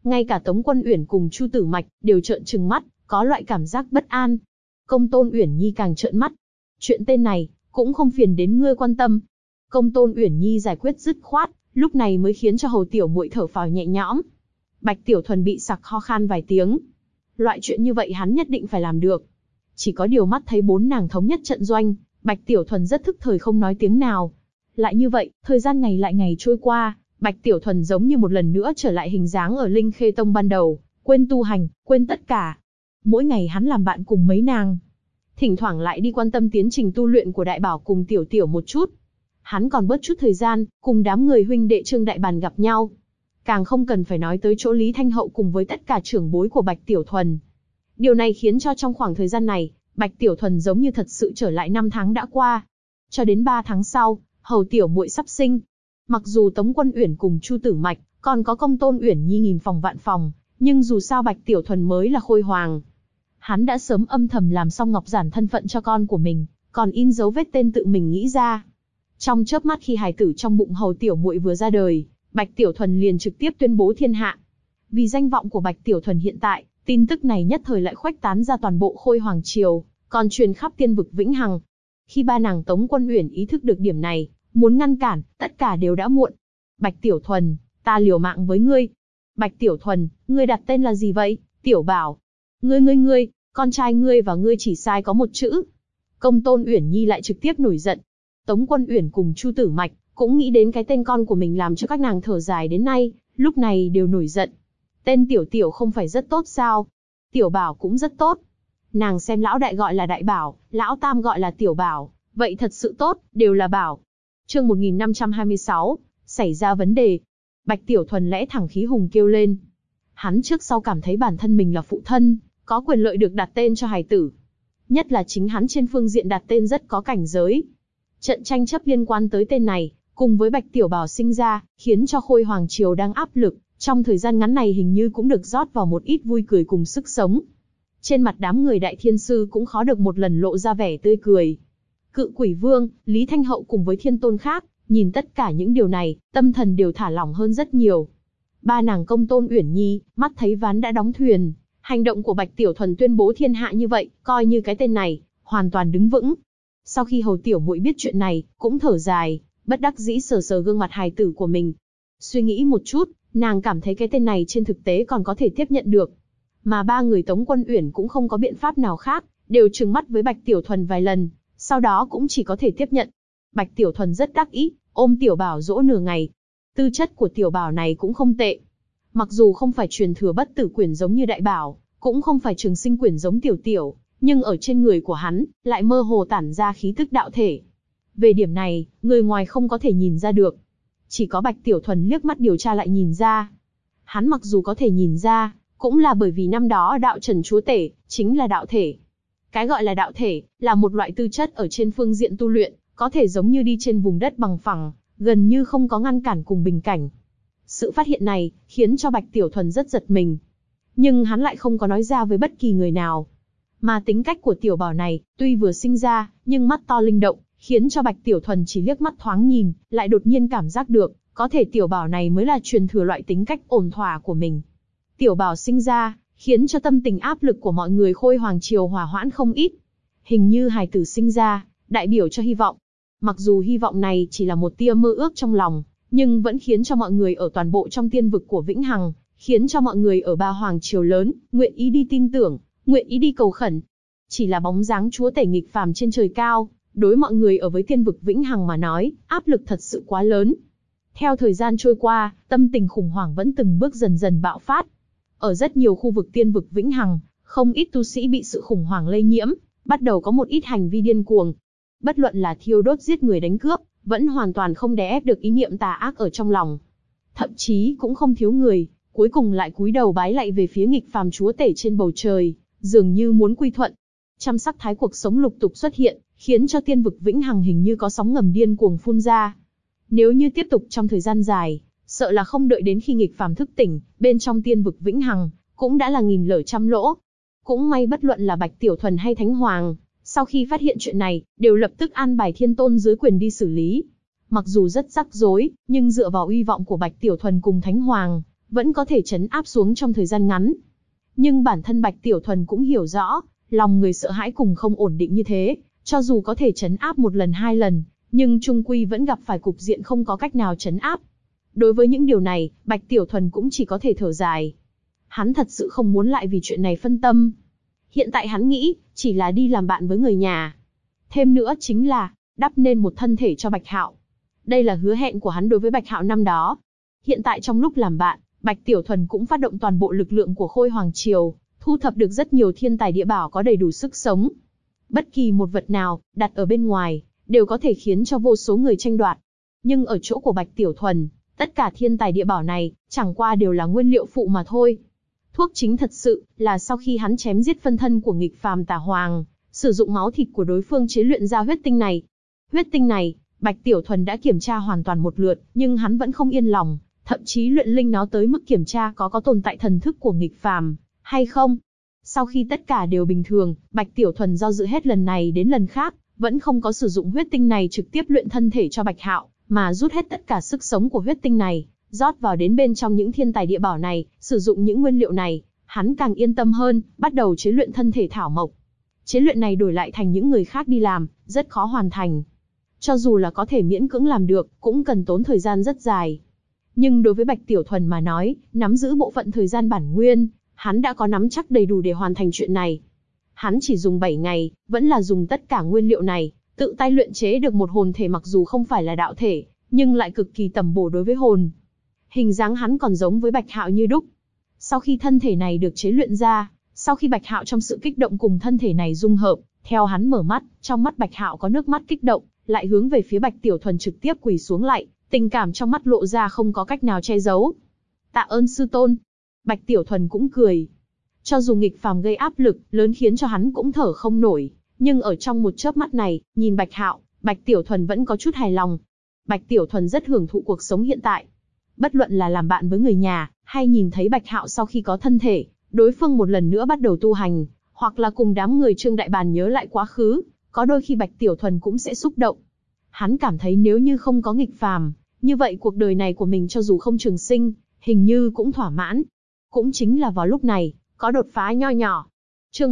Ngay cả Tống Quân Uyển cùng Chu Tử Mạch đều trợn trừng mắt, có loại cảm giác bất an. Công Tôn Uyển Nhi càng trợn mắt. Chuyện tên này, cũng không phiền đến ngươi quan tâm. Công Tôn Uyển Nhi giải quyết dứt khoát, lúc này mới khiến cho Hầu tiểu muội thở phào nhẹ nhõm. Bạch Tiểu Thuần bị sặc ho khan vài tiếng. Loại chuyện như vậy hắn nhất định phải làm được. Chỉ có điều mắt thấy bốn nàng thống nhất trận doanh, Bạch Tiểu Thuần rất thức thời không nói tiếng nào. Lại như vậy, thời gian ngày lại ngày trôi qua, Bạch Tiểu Thuần giống như một lần nữa trở lại hình dáng ở Linh Khê Tông ban đầu, quên tu hành, quên tất cả. Mỗi ngày hắn làm bạn cùng mấy nàng. Thỉnh thoảng lại đi quan tâm tiến trình tu luyện của Đại Bảo cùng Tiểu Tiểu một chút. Hắn còn bớt chút thời gian, cùng đám người huynh đệ Trương Đại Bàn gặp nhau. Càng không cần phải nói tới chỗ Lý Thanh Hậu cùng với tất cả trưởng bối của Bạch Tiểu Thuần. Điều này khiến cho trong khoảng thời gian này, Bạch Tiểu Thuần giống như thật sự trở lại 5 tháng đã qua. Cho đến 3 tháng sau, Hầu tiểu muội sắp sinh. Mặc dù Tống Quân Uyển cùng Chu Tử Mạch, còn có Công Tôn Uyển Nhi nghìn phòng vạn phòng, nhưng dù sao Bạch Tiểu Thuần mới là khôi hoàng. Hắn đã sớm âm thầm làm xong ngọc giản thân phận cho con của mình, còn in dấu vết tên tự mình nghĩ ra. Trong chớp mắt khi hài tử trong bụng Hầu tiểu muội vừa ra đời, Bạch Tiểu Thuần liền trực tiếp tuyên bố thiên hạ. Vì danh vọng của Bạch Tiểu Thuần hiện tại, tin tức này nhất thời lại khuếch tán ra toàn bộ Khôi Hoàng Triều, còn truyền khắp tiên vực Vĩnh Hằng. Khi ba nàng Tống Quân Uyển ý thức được điểm này, muốn ngăn cản, tất cả đều đã muộn. Bạch Tiểu Thuần, ta liều mạng với ngươi. Bạch Tiểu Thuần, ngươi đặt tên là gì vậy? Tiểu Bảo. Ngươi, con trai ngươi và ngươi chỉ sai có một chữ. Công Tôn Uyển Nhi lại trực tiếp nổi giận. Tống Quân Uyển cùng Chu Tử Mạch cũng nghĩ đến cái tên con của mình làm cho các nàng thở dài đến nay, lúc này đều nổi giận. Tên Tiểu Tiểu không phải rất tốt sao? Tiểu Bảo cũng rất tốt. Nàng xem lão đại gọi là Đại Bảo, lão tam gọi là Tiểu Bảo, vậy thật sự tốt, đều là bảo. Chương 1526, xảy ra vấn đề. Bạch Tiểu Thuần lẽ thẳng khí hùng kêu lên. Hắn trước sau cảm thấy bản thân mình là phụ thân, có quyền lợi được đặt tên cho hài tử. Nhất là chính hắn trên phương diện đặt tên rất có cảnh giới. Trận tranh chấp liên quan tới tên này, cùng với Bạch Tiểu Bảo sinh ra, khiến cho Khôi Hoàng Triều đang áp lực, trong thời gian ngắn này hình như cũng được rót vào một ít vui cười cùng sức sống. Trên mặt đám người Đại Thiên Sư cũng khó được một lần lộ ra vẻ tươi cười. Cự Quỷ Vương, Lý Thanh Hậu cùng với Thiên Tôn khác, nhìn tất cả những điều này, tâm thần đều thả lỏng hơn rất nhiều. Ba nàng Công Tôn Uyển Nhi, mắt thấy ván đã đóng thuyền, hành động của Bạch Tiểu Thuần tuyên bố thiên hạ như vậy, coi như cái tên này hoàn toàn đứng vững. Sau khi Hầu tiểu muội biết chuyện này, cũng thở dài, bất đắc dĩ sờ sờ gương mặt hài tử của mình. Suy nghĩ một chút, nàng cảm thấy cái tên này trên thực tế còn có thể tiếp nhận được. Mà ba người Tống Quân Uyển cũng không có biện pháp nào khác, đều trừng mắt với Bạch Tiểu Thuần vài lần, sau đó cũng chỉ có thể tiếp nhận. Bạch Tiểu Thuần rất đắc ý, ôm Tiểu Bảo dỗ nửa ngày. Tư chất của Tiểu Bảo này cũng không tệ. Mặc dù không phải truyền thừa bất tử quyển giống như Đại Bảo, cũng không phải trường sinh quyển giống Tiểu Tiểu, nhưng ở trên người của hắn, lại mơ hồ tản ra khí tức đạo thể. Về điểm này, người ngoài không có thể nhìn ra được. Chỉ có Bạch Tiểu Thuần liếc mắt điều tra lại nhìn ra. Hắn mặc dù có thể nhìn ra, cũng là bởi vì năm đó đạo Trần Chúa Tể, chính là đạo thể. Cái gọi là đạo thể, là một loại tư chất ở trên phương diện tu luyện, có thể giống như đi trên vùng đất bằng phẳng, gần như không có ngăn cản cùng bình cảnh. Sự phát hiện này, khiến cho Bạch Tiểu Thuần rất giật mình. Nhưng hắn lại không có nói ra với bất kỳ người nào. Mà tính cách của Tiểu Bảo này, tuy vừa sinh ra, nhưng mắt to linh động, khiến cho Bạch Tiểu Thuần chỉ liếc mắt thoáng nhìn, lại đột nhiên cảm giác được, có thể Tiểu Bảo này mới là truyền thừa loại tính cách ổn thỏa của mình. Tiểu Bảo sinh ra, khiến cho tâm tình áp lực của mọi người Khôi Hoàng Triều hòa hoãn không ít. Hình như hài tử sinh ra, đại biểu cho hy vọng. Mặc dù hy vọng này chỉ là một tia mơ ước trong lòng, nhưng vẫn khiến cho mọi người ở toàn bộ trong tiên vực của Vĩnh Hằng, khiến cho mọi người ở ba Hoàng Triều lớn, nguyện ý đi tin tưởng, nguyện ý đi cầu khẩn. Chỉ là bóng dáng Chúa Tể nghịch phàm trên trời cao, đối mọi người ở với tiên vực Vĩnh Hằng mà nói, áp lực thật sự quá lớn. Theo thời gian trôi qua, tâm tình khủng hoảng vẫn từng bước dần dần bạo phát. Ở rất nhiều khu vực tiên vực Vĩnh Hằng, không ít tu sĩ bị sự khủng hoảng lây nhiễm, bắt đầu có một ít hành vi điên cuồng. Bất luận là thiêu đốt giết người đánh cướp, vẫn hoàn toàn không đè ép được ý niệm tà ác ở trong lòng. Thậm chí cũng không thiếu người, cuối cùng lại cúi đầu bái lạy về phía nghịch phàm Chúa Tể trên bầu trời, dường như muốn quy thuận. Trăm sắc thái cuộc sống lục tục xuất hiện, khiến cho tiên vực Vĩnh Hằng hình như có sóng ngầm điên cuồng phun ra. Nếu như tiếp tục trong thời gian dài, sợ là không đợi đến khi nghịch phàm thức tỉnh, bên trong tiên vực Vĩnh Hằng, cũng đã là nghìn lở trăm lỗ. Cũng may bất luận là Bạch Tiểu Thuần hay Thánh Hoàng, sau khi phát hiện chuyện này, đều lập tức an bài Thiên Tôn dưới quyền đi xử lý. Mặc dù rất rắc rối, nhưng dựa vào uy vọng của Bạch Tiểu Thuần cùng Thánh Hoàng, vẫn có thể trấn áp xuống trong thời gian ngắn. Nhưng bản thân Bạch Tiểu Thuần cũng hiểu rõ, lòng người sợ hãi cùng không ổn định như thế, cho dù có thể trấn áp một lần hai lần, nhưng chung quy vẫn gặp phải cục diện không có cách nào trấn áp. Đối với những điều này, Bạch Tiểu Thuần cũng chỉ có thể thở dài. Hắn thật sự không muốn lại vì chuyện này phân tâm. Hiện tại hắn nghĩ, chỉ là đi làm bạn với người nhà. Thêm nữa chính là, đắp nên một thân thể cho Bạch Hạo. Đây là hứa hẹn của hắn đối với Bạch Hạo năm đó. Hiện tại trong lúc làm bạn, Bạch Tiểu Thuần cũng phát động toàn bộ lực lượng của Khôi Hoàng Triều, thu thập được rất nhiều thiên tài địa bảo có đầy đủ sức sống. Bất kỳ một vật nào, đặt ở bên ngoài, đều có thể khiến cho vô số người tranh đoạt. Nhưng ở chỗ của Bạch Tiểu Thuần, tất cả thiên tài địa bảo này, chẳng qua đều là nguyên liệu phụ mà thôi. Thuốc chính thật sự, là sau khi hắn chém giết phân thân của nghịch phàm Tà Hoàng, sử dụng máu thịt của đối phương chế luyện ra huyết tinh này. Huyết tinh này, Bạch Tiểu Thuần đã kiểm tra hoàn toàn một lượt, nhưng hắn vẫn không yên lòng, thậm chí luyện linh nó tới mức kiểm tra có tồn tại thần thức của nghịch phàm, hay không. Sau khi tất cả đều bình thường, Bạch Tiểu Thuần do dự hết lần này đến lần khác, vẫn không có sử dụng huyết tinh này trực tiếp luyện thân thể cho Bạch Hạo, mà rút hết tất cả sức sống của huyết tinh này, rót vào đến bên trong những thiên tài địa bảo này, sử dụng những nguyên liệu này, hắn càng yên tâm hơn, bắt đầu chế luyện thân thể thảo mộc. Chế luyện này đổi lại thành những người khác đi làm, rất khó hoàn thành. Cho dù là có thể miễn cưỡng làm được, cũng cần tốn thời gian rất dài. Nhưng đối với Bạch Tiểu Thuần mà nói, nắm giữ bộ phận thời gian bản nguyên, hắn đã có nắm chắc đầy đủ để hoàn thành chuyện này. Hắn chỉ dùng 7 ngày, vẫn là dùng tất cả nguyên liệu này, tự tay luyện chế được một hồn thể mặc dù không phải là đạo thể, nhưng lại cực kỳ tầm bổ đối với hồn. Hình dáng hắn còn giống với Bạch Hạo như đúc. Sau khi thân thể này được chế luyện ra, sau khi Bạch Hạo trong sự kích động cùng thân thể này dung hợp, theo hắn mở mắt, trong mắt Bạch Hạo có nước mắt kích động, lại hướng về phía Bạch Tiểu Thuần trực tiếp quỳ xuống lại, tình cảm trong mắt lộ ra không có cách nào che giấu. Tạ ơn sư tôn. Bạch Tiểu Thuần cũng cười. Cho dù nghịch phàm gây áp lực lớn khiến cho hắn cũng thở không nổi, nhưng ở trong một chớp mắt này, nhìn Bạch Hạo, Bạch Tiểu Thuần vẫn có chút hài lòng. Bạch Tiểu Thuần rất hưởng thụ cuộc sống hiện tại. Bất luận là làm bạn với người nhà, hay nhìn thấy Bạch Hạo sau khi có thân thể, đối phương một lần nữa bắt đầu tu hành, hoặc là cùng đám người Trương Đại Bàn nhớ lại quá khứ, có đôi khi Bạch Tiểu Thuần cũng sẽ xúc động. Hắn cảm thấy nếu như không có nghịch phàm, như vậy cuộc đời này của mình cho dù không trường sinh, hình như cũng thỏa mãn. Cũng chính là vào lúc này, có đột phá nho nhỏ. Chương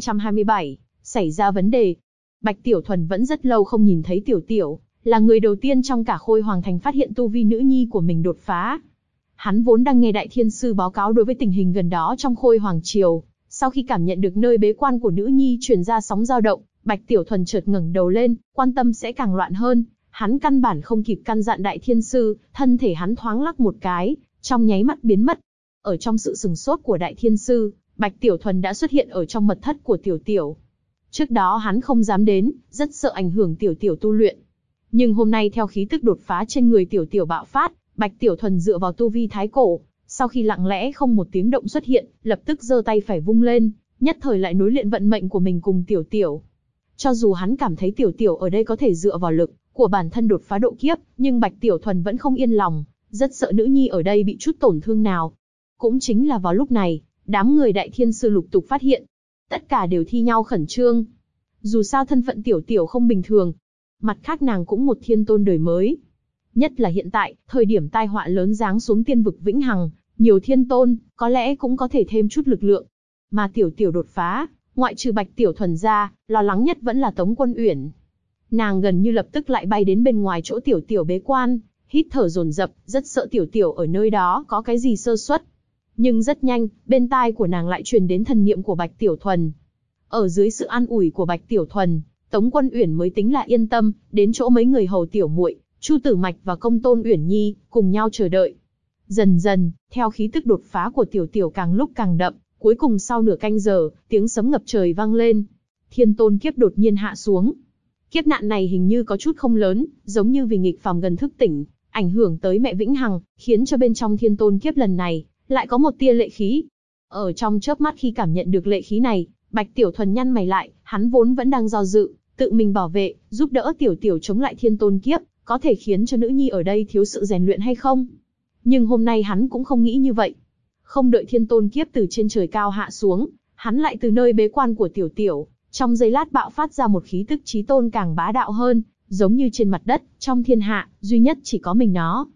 1527, xảy ra vấn đề. Bạch Tiểu Thuần vẫn rất lâu không nhìn thấy Tiểu Tiểu, là người đầu tiên trong cả Khôi Hoàng Thành phát hiện tu vi nữ nhi của mình đột phá. Hắn vốn đang nghe Đại Thiên Sư báo cáo đối với tình hình gần đó trong Khôi Hoàng Triều, sau khi cảm nhận được nơi bế quan của nữ nhi truyền ra sóng dao động, Bạch Tiểu Thuần chợt ngẩng đầu lên, quan tâm sẽ càng loạn hơn. Hắn căn bản không kịp căn dặn Đại Thiên Sư, thân thể hắn thoáng lắc một cái, trong nháy mắt biến mất. Ở trong sự sừng sốt của Đại Thiên Sư, Bạch Tiểu Thuần đã xuất hiện ở trong mật thất của Tiểu Tiểu. Trước đó hắn không dám đến, rất sợ ảnh hưởng Tiểu Tiểu tu luyện. Nhưng hôm nay theo khí tức đột phá trên người Tiểu Tiểu bạo phát, Bạch Tiểu Thuần dựa vào tu vi thái cổ, sau khi lặng lẽ không một tiếng động xuất hiện, lập tức giơ tay phải vung lên, nhất thời lại nối liền vận mệnh của mình cùng Tiểu Tiểu. Cho dù hắn cảm thấy Tiểu Tiểu ở đây có thể dựa vào lực của bản thân đột phá độ kiếp, nhưng Bạch Tiểu Thuần vẫn không yên lòng, rất sợ nữ nhi ở đây bị chút tổn thương nào. Cũng chính là vào lúc này, đám người Đại Thiên Sư lục tục phát hiện. Tất cả đều thi nhau khẩn trương. Dù sao thân phận Tiểu Tiểu không bình thường. Mặt khác nàng cũng một thiên tôn đời mới. Nhất là hiện tại, thời điểm tai họa lớn giáng xuống tiên vực vĩnh hằng, nhiều thiên tôn, có lẽ cũng có thể thêm chút lực lượng. Mà Tiểu Tiểu đột phá, ngoại trừ Bạch Tiểu Thuần ra, lo lắng nhất vẫn là Tống Quân Uyển. Nàng gần như lập tức lại bay đến bên ngoài chỗ Tiểu Tiểu bế quan, hít thở dồn dập, rất sợ Tiểu Tiểu ở nơi đó có cái gì sơ suất. Nhưng rất nhanh, bên tai của nàng lại truyền đến thần niệm của Bạch Tiểu Thuần. Ở dưới sự an ủi của Bạch Tiểu Thuần, Tống Quân Uyển mới tính là yên tâm, đến chỗ mấy người hầu tiểu muội, Chu Tử Mạch và Công Tôn Uyển Nhi, cùng nhau chờ đợi. Dần dần, theo khí tức đột phá của Tiểu Tiểu càng lúc càng đậm, cuối cùng sau nửa canh giờ, tiếng sấm ngập trời vang lên. Thiên tôn kiếp đột nhiên hạ xuống. Kiếp nạn này hình như có chút không lớn, giống như vì nghịch phàm gần thức tỉnh, ảnh hưởng tới mẹ vĩnh hằng, khiến cho bên trong thiên tôn kiếp lần này, lại có một tia lệ khí. Ở trong chớp mắt khi cảm nhận được lệ khí này, Bạch Tiểu Thuần nhăn mày lại, hắn vốn vẫn đang do dự, tự mình bảo vệ, giúp đỡ Tiểu Tiểu chống lại thiên tôn kiếp, có thể khiến cho nữ nhi ở đây thiếu sự rèn luyện hay không? Nhưng hôm nay hắn cũng không nghĩ như vậy. Không đợi thiên tôn kiếp từ trên trời cao hạ xuống, hắn lại từ nơi bế quan của Tiểu Tiểu, trong giây lát bạo phát ra một khí tức chí tôn càng bá đạo hơn, giống như trên mặt đất, trong thiên hạ, duy nhất chỉ có mình nó.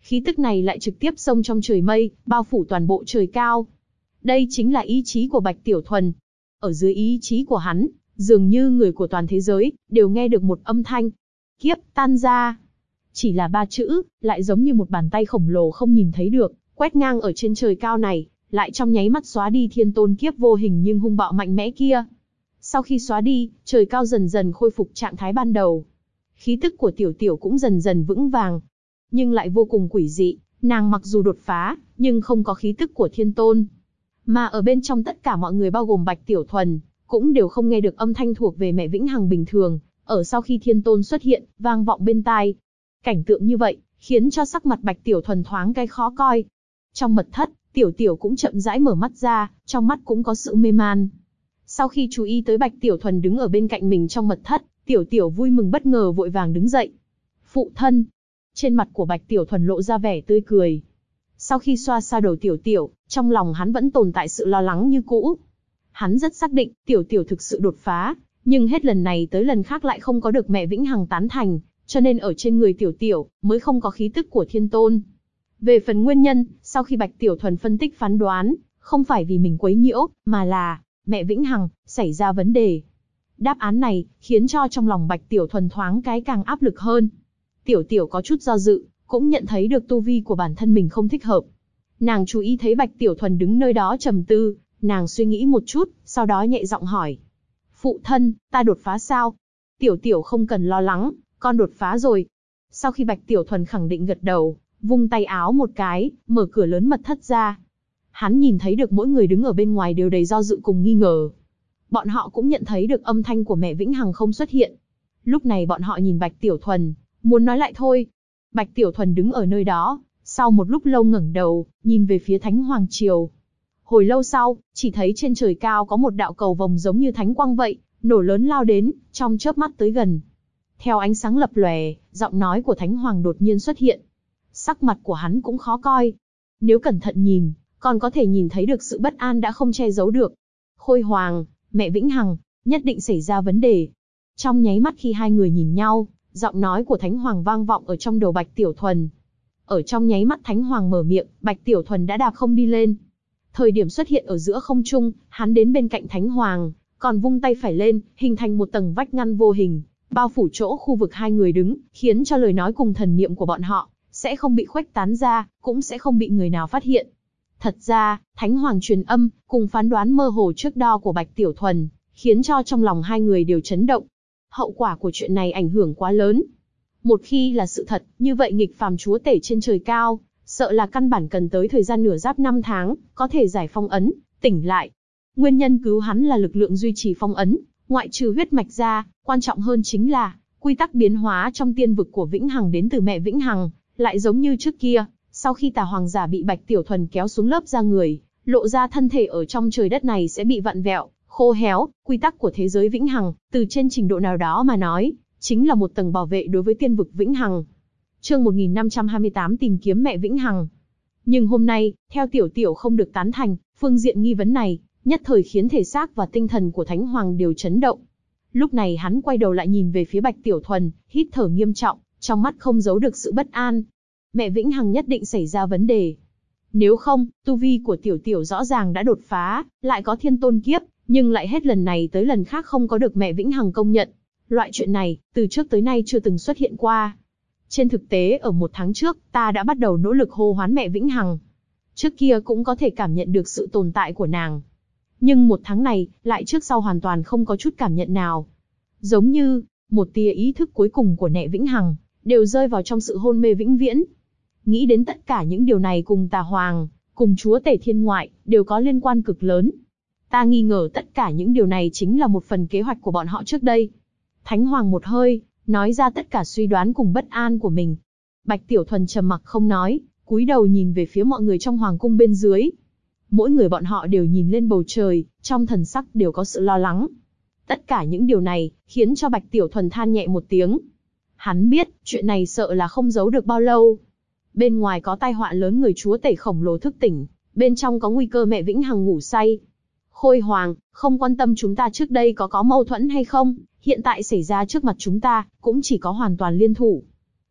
khí tức này lại trực tiếp xông trong trời mây, bao phủ toàn bộ trời cao. Đây chính là ý chí của Bạch Tiểu Thuần. Ở dưới ý chí của hắn, dường như người của toàn thế giới đều nghe được một âm thanh. Kiếp tan ra. Chỉ là 3 chữ, lại giống như một bàn tay khổng lồ không nhìn thấy được, quét ngang ở trên trời cao này, lại trong nháy mắt xóa đi thiên tôn kiếp vô hình nhưng hung bạo mạnh mẽ kia. Sau khi xóa đi, trời cao dần dần khôi phục trạng thái ban đầu. Khí tức của Tiểu Tiểu cũng dần dần vững vàng, nhưng lại vô cùng quỷ dị, nàng mặc dù đột phá, nhưng không có khí tức của thiên tôn. Mà ở bên trong tất cả mọi người bao gồm Bạch Tiểu Thuần, cũng đều không nghe được âm thanh thuộc về mẹ Vĩnh Hằng bình thường, ở sau khi thiên tôn xuất hiện, vang vọng bên tai. Cảnh tượng như vậy, khiến cho sắc mặt Bạch Tiểu Thuần thoáng cái khó coi. Trong mật thất, Tiểu Tiểu cũng chậm rãi mở mắt ra, trong mắt cũng có sự mê man. Sau khi chú ý tới Bạch Tiểu Thuần đứng ở bên cạnh mình trong mật thất, Tiểu Tiểu vui mừng bất ngờ vội vàng đứng dậy. Phụ thân. Trên mặt của Bạch Tiểu Thuần lộ ra vẻ tươi cười. Sau khi xoa xoa đầu Tiểu Tiểu, trong lòng hắn vẫn tồn tại sự lo lắng như cũ. Hắn rất xác định, Tiểu Tiểu thực sự đột phá, nhưng hết lần này tới lần khác lại không có được mẹ Vĩnh Hằng tán thành, cho nên ở trên người Tiểu Tiểu mới không có khí tức của thiên tôn. Về phần nguyên nhân, sau khi Bạch Tiểu Thuần phân tích phán đoán, không phải vì mình quấy nhiễu, mà là mẹ Vĩnh Hằng xảy ra vấn đề. Đáp án này khiến cho trong lòng Bạch Tiểu Thuần thoáng cái càng áp lực hơn. Tiểu Tiểu có chút do dự, cũng nhận thấy được tu vi của bản thân mình không thích hợp. Nàng chú ý thấy Bạch Tiểu Thuần đứng nơi đó trầm tư, nàng suy nghĩ một chút, sau đó nhẹ giọng hỏi. Phụ thân, ta đột phá sao? Tiểu Tiểu không cần lo lắng, con đột phá rồi. Sau khi Bạch Tiểu Thuần khẳng định gật đầu, vung tay áo một cái, mở cửa lớn mật thất ra. Hắn nhìn thấy được mỗi người đứng ở bên ngoài đều đầy do dự cùng nghi ngờ. Bọn họ cũng nhận thấy được âm thanh của mẹ Vĩnh Hằng không xuất hiện. Lúc này bọn họ nhìn Bạch Tiểu Thuần, muốn nói lại thôi. Bạch Tiểu Thuần đứng ở nơi đó, sau một lúc lâu ngẩng đầu, nhìn về phía Thánh Hoàng Triều. Hồi lâu sau, chỉ thấy trên trời cao có một đạo cầu vồng giống như thánh quang vậy, nổ lớn lao đến, trong chớp mắt tới gần. Theo ánh sáng lập lòe, giọng nói của Thánh Hoàng đột nhiên xuất hiện. Sắc mặt của hắn cũng khó coi. Nếu cẩn thận nhìn, còn có thể nhìn thấy được sự bất an đã không che giấu được. Khôi Hoàng, mẹ Vĩnh Hằng, nhất định xảy ra vấn đề. Trong nháy mắt khi hai người nhìn nhau, giọng nói của Thánh Hoàng vang vọng ở trong đầu Bạch Tiểu Thuần. Ở trong nháy mắt Thánh Hoàng mở miệng, Bạch Tiểu Thuần đã đạp không đi lên. Thời điểm xuất hiện ở giữa không trung, hắn đến bên cạnh Thánh Hoàng, còn vung tay phải lên, hình thành một tầng vách ngăn vô hình, bao phủ chỗ khu vực hai người đứng, khiến cho lời nói cùng thần niệm của bọn họ sẽ không bị khuếch tán ra, cũng sẽ không bị người nào phát hiện. Thật ra, Thánh Hoàng truyền âm, cùng phán đoán mơ hồ trước đó của Bạch Tiểu Thuần, khiến cho trong lòng hai người đều chấn động. Hậu quả của chuyện này ảnh hưởng quá lớn. Một khi là sự thật, như vậy nghịch phàm chúa tể trên trời cao, sợ là căn bản cần tới thời gian nửa giáp 5 tháng, có thể giải phong ấn, tỉnh lại. Nguyên nhân cứu hắn là lực lượng duy trì phong ấn, ngoại trừ huyết mạch ra, quan trọng hơn chính là quy tắc biến hóa trong tiên vực của Vĩnh Hằng đến từ mẹ Vĩnh Hằng, lại giống như trước kia, sau khi Tà Hoàng giả bị Bạch Tiểu Thuần kéo xuống lớp da người, lộ ra thân thể ở trong trời đất này sẽ bị vặn vẹo, khô héo. Quy tắc của thế giới Vĩnh Hằng, từ trên trình độ nào đó mà nói, chính là một tầng bảo vệ đối với tiên vực Vĩnh Hằng. Chương 1528 tìm kiếm mẹ Vĩnh Hằng. Nhưng hôm nay, theo Tiểu Tiểu không được tán thành, phương diện nghi vấn này, nhất thời khiến thể xác và tinh thần của Thánh Hoàng đều chấn động. Lúc này hắn quay đầu lại nhìn về phía Bạch Tiểu Thuần, hít thở nghiêm trọng, trong mắt không giấu được sự bất an. Mẹ Vĩnh Hằng nhất định xảy ra vấn đề. Nếu không, tu vi của Tiểu Tiểu rõ ràng đã đột phá, lại có thiên tôn kiếp, nhưng lại hết lần này tới lần khác không có được mẹ Vĩnh Hằng công nhận. Loại chuyện này, từ trước tới nay chưa từng xuất hiện qua. Trên thực tế ở 1 tháng trước, ta đã bắt đầu nỗ lực hô hoán mẹ Vĩnh Hằng. Trước kia cũng có thể cảm nhận được sự tồn tại của nàng. Nhưng 1 tháng này, lại trước sau hoàn toàn không có chút cảm nhận nào. Giống như, một tia ý thức cuối cùng của mẹ Vĩnh Hằng, đều rơi vào trong sự hôn mê vĩnh viễn. Nghĩ đến tất cả những điều này cùng Tà Hoàng, cùng chúa tể thiên ngoại, đều có liên quan cực lớn. Ta nghi ngờ tất cả những điều này chính là một phần kế hoạch của bọn họ trước đây. Thánh Hoàng một hơi, nói ra tất cả suy đoán cùng bất an của mình. Bạch Tiểu Thuần trầm mặc không nói, cúi đầu nhìn về phía mọi người trong hoàng cung bên dưới. Mỗi người bọn họ đều nhìn lên bầu trời, trong thần sắc đều có sự lo lắng. Tất cả những điều này, khiến cho Bạch Tiểu Thuần than nhẹ một tiếng. Hắn biết, chuyện này sợ là không giấu được bao lâu. Bên ngoài có tai họa lớn, người chúa tể khổng lồ thức tỉnh, bên trong có nguy cơ mẹ Vĩnh Hằng ngủ say. Khôi Hoàng, không quan tâm chúng ta trước đây có mâu thuẫn hay không, hiện tại xảy ra trước mặt chúng ta, cũng chỉ có hoàn toàn liên thủ.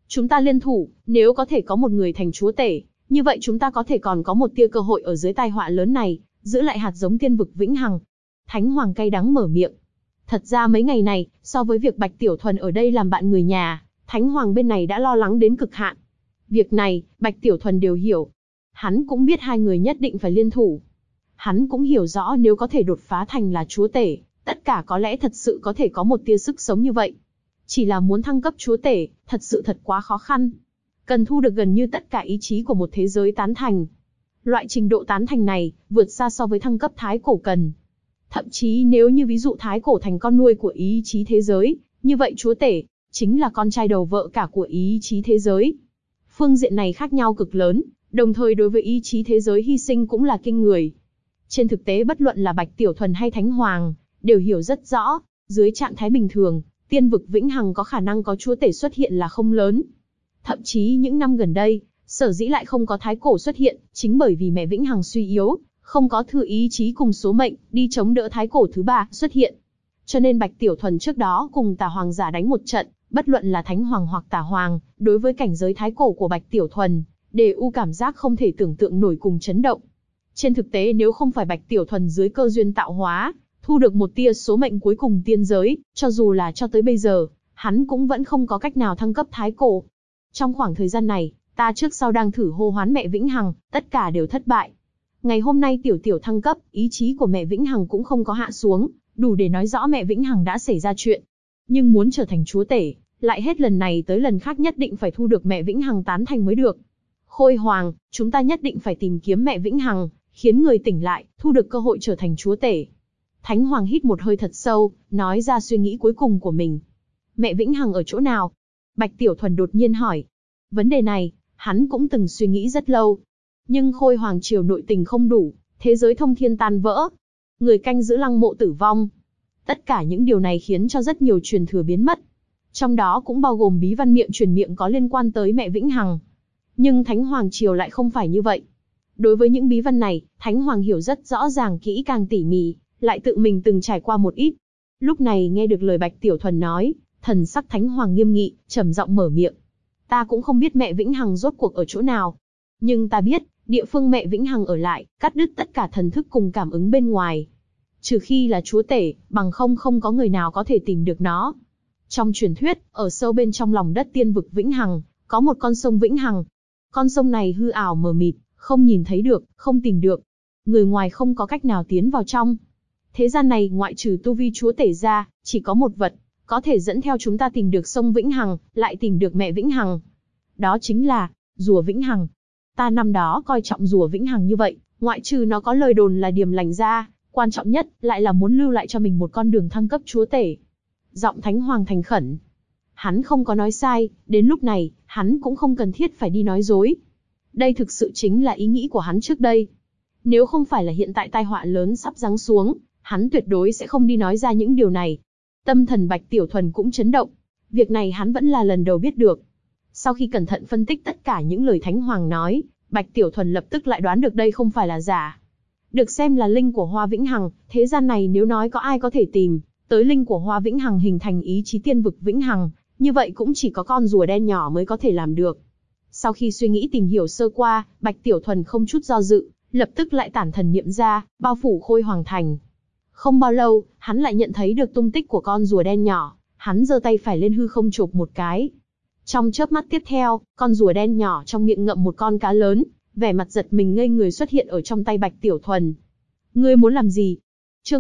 Chúng ta liên thủ, nếu có thể có một người thành chúa tể, như vậy chúng ta có thể còn có một tia cơ hội ở dưới tai họa lớn này, giữ lại hạt giống tiên vực vĩnh hằng. Thánh Hoàng cay đắng mở miệng. Thật ra mấy ngày này, so với việc Bạch Tiểu Thuần ở đây làm bạn người nhà, Thánh Hoàng bên này đã lo lắng đến cực hạn. Việc này, Bạch Tiểu Thuần đều hiểu. Hắn cũng biết hai người nhất định phải liên thủ. Hắn cũng hiểu rõ nếu có thể đột phá thành là chúa tể, tất cả có lẽ thật sự có thể có một tia sức sống như vậy. Chỉ là muốn thăng cấp chúa tể, thật sự thật quá khó khăn. Cần thu được gần như tất cả ý chí của một thế giới tán thành. Loại trình độ tán thành này, vượt xa so với thăng cấp thái cổ cần. Thậm chí nếu như ví dụ thái cổ thành con nuôi của ý chí thế giới, như vậy chúa tể, chính là con trai đầu vợ cả của ý chí thế giới. Phương diện này khác nhau cực lớn, đồng thời đối với ý chí thế giới hy sinh cũng là kinh người. Trên thực tế bất luận là Bạch Tiểu Thuần hay Thánh Hoàng, đều hiểu rất rõ, dưới trạng thái bình thường, tiên vực vĩnh hằng có khả năng có chúa tể xuất hiện là không lớn. Thậm chí những năm gần đây, sở dĩ lại không có thái cổ xuất hiện, chính bởi vì mẹ vĩnh hằng suy yếu, không có thư ý chí cùng số mệnh, đi chống đỡ thái cổ thứ ba xuất hiện. Cho nên Bạch Tiểu Thuần trước đó cùng Tà Hoàng giả đánh một trận, bất luận là Thánh Hoàng hoặc Tà Hoàng, đối với cảnh giới thái cổ của Bạch Tiểu Thuần, đều cảm giác không thể tưởng tượng nổi cùng chấn động. Trên thực tế nếu không phải Bạch Tiểu Thuần dưới cơ duyên tạo hóa, thu được một tia số mệnh cuối cùng tiên giới, cho dù là cho tới bây giờ, hắn cũng vẫn không có cách nào thăng cấp thái cổ. Trong khoảng thời gian này, ta trước sau đang thử hô hoán mẹ vĩnh hằng, tất cả đều thất bại. Ngày hôm nay tiểu tiểu thăng cấp, ý chí của mẹ vĩnh hằng cũng không có hạ xuống, đủ để nói rõ mẹ vĩnh hằng đã xảy ra chuyện. Nhưng muốn trở thành chúa tể, lại hết lần này tới lần khác nhất định phải thu được mẹ vĩnh hằng tán thành mới được. Khôi Hoàng, chúng ta nhất định phải tìm kiếm mẹ vĩnh hằng, khiến người tỉnh lại, thu được cơ hội trở thành chúa tể. Thánh Hoàng hít một hơi thật sâu, nói ra suy nghĩ cuối cùng của mình. Mẹ vĩnh hằng ở chỗ nào? Bạch Tiểu Thuần đột nhiên hỏi. Vấn đề này, hắn cũng từng suy nghĩ rất lâu. Nhưng Khôi Hoàng triều nội tình không đủ, thế giới thông thiên tan vỡ. Người canh giữ lăng mộ tử vong. Tất cả những điều này khiến cho rất nhiều truyền thừa biến mất. Trong đó cũng bao gồm bí văn miệng truyền miệng có liên quan tới mẹ vĩnh hằng. Nhưng Thánh Hoàng triều lại không phải như vậy. Đối với những bí văn này, Thánh Hoàng hiểu rất rõ ràng kỹ càng tỉ mỉ, lại tự mình từng trải qua một ít. Lúc này nghe được lời Bạch Tiểu Thuần nói, thần sắc Thánh Hoàng nghiêm nghị, trầm giọng mở miệng. Ta cũng không biết mẹ vĩnh hằng rốt cuộc ở chỗ nào. Nhưng ta biết, địa phương mẹ vĩnh hằng ở lại, cắt đứt tất cả thần thức cùng cảm ứng bên ngoài. Trừ khi là chúa tể, bằng không có người nào có thể tìm được nó. Trong truyền thuyết, ở sâu bên trong lòng đất tiên vực vĩnh hằng, có một con sông vĩnh hằng. Con sông này hư ảo mờ mịt, không nhìn thấy được, không tìm được. Người ngoài không có cách nào tiến vào trong. Thế gian này ngoại trừ tu vi chúa tể ra, chỉ có một vật, có thể dẫn theo chúng ta tìm được sông vĩnh hằng, lại tìm được mẹ vĩnh hằng. Đó chính là, rùa vĩnh hằng. Ta năm đó coi trọng rùa vĩnh hằng như vậy, ngoại trừ nó có lời đồn là điềm lành ra, quan trọng nhất, lại là muốn lưu lại cho mình một con đường thăng cấp chúa tể. Giọng Thánh Hoàng thành khẩn. Hắn không có nói sai, đến lúc này, hắn cũng không cần thiết phải đi nói dối. Đây thực sự chính là ý nghĩ của hắn trước đây. Nếu không phải là hiện tại tai họa lớn sắp giáng xuống, hắn tuyệt đối sẽ không đi nói ra những điều này. Tâm thần Bạch Tiểu Thuần cũng chấn động. Việc này hắn vẫn là lần đầu biết được. Sau khi cẩn thận phân tích tất cả những lời Thánh Hoàng nói, Bạch Tiểu Thuần lập tức lại đoán được đây không phải là giả. Được xem là linh của Hoa Vĩnh Hằng, thế gian này nếu nói có ai có thể tìm tới linh của Hoa Vĩnh Hằng hình thành ý chí tiên vực Vĩnh Hằng, như vậy cũng chỉ có con rùa đen nhỏ mới có thể làm được. Sau khi suy nghĩ tìm hiểu sơ qua, Bạch Tiểu Thuần không chút do dự, lập tức lại tản thần niệm ra, bao phủ Khôi Hoàng thành. Không bao lâu, hắn lại nhận thấy được tung tích của con rùa đen nhỏ, hắn giơ tay phải lên hư không chộp một cái. Trong chớp mắt tiếp theo, con rùa đen nhỏ trong miệng ngậm một con cá lớn, vẻ mặt giật mình ngây người xuất hiện ở trong tay Bạch Tiểu Thuần. Ngươi muốn làm gì? Chương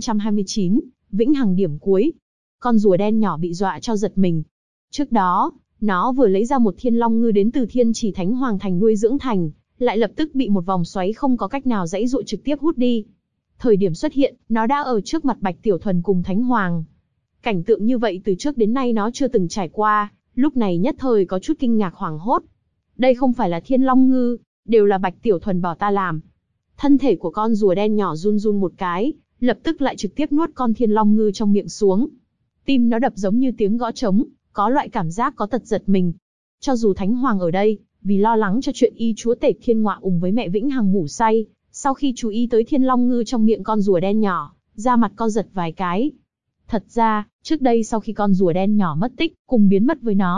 1529, Vĩnh Hằng điểm cuối. Con rùa đen nhỏ bị dọa cho giật mình. Trước đó, nó vừa lấy ra một thiên long ngư đến từ Thiên Chỉ Thánh Hoàng thành nuôi dưỡng thành, lại lập tức bị một vòng xoáy không có cách nào giãy dụa trực tiếp hút đi. Thời điểm xuất hiện, nó đã ở trước mặt Bạch Tiểu Thuần cùng Thánh Hoàng. Cảnh tượng như vậy từ trước đến nay nó chưa từng trải qua, lúc này nhất thời có chút kinh ngạc hoảng hốt. Đây không phải là thiên long ngư, đều là Bạch Tiểu Thuần bảo ta làm. Thân thể của con rùa đen nhỏ run run một cái, lập tức lại trực tiếp nuốt con thiên long ngư trong miệng xuống. Tim nó đập giống như tiếng gõ trống, có loại cảm giác có tật giật mình. Cho dù Thánh Hoàng ở đây, vì lo lắng cho chuyện y chúa tể thiên ngọa cùng với mẹ Vĩnh Hằng ngủ say, sau khi chú ý tới thiên long ngư trong miệng con rùa đen nhỏ, da mặt co giật vài cái. Thật ra, trước đây sau khi con rùa đen nhỏ mất tích, cùng biến mất với nó,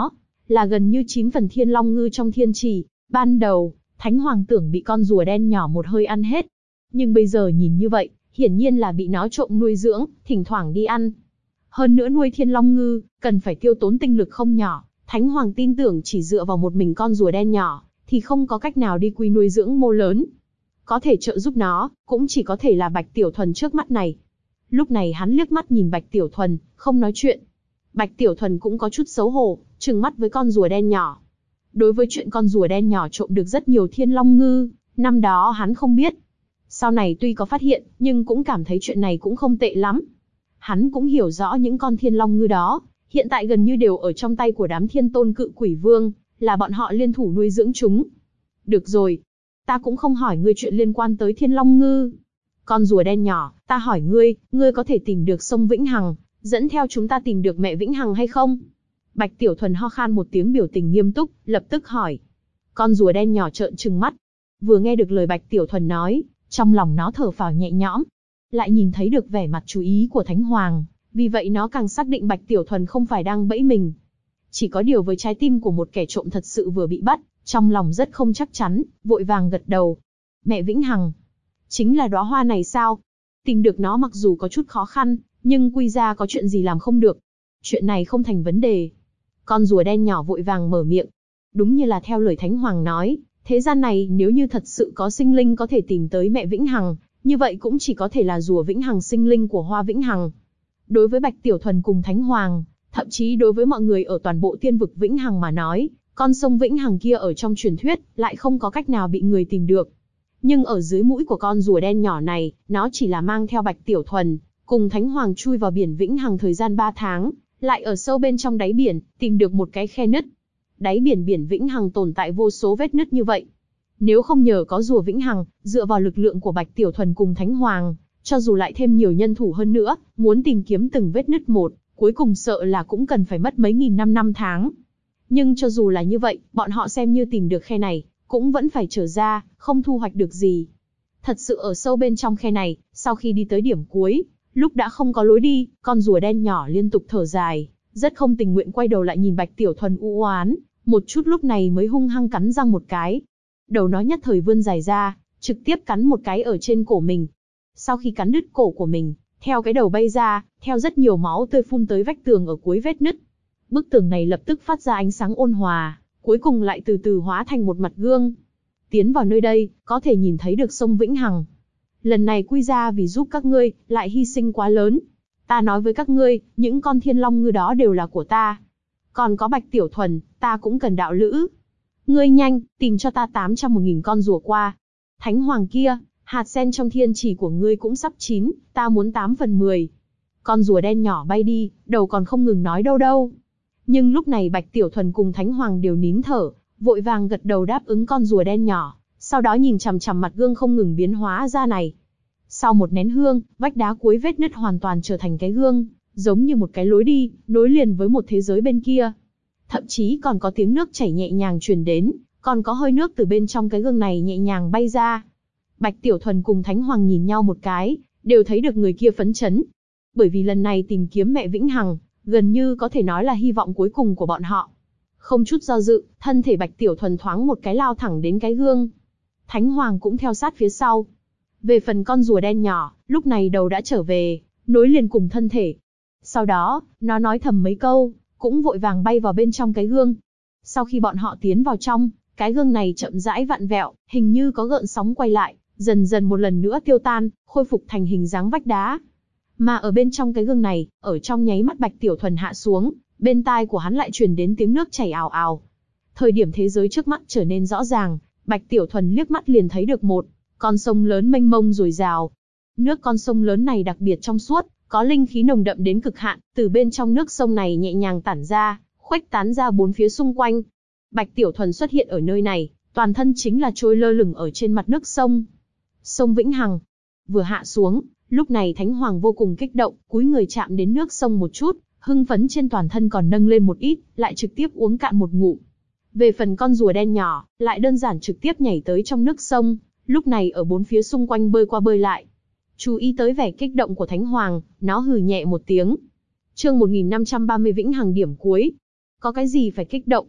là gần như 9 phần thiên long ngư trong thiên trì. Ban đầu, Thánh Hoàng tưởng bị con rùa đen nhỏ một hơi ăn hết. Nhưng bây giờ nhìn như vậy, hiển nhiên là bị nó trộm nuôi dưỡng, thỉnh thoảng đi ăn. Hơn nữa nuôi thiên long ngư, cần phải tiêu tốn tinh lực không nhỏ. Thánh Hoàng tin tưởng chỉ dựa vào một mình con rùa đen nhỏ, thì không có cách nào đi quy nuôi dưỡng mô lớn. Có thể trợ giúp nó, cũng chỉ có thể là Bạch Tiểu Thuần trước mắt này. Lúc này hắn liếc mắt nhìn Bạch Tiểu Thuần, không nói chuyện. Bạch Tiểu Thuần cũng có chút xấu hổ, trừng mắt với con rùa đen nhỏ. Đối với chuyện con rùa đen nhỏ trộm được rất nhiều thiên long ngư, năm đó hắn không biết. Sau này tuy có phát hiện, nhưng cũng cảm thấy chuyện này cũng không tệ lắm. Hắn cũng hiểu rõ những con thiên long ngư đó, hiện tại gần như đều ở trong tay của đám thiên tôn cự quỷ vương, là bọn họ liên thủ nuôi dưỡng chúng. Được rồi, ta cũng không hỏi ngươi chuyện liên quan tới thiên long ngư. Con rùa đen nhỏ, ta hỏi ngươi, ngươi có thể tìm được sông Vĩnh Hằng, dẫn theo chúng ta tìm được mẹ Vĩnh Hằng hay không? Bạch Tiểu Thuần ho khan một tiếng biểu tình nghiêm túc, lập tức hỏi. Con rùa đen nhỏ trợn trừng mắt. Vừa nghe được lời Bạch Tiểu Thuần nói, trong lòng nó thở phào nhẹ nhõm. Lại nhìn thấy được vẻ mặt chú ý của Thánh Hoàng, vì vậy nó càng xác định Bạch Tiểu Thuần không phải đang bẫy mình. Chỉ có điều với trái tim của một kẻ trộm thật sự vừa bị bắt, trong lòng rất không chắc chắn, vội vàng gật đầu. Mẹ Vĩnh Hằng, chính là đóa hoa này sao? Tìm được nó mặc dù có chút khó khăn, nhưng quy ra có chuyện gì làm không được. Chuyện này không thành vấn đề. Con rùa đen nhỏ vội vàng mở miệng. Đúng như là theo lời Thánh Hoàng nói, thế gian này nếu như thật sự có sinh linh có thể tìm tới mẹ Vĩnh Hằng, như vậy cũng chỉ có thể là rùa Vĩnh Hằng sinh linh của hoa Vĩnh Hằng. Đối với Bạch Tiểu Thuần cùng Thánh Hoàng, thậm chí đối với mọi người ở toàn bộ tiên vực Vĩnh Hằng mà nói, con sông Vĩnh Hằng kia ở trong truyền thuyết lại không có cách nào bị người tìm được. Nhưng ở dưới mũi của con rùa đen nhỏ này, nó chỉ là mang theo Bạch Tiểu Thuần, cùng Thánh Hoàng chui vào biển Vĩnh Hằng thời gian 3 tháng, lại ở sâu bên trong đáy biển, tìm được một cái khe nứt. Đáy biển Vĩnh Hằng tồn tại vô số vết nứt như vậy. Nếu không nhờ có rùa Vĩnh Hằng, dựa vào lực lượng của Bạch Tiểu Thuần cùng Thánh Hoàng, cho dù lại thêm nhiều nhân thủ hơn nữa, muốn tìm kiếm từng vết nứt một, cuối cùng sợ là cũng cần phải mất mấy nghìn năm tháng. Nhưng cho dù là như vậy, bọn họ xem như tìm được khe này, cũng vẫn phải trở ra, không thu hoạch được gì. Thật sự ở sâu bên trong khe này, sau khi đi tới điểm cuối, lúc đã không có lối đi, con rùa đen nhỏ liên tục thở dài, rất không tình nguyện quay đầu lại nhìn Bạch Tiểu Thuần u oán, một chút lúc này mới hung hăng cắn răng một cái. Đầu nó nhất thời vươn dài ra, trực tiếp cắn một cái ở trên cổ mình. Sau khi cắn đứt cổ của mình, theo cái đầu bay ra, theo rất nhiều máu tươi phun tới vách tường ở cuối vết nứt. Bức tường này lập tức phát ra ánh sáng ôn hòa, cuối cùng lại từ từ hóa thành một mặt gương. Tiến vào nơi đây, có thể nhìn thấy được sông Vĩnh Hằng. Lần này quy ra vì giúp các ngươi, lại hy sinh quá lớn. Ta nói với các ngươi, những con thiên long ngư đó đều là của ta. Còn có Bạch Tiểu Thuần, ta cũng cần đạo lữ. Ngươi nhanh, tìm cho ta 800-1000 con rùa qua. Thánh Hoàng kia, hạt sen trong thiên trì của ngươi cũng sắp chín, ta muốn 8/10. Con rùa đen nhỏ bay đi, đầu còn không ngừng nói đâu đâu. Nhưng lúc này Bạch Tiểu Thuần cùng Thánh Hoàng đều nín thở, vội vàng gật đầu đáp ứng con rùa đen nhỏ, sau đó nhìn chằm chằm mặt gương không ngừng biến hóa ra này. Sau một nén hương, vách đá cuối vết nứt hoàn toàn trở thành cái gương, giống như một cái lối đi, nối liền với một thế giới bên kia. Thậm chí còn có tiếng nước chảy nhẹ nhàng truyền đến, còn có hơi nước từ bên trong cái gương này nhẹ nhàng bay ra. Bạch Tiểu Thuần cùng Thánh Hoàng nhìn nhau một cái, đều thấy được người kia phấn chấn. Bởi vì lần này tìm kiếm mẹ Vĩnh Hằng, gần như có thể nói là hy vọng cuối cùng của bọn họ. Không chút do dự, thân thể Bạch Tiểu Thuần thoáng một cái lao thẳng đến cái gương. Thánh Hoàng cũng theo sát phía sau. Về phần con rùa đen nhỏ, lúc này đầu đã trở về, nối liền cùng thân thể. Sau đó, nó nói thầm mấy câu, cũng vội vàng bay vào bên trong cái gương. Sau khi bọn họ tiến vào trong, cái gương này chậm rãi vặn vẹo, hình như có gợn sóng quay lại, dần dần một lần nữa tiêu tan, khôi phục thành hình dáng vách đá. Mà ở bên trong cái gương này, ở trong nháy mắt Bạch Tiểu Thuần hạ xuống, bên tai của hắn lại truyền đến tiếng nước chảy ào ào. Thời điểm thế giới trước mắt trở nên rõ ràng, Bạch Tiểu Thuần liếc mắt liền thấy được một con sông lớn mênh mông dồi dào. Nước con sông lớn này đặc biệt trong suốt, có linh khí nồng đậm đến cực hạn, từ bên trong nước sông này nhẹ nhàng tản ra, khuếch tán ra bốn phía xung quanh. Bạch Tiểu Thuần xuất hiện ở nơi này, toàn thân chính là trôi lơ lửng ở trên mặt nước sông. Sông Vĩnh Hằng vừa hạ xuống, lúc này Thánh Hoàng vô cùng kích động, cúi người chạm đến nước sông một chút, hưng phấn trên toàn thân còn nâng lên một ít, lại trực tiếp uống cạn một ngụm. Về phần con rùa đen nhỏ, lại đơn giản trực tiếp nhảy tới trong nước sông, lúc này ở bốn phía xung quanh bơi qua bơi lại. Chú ý tới vẻ kích động của Thánh Hoàng, nó hừ nhẹ một tiếng. Chương 1530 Vĩnh Hằng điểm cuối. Có cái gì phải kích động?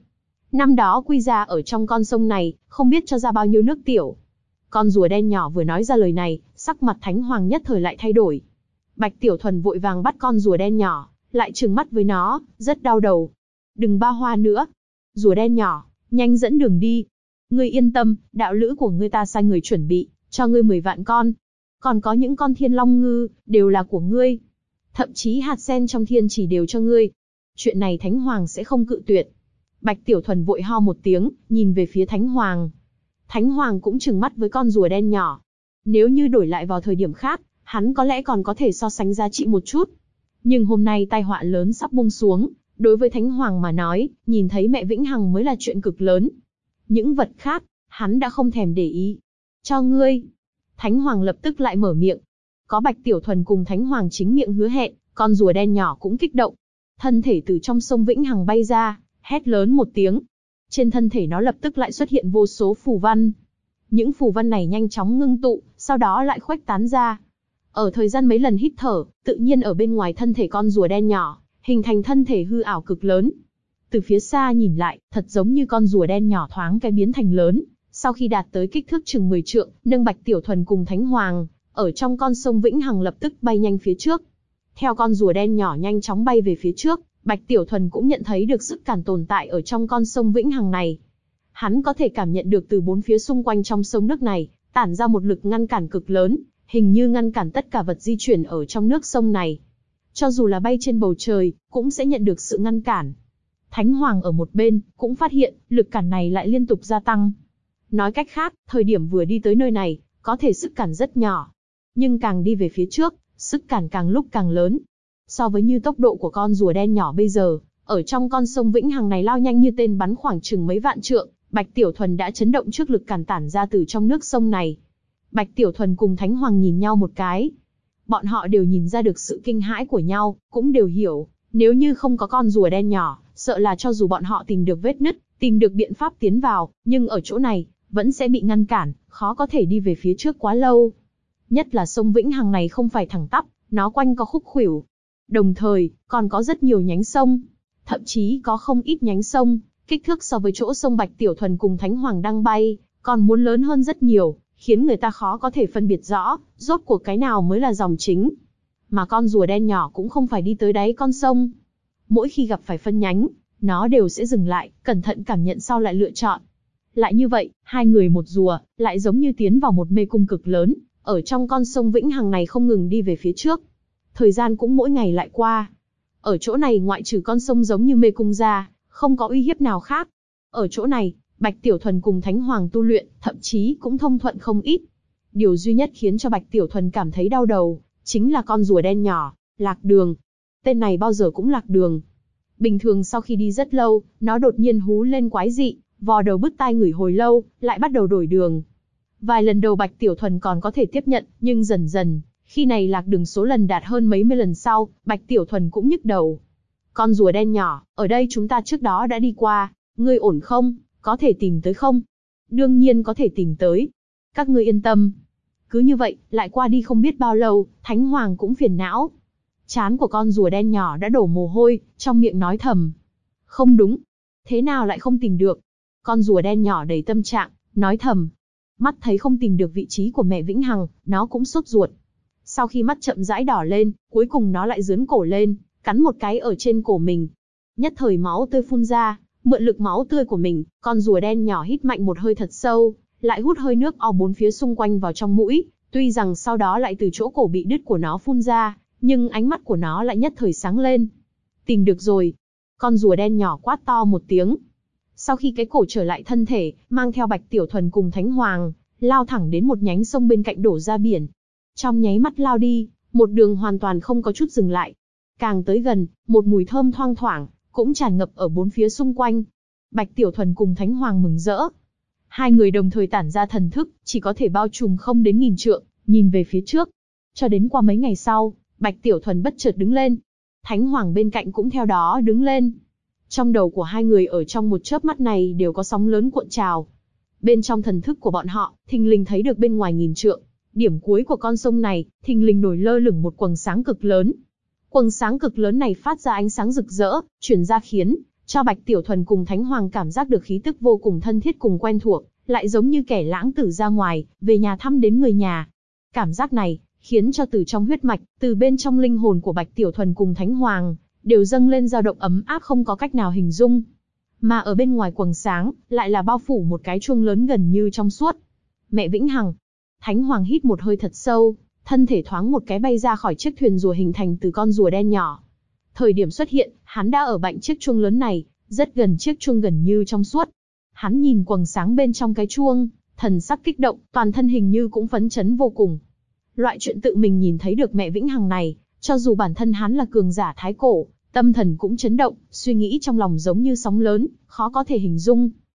Năm đó quy ra ở trong con sông này, không biết cho ra bao nhiêu nước tiểu. Con rùa đen nhỏ vừa nói ra lời này, sắc mặt Thánh Hoàng nhất thời lại thay đổi. Bạch Tiểu Thuần vội vàng bắt con rùa đen nhỏ, lại trừng mắt với nó, rất đau đầu. Đừng ba hoa nữa. Rùa đen nhỏ, nhanh dẫn đường đi. Ngươi yên tâm, đạo lữ của ngươi ta sai người chuẩn bị, cho ngươi 10 vạn con. Còn có những con thiên long ngư, đều là của ngươi. Thậm chí hạt sen trong thiên chỉ đều cho ngươi. Chuyện này Thánh Hoàng sẽ không cự tuyệt. Bạch Tiểu Thuần vội ho một tiếng, nhìn về phía Thánh Hoàng. Thánh Hoàng cũng trừng mắt với con rùa đen nhỏ. Nếu như đổi lại vào thời điểm khác, hắn có lẽ còn có thể so sánh giá trị một chút. Nhưng hôm nay tai họa lớn sắp buông xuống, đối với Thánh Hoàng mà nói, nhìn thấy mẹ Vĩnh Hằng mới là chuyện cực lớn. Những vật khác, hắn đã không thèm để ý. Cho ngươi. Thánh Hoàng lập tức lại mở miệng. Có Bạch Tiểu Thuần cùng Thánh Hoàng chính miệng hứa hẹn, con rùa đen nhỏ cũng kích động. Thân thể từ trong sông Vĩnh Hằng bay ra, hét lớn một tiếng. Trên thân thể nó lập tức lại xuất hiện vô số phù văn. Những phù văn này nhanh chóng ngưng tụ, sau đó lại khuếch tán ra. Ở thời gian mấy lần hít thở, tự nhiên ở bên ngoài thân thể con rùa đen nhỏ, hình thành thân thể hư ảo cực lớn. Từ phía xa nhìn lại, thật giống như con rùa đen nhỏ thoáng cái biến thành lớn. Sau khi đạt tới kích thước chừng 10 trượng, nâng Bạch Tiểu Thuần cùng Thánh Hoàng, ở trong con sông Vĩnh Hằng lập tức bay nhanh phía trước. Theo con rùa đen nhỏ nhanh chóng bay về phía trước, Bạch Tiểu Thuần cũng nhận thấy được sức cản tồn tại ở trong con sông Vĩnh Hằng này. Hắn có thể cảm nhận được từ bốn phía xung quanh trong sông nước này, tản ra một lực ngăn cản cực lớn, hình như ngăn cản tất cả vật di chuyển ở trong nước sông này. Cho dù là bay trên bầu trời, cũng sẽ nhận được sự ngăn cản. Thánh Hoàng ở một bên, cũng phát hiện, lực cản này lại liên tục gia tăng. Nói cách khác, thời điểm vừa đi tới nơi này, có thể sức cản rất nhỏ. Nhưng càng đi về phía trước, sức cản càng lúc càng lớn. So với như tốc độ của con rùa đen nhỏ bây giờ, ở trong con sông Vĩnh Hằng này lao nhanh như tên bắn khoảng chừng mấy vạn trượng, Bạch Tiểu Thuần đã chấn động trước lực cản tản ra từ trong nước sông này. Bạch Tiểu Thuần cùng Thánh Hoàng nhìn nhau một cái. Bọn họ đều nhìn ra được sự kinh hãi của nhau, cũng đều hiểu, nếu như không có con rùa đen nhỏ, sợ là cho dù bọn họ tìm được vết nứt, tìm được biện pháp tiến vào, nhưng ở chỗ này, vẫn sẽ bị ngăn cản, khó có thể đi về phía trước quá lâu. Nhất là sông Vĩnh Hằng này không phải thẳng tắp, nó quanh co khúc khuỷu. Đồng thời, còn có rất nhiều nhánh sông. Thậm chí có không ít nhánh sông, kích thước so với chỗ sông Bạch Tiểu Thuần cùng Thánh Hoàng đang bay, còn muốn lớn hơn rất nhiều, khiến người ta khó có thể phân biệt rõ, rốt cuộc cái nào mới là dòng chính. Mà con rùa đen nhỏ cũng không phải đi tới đáy con sông. Mỗi khi gặp phải phân nhánh, nó đều sẽ dừng lại, cẩn thận cảm nhận sau lại lựa chọn. Lại như vậy, hai người một rùa, lại giống như tiến vào một mê cung cực lớn, ở trong con sông Vĩnh Hằng này không ngừng đi về phía trước. Thời gian cũng mỗi ngày lại qua. Ở chỗ này ngoại trừ con sông giống như mê cung ra, không có uy hiếp nào khác. Ở chỗ này, Bạch Tiểu Thuần cùng Thánh Hoàng tu luyện, thậm chí cũng thông thuận không ít. Điều duy nhất khiến cho Bạch Tiểu Thuần cảm thấy đau đầu, chính là con rùa đen nhỏ, lạc đường. Tên này bao giờ cũng lạc đường. Bình thường sau khi đi rất lâu, nó đột nhiên hú lên quái dị, vò đầu bứt tai ngửi hồi lâu, lại bắt đầu đổi đường. Vài lần đầu Bạch Tiểu Thuần còn có thể tiếp nhận, nhưng dần dần, khi này lạc đường số lần đạt hơn mấy mươi lần sau, Bạch Tiểu Thuần cũng nhức đầu. Con rùa đen nhỏ, ở đây chúng ta trước đó đã đi qua, ngươi ổn không, có thể tìm tới không? Đương nhiên có thể tìm tới. Các ngươi yên tâm. Cứ như vậy, lại qua đi không biết bao lâu, Thánh Hoàng cũng phiền não. Trán của con rùa đen nhỏ đã đổ mồ hôi, trong miệng nói thầm. Không đúng. Thế nào lại không tìm được? Con rùa đen nhỏ đầy tâm trạng, nói thầm. Mắt thấy không tìm được vị trí của mẹ Vĩnh Hằng, nó cũng sốt ruột. Sau khi mắt chậm rãi đỏ lên, cuối cùng nó lại giương cổ lên, cắn một cái ở trên cổ mình. Nhất thời máu tươi phun ra, mượn lực máu tươi của mình, con rùa đen nhỏ hít mạnh một hơi thật sâu, lại hút hơi nước ao bốn phía xung quanh vào trong mũi, tuy rằng sau đó lại từ chỗ cổ bị đứt của nó phun ra, nhưng ánh mắt của nó lại nhất thời sáng lên. Tìm được rồi. Con rùa đen nhỏ quát to một tiếng. Sau khi cái cổ trở lại thân thể, mang theo Bạch Tiểu Thuần cùng Thánh Hoàng, lao thẳng đến một nhánh sông bên cạnh đổ ra biển. Trong nháy mắt lao đi, một đường hoàn toàn không có chút dừng lại. Càng tới gần, một mùi thơm thoang thoảng, cũng tràn ngập ở bốn phía xung quanh. Bạch Tiểu Thuần cùng Thánh Hoàng mừng rỡ. Hai người đồng thời tản ra thần thức, chỉ có thể bao trùm không đến 1000 trượng, nhìn về phía trước. Cho đến qua mấy ngày sau, Bạch Tiểu Thuần bất chợt đứng lên. Thánh Hoàng bên cạnh cũng theo đó đứng lên. Trong đầu của hai người ở trong một chớp mắt này đều có sóng lớn cuộn trào. Bên trong thần thức của bọn họ, thình lình thấy được bên ngoài 1000 trượng, điểm cuối của con sông này, thình lình nổi lơ lửng một quầng sáng cực lớn. Quầng sáng cực lớn này phát ra ánh sáng rực rỡ, truyền ra khiến cho Bạch Tiểu Thuần cùng Thánh Hoàng cảm giác được khí tức vô cùng thân thiết cùng quen thuộc, lại giống như kẻ lãng tử ra ngoài, về nhà thăm đến người nhà. Cảm giác này, khiến cho từ trong huyết mạch, từ bên trong linh hồn của Bạch Tiểu Thuần cùng Thánh Hoàng, đều dâng lên dao động ấm áp không có cách nào hình dung. Mà ở bên ngoài quầng sáng, lại là bao phủ một cái chuông lớn gần như trong suốt. Mẹ Vĩnh Hằng. Thánh Hoàng hít một hơi thật sâu, thân thể thoáng một cái bay ra khỏi chiếc thuyền rùa hình thành từ con rùa đen nhỏ. Thời điểm xuất hiện, hắn đã ở cạnh chiếc chuông lớn này, rất gần chiếc chuông gần như trong suốt. Hắn nhìn quầng sáng bên trong cái chuông, thần sắc kích động, toàn thân hình như cũng phấn chấn vô cùng. Loại chuyện tự mình nhìn thấy được mẹ Vĩnh Hằng này, cho dù bản thân hắn là cường giả thái cổ, tâm thần cũng chấn động, suy nghĩ trong lòng giống như sóng lớn, khó có thể hình dung.